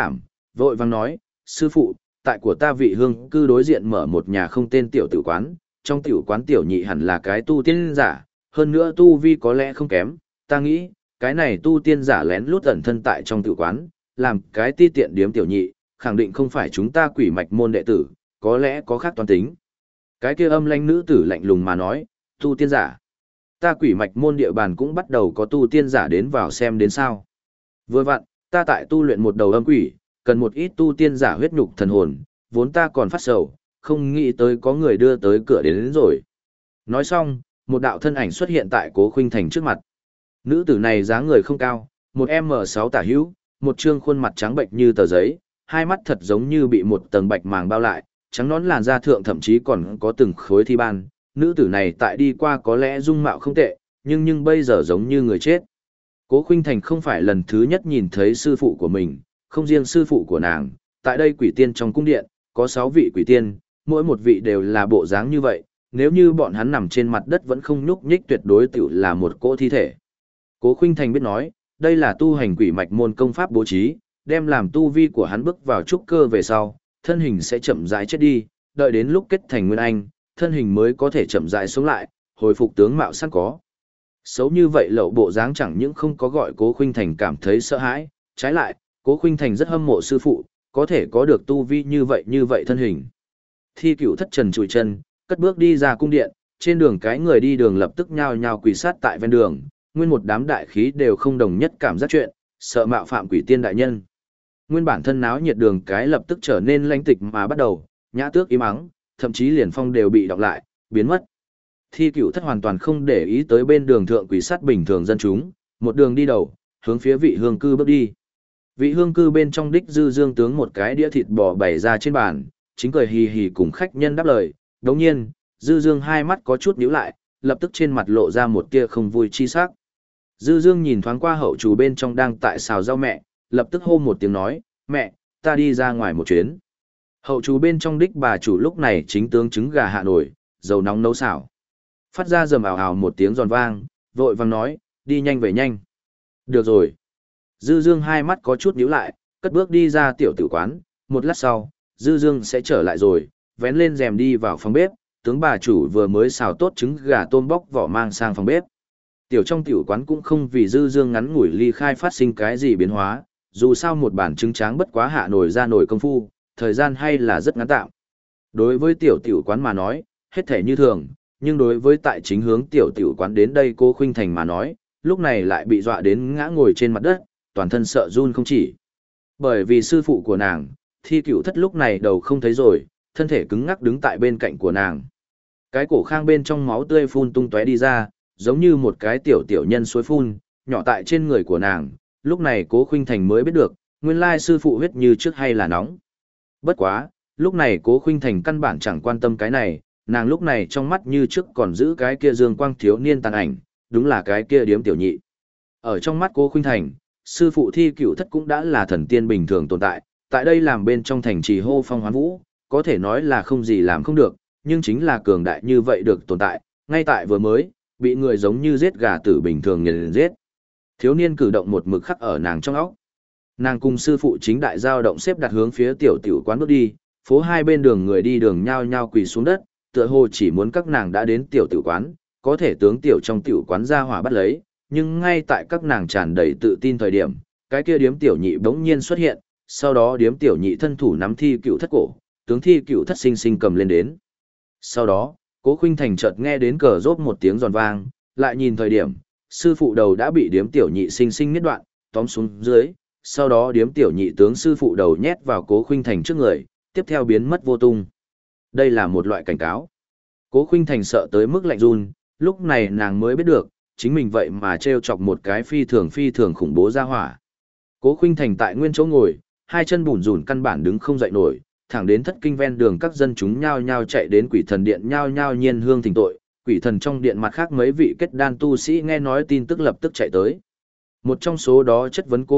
vội vàng nói, sư phụ, tại của ta vị hương cư đối diện mở một nhà không tên tiểu tử quán, trong tiểu quán tiểu nhị hẳn là cái tu tiên giả, hơn nữa tu vi có lẽ không kém, ta nghĩ, cái này tu tiên giả lén lút ẩn thân tại trong tiểu quán, làm cái ti tiện điếm tiểu nhị, khẳng định không phải chúng ta quỷ mạch môn đệ tử, có lẽ có khác toán tính. Cái kia âm lãnh nữ tử lạnh lùng mà nói, tu tiên giả. Ta quỷ mạch môn địa bàn cũng bắt đầu có tu tiên giả đến vào xem đến sao. Vừa vặn, ta tại tu luyện một đầu âm quỷ, cần một ít tu tiên giả huyết nhục thần hồn, vốn ta còn phát sầu, không nghĩ tới có người đưa tới cửa đến rồi. Nói xong, một đạo thân ảnh xuất hiện tại Cố Khuynh Thành trước mặt. Nữ tử này dáng người không cao, một M6 tả hữu, một trương khuôn mặt trắng bệnh như tờ giấy, hai mắt thật giống như bị một tầng bạch màng bao lại, trắng nõn làn da thượng thậm chí còn có từng khối thi ban. Nữ tử này tại đi qua có lẽ dung mạo không tệ, nhưng bây giờ giống như người chết. Cố Khuynh Thành không phải lần thứ nhất nhìn thấy sư phụ của mình, không riêng sư phụ của nàng, tại đây quỷ tiên trong cung điện, có 6 vị quỷ tiên, mỗi một vị đều là bộ dáng như vậy, nếu như bọn hắn nằm trên mặt đất vẫn không nhúc nhích tuyệt đối tiểu là một cỗ thi thể. Cố Khuynh Thành biết nói, đây là tu hành quỷ mạch môn công pháp bố trí, đem làm tu vi của hắn bước vào trúc cơ về sau, thân hình sẽ chậm rãi chết đi, đợi đến lúc kết thành nguyên anh, thân hình mới có thể chậm rãi sống lại, hồi phục tướng mạo sẵn có. Xấu như vậy lậu bộ dáng chẳng những không có gọi Cố Khuynh Thành cảm thấy sợ hãi, trái lại, Cố Khuynh Thành rất hâm mộ sư phụ, có thể có được tu vi như vậy thân hình. Thi Cửu Thất trần trụi chân, cất bước đi ra cung điện, trên đường cái người đi đường lập tức nhao nhao quỳ sát tại ven đường, nguyên một đám đại khí đều không đồng nhất cảm giác chuyện, sợ mạo phạm quỷ tiên đại nhân. Nguyên bản thân náo nhiệt đường cái lập tức trở nên lãnh tịch mà bắt đầu, nhã tước im ắng, thậm chí liền phong đều bị đọc lại, biến mất. Thi Cửu Thất hoàn toàn không để ý tới bên đường thượng quỷ sát bình thường dân chúng, một đường đi đầu, hướng phía vị hương cư bước đi. Vị hương cư bên trong đích Dư Dương tướng một cái đĩa thịt bò bày ra trên bàn, chính cười hì hì cùng khách nhân đáp lời. Đồng nhiên, Dư Dương hai mắt có chút nhíu lại, lập tức trên mặt lộ ra một tia không vui chi sắc. Dư Dương nhìn thoáng qua hậu chủ bên trong đang tại xào rau mẹ, lập tức hô một tiếng nói, mẹ, ta đi ra ngoài một chuyến. Hậu chủ bên trong đích bà chủ lúc này chính tướng trứng gà hạ nổi, dầu nóng nấu xào. Phát ra rầm ào ào một tiếng giòn vang, vội vàng nói, đi nhanh về nhanh. Được rồi. Dư Dương hai mắt có chút nhíu lại, cất bước đi ra tiểu tử quán, một lát sau, Dư Dương sẽ trở lại rồi, vén lên rèm đi vào phòng bếp, tướng bà chủ vừa mới xào tốt trứng gà tôm bóc vỏ mang sang phòng bếp. Tiểu trong tiểu quán cũng không vì Dư Dương ngắn ngủi ly khai phát sinh cái gì biến hóa, dù sao một bản trứng tráng bất quá hạ nổi ra nổi công phu, thời gian hay là rất ngắn tạm. Đối với tiểu quán mà nói, hết thể như thường, nhưng đối với tại chính hướng tiểu quán đến đây Cố Khuynh Thành mà nói, lúc này lại bị dọa đến ngã ngồi trên mặt đất, toàn thân sợ run không chỉ. Bởi vì sư phụ của nàng, Thi Cửu Thất lúc này đầu không thấy rồi, thân thể cứng ngắc đứng tại bên cạnh của nàng. Cái cổ khang bên trong máu tươi phun tung tóe đi ra, giống như một cái tiểu nhân suối phun, nhỏ tại trên người của nàng, lúc này Cố Khuynh Thành mới biết được, nguyên lai sư phụ huyết như trước hay là nóng. Bất quá, lúc này Cố Khuynh Thành căn bản chẳng quan tâm cái này, nàng lúc này trong mắt như trước còn giữ cái kia dương quang thiếu niên tàn ảnh, đúng là cái kia điếm tiểu nhị. Ở trong mắt Cố Khuynh Thành, sư phụ Thi Cửu Thất cũng đã là thần tiên bình thường tồn tại, tại đây làm bên trong thành trì hô phong hoán vũ, có thể nói là không gì làm không được, nhưng chính là cường đại như vậy được tồn tại, ngay tại vừa mới, bị người giống như giết gà tử bình thường nghiền giết. Thiếu niên cử động một mực khắc ở nàng trong óc. Nàng cùng sư phụ chính đại giao động xếp đặt hướng phía tiểu quán bước đi, phố hai bên đường người đi đường nhao nhao quỳ xuống đất, tựa hồ chỉ muốn các nàng đã đến tiểu quán, có thể tướng tiểu trong tiểu quán ra hỏa bắt lấy, nhưng ngay tại các nàng tràn đầy tự tin thời điểm, cái kia điếm tiểu nhị bỗng nhiên xuất hiện, sau đó điếm tiểu nhị thân thủ nắm Thi Cửu Thất cổ, tướng Thi Cửu Thất sinh sinh cầm lên đến. Sau đó, Cố Khuynh Thành chợt nghe đến cờ rốt một tiếng giòn vang, lại nhìn thời điểm, sư phụ đầu đã bị điếm tiểu nhị sinh sinh miết đoạn, tóm xuống dưới, sau đó điếm tiểu nhị tướng sư phụ đầu nhét vào Cố Khuynh Thành trước người, tiếp theo biến mất vô tung. Đây là một loại cảnh cáo. Cố Khuynh Thành sợ tới mức lạnh run, lúc này nàng mới biết được, chính mình vậy mà trêu chọc một cái phi thường khủng bố ra hỏa. Cố Khuynh Thành tại nguyên chỗ ngồi, hai chân bủn rủn căn bản đứng không dậy nổi, thẳng đến thất kinh ven đường các dân chúng nhao nhao chạy đến quỷ thần điện nhao nhao nhiên hương thỉnh tội, quỷ thần trong điện mặt khác mấy vị kết đan tu sĩ nghe nói tin tức lập tức chạy tới. Một trong số đó chất vấn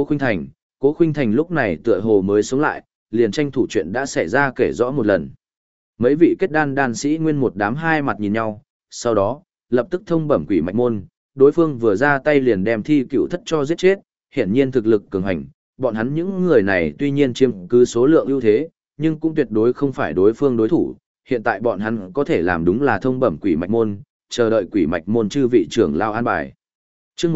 Cố Khuynh Thành lúc này tựa hồ mới sống lại, liền tranh thủ chuyện đã xảy ra kể rõ một lần. Mấy vị kết đan sĩ nguyên một đám hai mặt nhìn nhau, sau đó, lập tức thông bẩm quỷ mạch môn, đối phương vừa ra tay liền đem Thi Cửu Thất cho giết chết, hiển nhiên thực lực cường hành, Bọn hắn những người này tuy nhiên chiếm cứ số lượng ưu thế, nhưng cũng tuyệt đối không phải đối phương đối thủ. Hiện tại bọn hắn có thể làm đúng là thông bẩm quỷ mạch môn, chờ đợi quỷ mạch môn chư vị trưởng lao an bài. Chương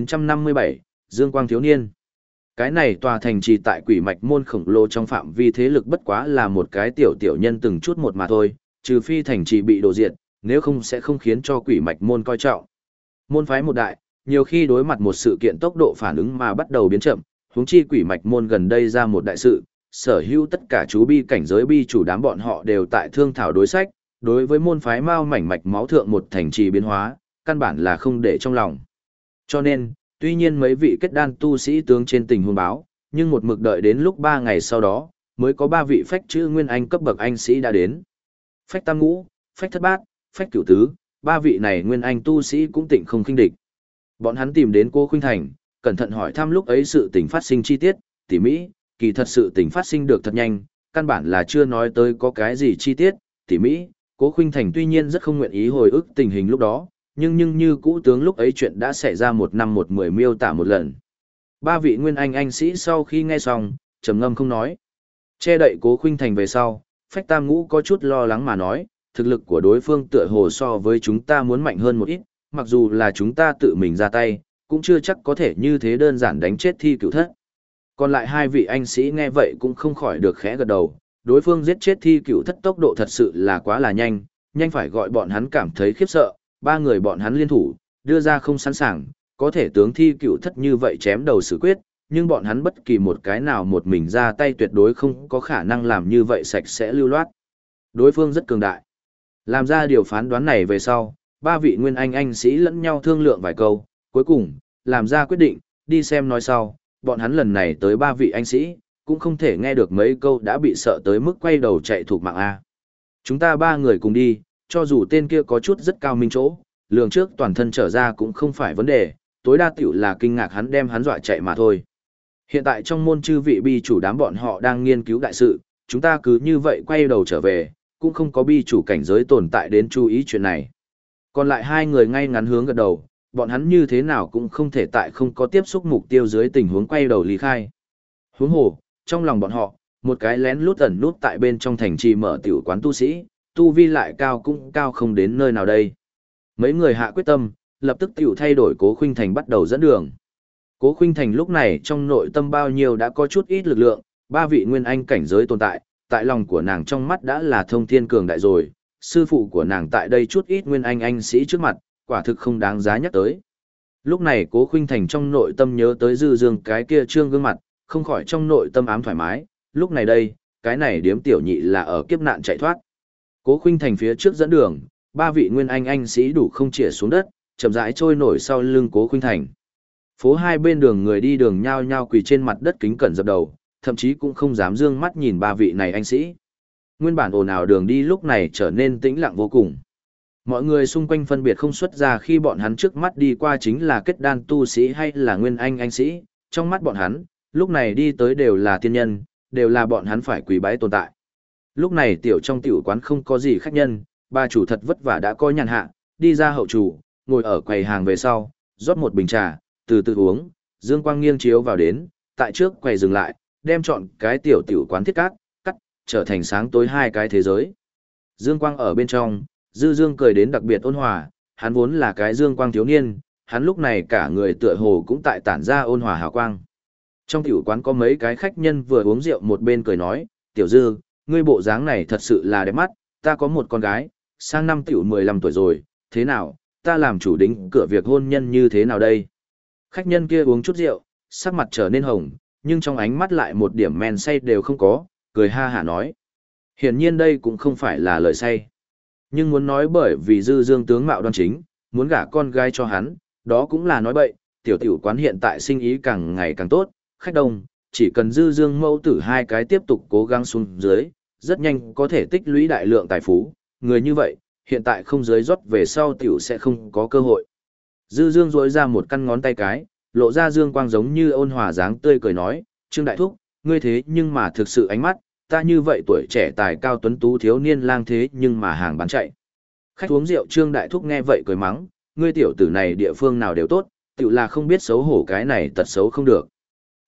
1957, Dương Quang thiếu niên. Cái này tòa thành trì tại quỷ mạch môn khổng lồ trong phạm vi thế lực bất quá là một cái tiểu tiểu nhân từng chút một mà thôi, trừ phi thành trì bị đổ diệt, nếu không sẽ không khiến cho quỷ mạch môn coi trọng. Môn phái một đại, nhiều khi đối mặt một sự kiện tốc độ phản ứng mà bắt đầu biến chậm, huống chi quỷ mạch môn gần đây ra một đại sự, sở hữu tất cả chú bi cảnh giới bi chủ đám bọn họ đều tại thương thảo đối sách, đối với môn phái mao mảnh mạch máu thượng một thành trì biến hóa, căn bản là không để trong lòng. Cho nên, tuy nhiên mấy vị kết đan tu sĩ tướng trên tình huống báo, nhưng một mực đợi đến lúc 3 ngày sau đó, mới có 3 vị phách chữ nguyên anh cấp bậc anh sĩ đã đến. Phách tam ngũ, phách thất bát, phách cửu tứ, 3 vị này nguyên anh tu sĩ cũng tịnh không khinh địch. Bọn hắn tìm đến cô Khuynh Thành, cẩn thận hỏi thăm lúc ấy sự tình phát sinh chi tiết, tỉ mỹ, kỳ thật sự tình phát sinh được thật nhanh, căn bản là chưa nói tới có cái gì chi tiết, tỉ mỹ, Cố Khuynh Thành tuy nhiên rất không nguyện ý hồi ức tình hình lúc đó, nhưng như cũ tướng lúc ấy chuyện đã xảy ra 1 năm 10 miêu tả một lần. 3 vị nguyên anh sĩ sau khi nghe xong, trầm ngâm không nói. Che đậy Cố Khuynh Thành về sau, Phách Tam Ngũ có chút lo lắng mà nói, thực lực của đối phương tựa hồ so với chúng ta muốn mạnh hơn một ít, mặc dù là chúng ta tự mình ra tay, cũng chưa chắc có thể như thế đơn giản đánh chết Thi Cửu Thất. Còn lại 2 vị anh sĩ nghe vậy cũng không khỏi được khẽ gật đầu, đối phương giết chết Thi Cửu Thất tốc độ thật sự là quá là nhanh, nhanh phải gọi bọn hắn cảm thấy khiếp sợ, 3 người bọn hắn liên thủ, đưa ra không sẵn sàng, có thể tướng Thi Cửu Thất như vậy chém đầu xử quyết, nhưng bọn hắn bất kỳ một cái nào một mình ra tay tuyệt đối không có khả năng làm như vậy sạch sẽ lưu loát. Đối phương rất cường đại. Làm ra điều phán đoán này về sau, 3 vị nguyên anh sĩ lẫn nhau thương lượng vài câu, cuối cùng, làm ra quyết định, đi xem nói sau, bọn hắn lần này tới 3 vị anh sĩ, cũng không thể nghe được mấy câu đã bị sợ tới mức quay đầu chạy thuộc mạng A. Chúng ta 3 người cùng đi, cho dù tên kia có chút rất cao minh chỗ, lường trước toàn thân trở ra cũng không phải vấn đề, tối đa tiểu là kinh ngạc hắn đem hắn dọa chạy mà thôi. Hiện tại trong môn chư vị bi chủ đám bọn họ đang nghiên cứu đại sự, chúng ta cứ như vậy quay đầu trở về, cũng không có bi chủ cảnh giới tồn tại đến chú ý chuyện này. Còn lại 2 người ngay ngắn hướng gật đầu, bọn hắn như thế nào cũng không thể tại không có tiếp xúc mục tiêu dưới tình huống quay đầu lý khai. Huống hồ, trong lòng bọn họ, một cái lén lút ẩn nút tại bên trong thành trì mở tiểu quán tu sĩ, tu vi lại cao cũng cao không đến nơi nào đây. Mấy người hạ quyết tâm, lập tức tiểu thay đổi Cố Khuynh Thành bắt đầu dẫn đường. Cố Khuynh Thành lúc này trong nội tâm bao nhiêu đã có chút ít lực lượng, 3 vị nguyên anh cảnh giới tồn tại, tại lòng của nàng trong mắt đã là thông thiên cường đại rồi, sư phụ của nàng tại đây chút ít nguyên anh sĩ trước mặt, quả thực không đáng giá nhắc tới. Lúc này Cố Khuynh Thành trong nội tâm nhớ tới Dư Dương cái kia trương gương mặt, không khỏi trong nội tâm ám thoải mái, lúc này đây, cái này điếm tiểu nhị là ở kiếp nạn chạy thoát. Cố Khuynh Thành phía trước dẫn đường, 3 vị nguyên anh sĩ đủ không chĩa xuống đất, chậm rãi trôi nổi sau lưng Cố Khuynh Thành. Phố hai bên đường người đi đường nhao nhao quỳ trên mặt đất kính cẩn dập đầu, thậm chí cũng không dám dương mắt nhìn 3 vị này anh sĩ. Nguyên bản ồn ào đường đi lúc này trở nên tĩnh lặng vô cùng. Mọi người xung quanh phân biệt không xuất ra khi bọn hắn trước mắt đi qua chính là kết đan tu sĩ hay là nguyên anh sĩ, trong mắt bọn hắn, lúc này đi tới đều là tiên nhân, đều là bọn hắn phải quỳ bái tồn tại. Lúc này trong tiểu quán không có gì khách nhân, bà chủ thật vất vả đã coi nhàn hạ, đi ra hậu chủ, ngồi ở quầy hàng về sau, rót một bình trà, từ từ uống, dương quang nghiêng chiếu vào đến, tại trước quầy dừng lại, đem chọn cái tiểu quán thiết cắt, trở thành sáng tối 2 cái thế giới. Dương quang ở bên trong, Dư Dương cười đến đặc biệt ôn hòa, hắn vốn là cái dương quang thiếu niên, hắn lúc này cả người tựa hồ cũng tại tản ra ôn hòa hào quang. Trong tiểu quán có mấy cái khách nhân vừa uống rượu một bên cười nói, tiểu Dư, ngươi bộ dáng này thật sự là đẹp mắt, ta có một con gái, sang năm tiểu 15 tuổi rồi, thế nào, ta làm chủ đính cửa việc hôn nhân như thế nào đây? Khách nhân kia uống chút rượu, sắc mặt trở nên hồng, nhưng trong ánh mắt lại một điểm men say đều không có, cười ha hả nói. Hiển nhiên đây cũng không phải là lời say. Nhưng muốn nói bởi vì Dư Dương tướng mạo đoan chính, muốn gả con gái cho hắn, đó cũng là nói bậy, tiểu quán hiện tại sinh ý càng ngày càng tốt, khách đông, chỉ cần Dư Dương mẫu tử 2 cái tiếp tục cố gắng xuống dưới, rất nhanh có thể tích lũy đại lượng tài phú, người như vậy, hiện tại không dưới rót về sau tiểu sẽ không có cơ hội. Dư Dương rỗi ra một căn ngón tay cái, lộ ra dương quang giống như ôn hòa dáng tươi cười nói, Trương Đại Thúc, ngươi thế nhưng mà thực sự ánh mắt, ta như vậy tuổi trẻ tài cao tuấn tú thiếu niên lang thế nhưng mà hàng bán chạy. Khách uống rượu Trương Đại Thúc nghe vậy cười mắng, ngươi tiểu tử này địa phương nào đều tốt, tiểu là không biết xấu hổ cái này tật xấu không được.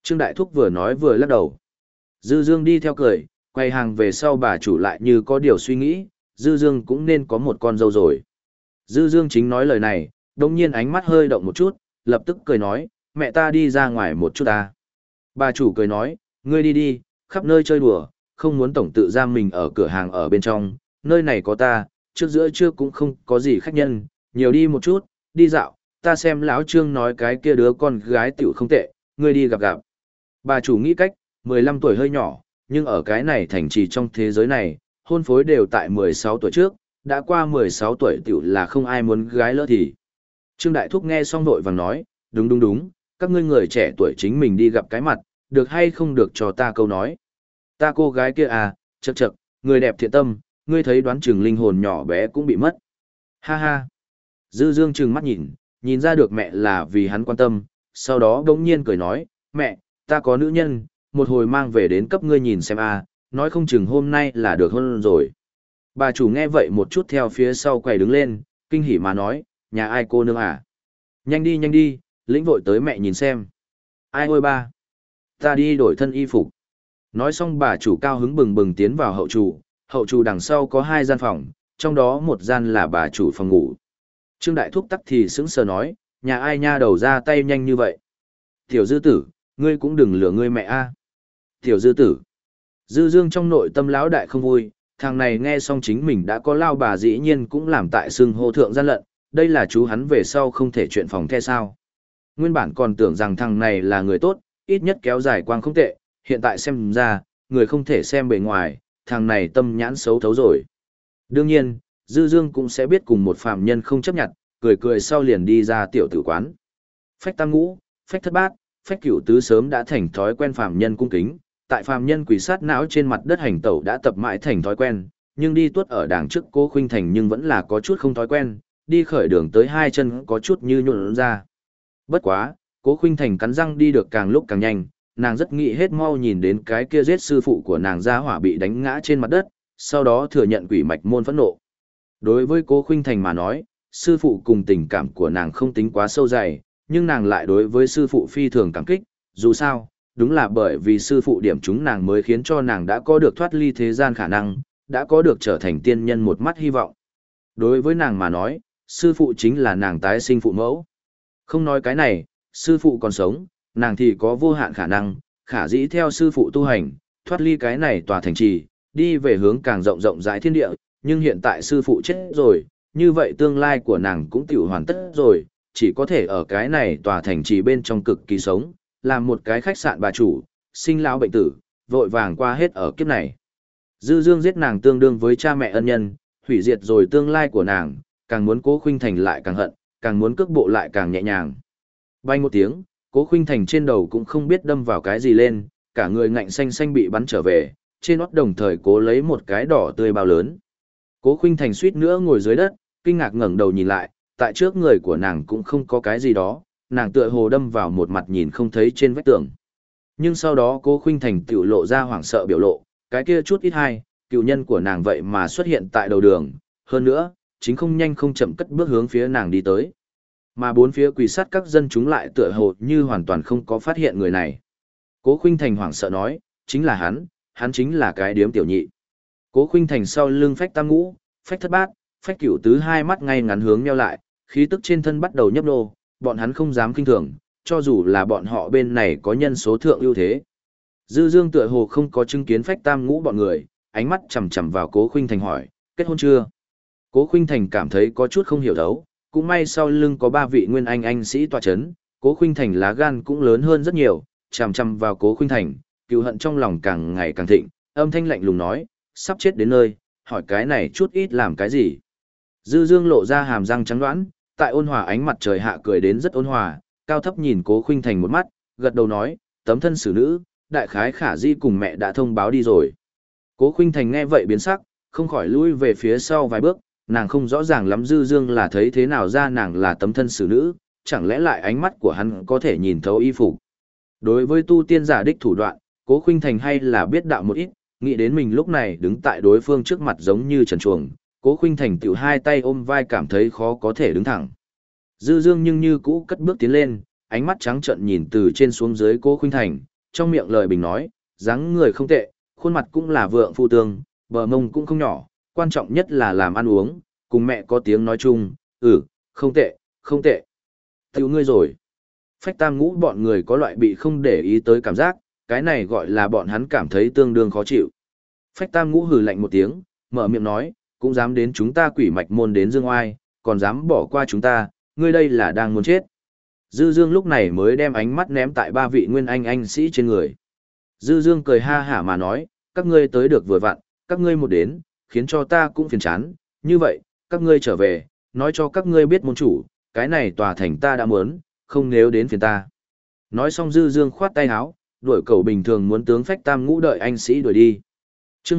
Trương Đại Thúc vừa nói vừa lắc đầu. Dư Dương đi theo cười, quay hàng về sau bà chủ lại như có điều suy nghĩ, Dư Dương cũng nên có một con dâu rồi. Dư Dương chính nói lời này, đồng nhiên ánh mắt hơi động một chút, lập tức cười nói, mẹ ta đi ra ngoài một chút ta. Bà chủ cười nói, ngươi đi đi, khắp nơi chơi đùa, không muốn tổng tự giam mình ở cửa hàng ở bên trong, nơi này có ta, trước giữa trưa cũng không có gì khách nhân, nhiều đi một chút, đi dạo, ta xem lão Trương nói cái kia đứa con gái tiểu không tệ, ngươi đi gặp gặp. Bà chủ nghĩ cách, 15 tuổi hơi nhỏ, nhưng ở cái này thành trì trong thế giới này, hôn phối đều tại 16 tuổi trước, đã qua 16 tuổi tiểu là không ai muốn gái lỡ thì. Trương Đại Thúc nghe xong vội vàng nói, đúng, các ngươi người trẻ tuổi chính mình đi gặp cái mặt, được hay không được cho ta câu nói. Ta cô gái kia à, chậc, người đẹp thiện tâm, ngươi thấy đoán chừng linh hồn nhỏ bé cũng bị mất. Ha ha. Dư Dương trừng mắt nhìn ra được mẹ là vì hắn quan tâm, sau đó đống nhiên cười nói, mẹ, ta có nữ nhân, một hồi mang về đến cấp ngươi nhìn xem à, nói không chừng hôm nay là được hôn rồi. Bà chủ nghe vậy một chút theo phía sau quầy đứng lên, kinh hỉ mà nói, nhà ai cô nương à? Nhanh đi, lĩnh vội tới mẹ nhìn xem. Ai ôi ba? Ta đi đổi thân y phục. Nói xong bà chủ cao hứng bừng tiến vào hậu chủ đằng sau có 2 gian phòng, trong đó một gian là bà chủ phòng ngủ. Trương Đại Thúc tắc thì sững sờ nói, nhà ai nha đầu ra tay nhanh như vậy. Tiểu Dư Tử, ngươi cũng đừng lừa ngươi mẹ a. Tiểu Dư Tử. Dư Dương trong nội tâm lão đại không vui, thằng này nghe xong chính mình đã có lao bà dĩ nhiên cũng làm tại xưng hô thượng gian lận, đây là chú hắn về sau không thể chuyện phòng the sao. Nguyên bản còn tưởng rằng thằng này là người tốt, ít nhất kéo dài quang không tệ, hiện tại xem ra, người không thể xem bề ngoài, thằng này tâm nhãn xấu thấu rồi. Đương nhiên, Dư Dương cũng sẽ biết cùng một phàm nhân không chấp nhận, cười sau liền đi ra tiểu tử quán. Phách tam ngũ, phách thất bát, phách cửu tứ sớm đã thành thói quen phàm nhân cung kính, tại phàm nhân quỳ sát não trên mặt đất hành tẩu đã tập mãi thành thói quen, nhưng đi tuốt ở đàng trước Cố Khuynh Thành nhưng vẫn là có chút không thói quen, đi khởi đường tới 2 chân có chút như nhuộn ra. Bất quá, Cố Khuynh Thành cắn răng đi được càng lúc càng nhanh, nàng rất nghĩ hết mau nhìn đến cái kia giết sư phụ của nàng ra hỏa bị đánh ngã trên mặt đất, sau đó thừa nhận quỷ mạch môn phẫn nộ. Đối với Cố Khuynh Thành mà nói, sư phụ cùng tình cảm của nàng không tính quá sâu dày, nhưng nàng lại đối với sư phụ phi thường cảm kích, dù sao, đúng là bởi vì sư phụ điểm chúng nàng mới khiến cho nàng đã có được thoát ly thế gian khả năng, đã có được trở thành tiên nhân một mắt hy vọng. Đối với nàng mà nói, sư phụ chính là nàng tái sinh phụ mẫu. Không nói cái này, sư phụ còn sống, nàng thì có vô hạn khả năng, khả dĩ theo sư phụ tu hành, thoát ly cái này tòa thành trì, đi về hướng càng rộng rộng rãi thiên địa, nhưng hiện tại sư phụ chết rồi, như vậy tương lai của nàng cũng tiểu hoàn tất rồi, chỉ có thể ở cái này tòa thành trì bên trong cực kỳ sống, làm một cái khách sạn bà chủ, sinh lão bệnh tử, vội vàng qua hết ở kiếp này. Dư Dương giết nàng tương đương với cha mẹ ân nhân, hủy diệt rồi tương lai của nàng, càng muốn Cố Khuynh Thành lại càng hận, càng muốn cước bộ lại càng nhẹ nhàng. Bay một tiếng, Cố Khuynh Thành trên đầu cũng không biết đâm vào cái gì lên, cả người ngạnh xanh xanh bị bắn trở về, trên nót đồng thời cố lấy một cái đỏ tươi bao lớn. Cố Khuynh Thành suýt nữa ngồi dưới đất, kinh ngạc ngẩng đầu nhìn lại, tại trước người của nàng cũng không có cái gì đó, nàng tựa hồ đâm vào một mặt nhìn không thấy trên vách tường. Nhưng sau đó Cố Khuynh Thành tiểu lộ ra hoảng sợ biểu lộ, cái kia chút ít hay, cựu nhân của nàng vậy mà xuất hiện tại đầu đường, hơn nữa, chính không nhanh không chậm cất bước hướng phía nàng đi tới. Mà bốn phía quỳ sát các dân chúng lại tựa hồ như hoàn toàn không có phát hiện người này. Cố Khuynh Thành hoảng sợ nói, chính là hắn chính là cái điếm tiểu nhị. Cố Khuynh Thành sau lưng phách tam ngũ, phách thất bát, phách cửu tứ 2 mắt ngay ngắn hướng nheo lại, khí tức trên thân bắt đầu nhấp nô, bọn hắn không dám kinh thường, cho dù là bọn họ bên này có nhân số thượng ưu thế. Dư Dương tựa hồ không có chứng kiến phách tam ngũ bọn người, ánh mắt chằm chằm vào Cố Khuynh Thành hỏi, kết hôn chưa? Cố Khuynh Thành cảm thấy có chút không hiểu thấu, cũng may sau lưng có 3 vị nguyên anh sĩ tọa chấn, Cố Khuynh Thành lá gan cũng lớn hơn rất nhiều, chằm chằm vào Cố Khuynh Thành, cừu hận trong lòng càng ngày càng thịnh, âm thanh lạnh lùng nói, sắp chết đến nơi, hỏi cái này chút ít làm cái gì? Dư Dương lộ ra hàm răng trắng đoán, tại ôn hòa ánh mặt trời hạ cười đến rất ôn hòa, cao thấp nhìn Cố Khuynh Thành một mắt, gật đầu nói, tấm thân xử nữ, đại khái khả di cùng mẹ đã thông báo đi rồi. Cố Khuynh Thành nghe vậy biến sắc, không khỏi lui về phía sau vài bước, nàng không rõ ràng lắm Dư Dương là thấy thế nào ra nàng là tấm thân xử nữ, chẳng lẽ lại ánh mắt của hắn có thể nhìn thấu y phục. Đối với tu tiên giả đích thủ đoạn, Cố Khuynh Thành hay là biết đạo một ít, nghĩ đến mình lúc này đứng tại đối phương trước mặt giống như trần chuồng, Cố Khuynh Thành tiểu 2 tay ôm vai cảm thấy khó có thể đứng thẳng. Dư Dương nhưng như cũ cất bước tiến lên, ánh mắt trắng trợn nhìn từ trên xuống dưới Cố Khuynh Thành, trong miệng lời bình nói, dáng người không tệ, khuôn mặt cũng là vượng phu tương, bờ mông cũng không nhỏ, quan trọng nhất là làm ăn uống, cùng mẹ có tiếng nói chung, không tệ, không tệ. Tiểu ngươi rồi. Phách Tam Ngũ bọn người có loại bị không để ý tới cảm giác, cái này gọi là bọn hắn cảm thấy tương đương khó chịu. Phách Tam Ngũ hừ lạnh một tiếng, mở miệng nói, cũng dám đến chúng ta Quỷ Mạch môn đến Dương Oai, còn dám bỏ qua chúng ta, ngươi đây là đang muốn chết. Dư Dương lúc này mới đem ánh mắt ném tại ba vị nguyên anh sĩ trên người. Dư Dương cười ha hả mà nói, các ngươi tới được vừa vặn, các ngươi một đến, khiến cho ta cũng phiền chán, như vậy, các ngươi trở về, nói cho các ngươi biết môn chủ, cái này tòa thành ta đã muốn, không nếu đến phiền ta. Nói xong Dư Dương khoát tay áo, đuổi cầu bình thường muốn tướng Phách Tam Ngũ đợi anh sĩ đuổi đi. Chương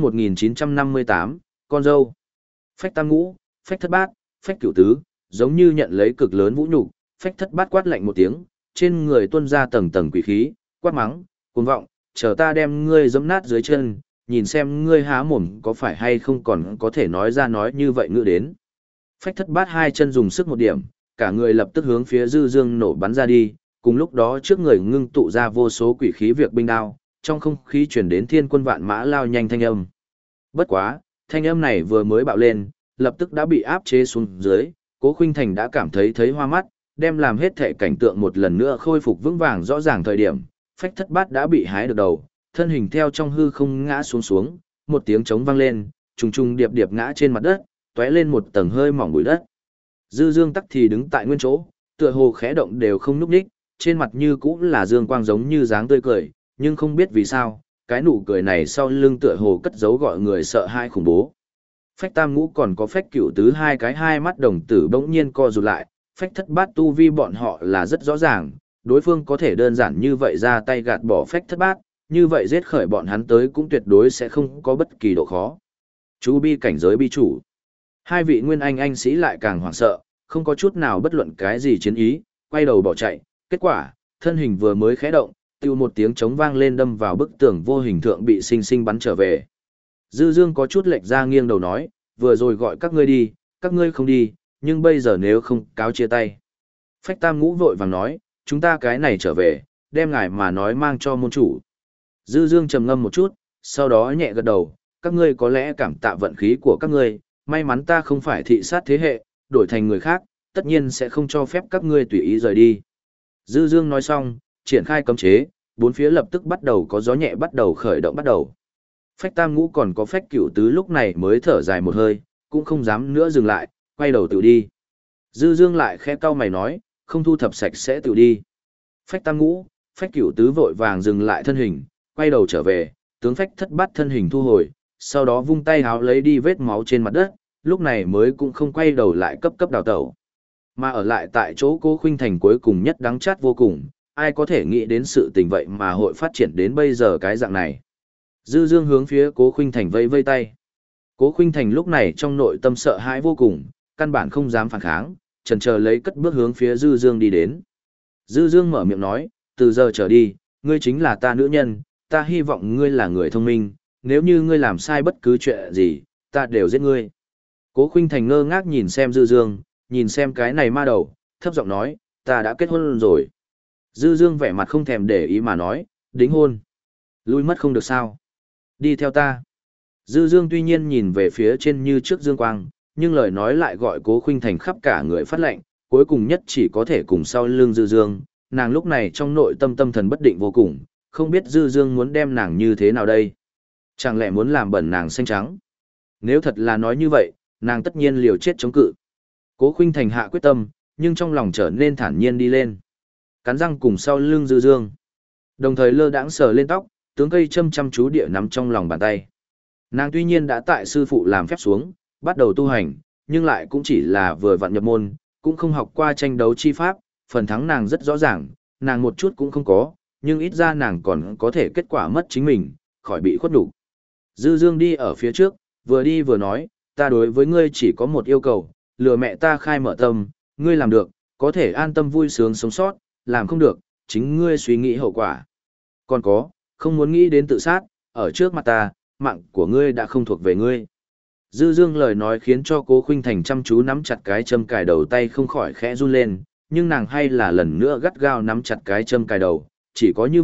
1958, con dâu. Phách Tam Ngũ, Phách Thất Bát, Phách Cửu Tứ, giống như nhận lấy cực lớn vũ nhục, Phách Thất Bát quát lạnh một tiếng, trên người tuôn ra tầng tầng quỷ khí, quát mắng, cuồng vọng, chờ ta đem ngươi giẫm nát dưới chân, nhìn xem ngươi há mồm có phải hay không còn có thể nói ra nói như vậy ngữ đến. Phách Thất Bát hai chân dùng sức một điểm, cả người lập tức hướng phía Dư Dương nổ bắn ra đi, cùng lúc đó trước người ngưng tụ ra vô số quỷ khí việc binh đao, trong không khí truyền đến thiên quân vạn mã lao nhanh thanh âm. Bất quá, thanh âm này vừa mới bạo lên, lập tức đã bị áp chế xuống dưới, Cố Khuynh Thành đã cảm thấy hoa mắt, đem làm hết thể cảnh tượng một lần nữa khôi phục vững vàng rõ ràng thời điểm, Phách Thất Bát đã bị hái được đầu, thân hình theo trong hư không ngã xuống, một tiếng trống vang lên, trùng trùng điệp điệp ngã trên mặt đất, tóe lên một tầng hơi mỏng bụi đất. Dư Dương tắc thì đứng tại nguyên chỗ, tựa hồ khẽ động đều không nhúc nhích, trên mặt như cũng là dương quang giống như dáng tươi cười, nhưng không biết vì sao, cái nụ cười này sau lưng tựa hồ cất giấu gọi người sợ hãi khủng bố. Phách Tam Ngũ còn có Phách Cửu Tứ hai cái hai mắt đồng tử bỗng nhiên co rụt lại, Phách Thất Bát tu vi bọn họ là rất rõ ràng, đối phương có thể đơn giản như vậy ra tay gạt bỏ Phách Thất Bát, như vậy giết khởi bọn hắn tới cũng tuyệt đối sẽ không có bất kỳ độ khó. Chú bi cảnh giới bi chủ. Hai vị nguyên anh sĩ lại càng hoảng sợ, không có chút nào bất luận cái gì chiến ý, quay đầu bỏ chạy, kết quả, thân hình vừa mới khẽ động, tiêu một tiếng trống vang lên đâm vào bức tường vô hình thượng bị sinh sinh bắn trở về. Dư Dương có chút lệch ra nghiêng đầu nói, vừa rồi gọi các ngươi đi, các ngươi không đi, nhưng bây giờ nếu không cáo chia tay. Phách Tam Ngũ vội vàng nói, chúng ta cái này trở về, đem ngài mà nói mang cho môn chủ. Dư Dương trầm ngâm một chút, sau đó nhẹ gật đầu, các ngươi có lẽ cảm tạ vận khí của các ngươi, may mắn ta không phải thị sát thế hệ, đổi thành người khác, tất nhiên sẽ không cho phép các ngươi tùy ý rời đi. Dư Dương nói xong, triển khai cấm chế, bốn phía lập tức bắt đầu có gió nhẹ bắt đầu khởi động bắt đầu. Phách Tam Ngũ còn có Phách Cửu Tứ lúc này mới thở dài một hơi, cũng không dám nữa dừng lại, quay đầu tự đi. Dư Dương lại khẽ cau mày nói, không thu thập sạch sẽ tự đi. Phách Tam Ngũ, Phách Cửu Tứ vội vàng dừng lại thân hình, quay đầu trở về, tướng Phách Thất Bát thân hình thu hồi, sau đó vung tay háo lấy đi vết máu trên mặt đất, lúc này mới cũng không quay đầu lại cấp đào tẩu. Mà ở lại tại chỗ Cố Khuynh Thành cuối cùng nhất đắng chát vô cùng, ai có thể nghĩ đến sự tình vậy mà hội phát triển đến bây giờ cái dạng này. Dư Dương hướng phía Cố Khuynh Thành vây vây tay. Cố Khuynh Thành lúc này trong nội tâm sợ hãi vô cùng, căn bản không dám phản kháng, chần chờ lấy cất bước hướng phía Dư Dương đi đến. Dư Dương mở miệng nói, từ giờ trở đi, ngươi chính là ta nữ nhân, ta hy vọng ngươi là người thông minh, nếu như ngươi làm sai bất cứ chuyện gì, ta đều giết ngươi. Cố Khuynh Thành ngơ ngác nhìn xem Dư Dương, nhìn xem cái này ma đầu, thấp giọng nói, ta đã kết hôn rồi. Dư Dương vẻ mặt không thèm để ý mà nói, đính hôn. Lui mất không được sao. Đi theo ta. Dư Dương tuy nhiên nhìn về phía trên như trước Dương Quang, nhưng lời nói lại gọi Cố Khuynh Thành khắp cả người phát lệnh, cuối cùng nhất chỉ có thể cùng sau lưng Dư Dương, nàng lúc này trong nội tâm tâm thần bất định vô cùng, không biết Dư Dương muốn đem nàng như thế nào đây. Chẳng lẽ muốn làm bẩn nàng xanh trắng? Nếu thật là nói như vậy, nàng tất nhiên liều chết chống cự. Cố Khuynh Thành hạ quyết tâm, nhưng trong lòng trở nên thản nhiên đi lên. Cắn răng cùng sau lưng Dư Dương. Đồng thời lơ đãng sờ lên tóc, tướng cây châm chăm chú địa nắm trong lòng bàn tay. Nàng tuy nhiên đã tại sư phụ làm phép xuống, bắt đầu tu hành, nhưng lại cũng chỉ là vừa vặn nhập môn, cũng không học qua tranh đấu chi pháp, phần thắng nàng rất rõ ràng, nàng một chút cũng không có, nhưng ít ra nàng còn có thể kết quả mất chính mình, khỏi bị khuất nhục. Dư Dương đi ở phía trước, vừa đi vừa nói, ta đối với ngươi chỉ có một yêu cầu, lừa mẹ ta khai mở tâm, ngươi làm được, có thể an tâm vui sướng sống sót, làm không được, chính ngươi suy nghĩ hậu quả. Còn có, không muốn nghĩ đến tự sát, ở trước mặt ta, mạng của ngươi đã không thuộc về ngươi. Dư Dương lời nói khiến cho Cố Khuynh Thành chăm chú nắm chặt cái châm cài đầu tay không khỏi khẽ run lên, nhưng nàng hay là lần nữa gắt gao nắm chặt cái châm cài đầu, chỉ có như vậy,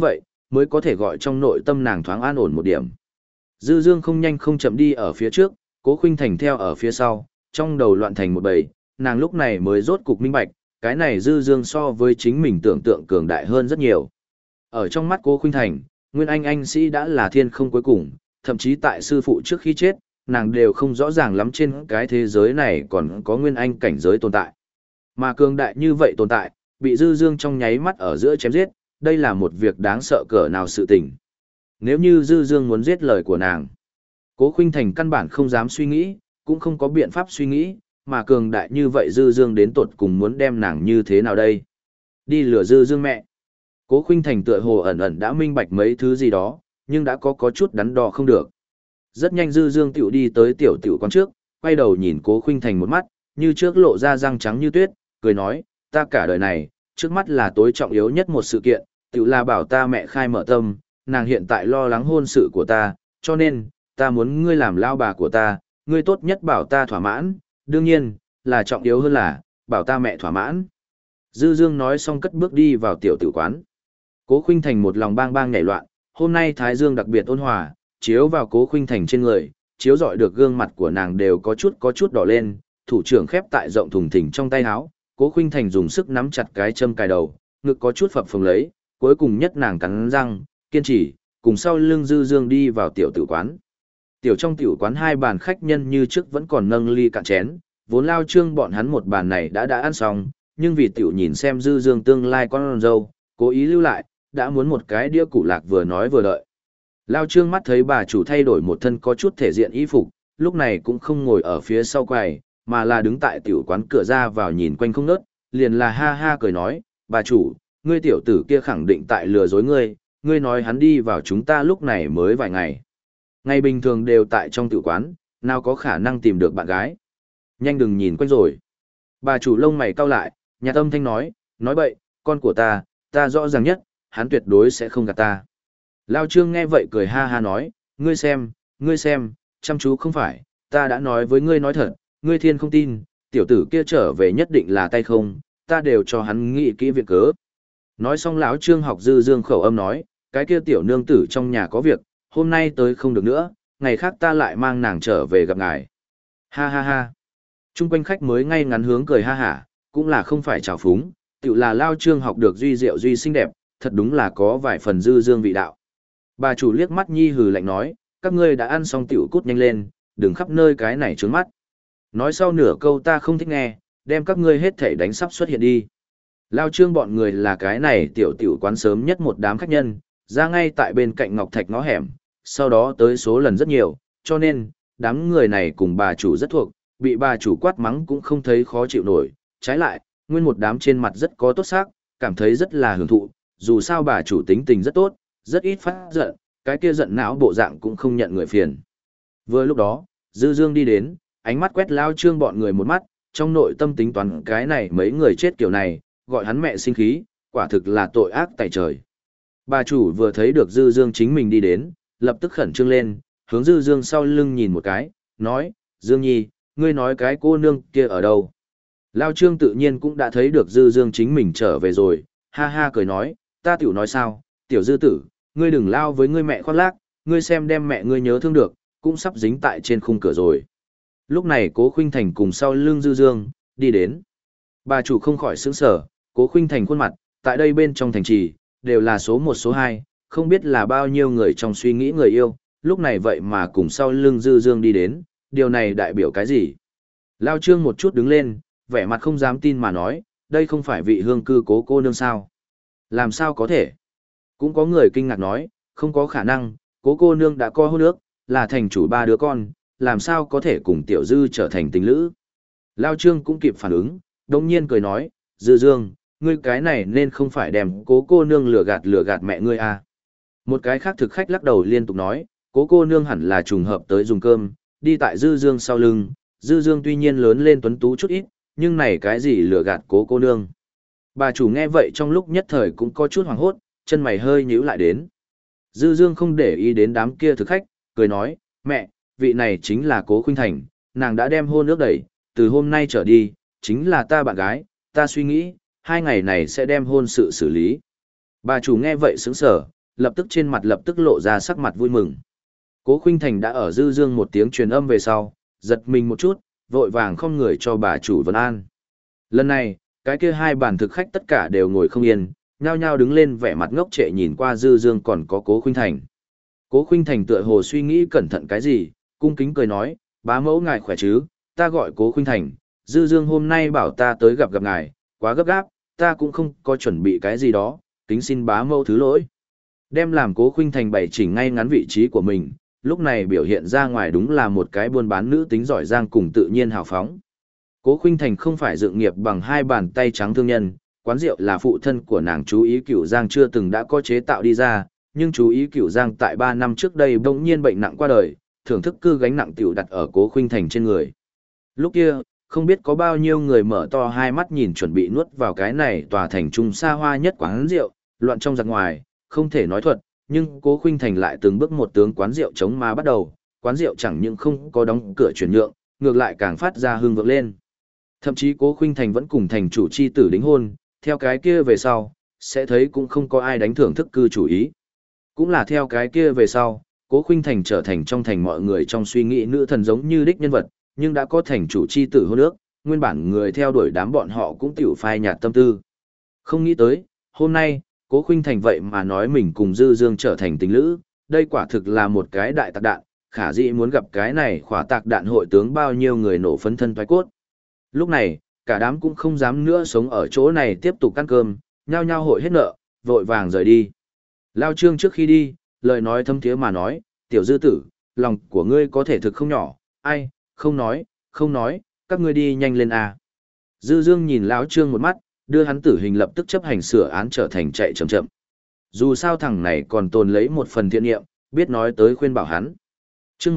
mới có thể gọi trong nội tâm nàng thoáng an ổn một điểm. Dư Dương không nhanh không chậm đi ở phía trước, Cố Khuynh Thành theo ở phía sau, trong đầu loạn thành một bầy, nàng lúc này mới rốt cục minh bạch, cái này Dư Dương so với chính mình tưởng tượng cường đại hơn rất nhiều. Ở trong mắt Cố Khuynh Thành, Nguyên Anh sĩ đã là thiên không cuối cùng, thậm chí tại sư phụ trước khi chết, nàng đều không rõ ràng lắm trên cái thế giới này còn có Nguyên Anh cảnh giới tồn tại. Mà cường đại như vậy tồn tại, bị Dư Dương trong nháy mắt ở giữa chém giết, đây là một việc đáng sợ cỡ nào sự tình. Nếu như Dư Dương muốn giết lời của nàng, Cố Khuynh Thành căn bản không dám suy nghĩ, cũng không có biện pháp suy nghĩ, mà cường đại như vậy Dư Dương đến tột cùng muốn đem nàng như thế nào đây? Đi lừa Dư Dương mẹ. Cố Khuynh Thành tựa hồ ẩn ẩn đã minh bạch mấy thứ gì đó, nhưng đã có chút đắn đo không được. Rất nhanh Dư Dương tiểu đi tới tiểu quán trước, quay đầu nhìn Cố Khuynh Thành một mắt, như trước lộ ra răng trắng như tuyết, cười nói, ta cả đời này, trước mắt là tối trọng yếu nhất một sự kiện, tiểu là bảo ta mẹ khai mở tâm, nàng hiện tại lo lắng hôn sự của ta, cho nên, ta muốn ngươi làm lao bà của ta, ngươi tốt nhất bảo ta thỏa mãn, đương nhiên, là trọng yếu hơn là, bảo ta mẹ thỏa mãn. Dư Dương nói xong cất bước đi vào tiểu tử quán. Cố Khuynh Thành một lòng bang bang nhảy loạn, hôm nay Thái Dương đặc biệt ôn hòa, chiếu vào Cố Khuynh Thành trên người, chiếu rọi được gương mặt của nàng đều có chút đỏ lên, thủ trưởng khép tại rộng thùng thình trong tay áo, Cố Khuynh Thành dùng sức nắm chặt cái châm cài đầu, ngực có chút phập phồng lấy, cuối cùng nhất nàng cắn răng, kiên trì, cùng sau lưng Dư Dương đi vào tiểu tử quán. Trong tiểu quán hai bàn khách nhân như trước vẫn còn nâng ly cạn chén, vốn Lao Trương bọn hắn một bàn này đã ăn xong, nhưng vì tiểu nhìn xem Dư Dương tương lai con dâu, cố ý lưu lại, đã muốn một cái đĩa củ lạc vừa nói vừa đợi. Lao Trương mắt thấy bà chủ thay đổi một thân có chút thể diện y phục, lúc này cũng không ngồi ở phía sau quầy, mà là đứng tại tiểu quán cửa ra vào nhìn quanh không ngớt, liền là ha ha cười nói, bà chủ, ngươi tiểu tử kia khẳng định tại lừa dối ngươi nói hắn đi vào chúng ta lúc này mới vài ngày. Ngày bình thường đều tại trong tiểu quán, nào có khả năng tìm được bạn gái. Nhanh đừng nhìn quanh rồi. Bà chủ lông mày cau lại, nhà tâm thanh nói bậy, con của ta rõ ràng nhất, hắn tuyệt đối sẽ không gạt ta. Lao Trương nghe vậy cười ha ha nói, ngươi xem, chăm chú không phải, ta đã nói với ngươi nói thật, ngươi thiên không tin, tiểu tử kia trở về nhất định là tay không, ta đều cho hắn nghĩ kỹ việc cớ. Nói xong lão Trương học Dư Dương khẩu âm nói, cái kia tiểu nương tử trong nhà có việc, hôm nay tới không được nữa, ngày khác ta lại mang nàng trở về gặp ngài. Ha ha ha. Trung quanh khách mới ngay ngắn hướng cười ha hả, cũng là không phải trào phúng, tiểu là Lao Trương học được duy diệu duy xinh đẹp, thật đúng là có vài phần Dư Dương vị đạo. Bà chủ liếc mắt nhi hừ lạnh nói, các ngươi đã ăn xong tiểu cút nhanh lên, đừng khắp nơi cái này trướng mắt. Nói sau nửa câu ta không thích nghe, đem các ngươi hết thể đánh sắp xuất hiện đi. Lao Trương bọn người là cái này tiểu quán sớm nhất một đám khách nhân, ra ngay tại bên cạnh Ngọc Thạch ngõ hẻm, sau đó tới số lần rất nhiều, cho nên, đám người này cùng bà chủ rất thuộc, bị bà chủ quát mắng cũng không thấy khó chịu nổi, trái lại, nguyên một đám trên mặt rất có tốt sắc, cảm thấy rất là hưởng thụ, dù sao bà chủ tính tình rất tốt, rất ít phát giận, cái kia giận não bộ dạng cũng không nhận người phiền. Vừa lúc đó, Dư Dương đi đến, ánh mắt quét Lao Trương bọn người một mắt, trong nội tâm tính toán cái này mấy người chết kiểu này, gọi hắn mẹ sinh khí, quả thực là tội ác tại trời. Bà chủ vừa thấy được Dư Dương chính mình đi đến, lập tức khẩn trương lên, hướng Dư Dương sau lưng nhìn một cái, nói, Dương Nhi, ngươi nói cái cô nương kia ở đâu? Lao Trương tự nhiên cũng đã thấy được Dư Dương chính mình trở về rồi, ha ha cười nói, ta tiểu nói sao, tiểu Dư tử, ngươi đừng lao với ngươi mẹ khoác lác, ngươi xem đem mẹ ngươi nhớ thương được, cũng sắp dính tại trên khung cửa rồi. Lúc này Cố Khuynh Thành cùng sau lưng Dư Dương, đi đến. Bà chủ không khỏi sững sờ, Cố Khuynh Thành khuôn mặt, tại đây bên trong thành trì, đều là số 1 số 2, không biết là bao nhiêu người trong suy nghĩ người yêu, lúc này vậy mà cùng sau lưng Dư Dương đi đến, điều này đại biểu cái gì? Lao Trương một chút đứng lên, vẻ mặt không dám tin mà nói, đây không phải vị hương cư Cố cô nương sao? Làm sao có thể? Cũng có người kinh ngạc nói, không có khả năng, Cố cô nương đã có hôn ước, là thành chủ 3 đứa con, làm sao có thể cùng Tiểu Dư trở thành tình lữ? Lao Trương cũng kịp phản ứng, đồng nhiên cười nói, Dư Dương, ngươi cái này nên không phải đem Cố cô nương lừa gạt mẹ ngươi à. Một cái khác thực khách lắc đầu liên tục nói, Cố cô nương hẳn là trùng hợp tới dùng cơm, đi tại Dư Dương sau lưng, Dư Dương tuy nhiên lớn lên tuấn tú chút ít, nhưng này cái gì lừa gạt Cố cô nương. Bà chủ nghe vậy trong lúc nhất thời cũng có chút hoảng hốt, chân mày hơi nhíu lại đến. Dư Dương không để ý đến đám kia thực khách, cười nói, mẹ, vị này chính là Cố Khuynh Thành, nàng đã đem hôn ước đẩy, từ hôm nay trở đi, chính là ta bạn gái, ta suy nghĩ, 2 ngày này sẽ đem hôn sự xử lý. Bà chủ nghe vậy sững sờ, lập tức trên mặt lập tức lộ ra sắc mặt vui mừng. Cố Khuynh Thành đã ở Dư Dương một tiếng truyền âm về sau, giật mình một chút, vội vàng không người cho bà chủ vấn an. Lần này, cái kia hai bàn thực khách tất cả đều ngồi không yên, nhao nhao đứng lên vẻ mặt ngốc trệ nhìn qua Dư Dương còn có Cố Khuynh Thành. Cố Khuynh Thành tựa hồ suy nghĩ cẩn thận cái gì, cung kính cười nói, bá mẫu ngài khỏe chứ, ta gọi Cố Khuynh Thành, Dư Dương hôm nay bảo ta tới gặp ngài, quá gấp gáp, ta cũng không có chuẩn bị cái gì đó, kính xin bá mẫu thứ lỗi. Đem làm Cố Khuynh Thành bày chỉnh ngay ngắn vị trí của mình, lúc này biểu hiện ra ngoài đúng là một cái buôn bán nữ tính giỏi giang cùng tự nhiên hào phóng. Cố Khuynh Thành không phải dựng nghiệp bằng hai bàn tay trắng thương nhân, quán rượu là phụ thân của nàng chú ý Cửu Giang chưa từng đã có chế tạo đi ra, nhưng chú ý Cửu Giang tại 3 năm trước đây bỗng nhiên bệnh nặng qua đời, thưởng thức cư gánh nặng tiểu đặt ở Cố Khuynh Thành trên người. Lúc kia, không biết có bao nhiêu người mở to hai mắt nhìn chuẩn bị nuốt vào cái này tòa thành trung xa hoa nhất quán rượu, loạn trong giặc ngoài, không thể nói thuật, nhưng Cố Khuynh Thành lại từng bước một tướng quán rượu chống ma bắt đầu, quán rượu chẳng những không có đóng cửa chuyển nhượng, ngược lại càng phát ra hương vượng lên. Thậm chí Cố Khuynh Thành vẫn cùng thành chủ chi tử đính hôn, theo cái kia về sau, sẽ thấy cũng không có ai đánh thưởng thức cư chủ ý. Cũng là theo cái kia về sau, Cố Khuynh Thành trở thành trong thành mọi người trong suy nghĩ nữ thần giống như đích nhân vật, nhưng đã có thành chủ chi tử hôn ước, nguyên bản người theo đuổi đám bọn họ cũng tiểu phai nhạt tâm tư. Không nghĩ tới, hôm nay, Cố Khuynh Thành vậy mà nói mình cùng Dư Dương trở thành tình lữ, đây quả thực là một cái đại tạc đạn, khả dĩ muốn gặp cái này khỏa tạc đạn hội tướng bao nhiêu người nổ phấn thân thoái cốt. Lúc này, cả đám cũng không dám nữa sống ở chỗ này tiếp tục ăn cơm, nhao nhao hội hết nợ, vội vàng rời đi. Lao Trương trước khi đi, lời nói thâm thiế mà nói, tiểu Dư tử, lòng của ngươi có thể thực không nhỏ, ai, không nói, các ngươi đi nhanh lên à. Dư Dương nhìn Lão Trương một mắt, đưa hắn tử hình lập tức chấp hành sửa án trở thành chạy chậm chậm. Dù sao thằng này còn tồn lấy một phần thiện nghiệm, biết nói tới khuyên bảo hắn. Chương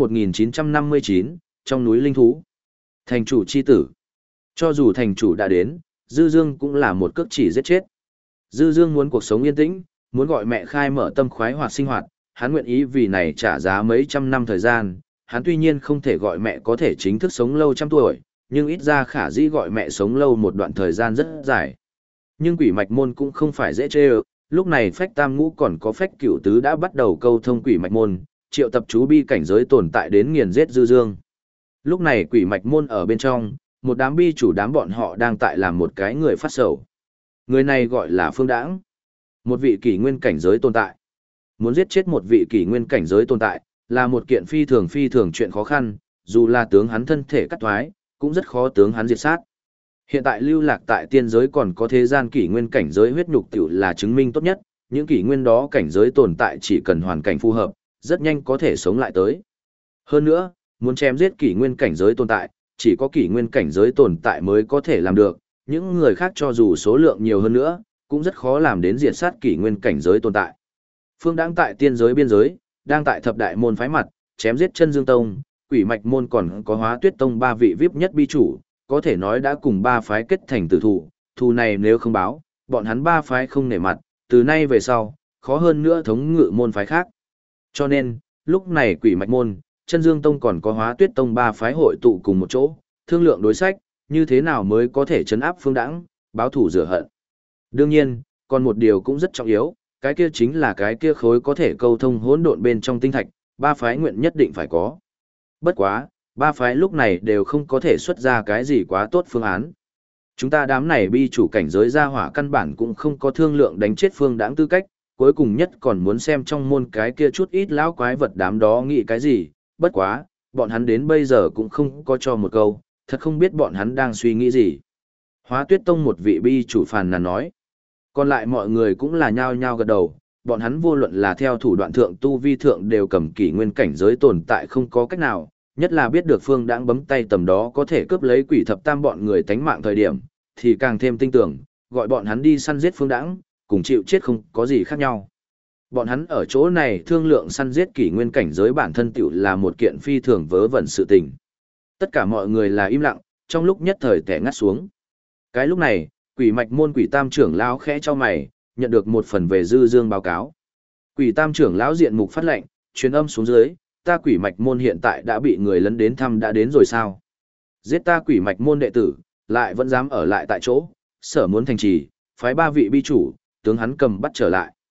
1959, trong núi linh thú. Thành chủ chi tử. Cho dù thành chủ đã đến, Dư Dương cũng là một cước chỉ giết chết. Dư Dương muốn cuộc sống yên tĩnh, muốn gọi mẹ khai mở tâm khoái hoạt sinh hoạt, hắn nguyện ý vì này trả giá mấy trăm năm thời gian. Hắn tuy nhiên không thể gọi mẹ có thể chính thức sống lâu trăm tuổi, nhưng ít ra khả dĩ gọi mẹ sống lâu một đoạn thời gian rất dài. Nhưng quỷ mạch môn cũng không phải dễ chê ơ, lúc này phách tam ngũ còn có phách cửu tứ đã bắt đầu câu thông quỷ mạch môn, triệu tập chú bi cảnh giới tồn tại đến nghiền giết Dư Dương. Lúc này quỷ mạch môn ở bên trong, một đám bi chủ đám bọn họ đang tại làm một cái người phát sầu. Người này gọi là Phương Đãng, một vị kỷ nguyên cảnh giới tồn tại. Muốn giết chết một vị kỷ nguyên cảnh giới tồn tại, là một kiện phi thường chuyện khó khăn, dù là tướng hắn thân thể cắt thoái, cũng rất khó tướng hắn diệt sát. Hiện tại lưu lạc tại tiên giới còn có thế gian kỷ nguyên cảnh giới huyết nhục tiểu là chứng minh tốt nhất, những kỷ nguyên đó cảnh giới tồn tại chỉ cần hoàn cảnh phù hợp, rất nhanh có thể sống lại tới. Hơn nữa, muốn chém giết kỷ nguyên cảnh giới tồn tại, chỉ có kỷ nguyên cảnh giới tồn tại mới có thể làm được, những người khác cho dù số lượng nhiều hơn nữa, cũng rất khó làm đến diệt sát kỷ nguyên cảnh giới tồn tại. Phương Đãng tại tiên giới biên giới, đang tại thập đại môn phái mặt, chém giết Chân Dương Tông, Quỷ Mạch môn còn có Hóa Tuyết Tông ba vị VIP nhất bi chủ, có thể nói đã cùng ba phái kết thành tử thủ, thù này nếu không báo, bọn hắn ba phái không nể mặt, từ nay về sau, khó hơn nữa thống ngự môn phái khác. Cho nên, lúc này Quỷ Mạch môn, Chân Dương Tông còn có Hóa Tuyết Tông ba phái hội tụ cùng một chỗ, thương lượng đối sách, như thế nào mới có thể trấn áp Phương Đãng, báo thủ rửa hận. Đương nhiên, còn một điều cũng rất trọng yếu, cái kia chính là cái kia khối có thể câu thông hỗn độn bên trong tinh thạch, ba phái nguyện nhất định phải có. Bất quá, ba phái lúc này đều không có thể xuất ra cái gì quá tốt phương án. Chúng ta đám này bi chủ cảnh giới gia hỏa căn bản cũng không có thương lượng đánh chết Phương Đãng tư cách, cuối cùng nhất còn muốn xem trong môn cái kia chút ít lão quái vật đám đó nghĩ cái gì, bất quá, bọn hắn đến bây giờ cũng không có cho một câu, thật không biết bọn hắn đang suy nghĩ gì. Hóa Tuyết Tông một vị bi chủ phàn nàn nói. Còn lại mọi người cũng là nhao nhao gật đầu, bọn hắn vô luận là theo thủ đoạn thượng tu vi thượng đều cầm kỷ nguyên cảnh giới tồn tại không có cách nào, nhất là biết được Phương Đãng bấm tay tầm đó có thể cướp lấy quỷ thập tam bọn người tánh mạng thời điểm, thì càng thêm tin tưởng, gọi bọn hắn đi săn giết Phương Đãng, cùng chịu chết không có gì khác nhau. Bọn hắn ở chỗ này thương lượng săn giết kỷ nguyên cảnh giới bản thân tiểu là một kiện phi thường vớ vẩn sự tình. Tất cả mọi người là im lặng, trong lúc nhất thời tẻ ngắt xuống. Cái lúc này, Quỷ Mạch môn Quỷ Tam trưởng lão khẽ cho mày, nhận được một phần về Dư Dương báo cáo. Quỷ Tam trưởng lão diện mục phát lệnh, truyền âm xuống dưới, ta Quỷ Mạch môn hiện tại đã bị người lấn đến thăm đã đến rồi sao? Giết ta Quỷ Mạch môn đệ tử, lại vẫn dám ở lại tại chỗ, sở muốn thành trì, phái ba vị bi chủ, tướng hắn cầm bắt trở lại.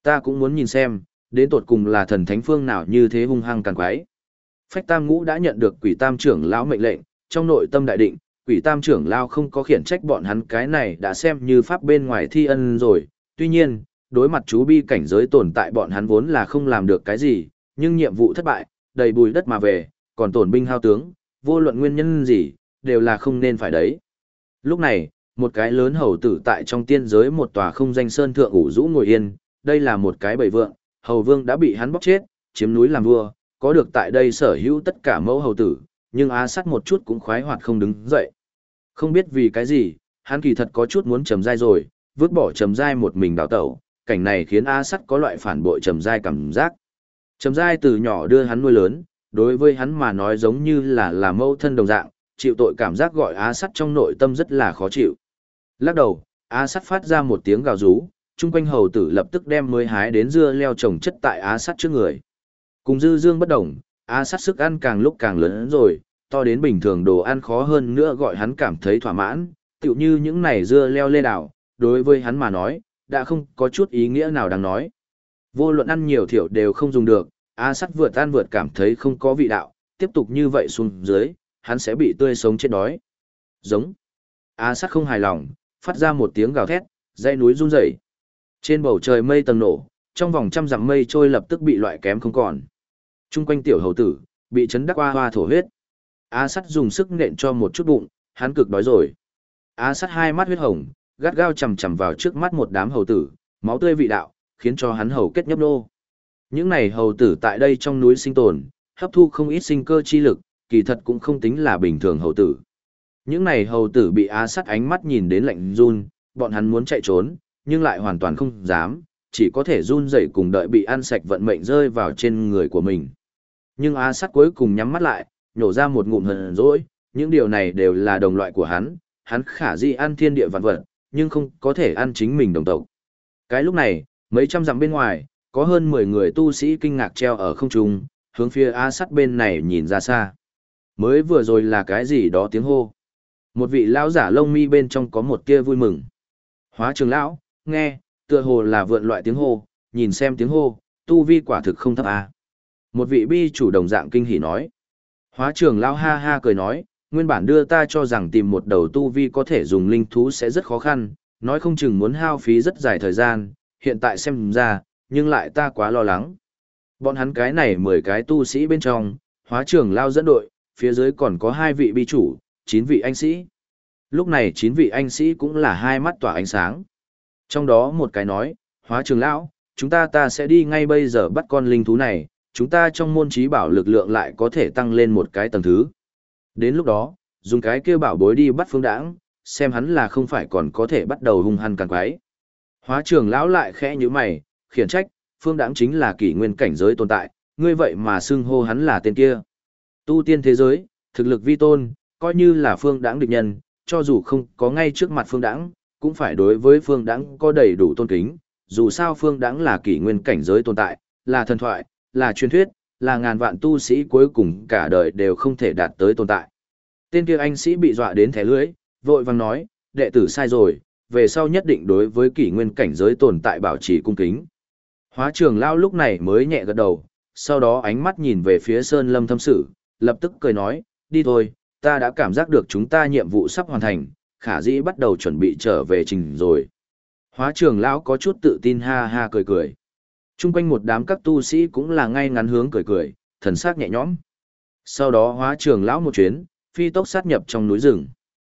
Ta cũng muốn nhìn xem, đến tột cùng là thần thánh phương nào như thế hung hăng càng quái. Phách Tam Ngũ đã nhận được Quỷ Tam trưởng lão mệnh lệnh, trong nội tâm đại định, Quỷ Tam trưởng lão không có khiển trách bọn hắn, cái này đã xem như pháp bên ngoài thi ân rồi. Tuy nhiên, đối mặt chú bi cảnh giới tồn tại bọn hắn vốn là không làm được cái gì, nhưng nhiệm vụ thất bại, đầy bùi đất mà về, còn tổn binh hao tướng, vô luận nguyên nhân gì, đều là không nên phải đấy. Lúc này, một cái lớn hầu tử tại trong tiên giới một tòa không danh sơn thượng ủ rũ ngồi yên, đây là một cái bầy vượng, hầu vương đã bị hắn bóc chết, chiếm núi làm vua, có được tại đây sở hữu tất cả mẫu hầu tử, nhưng Á Sắt một chút cũng khoái hoạt không đứng dậy. Không biết vì cái gì, hắn kỳ thật có chút muốn Trầm Giai rồi, vứt bỏ Trầm Giai một mình đào tẩu, cảnh này khiến Á Sắt có loại phản bội Trầm Giai cảm giác. Trầm Giai từ nhỏ đưa hắn nuôi lớn, đối với hắn mà nói giống như là mẫu thân đồng dạng, chịu tội cảm giác gọi Á Sắt trong nội tâm rất là khó chịu. Lắc đầu, Á Sắt phát ra một tiếng gào rú, chung quanh hầu tử lập tức đem mới hái đến dưa leo trồng chất tại Á Sắt trước người. Cùng Dư Dương bất đồng, Á Sắt sức ăn càng lúc càng lớn rồi, to đến bình thường đồ ăn khó hơn nữa gọi hắn cảm thấy thỏa mãn, tựu như những này dưa leo lê đảo, đối với hắn mà nói, đã không có chút ý nghĩa nào đáng nói. Vô luận ăn nhiều thiểu đều không dùng được, Á Sắt vượt ăn vượt cảm thấy không có vị đạo, tiếp tục như vậy xuống dưới, hắn sẽ bị tươi sống chết đói. Giống. Á Sắt không hài lòng, phát ra một tiếng gào thét, dãy núi run rẩy. Trên bầu trời mây tầng nổ, trong vòng trăm dặm mây trôi lập tức bị loại kém không còn. Trung quanh tiểu hầu tử, bị chấn đắc hoa hoa thổ huyết. Á Sắt dùng sức nện cho một chút bụng, hắn cực đói rồi. Á Sắt hai mắt huyết hồng, gắt gao chằm chằm vào trước mắt một đám hầu tử, máu tươi vị đạo, khiến cho hắn hầu kết nhấp nô. Những này hầu tử tại đây trong núi sinh tồn, hấp thu không ít sinh cơ chi lực, kỳ thật cũng không tính là bình thường hầu tử. Những này hầu tử bị Á Sắt ánh mắt nhìn đến lạnh run, bọn hắn muốn chạy trốn, nhưng lại hoàn toàn không dám, chỉ có thể run rẩy cùng đợi bị ăn sạch vận mệnh rơi vào trên người của mình. Nhưng Á Sắt cuối cùng nhắm mắt lại, nhổ ra một ngụm hờn dỗi, những điều này đều là đồng loại của hắn khả dĩ ăn thiên địa vạn vật, nhưng không có thể ăn chính mình đồng tộc. Cái lúc này, mấy trăm dặm bên ngoài, có hơn 10 người tu sĩ kinh ngạc treo ở không trung, hướng phía Á Sắt bên này nhìn ra xa. Mới vừa rồi là cái gì đó tiếng hô. Một vị lão giả lông mi bên trong có một tia vui mừng. Hóa Trường lão, nghe, tựa hồ là vượn loại tiếng hô, nhìn xem tiếng hô, tu vi quả thực không thấp à. Một vị bi chủ đồng dạng kinh hỉ nói. Hóa Trường lão ha ha cười nói, nguyên bản đưa ta cho rằng tìm một đầu tu vi có thể dùng linh thú sẽ rất khó khăn, nói không chừng muốn hao phí rất dài thời gian, hiện tại xem ra, nhưng lại ta quá lo lắng. Bọn hắn cái này 10 cái tu sĩ bên trong, Hóa Trường lão dẫn đội, phía dưới còn có 2 vị bi chủ, 9 vị anh sĩ. Lúc này 9 vị anh sĩ cũng là hai mắt tỏa ánh sáng. Trong đó một cái nói, Hóa Trường lão, chúng ta sẽ đi ngay bây giờ bắt con linh thú này, chúng ta trong môn trí bảo lực lượng lại có thể tăng lên một cái tầng thứ. Đến lúc đó, dùng cái kia bảo bối đi bắt Phương Đãng, xem hắn là không phải còn có thể bắt đầu hung hăng càng quái. Hóa Trường lão lại khẽ nhíu mày, khiển trách, Phương Đãng chính là kỷ nguyên cảnh giới tồn tại, ngươi vậy mà xưng hô hắn là tên kia. Tu tiên thế giới, thực lực vi tôn, coi như là Phương Đãng địch nhân, cho dù không có ngay trước mặt Phương Đãng, cũng phải đối với Phương Đãng có đầy đủ tôn kính, dù sao Phương Đãng là kỷ nguyên cảnh giới tồn tại, là thần thoại, là truyền thuyết, là ngàn vạn tu sĩ cuối cùng cả đời đều không thể đạt tới tồn tại. Tên kia anh sĩ bị dọa đến thẻ lưỡi, vội vàng nói, đệ tử sai rồi, về sau nhất định đối với kỷ nguyên cảnh giới tồn tại bảo trì cung kính. Hóa Trường lão lúc này mới nhẹ gật đầu, sau đó ánh mắt nhìn về phía Sơn Lâm Thâm Sử, lập tức cười nói, đi thôi, ta đã cảm giác được chúng ta nhiệm vụ sắp hoàn thành, khả dĩ bắt đầu chuẩn bị trở về trình rồi. Hóa Trường lão có chút tự tin ha ha cười cười. Trung quanh một đám các tu sĩ cũng là ngay ngắn hướng cười cười, thần sắc nhẹ nhõm. Sau đó Hóa Trường lão một chuyến, phi tốc sát nhập trong núi rừng.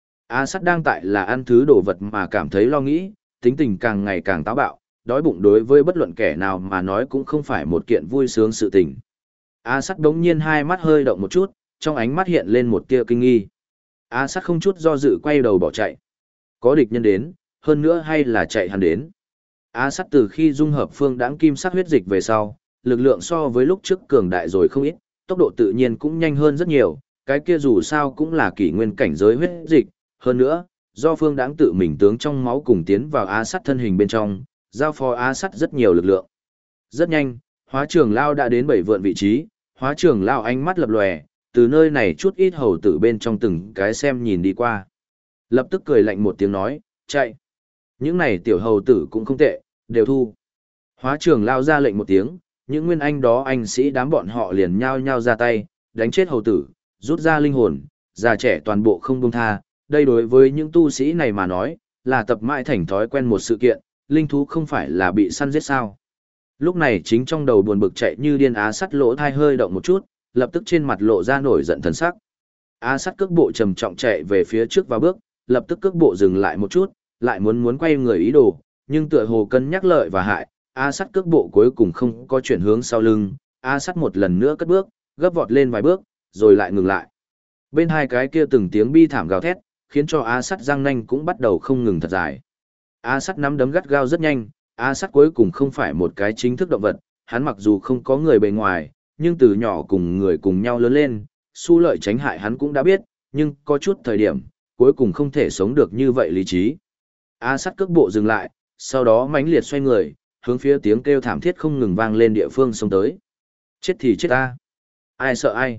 Á Sắt đang tại là ăn thứ đồ vật mà cảm thấy lo nghĩ, tính tình càng ngày càng táo bạo, đói bụng đối với bất luận kẻ nào mà nói cũng không phải một kiện vui sướng sự tình. Á Sắt đống nhiên hai mắt hơi động một chút, trong ánh mắt hiện lên một tia kinh nghi. Á Sắt không chút do dự quay đầu bỏ chạy. Có địch nhân đến, hơn nữa hay là chạy hắn đến. Á Sắt từ khi dung hợp Phương Đãng kim sắc huyết dịch về sau, lực lượng so với lúc trước cường đại rồi không ít, tốc độ tự nhiên cũng nhanh hơn rất nhiều, cái kia dù sao cũng là kỷ nguyên cảnh giới huyết dịch, hơn nữa, do Phương Đãng tự mình tướng trong máu cùng tiến vào Á Sắt thân hình bên trong, giao phó Á Sắt rất nhiều lực lượng. Rất nhanh, Hóa Trường lão đã đến 7 vượn vị trí, Hóa Trường lão ánh mắt lập lòe, từ nơi này chút ít hầu tử bên trong từng cái xem nhìn đi qua. Lập tức cười lạnh một tiếng nói, chạy. Những này tiểu hầu tử cũng không tệ, đều thu. Hóa trưởng lao ra lệnh một tiếng, những nguyên anh đó anh sĩ đám bọn họ liền nhao nhao ra tay, đánh chết hầu tử, rút ra linh hồn, già trẻ toàn bộ không buông tha. Đây đối với những tu sĩ này mà nói, là tập mãi thành thói quen một sự kiện, linh thú không phải là bị săn giết sao. Lúc này chính trong đầu buồn bực chạy như điên Á Sắt lỗ thai hơi động một chút, lập tức trên mặt lộ ra nổi giận thần sắc. Á Sắt cước bộ trầm trọng chạy về phía trước và bước, lập tức cước bộ dừng lại một chút, lại muốn quay người ý đồ, nhưng tựa hồ cân nhắc lợi và hại, Á Sắt cước bộ cuối cùng không có chuyển hướng sau lưng, Á Sắt một lần nữa cất bước, gấp vọt lên vài bước, rồi lại ngừng lại. Bên hai cái kia từng tiếng bi thảm gào thét, khiến cho Á Sắt răng nanh cũng bắt đầu không ngừng thật dài. Á Sắt nắm đấm gắt gao rất nhanh, Á Sắt cuối cùng không phải một cái chính thức động vật, hắn mặc dù không có người bề ngoài, nhưng từ nhỏ cùng người cùng nhau lớn lên, xu lợi tránh hại hắn cũng đã biết, nhưng có chút thời điểm, cuối cùng không thể sống được như vậy lý trí. Á Sắt cước bộ dừng lại, sau đó mãnh liệt xoay người, hướng phía tiếng kêu thảm thiết không ngừng vang lên địa phương xông tới. Chết thì chết ta. Ai sợ ai?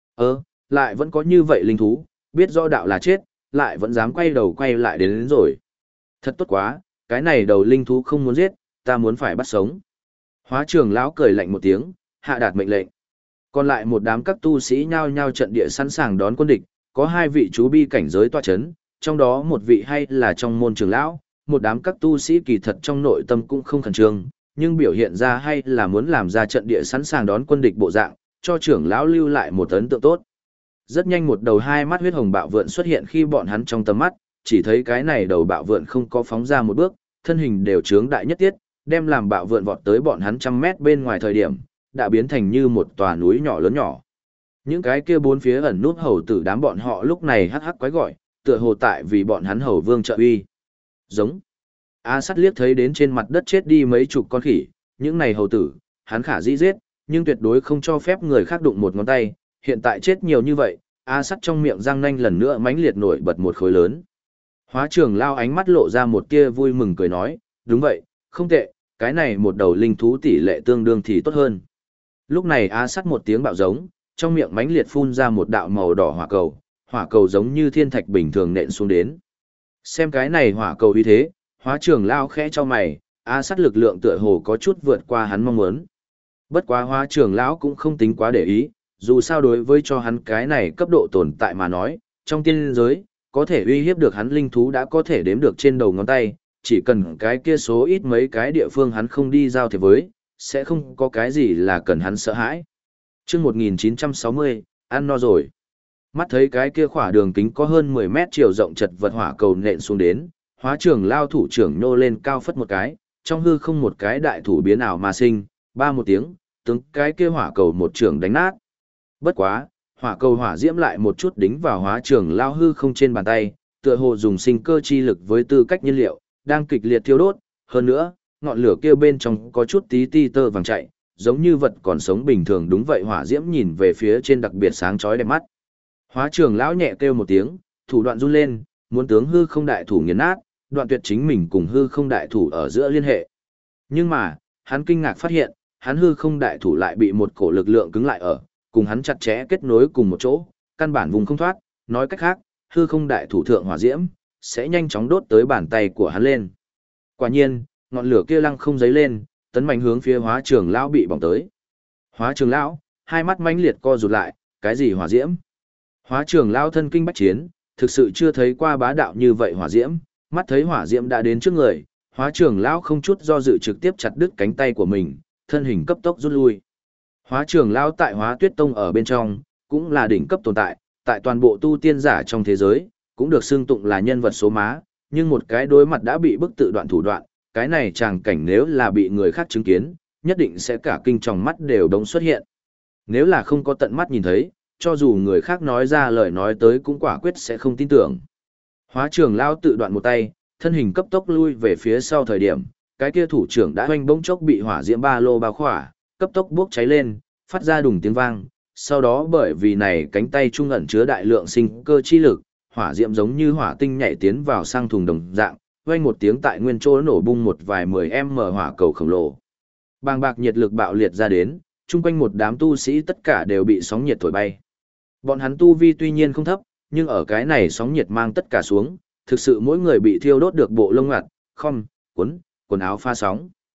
Lại vẫn có như vậy linh thú, biết rõ đạo là chết, lại vẫn dám quay đầu quay lại đến rồi. Thật tốt quá, cái này đầu linh thú không muốn giết, ta muốn phải bắt sống. Hóa trưởng lão cười lạnh một tiếng, hạ đạt mệnh lệnh. Còn lại một đám các tu sĩ nhao nhao trận địa sẵn sàng đón quân địch, có hai vị chú bi cảnh giới tọa chấn, trong đó một vị hay là trong môn trưởng lão, một đám các tu sĩ kỳ thật trong nội tâm cũng không khẩn trương, nhưng biểu hiện ra hay là muốn làm ra trận địa sẵn sàng đón quân địch bộ dạng, cho trưởng lão lưu lại một ấn tượng tốt. Rất nhanh một đầu hai mắt huyết hồng bạo vượn xuất hiện khi bọn hắn trong tầm mắt, chỉ thấy cái này đầu bạo vượn không có phóng ra một bước, thân hình đều trướng đại nhất tiết, đem làm bạo vượn vọt tới bọn hắn trăm mét bên ngoài thời điểm, đã biến thành như một tòa núi nhỏ lớn nhỏ. Những cái kia bốn phía ẩn nút hầu tử đám bọn họ lúc này hắc hắc quái gọi, tựa hồ tại vì bọn hắn hầu vương trợ uy. Giống. A Sắt liếc thấy đến trên mặt đất chết đi mấy chục con khỉ, những này hầu tử, hắn khả dĩ giết, nhưng tuyệt đối không cho phép người khác đụng một ngón tay, hiện tại chết nhiều như vậy, A Sắt trong miệng răng nanh lần nữa mãnh liệt nổi bật một khối lớn. Hóa trưởng lao ánh mắt lộ ra một tia vui mừng cười nói, đúng vậy, không tệ, cái này một đầu linh thú tỷ lệ tương đương thì tốt hơn. Lúc này A Sắt một tiếng bạo giống, trong miệng mãnh liệt phun ra một đạo màu đỏ hỏa cầu giống như thiên thạch bình thường nện xuống đến. Xem cái này hỏa cầu uy thế, hóa trưởng lao khẽ cho mày, A Sắt lực lượng tựa hồ có chút vượt qua hắn mong muốn. Bất quá hóa trưởng lão cũng không tính quá để ý, dù sao đối với cho hắn cái này cấp độ tồn tại mà nói, trong tiên giới, có thể uy hiếp được hắn linh thú đã có thể đếm được trên đầu ngón tay, chỉ cần cái kia số ít mấy cái địa phương hắn không đi giao thiệp với, sẽ không có cái gì là cần hắn sợ hãi. Chương 1960, ăn no rồi. Mắt thấy cái kia khỏa đường kính có hơn 10 mét chiều rộng chật vật hỏa cầu nện xuống đến, hóa trưởng lao thủ trưởng nô lên cao phất một cái, trong hư không một cái đại thủ biến ảo mà sinh, ba một tiếng, tướng cái kia hỏa cầu một trưởng đánh nát. Bất quá, hỏa cầu hỏa diễm lại một chút đính vào hóa trưởng lao hư không trên bàn tay, tựa hồ dùng sinh cơ chi lực với tư cách nhiên liệu, đang kịch liệt thiêu đốt, hơn nữa, ngọn lửa kia bên trong có chút tí ti tơ vàng chạy, giống như vật còn sống bình thường. Đúng vậy, hỏa diễm nhìn về phía trên đặc biệt sáng chói đẹp mắt. Hóa trưởng lão nhẹ kêu một tiếng, thủ đoạn run lên, muốn tướng hư không đại thủ nghiền nát, đoạn tuyệt chính mình cùng hư không đại thủ ở giữa liên hệ. Nhưng mà, hắn kinh ngạc phát hiện, hắn hư không đại thủ lại bị một cổ lực lượng cứng lại ở, cùng hắn chặt chẽ kết nối cùng một chỗ, căn bản vùng không thoát, nói cách khác, hư không đại thủ thượng hỏa diễm sẽ nhanh chóng đốt tới bàn tay của hắn lên. Quả nhiên, ngọn lửa kia lăng không giấy lên, tấn mạnh hướng phía hóa trưởng lão bị bỏng tới. Hóa trưởng lão, hai mắt mãnh liệt co rụt lại, cái gì hỏa diễm? Hóa trưởng lão thân kinh bách chiến, thực sự chưa thấy qua bá đạo như vậy hỏa diễm, mắt thấy hỏa diễm đã đến trước người, hóa trưởng lão không chút do dự trực tiếp chặt đứt cánh tay của mình, thân hình cấp tốc rút lui. Hóa trưởng lão tại Hóa Tuyết Tông ở bên trong, cũng là đỉnh cấp tồn tại, tại toàn bộ tu tiên giả trong thế giới, cũng được xưng tụng là nhân vật số má, nhưng một cái đối mặt đã bị bức tự đoạn thủ đoạn, cái này tràng cảnh nếu là bị người khác chứng kiến, nhất định sẽ cả kinh tròng mắt đều đống xuất hiện. Nếu là không có tận mắt nhìn thấy, cho dù người khác nói ra lời nói tới cũng quả quyết sẽ không tin tưởng. Hóa trưởng lão tự đoạn một tay, thân hình cấp tốc lui về phía sau thời điểm, cái kia thủ trưởng đã hoành bỗng chốc bị hỏa diễm ba lô bao khỏa, cấp tốc bốc cháy lên, phát ra đùng tiếng vang. Sau đó bởi vì này cánh tay trung ẩn chứa đại lượng sinh cơ chi lực, hỏa diễm giống như hỏa tinh nhảy tiến vào sang thùng đồng dạng, vang một tiếng tại nguyên chỗ nổ bung một vài 10m hỏa cầu khổng lồ. Bàng bạc nhiệt lực bạo liệt ra đến, chung quanh một đám tu sĩ tất cả đều bị sóng nhiệt thổi bay. Bọn hắn tu vi tuy nhiên không thấp, nhưng ở cái này sóng nhiệt mang tất cả xuống, thực sự mỗi người bị thiêu đốt được bộ lông ngặt, khom, quần áo pha sóng.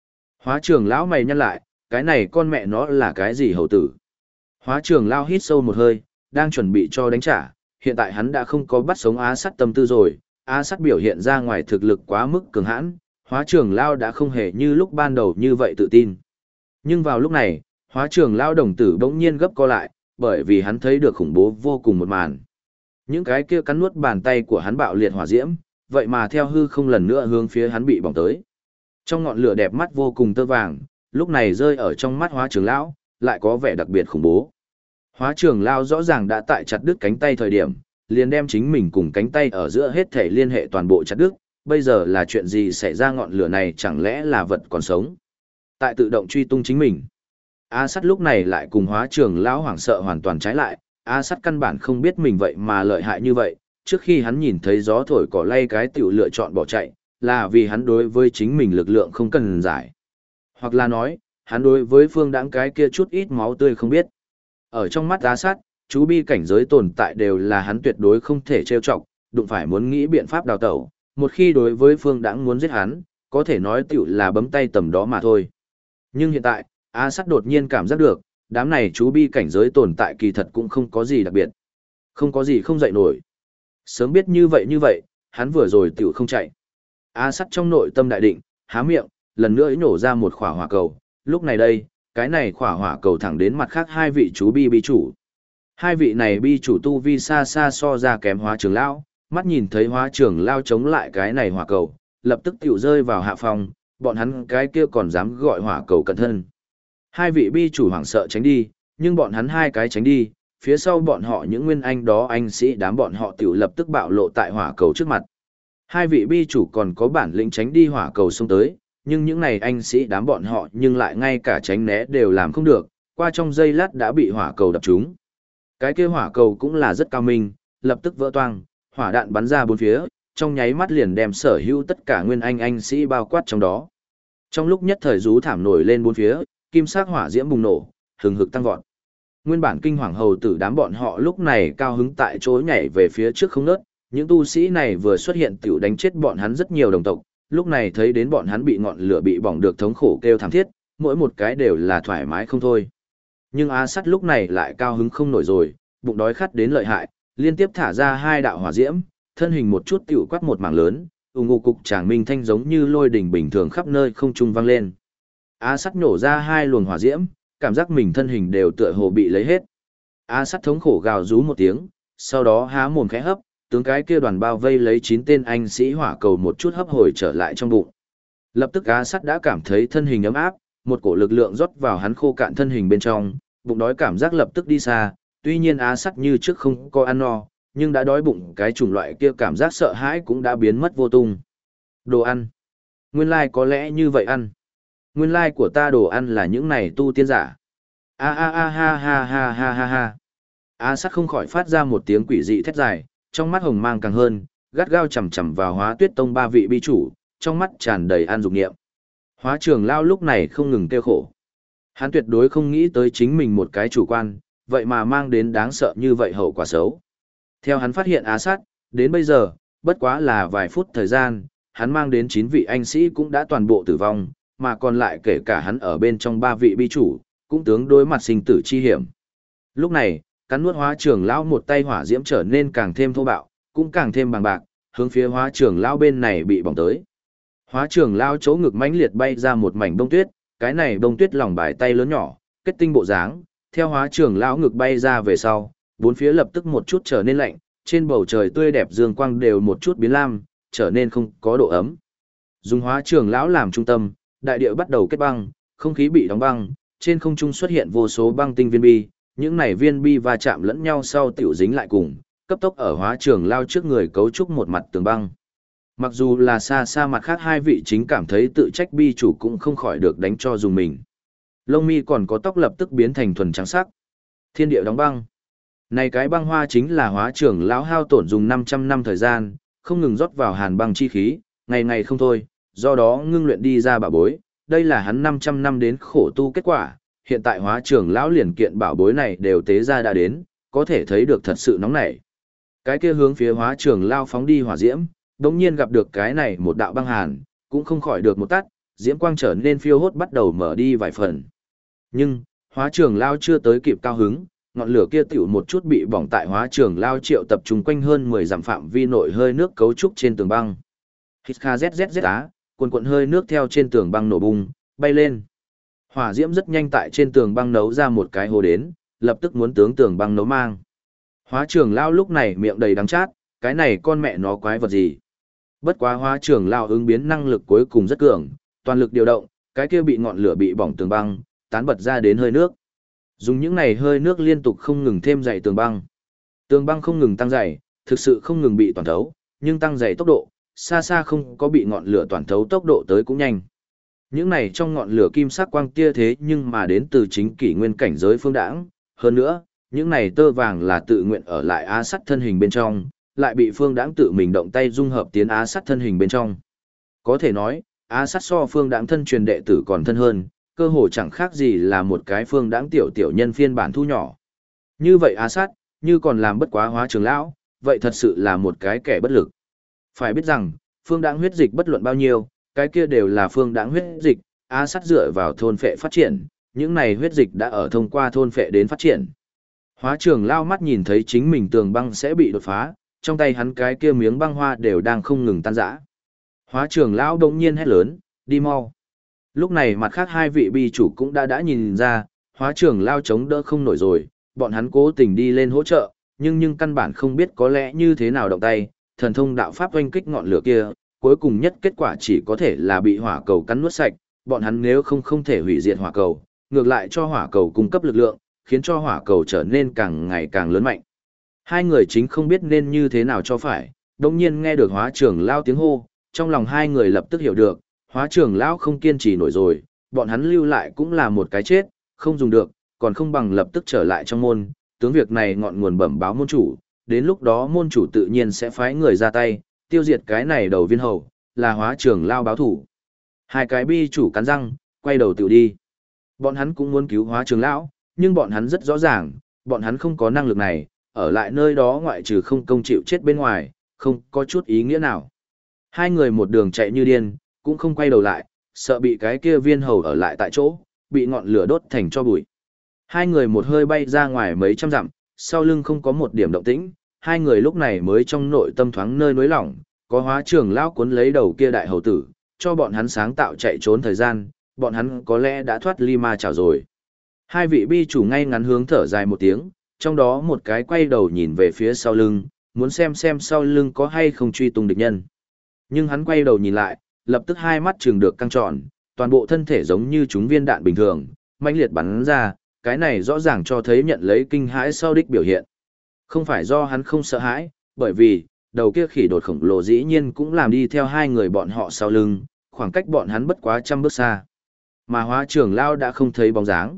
Hóa trưởng lão mày nhăn lại, cái này con mẹ nó là cái gì hầu tử? Hóa trưởng lão hít sâu một hơi, đang chuẩn bị cho đánh trả, hiện tại hắn đã không có bắt sống Á Sắt tâm tư rồi, Á Sắt biểu hiện ra ngoài thực lực quá mức cường hãn, hóa trưởng lão đã không hề như lúc ban đầu như vậy tự tin. Nhưng vào lúc này, hóa trưởng lão đồng tử bỗng nhiên gấp co lại, bởi vì hắn thấy được khủng bố vô cùng một màn. Những cái kia cắn nuốt bàn tay của hắn bạo liệt hỏa diễm, vậy mà theo hư không lần nữa hướng phía hắn bị bỏng tới. Trong ngọn lửa đẹp mắt vô cùng tơ vàng, lúc này rơi ở trong mắt hóa trưởng lão, lại có vẻ đặc biệt khủng bố. Hóa trưởng lão rõ ràng đã tại chặt đứt cánh tay thời điểm, liền đem chính mình cùng cánh tay ở giữa hết thể liên hệ toàn bộ chặt đứt, bây giờ là chuyện gì xảy ra, ngọn lửa này chẳng lẽ là vật còn sống? Tại tự động truy tung chính mình. A Sắt lúc này lại cùng hóa trưởng lão hoảng sợ hoàn toàn trái lại, A Sắt căn bản không biết mình vậy mà lợi hại như vậy, trước khi hắn nhìn thấy gió thổi cỏ lay cái tiểu lựa chọn bỏ chạy, là vì hắn đối với chính mình lực lượng không cần giải. Hoặc là nói, hắn đối với Phương Đãng cái kia chút ít máu tươi không biết. Ở trong mắt A Sắt, chú bi cảnh giới tồn tại đều là hắn tuyệt đối không thể trêu chọc, đụng phải muốn nghĩ biện pháp đào tẩu, một khi đối với Phương Đãng muốn giết hắn, có thể nói tiểu là bấm tay tầm đó mà thôi. Nhưng hiện tại, A Sắt đột nhiên cảm giác được, đám này chú bi cảnh giới tồn tại kỳ thật cũng không có gì đặc biệt. Không có gì không dậy nổi. Sớm biết như vậy, hắn vừa rồi tiểu không chạy. A Sắt trong nội tâm đại định, há miệng, lần nữa nổ ra một khỏa hỏa cầu. Lúc này đây, cái này khỏa hỏa cầu thẳng đến mặt khác hai vị chú bi chủ. Hai vị này bi chủ tu vi xa xa so ra kém hóa trưởng lão, mắt nhìn thấy hóa trưởng lão chống lại cái này hỏa cầu, lập tức tiểu rơi vào hạ phòng, bọn hắn cái kia còn dám gọi hỏa cầu cẩn thân. Hai vị bi chủ hoảng sợ tránh đi, nhưng bọn hắn hai cái tránh đi, phía sau bọn họ những nguyên anh đó anh sĩ đám bọn họ tiểu lập tức bạo lộ tại hỏa cầu trước mặt. Hai vị bi chủ còn có bản lĩnh tránh đi hỏa cầu xông tới, nhưng những này anh sĩ đám bọn họ nhưng lại ngay cả tránh né đều làm không được, qua trong giây lát đã bị hỏa cầu đập trúng. Cái kia hỏa cầu cũng là rất cao minh, lập tức vỡ toang, hỏa đạn bắn ra bốn phía, trong nháy mắt liền đem sở hữu tất cả nguyên anh sĩ bao quát trong đó. Trong lúc nhất thời rú thảm nổi lên bốn phía, kim sắc hỏa diễm bùng nổ, hừng hực tăng vọt. Nguyên bản kinh hoàng hầu tử đám bọn họ lúc này cao hứng tại chỗ nhảy về phía trước không nớt, những tu sĩ này vừa xuất hiện tiểu đánh chết bọn hắn rất nhiều đồng tộc, lúc này thấy đến bọn hắn bị ngọn lửa bị bỏng được thống khổ kêu thảm thiết, mỗi một cái đều là thoải mái không thôi. Nhưng A Sắt lúc này lại cao hứng không nổi rồi, bụng đói khát đến lợi hại, liên tiếp thả ra hai đạo hỏa diễm, thân hình một chút tiểu quát một mảng lớn, ùng ục cục tràng minh thanh giống như lôi đỉnh bình thường khắp nơi không trung vang lên. A Sắt nổ ra hai luồng hỏa diễm, cảm giác mình thân hình đều tựa hồ bị lấy hết. A Sắt thống khổ gào rú một tiếng, sau đó há mồm khẽ hấp, tướng cái kia đoàn bao vây lấy 9 tên anh sĩ hỏa cầu một chút hấp hồi trở lại trong bụng. Lập tức A Sắt đã cảm thấy thân hình ấm áp, một cổ lực lượng rót vào hắn khô cạn thân hình bên trong, bụng đói cảm giác lập tức đi xa, tuy nhiên A Sắt như trước không có ăn no, nhưng đã đói bụng, cái chủng loại kia cảm giác sợ hãi cũng đã biến mất vô tung. Đồ ăn. Nguyên lai có lẽ như vậy ăn. Nguyên lai của ta đồ ăn là những này tu tiên giả. A a a ha ha ha ha ha ha. A Sắt không khỏi phát ra một tiếng quỷ dị thét dài, trong mắt hồng mang càng hơn, gắt gao chằm chằm vào Hóa Tuyết Tông ba vị bi chủ, trong mắt tràn đầy an dục niệm. Hóa trưởng lão lúc này không ngừng kêu khổ. Hắn tuyệt đối không nghĩ tới chính mình một cái chủ quan, vậy mà mang đến đáng sợ như vậy hậu quả xấu. Theo hắn phát hiện A Sắt, đến bây giờ, bất quá là vài phút thời gian, hắn mang đến 9 vị anh sĩ cũng đã toàn bộ tử vong, mà còn lại kể cả hắn ở bên trong 3 vị bi chủ, cũng tướng đối mặt sinh tử chi hiểm. Lúc này, cắn nuốt hóa trưởng lão một tay hỏa diễm trở nên càng thêm thô bạo, cũng càng thêm bằng bạc, hướng phía hóa trưởng lão bên này bị bỏng tới. Hóa trưởng lão chỗ ngực mãnh liệt bay ra một mảnh bông tuyết, cái này bông tuyết lòng bài tay lớn nhỏ, kết tinh bộ dáng, theo hóa trưởng lão ngực bay ra về sau, bốn phía lập tức một chút trở nên lạnh, trên bầu trời tươi đẹp dương quang đều một chút biến lam, trở nên không có độ ấm. Dùng hóa trưởng lão làm trung tâm, đại địa bắt đầu kết băng, không khí bị đóng băng, trên không trung xuất hiện vô số băng tinh viên bi, những này viên bi va chạm lẫn nhau sau tiểu dính lại cùng, cấp tốc ở hóa trưởng lão trước người cấu trúc một mặt tường băng. Mặc dù là xa xa mặt khác hai vị chính cảm thấy tự trách bi chủ cũng không khỏi được đánh cho dùng mình. Lông mi còn có tóc lập tức biến thành thuần trắng sắc. Thiên địa đóng băng. Này cái băng hoa chính là hóa trưởng lão hao tổn dùng 500 năm thời gian, không ngừng rót vào hàn băng chi khí, ngày ngày không thôi, do đó ngưng luyện đi ra bảo bối, đây là hắn 500 năm đến khổ tu kết quả, hiện tại hóa trưởng lão liền kiện bảo bối này đều tế ra đã đến, có thể thấy được thật sự nóng nảy. Cái kia hướng phía hóa trưởng lão phóng đi hỏa diễm, đống nhiên gặp được cái này một đạo băng hàn, cũng không khỏi được một tắt, diễm quang trở nên phiêu hốt bắt đầu mở đi vài phần. Nhưng, Hóa Trường Lao chưa tới kịp cao hứng, ngọn lửa kia tiểu một chút bị bỏng tại Hóa Trường Lao triệu tập trung quanh hơn 10 dặm phạm vi nội hơi nước cấu trúc trên tường băng. Hít kha zzz á, cuồn cuộn hơi nước theo trên tường băng nổ bung, bay lên. Hỏa diễm rất nhanh tại trên tường băng nấu ra một cái hồ đến, lập tức muốn tướng tường băng nấu mang. Hóa Trường Lao lúc này miệng đầy đắng chát, cái này con mẹ nó quái vật gì? Bất quá Hóa Trường Lao ứng biến năng lực cuối cùng rất cường, toàn lực điều động, cái kia bị ngọn lửa bị bỏng tường băng, tán bật ra đến hơi nước. Dùng những này hơi nước liên tục không ngừng thêm dày tường băng. Tường băng không ngừng tăng dày, thực sự không ngừng bị toàn thấu, nhưng tăng dày tốc độ, xa xa không có bị ngọn lửa toàn thấu tốc độ tới cũng nhanh. Những này trong ngọn lửa kim sắc quang tia thế nhưng mà đến từ chính kỷ nguyên cảnh giới phương đãng, hơn nữa, những này tơ vàng là tự nguyện ở lại á sắt thân hình bên trong, lại bị phương đãng tự mình động tay dung hợp tiến á sắt thân hình bên trong. Có thể nói, á sắt so phương đãng thân truyền đệ tử còn thân hơn, cơ hồ chẳng khác gì là một cái phương đãng tiểu tiểu nhân phiên bản thu nhỏ. Như vậy á sắt, như còn làm bất quá Hóa Trường Lão, vậy thật sự là một cái kẻ bất lực. Phải biết rằng, phương đãng huyết dịch bất luận bao nhiêu, cái kia đều là phương đãng huyết dịch, á sắt dựa vào thôn phệ phát triển, những này huyết dịch đã ở thông qua thôn phệ đến phát triển. Hóa Trường Lao mắt nhìn thấy chính mình tường băng sẽ bị đột phá, trong tay hắn cái kia miếng băng hoa đều đang không ngừng tan rã. Hóa Trường Lão đột nhiên hét lớn, đi mau. Lúc này mặt khác hai vị bi chủ cũng đã nhìn ra, Hóa Trường Lao chống đỡ không nổi rồi, bọn hắn cố tình đi lên hỗ trợ, nhưng căn bản không biết có lẽ như thế nào động tay, thần thông đạo pháp oanh kích ngọn lửa kia, cuối cùng nhất kết quả chỉ có thể là bị hỏa cầu cắn nuốt sạch, bọn hắn nếu không thể hủy diệt hỏa cầu, ngược lại cho hỏa cầu cung cấp lực lượng, khiến cho hỏa cầu trở nên càng ngày càng lớn mạnh. Hai người chính không biết nên như thế nào cho phải, đồng nhiên nghe được Hóa Trường Lao tiếng hô, trong lòng hai người lập tức hiểu được, Hóa Trường Lao không kiên trì nổi rồi, bọn hắn lưu lại cũng là một cái chết, không dùng được, còn không bằng lập tức trở lại trong môn, tướng việc này ngọn nguồn bẩm báo môn chủ, đến lúc đó môn chủ tự nhiên sẽ phái người ra tay, tiêu diệt cái này đầu viên hầu, là Hóa Trường Lao báo thủ. Hai cái bi chủ cắn răng, quay đầu tự đi. Bọn hắn cũng muốn cứu Hóa Trường Lão, nhưng bọn hắn rất rõ ràng, bọn hắn không có năng lực này, ở lại nơi đó ngoại trừ không công chịu chết bên ngoài, không có chút ý nghĩa nào. Hai người một đường chạy như điên, cũng không quay đầu lại, sợ bị cái kia viên hầu ở lại tại chỗ, bị ngọn lửa đốt thành cho bụi. Hai người một hơi bay ra ngoài mấy trăm dặm, sau lưng không có một điểm động tĩnh, hai người lúc này mới trong nội tâm thoáng nơi nối lỏng, có Hóa Trường Lão cuốn lấy đầu kia đại hầu tử, cho bọn hắn sáng tạo chạy trốn thời gian, bọn hắn có lẽ đã thoát ly ma chảo rồi. Hai vị bi chủ ngay ngắn hướng thở dài một tiếng, trong đó một cái quay đầu nhìn về phía sau lưng, muốn xem sau lưng có hay không truy tung địch nhân. Nhưng hắn quay đầu nhìn lại, lập tức hai mắt trừng được căng tròn, toàn bộ thân thể giống như chúng viên đạn bình thường, mãnh liệt bắn ra, cái này rõ ràng cho thấy nhận lấy kinh hãi sau đích biểu hiện. Không phải do hắn không sợ hãi, bởi vì, đầu kia khỉ đột khổng lồ dĩ nhiên cũng làm đi theo hai người bọn họ sau lưng, khoảng cách bọn hắn bất quá 100 bước xa. Mà Hóa Trường Lao đã không thấy bóng dáng.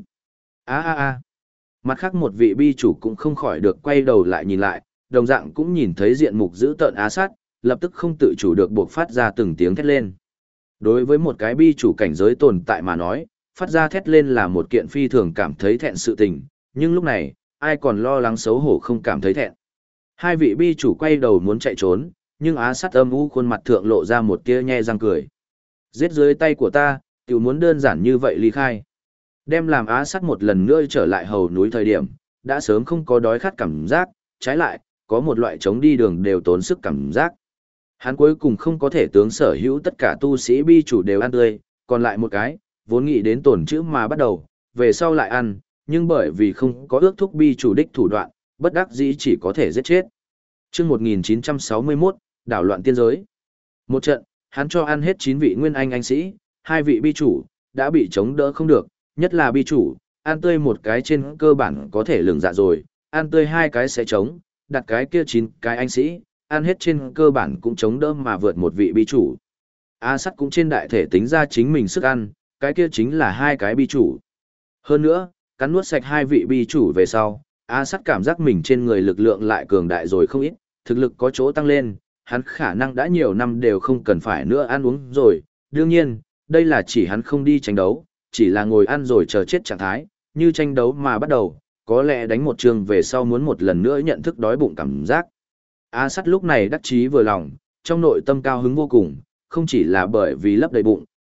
Mặt khác một vị bi chủ cũng không khỏi được quay đầu lại nhìn lại, đồng dạng cũng nhìn thấy diện mục dữ tợn á sát, lập tức không tự chủ được buộc phát ra từng tiếng thét lên. Đối với một cái bi chủ cảnh giới tồn tại mà nói, phát ra thét lên là một kiện phi thường cảm thấy thẹn sự tình, nhưng lúc này, ai còn lo lắng xấu hổ không cảm thấy thẹn. Hai vị bi chủ quay đầu muốn chạy trốn, nhưng á sát âm u khuôn mặt thượng lộ ra một tia nhe răng cười. Giết dưới tay của ta, tiểu muốn đơn giản như vậy ly khai. Đem làm á sát một lần nữa trở lại hầu núi thời điểm, đã sớm không có đói khát cảm giác, trái lại, có một loại chống đi đường đều tốn sức cảm giác. Hắn cuối cùng không có thể tướng sở hữu tất cả tu sĩ bi chủ đều ăn tươi, còn lại một cái, vốn nghĩ đến tổn chữ mà bắt đầu, về sau lại ăn, nhưng bởi vì không có ước thúc bi chủ đích thủ đoạn, bất đắc dĩ chỉ có thể giết chết. Chương 1961, đảo loạn tiên giới. Một trận, hắn cho ăn hết 9 vị nguyên anh sĩ, 2 vị bi chủ, đã bị chống đỡ không được, nhất là bi chủ, ăn tươi một cái trên cơ bản có thể lường dạ rồi, ăn tươi 2 cái sẽ chống, đặt cái kia 9 cái anh sĩ, ăn hết trên cơ bản cũng chống đỡ mà vượt một vị bi chủ. A sắt cũng trên đại thể tính ra chính mình sức ăn, cái kia chính là 2 cái bi chủ. Hơn nữa, cắn nuốt sạch 2 vị bi chủ về sau, A sắt cảm giác mình trên người lực lượng lại cường đại rồi không ít, thực lực có chỗ tăng lên, hắn khả năng đã nhiều năm đều không cần phải nữa ăn uống rồi. Đương nhiên, đây là chỉ hắn không đi tranh đấu, chỉ là ngồi ăn rồi chờ chết trạng thái, như tranh đấu mà bắt đầu, có lẽ đánh một trường về sau muốn một lần nữa nhận thức đói bụng cảm giác. A sắt lúc này đắc chí vừa lòng, trong nội tâm cao hứng vô cùng, không chỉ là bởi vì lấp đầy bụng,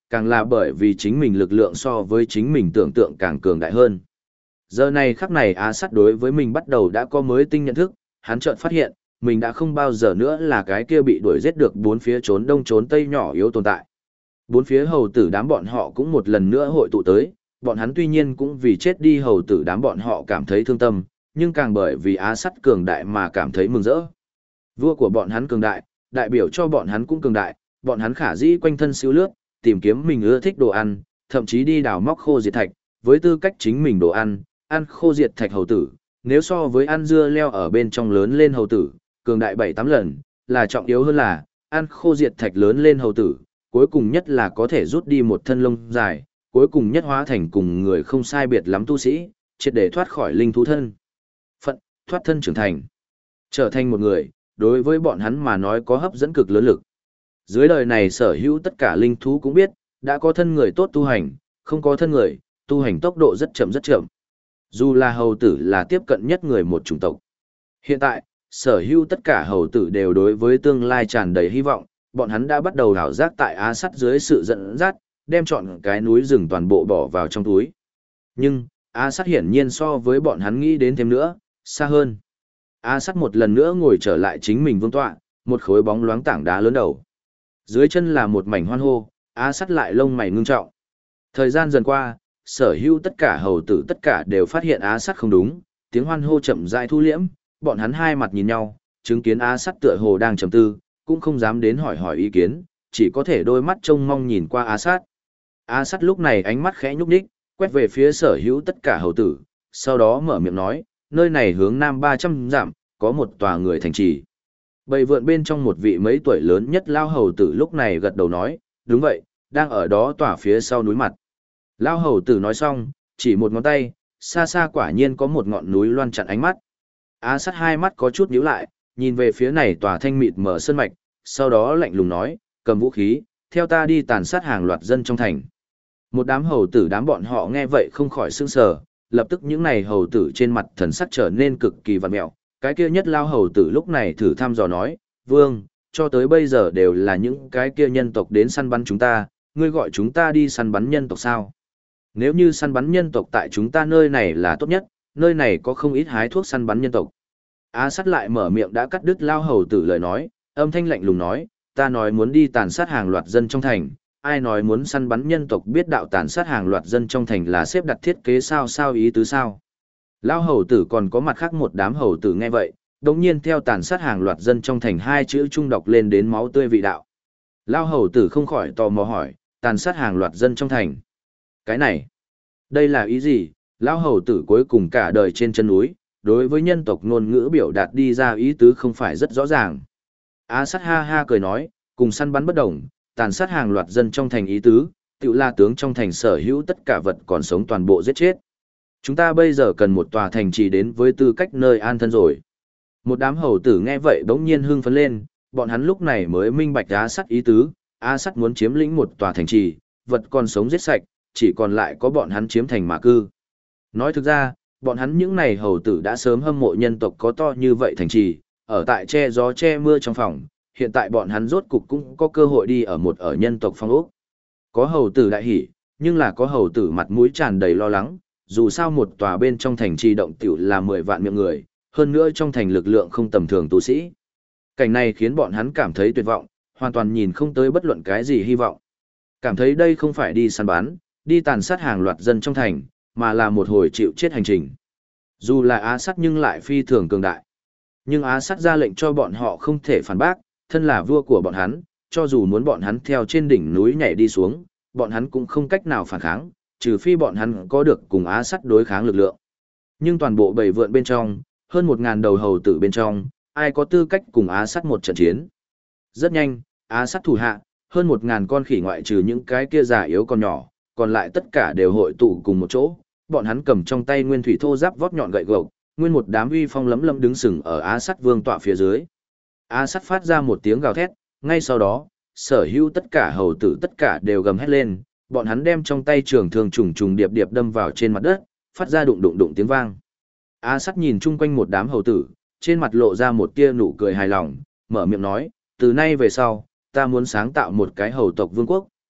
càng là bởi vì chính mình lực lượng so với chính mình tưởng tượng càng cường đại hơn. Giờ này khắc này Á Sắt đối với mình bắt đầu đã có mới tinh nhận thức, hắn chợt phát hiện, mình đã không bao giờ nữa là cái kia bị đuổi giết được bốn phía trốn đông trốn tây nhỏ yếu tồn tại. Bốn phía hầu tử đám bọn họ cũng một lần nữa hội tụ tới, bọn hắn tuy nhiên cũng vì chết đi hầu tử đám bọn họ cảm thấy thương tâm, nhưng càng bởi vì Á Sắt cường đại mà cảm thấy mừng rỡ. Vua của bọn hắn cường đại, đại biểu cho bọn hắn cũng cường đại, bọn hắn khả dĩ quanh thân siêu lướt, tìm kiếm mình ưa thích đồ ăn, thậm chí đi đào móc khô diệt thạch, với tư cách chính mình đồ ăn, ăn khô diệt thạch hầu tử, nếu so với ăn dưa leo ở bên trong lớn lên hầu tử, cường đại 7-8 lần, là trọng yếu hơn là, ăn khô diệt thạch lớn lên hầu tử, cuối cùng nhất là có thể rút đi một thân lông dài, cuối cùng nhất hóa thành cùng người không sai biệt lắm tu sĩ, triệt để thoát khỏi linh thú thân. Phận, thoát thân trưởng thành. Trở thành một người, đối với bọn hắn mà nói có hấp dẫn cực lớn lực. Dưới đời này sở hữu tất cả linh thú cũng biết, đã có thân người tốt tu hành, không có thân người, tu hành tốc độ rất chậm rất chậm. Dù là hầu tử là tiếp cận nhất người một chủng tộc. Hiện tại, sở hữu tất cả hầu tử đều đối với tương lai tràn đầy hy vọng, bọn hắn đã bắt đầu đào giác tại Á Sắt dưới sự dẫn dắt, đem chọn cái núi rừng toàn bộ bỏ vào trong túi. Nhưng, Á Sắt hiển nhiên so với bọn hắn nghĩ đến thêm nữa, xa hơn. Á Sắt một lần nữa ngồi trở lại chính mình vương tọa, một khối bóng loáng tảng đá lớn đầu. Dưới chân là một mảnh hoan hô, Á Sắt lại lông mày ngưng trọng. Thời gian dần qua, sở hữu tất cả hầu tử tất cả đều phát hiện Á Sắt không đúng, tiếng hoan hô chậm rãi thu liễm, bọn hắn hai mặt nhìn nhau, chứng kiến Á Sắt tựa hồ đang trầm tư, cũng không dám đến hỏi ý kiến, chỉ có thể đôi mắt trông mong nhìn qua Á Sắt. Á Sắt lúc này ánh mắt khẽ nhúc nhích, quét về phía sở hữu tất cả hầu tử, sau đó mở miệng nói, nơi này hướng nam 300 dặm, có một tòa người thành trì. Bầy vượn bên trong một vị mấy tuổi lớn nhất lao hầu tử lúc này gật đầu nói, đúng vậy, đang ở đó tòa phía sau núi mặt. Lao hầu tử nói xong, chỉ một ngón tay, xa xa quả nhiên có một ngọn núi loan chặn ánh mắt. Á Sắt hai mắt có chút nhíu lại, nhìn về phía này tòa thanh mịt mở sơn mạch, sau đó lạnh lùng nói, cầm vũ khí, theo ta đi tàn sát hàng loạt dân trong thành. Một đám hầu tử đám bọn họ nghe vậy không khỏi sững sờ, lập tức những này hầu tử trên mặt thần sắc trở nên cực kỳ vặn mẹo. Cái kia nhất lao hầu tử lúc này thử thăm dò nói, vương, cho tới bây giờ đều là những cái kia nhân tộc đến săn bắn chúng ta, ngươi gọi chúng ta đi săn bắn nhân tộc sao? Nếu như săn bắn nhân tộc tại chúng ta nơi này là tốt nhất, nơi này có không ít hái thuốc săn bắn nhân tộc. Á Sắt lại mở miệng đã cắt đứt lao hầu tử lời nói, âm thanh lạnh lùng nói, ta nói muốn đi tàn sát hàng loạt dân trong thành, ai nói muốn săn bắn nhân tộc biết đạo tàn sát hàng loạt dân trong thành là xếp đặt thiết kế sao ý tứ sao. Lao hầu tử còn có mặt khác một đám hầu tử nghe vậy, đồng nhiên theo tàn sát hàng loạt dân trong thành hai chữ trung đọc lên đến máu tươi vị đạo. Lao hầu tử không khỏi tò mò hỏi, tàn sát hàng loạt dân trong thành. Cái này, đây là ý gì? Lao hầu tử cuối cùng cả đời trên chân núi, đối với nhân tộc ngôn ngữ biểu đạt đi ra ý tứ không phải rất rõ ràng. Á Sắt ha ha cười nói, cùng săn bắn bất đồng, tàn sát hàng loạt dân trong thành ý tứ, tự là tướng trong thành sở hữu tất cả vật còn sống toàn bộ giết chết. Chúng ta bây giờ cần một tòa thành trì đến với tư cách nơi an thân rồi. Một đám hầu tử nghe vậy bỗng nhiên hưng phấn lên, bọn hắn lúc này mới minh bạch Á Sắt ý tứ, Á Sắt muốn chiếm lĩnh một tòa thành trì, vật còn sống giết sạch, chỉ còn lại có bọn hắn chiếm thành mà cư. Nói thực ra, bọn hắn những này hầu tử đã sớm hâm mộ nhân tộc có to như vậy thành trì, ở tại che gió che mưa trong phòng, hiện tại bọn hắn rốt cục cũng có cơ hội đi ở nhân tộc phong ốc. Có hầu tử đại hỉ, nhưng là có hầu tử mặt mũi tràn đầy lo lắng, dù sao một tòa bên trong thành trì động tiểu là 10 vạn miệng người, hơn nữa trong thành lực lượng không tầm thường tu sĩ. Cảnh này khiến bọn hắn cảm thấy tuyệt vọng, hoàn toàn nhìn không tới bất luận cái gì hy vọng. Cảm thấy đây không phải đi săn bắn, đi tàn sát hàng loạt dân trong thành, mà là một hồi chịu chết hành trình. Dù là Á Sắt nhưng lại phi thường cường đại. Nhưng Á Sắt ra lệnh cho bọn họ không thể phản bác, thân là vua của bọn hắn, cho dù muốn bọn hắn theo trên đỉnh núi nhảy đi xuống, bọn hắn cũng không cách nào phản kháng, trừ phi bọn hắn có được cùng Á Sắt đối kháng lực lượng. Nhưng toàn bộ bầy vượn bên trong, hơn 1000 đầu hầu tử bên trong, ai có tư cách cùng Á Sắt một trận chiến. Rất nhanh, Á Sắt thủ hạ, hơn 1000 con khỉ ngoại trừ những cái kia già yếu còn nhỏ, còn lại tất cả đều hội tụ cùng một chỗ, bọn hắn cầm trong tay nguyên thủy thô giáp vót nhọn gậy gộc, nguyên một đám uy phong lấm lấm đứng sừng ở Á Sắt vương tọa phía dưới. Á Sắt phát ra một tiếng gào thét, ngay sau đó, sở hữu tất cả hầu tử tất cả đều gầm hét lên, bọn hắn đem trong tay trường thương trùng trùng điệp điệp đâm vào trên mặt đất, phát ra đụng đụng đụng tiếng vang. Á Sắt nhìn chung quanh một đám hầu tử, trên mặt lộ ra một tia nụ cười hài lòng, mở miệng nói, từ nay về sau, ta muốn sáng tạo một cái hầu tộc vương quốc,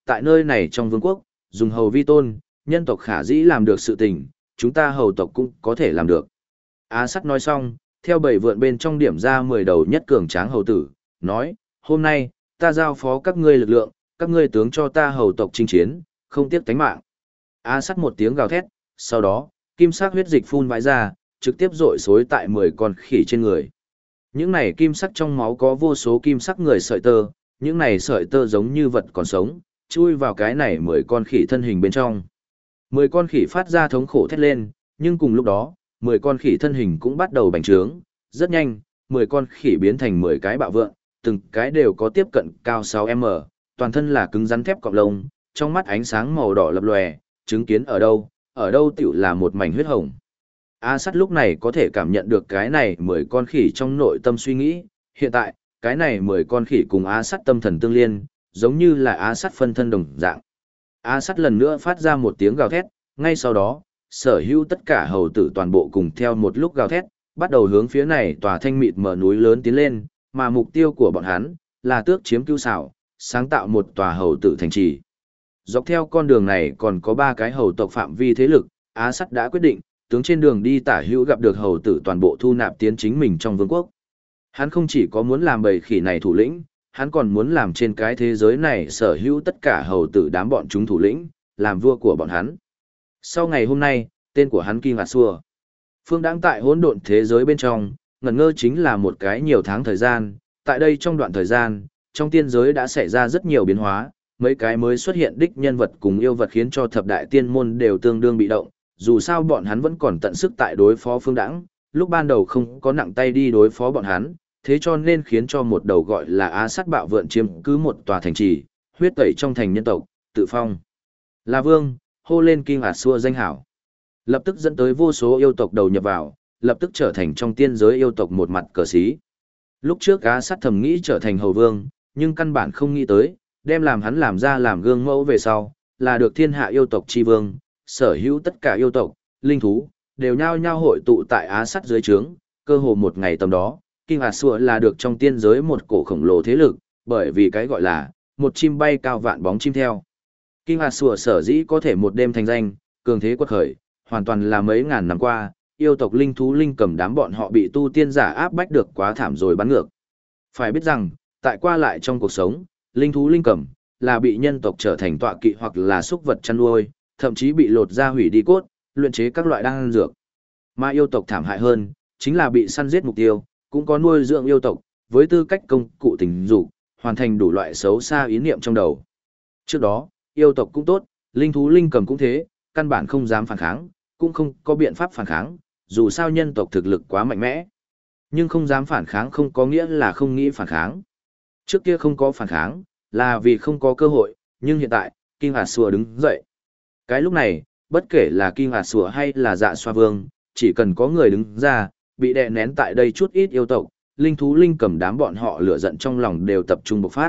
tại nơi này trong vương quốc, dùng hầu vi tôn, nhân tộc khả dĩ làm được sự tình, chúng ta hầu tộc cũng có thể làm được. Á Sắt nói xong, theo bảy vượn bên trong điểm ra 10 đầu nhất cường tráng hầu tử, nói, hôm nay, ta giao phó các ngươi lực lượng, các ngươi tướng cho ta hầu tộc chinh chiến, không tiếc tánh mạng. Á Sắt một tiếng gào thét, sau đó, kim sắc huyết dịch phun vãi ra, trực tiếp rội xối tại 10 con khỉ trên người. Những này kim sắc trong máu có vô số kim sắc người sợi tơ, những này sợi tơ giống như vật còn sống, chui vào cái này 10 con khỉ thân hình bên trong. 10 con khỉ phát ra thống khổ thét lên, nhưng cùng lúc đó, 10 con khỉ thân hình cũng bắt đầu bành trướng, rất nhanh, 10 con khỉ biến thành 10 cái bạo vượn, từng cái đều có tiếp cận cao 6m, toàn thân là cứng rắn thép cọng lông, trong mắt ánh sáng màu đỏ lập lòe, chứng kiến ở đâu tiểu là một mảnh huyết hồng. A Sắt lúc này có thể cảm nhận được cái này 10 con khỉ trong nội tâm suy nghĩ, hiện tại, cái này 10 con khỉ cùng A Sắt tâm thần tương liên, giống như là A Sắt phân thân đồng dạng. A Sắt lần nữa phát ra một tiếng gào thét, ngay sau đó, sở hữu tất cả hầu tử toàn bộ cùng theo một lúc gào thét, bắt đầu hướng phía này tòa thanh mịt mở núi lớn tiến lên, mà mục tiêu của bọn hắn là tước chiếm Cưu Sảo, sáng tạo một tòa hầu tử thành trì. Dọc theo con đường này còn có 3 cái hầu tộc phạm vi thế lực, Á Sắt đã quyết định, tướng trên đường đi tả hữu gặp được hầu tử toàn bộ thu nạp tiến chính mình trong vương quốc. Hắn không chỉ có muốn làm bầy khỉ này thủ lĩnh, hắn còn muốn làm trên cái thế giới này sở hữu tất cả hầu tử đám bọn chúng thủ lĩnh, làm vua của bọn hắn. Sau ngày hôm nay, tên của hắn King Asua. Phương đãng tại hỗn độn thế giới bên trong, ngẩn ngơ chính là một cái nhiều tháng thời gian, tại đây trong đoạn thời gian, trong tiên giới đã xảy ra rất nhiều biến hóa, mấy cái mới xuất hiện đích nhân vật cùng yêu vật khiến cho thập đại tiên môn đều tương đương bị động, dù sao bọn hắn vẫn còn tận sức tại đối phó phương đãng, lúc ban đầu không có nặng tay đi đối phó bọn hắn, thế cho nên khiến cho một đầu gọi là Á Sắt bạo vượn chiếm cứ một tòa thành trì, huyết tẩy trong thành nhân tộc, tự phong là vương, hô lên King Asua danh hảo. Lập tức dẫn tới vô số yêu tộc đầu nhập vào, lập tức trở thành trong tiên giới yêu tộc một mặt cờ xí. Lúc trước Á Sắt thầm nghĩ trở thành hầu vương, nhưng căn bản không nghĩ tới, đem làm hắn làm ra làm gương mẫu về sau, là được thiên hạ yêu tộc chi vương, sở hữu tất cả yêu tộc, linh thú, đều nhao nhao hội tụ tại Á Sắt dưới trướng, cơ hồ một ngày tầm đó, King Asua là được trong tiên giới một cổ khổng lồ thế lực, bởi vì cái gọi là một chim bay cao vạn bóng chim theo. King Asua sở dĩ có thể một đêm thành danh, cường thế quật khởi, hoàn toàn là mấy ngàn năm qua, yêu tộc linh thú linh cầm đám bọn họ bị tu tiên giả áp bách được quá thảm rồi bắn ngược. Phải biết rằng, tại qua lại trong cuộc sống, linh thú linh cầm là bị nhân tộc trở thành tọa kỵ hoặc là súc vật chăn nuôi, thậm chí bị lột da hủy đi cốt, luyện chế các loại đan dược. Mà yêu tộc thảm hại hơn, chính là bị săn giết mục tiêu, cũng có nuôi dưỡng yêu tộc, với tư cách công cụ tình dục, hoàn thành đủ loại xấu xa ý niệm trong đầu. Trước đó, yêu tộc cũng tốt, linh thú linh cầm cũng thế, căn bản không dám phản kháng, cũng không có biện pháp phản kháng, dù sao nhân tộc thực lực quá mạnh mẽ. Nhưng không dám phản kháng không có nghĩa là không nghĩ phản kháng. Trước kia không có phản kháng, là vì không có cơ hội, nhưng hiện tại, King Asua đứng dậy. Cái lúc này, bất kể là King Asua hay là Dạ Xoa Vương, chỉ cần có người đứng ra, bị đè nén tại đây chút ít yêu tộc, linh thú linh cầm đám bọn họ lửa giận trong lòng đều tập trung bộc phát.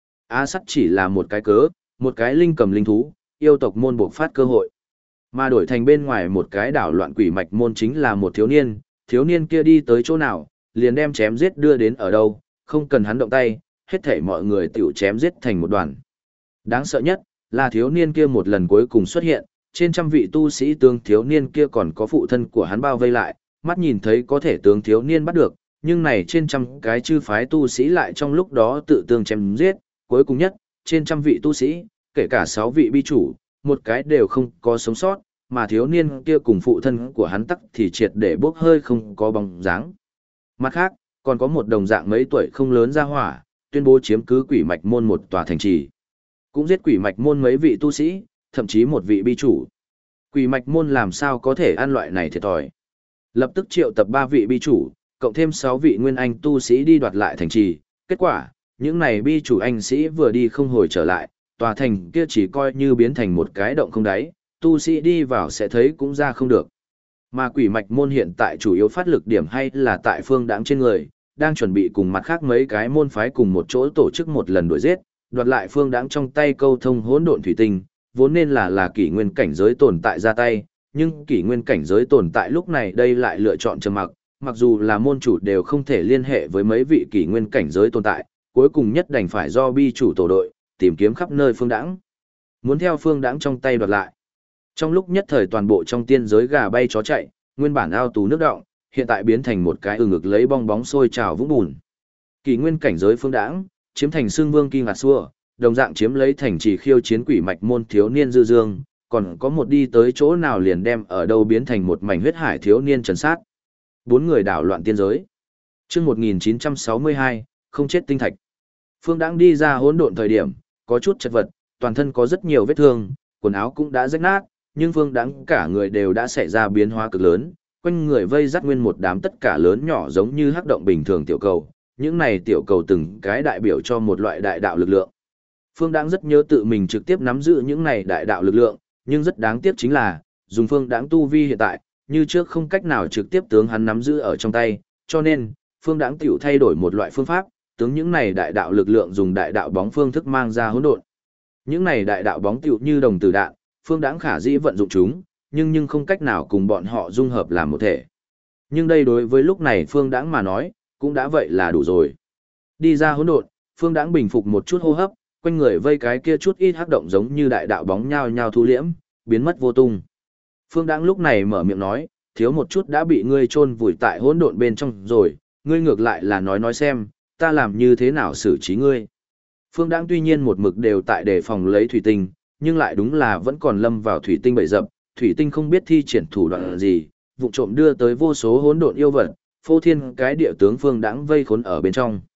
Á Sắt chỉ là một cái cớ, một cái linh cầm linh thú, yêu tộc môn bộc phát cơ hội. Mà đổi thành bên ngoài một cái đảo loạn quỷ mạch môn chính là một thiếu niên kia đi tới chỗ nào, liền đem chém giết đưa đến ở đâu, không cần hắn động tay, hết thảy mọi người tiểu chém giết thành một đoàn. Đáng sợ nhất, là thiếu niên kia một lần cuối cùng xuất hiện, trên trăm vị tu sĩ tướng thiếu niên kia còn có phụ thân của hắn bao vây lại, mắt nhìn thấy có thể tướng thiếu niên bắt được, nhưng này trên trăm cái chư phái tu sĩ lại trong lúc đó tự tương chém giết, cuối cùng nhất, trên trăm vị tu sĩ, kể cả 6 vị bi chủ, một cái đều không có sống sót, mà thiếu niên kia cùng phụ thân của hắn tắc thì triệt để bốc hơi không có bóng dáng. Mặt khác, còn có một đồng dạng mấy tuổi không lớn ra hỏa, tuyên bố chiếm cứ quỷ mạch môn một tòa thành trì. Cũng giết quỷ mạch môn mấy vị tu sĩ, thậm chí một vị bi chủ. Quỷ mạch môn làm sao có thể ăn loại này thiệt thòi. Lập tức triệu tập 3 vị bi chủ, cộng thêm 6 vị nguyên anh tu sĩ đi đoạt lại thành trì. Kết quả, những này bi chủ anh sĩ vừa đi không hồi trở lại, tòa thành kia chỉ coi như biến thành một cái động không đáy, tu sĩ đi vào sẽ thấy cũng ra không được. Mà quỷ mạch môn hiện tại chủ yếu phát lực điểm hay là tại phương đãng trên người, đang chuẩn bị cùng mặt khác mấy cái môn phái cùng một chỗ tổ chức một lần đuổi giết, đoạt lại phương đãng trong tay câu thông hỗn độn thủy tinh, vốn nên là kỷ nguyên cảnh giới tồn tại ra tay, nhưng kỷ nguyên cảnh giới tồn tại lúc này đây lại lựa chọn trầm mặc, mặc dù là môn chủ đều không thể liên hệ với mấy vị kỷ nguyên cảnh giới tồn tại, cuối cùng nhất đành phải do bi chủ tổ đội, tìm kiếm khắp nơi phương đãng. muốn theo Phương Đãng trong tay đoạt lại. Trong lúc nhất thời toàn bộ trong tiên giới gà bay chó chạy, nguyên bản ao tù nước đọng, hiện tại biến thành một cái ngực lấy bong bóng sôi trào vũng bùn. Kỳ nguyên cảnh giới Phương Đãng, chiếm thành xương vương kỳ ngạt xua, đồng dạng chiếm lấy thành trì khiêu chiến quỷ mạch môn thiếu niên Dư Dương, còn có một đi tới chỗ nào liền đem ở đâu biến thành một mảnh huyết hải thiếu niên trần sát. Bốn người đảo loạn tiên giới. Chương 1962, không chết tinh thạch. Phương Đãng đi ra hỗn độn thời điểm, có chút chật vật, toàn thân có rất nhiều vết thương, quần áo cũng đã rách nát, nhưng Phương Đãng cả người đều đã xảy ra biến hóa cực lớn, quanh người vây dắt nguyên một đám tất cả lớn nhỏ giống như hắc động bình thường tiểu cầu, những này tiểu cầu từng cái đại biểu cho một loại đại đạo lực lượng. Phương Đãng rất nhớ tự mình trực tiếp nắm giữ những này đại đạo lực lượng, nhưng rất đáng tiếc chính là, dùng Phương Đãng tu vi hiện tại, như trước không cách nào trực tiếp tướng hắn nắm giữ ở trong tay, cho nên, Phương Đãng tiểu thay đổi một loại phương pháp, tướng những này đại đạo lực lượng dùng đại đạo bóng phương thức mang ra hỗn độn. Những này đại đạo bóng tiểu như đồng tử đạn, Phương Đãng khả dĩ vận dụng chúng, nhưng không cách nào cùng bọn họ dung hợp làm một thể. Nhưng đây đối với lúc này Phương Đãng mà nói, cũng đã vậy là đủ rồi. Đi ra hỗn độn, Phương Đãng bình phục một chút hô hấp, quanh người vây cái kia chút ít hắc động giống như đại đạo bóng nhao nhao thu liễm, biến mất vô tung. Phương Đãng lúc này mở miệng nói, thiếu một chút đã bị ngươi chôn vùi tại hỗn độn bên trong rồi, ngươi ngược lại là nói xem, ta làm như thế nào xử trí ngươi. Phương Đãng tuy nhiên một mực đều tại đề phòng lấy thủy tinh, nhưng lại đúng là vẫn còn lâm vào thủy tinh bẫy dập, thủy tinh không biết thi triển thủ đoạn gì, vụ trộm đưa tới vô số hỗn độn yêu vật, phô thiên cái địa tướng Phương Đãng vây khốn ở bên trong.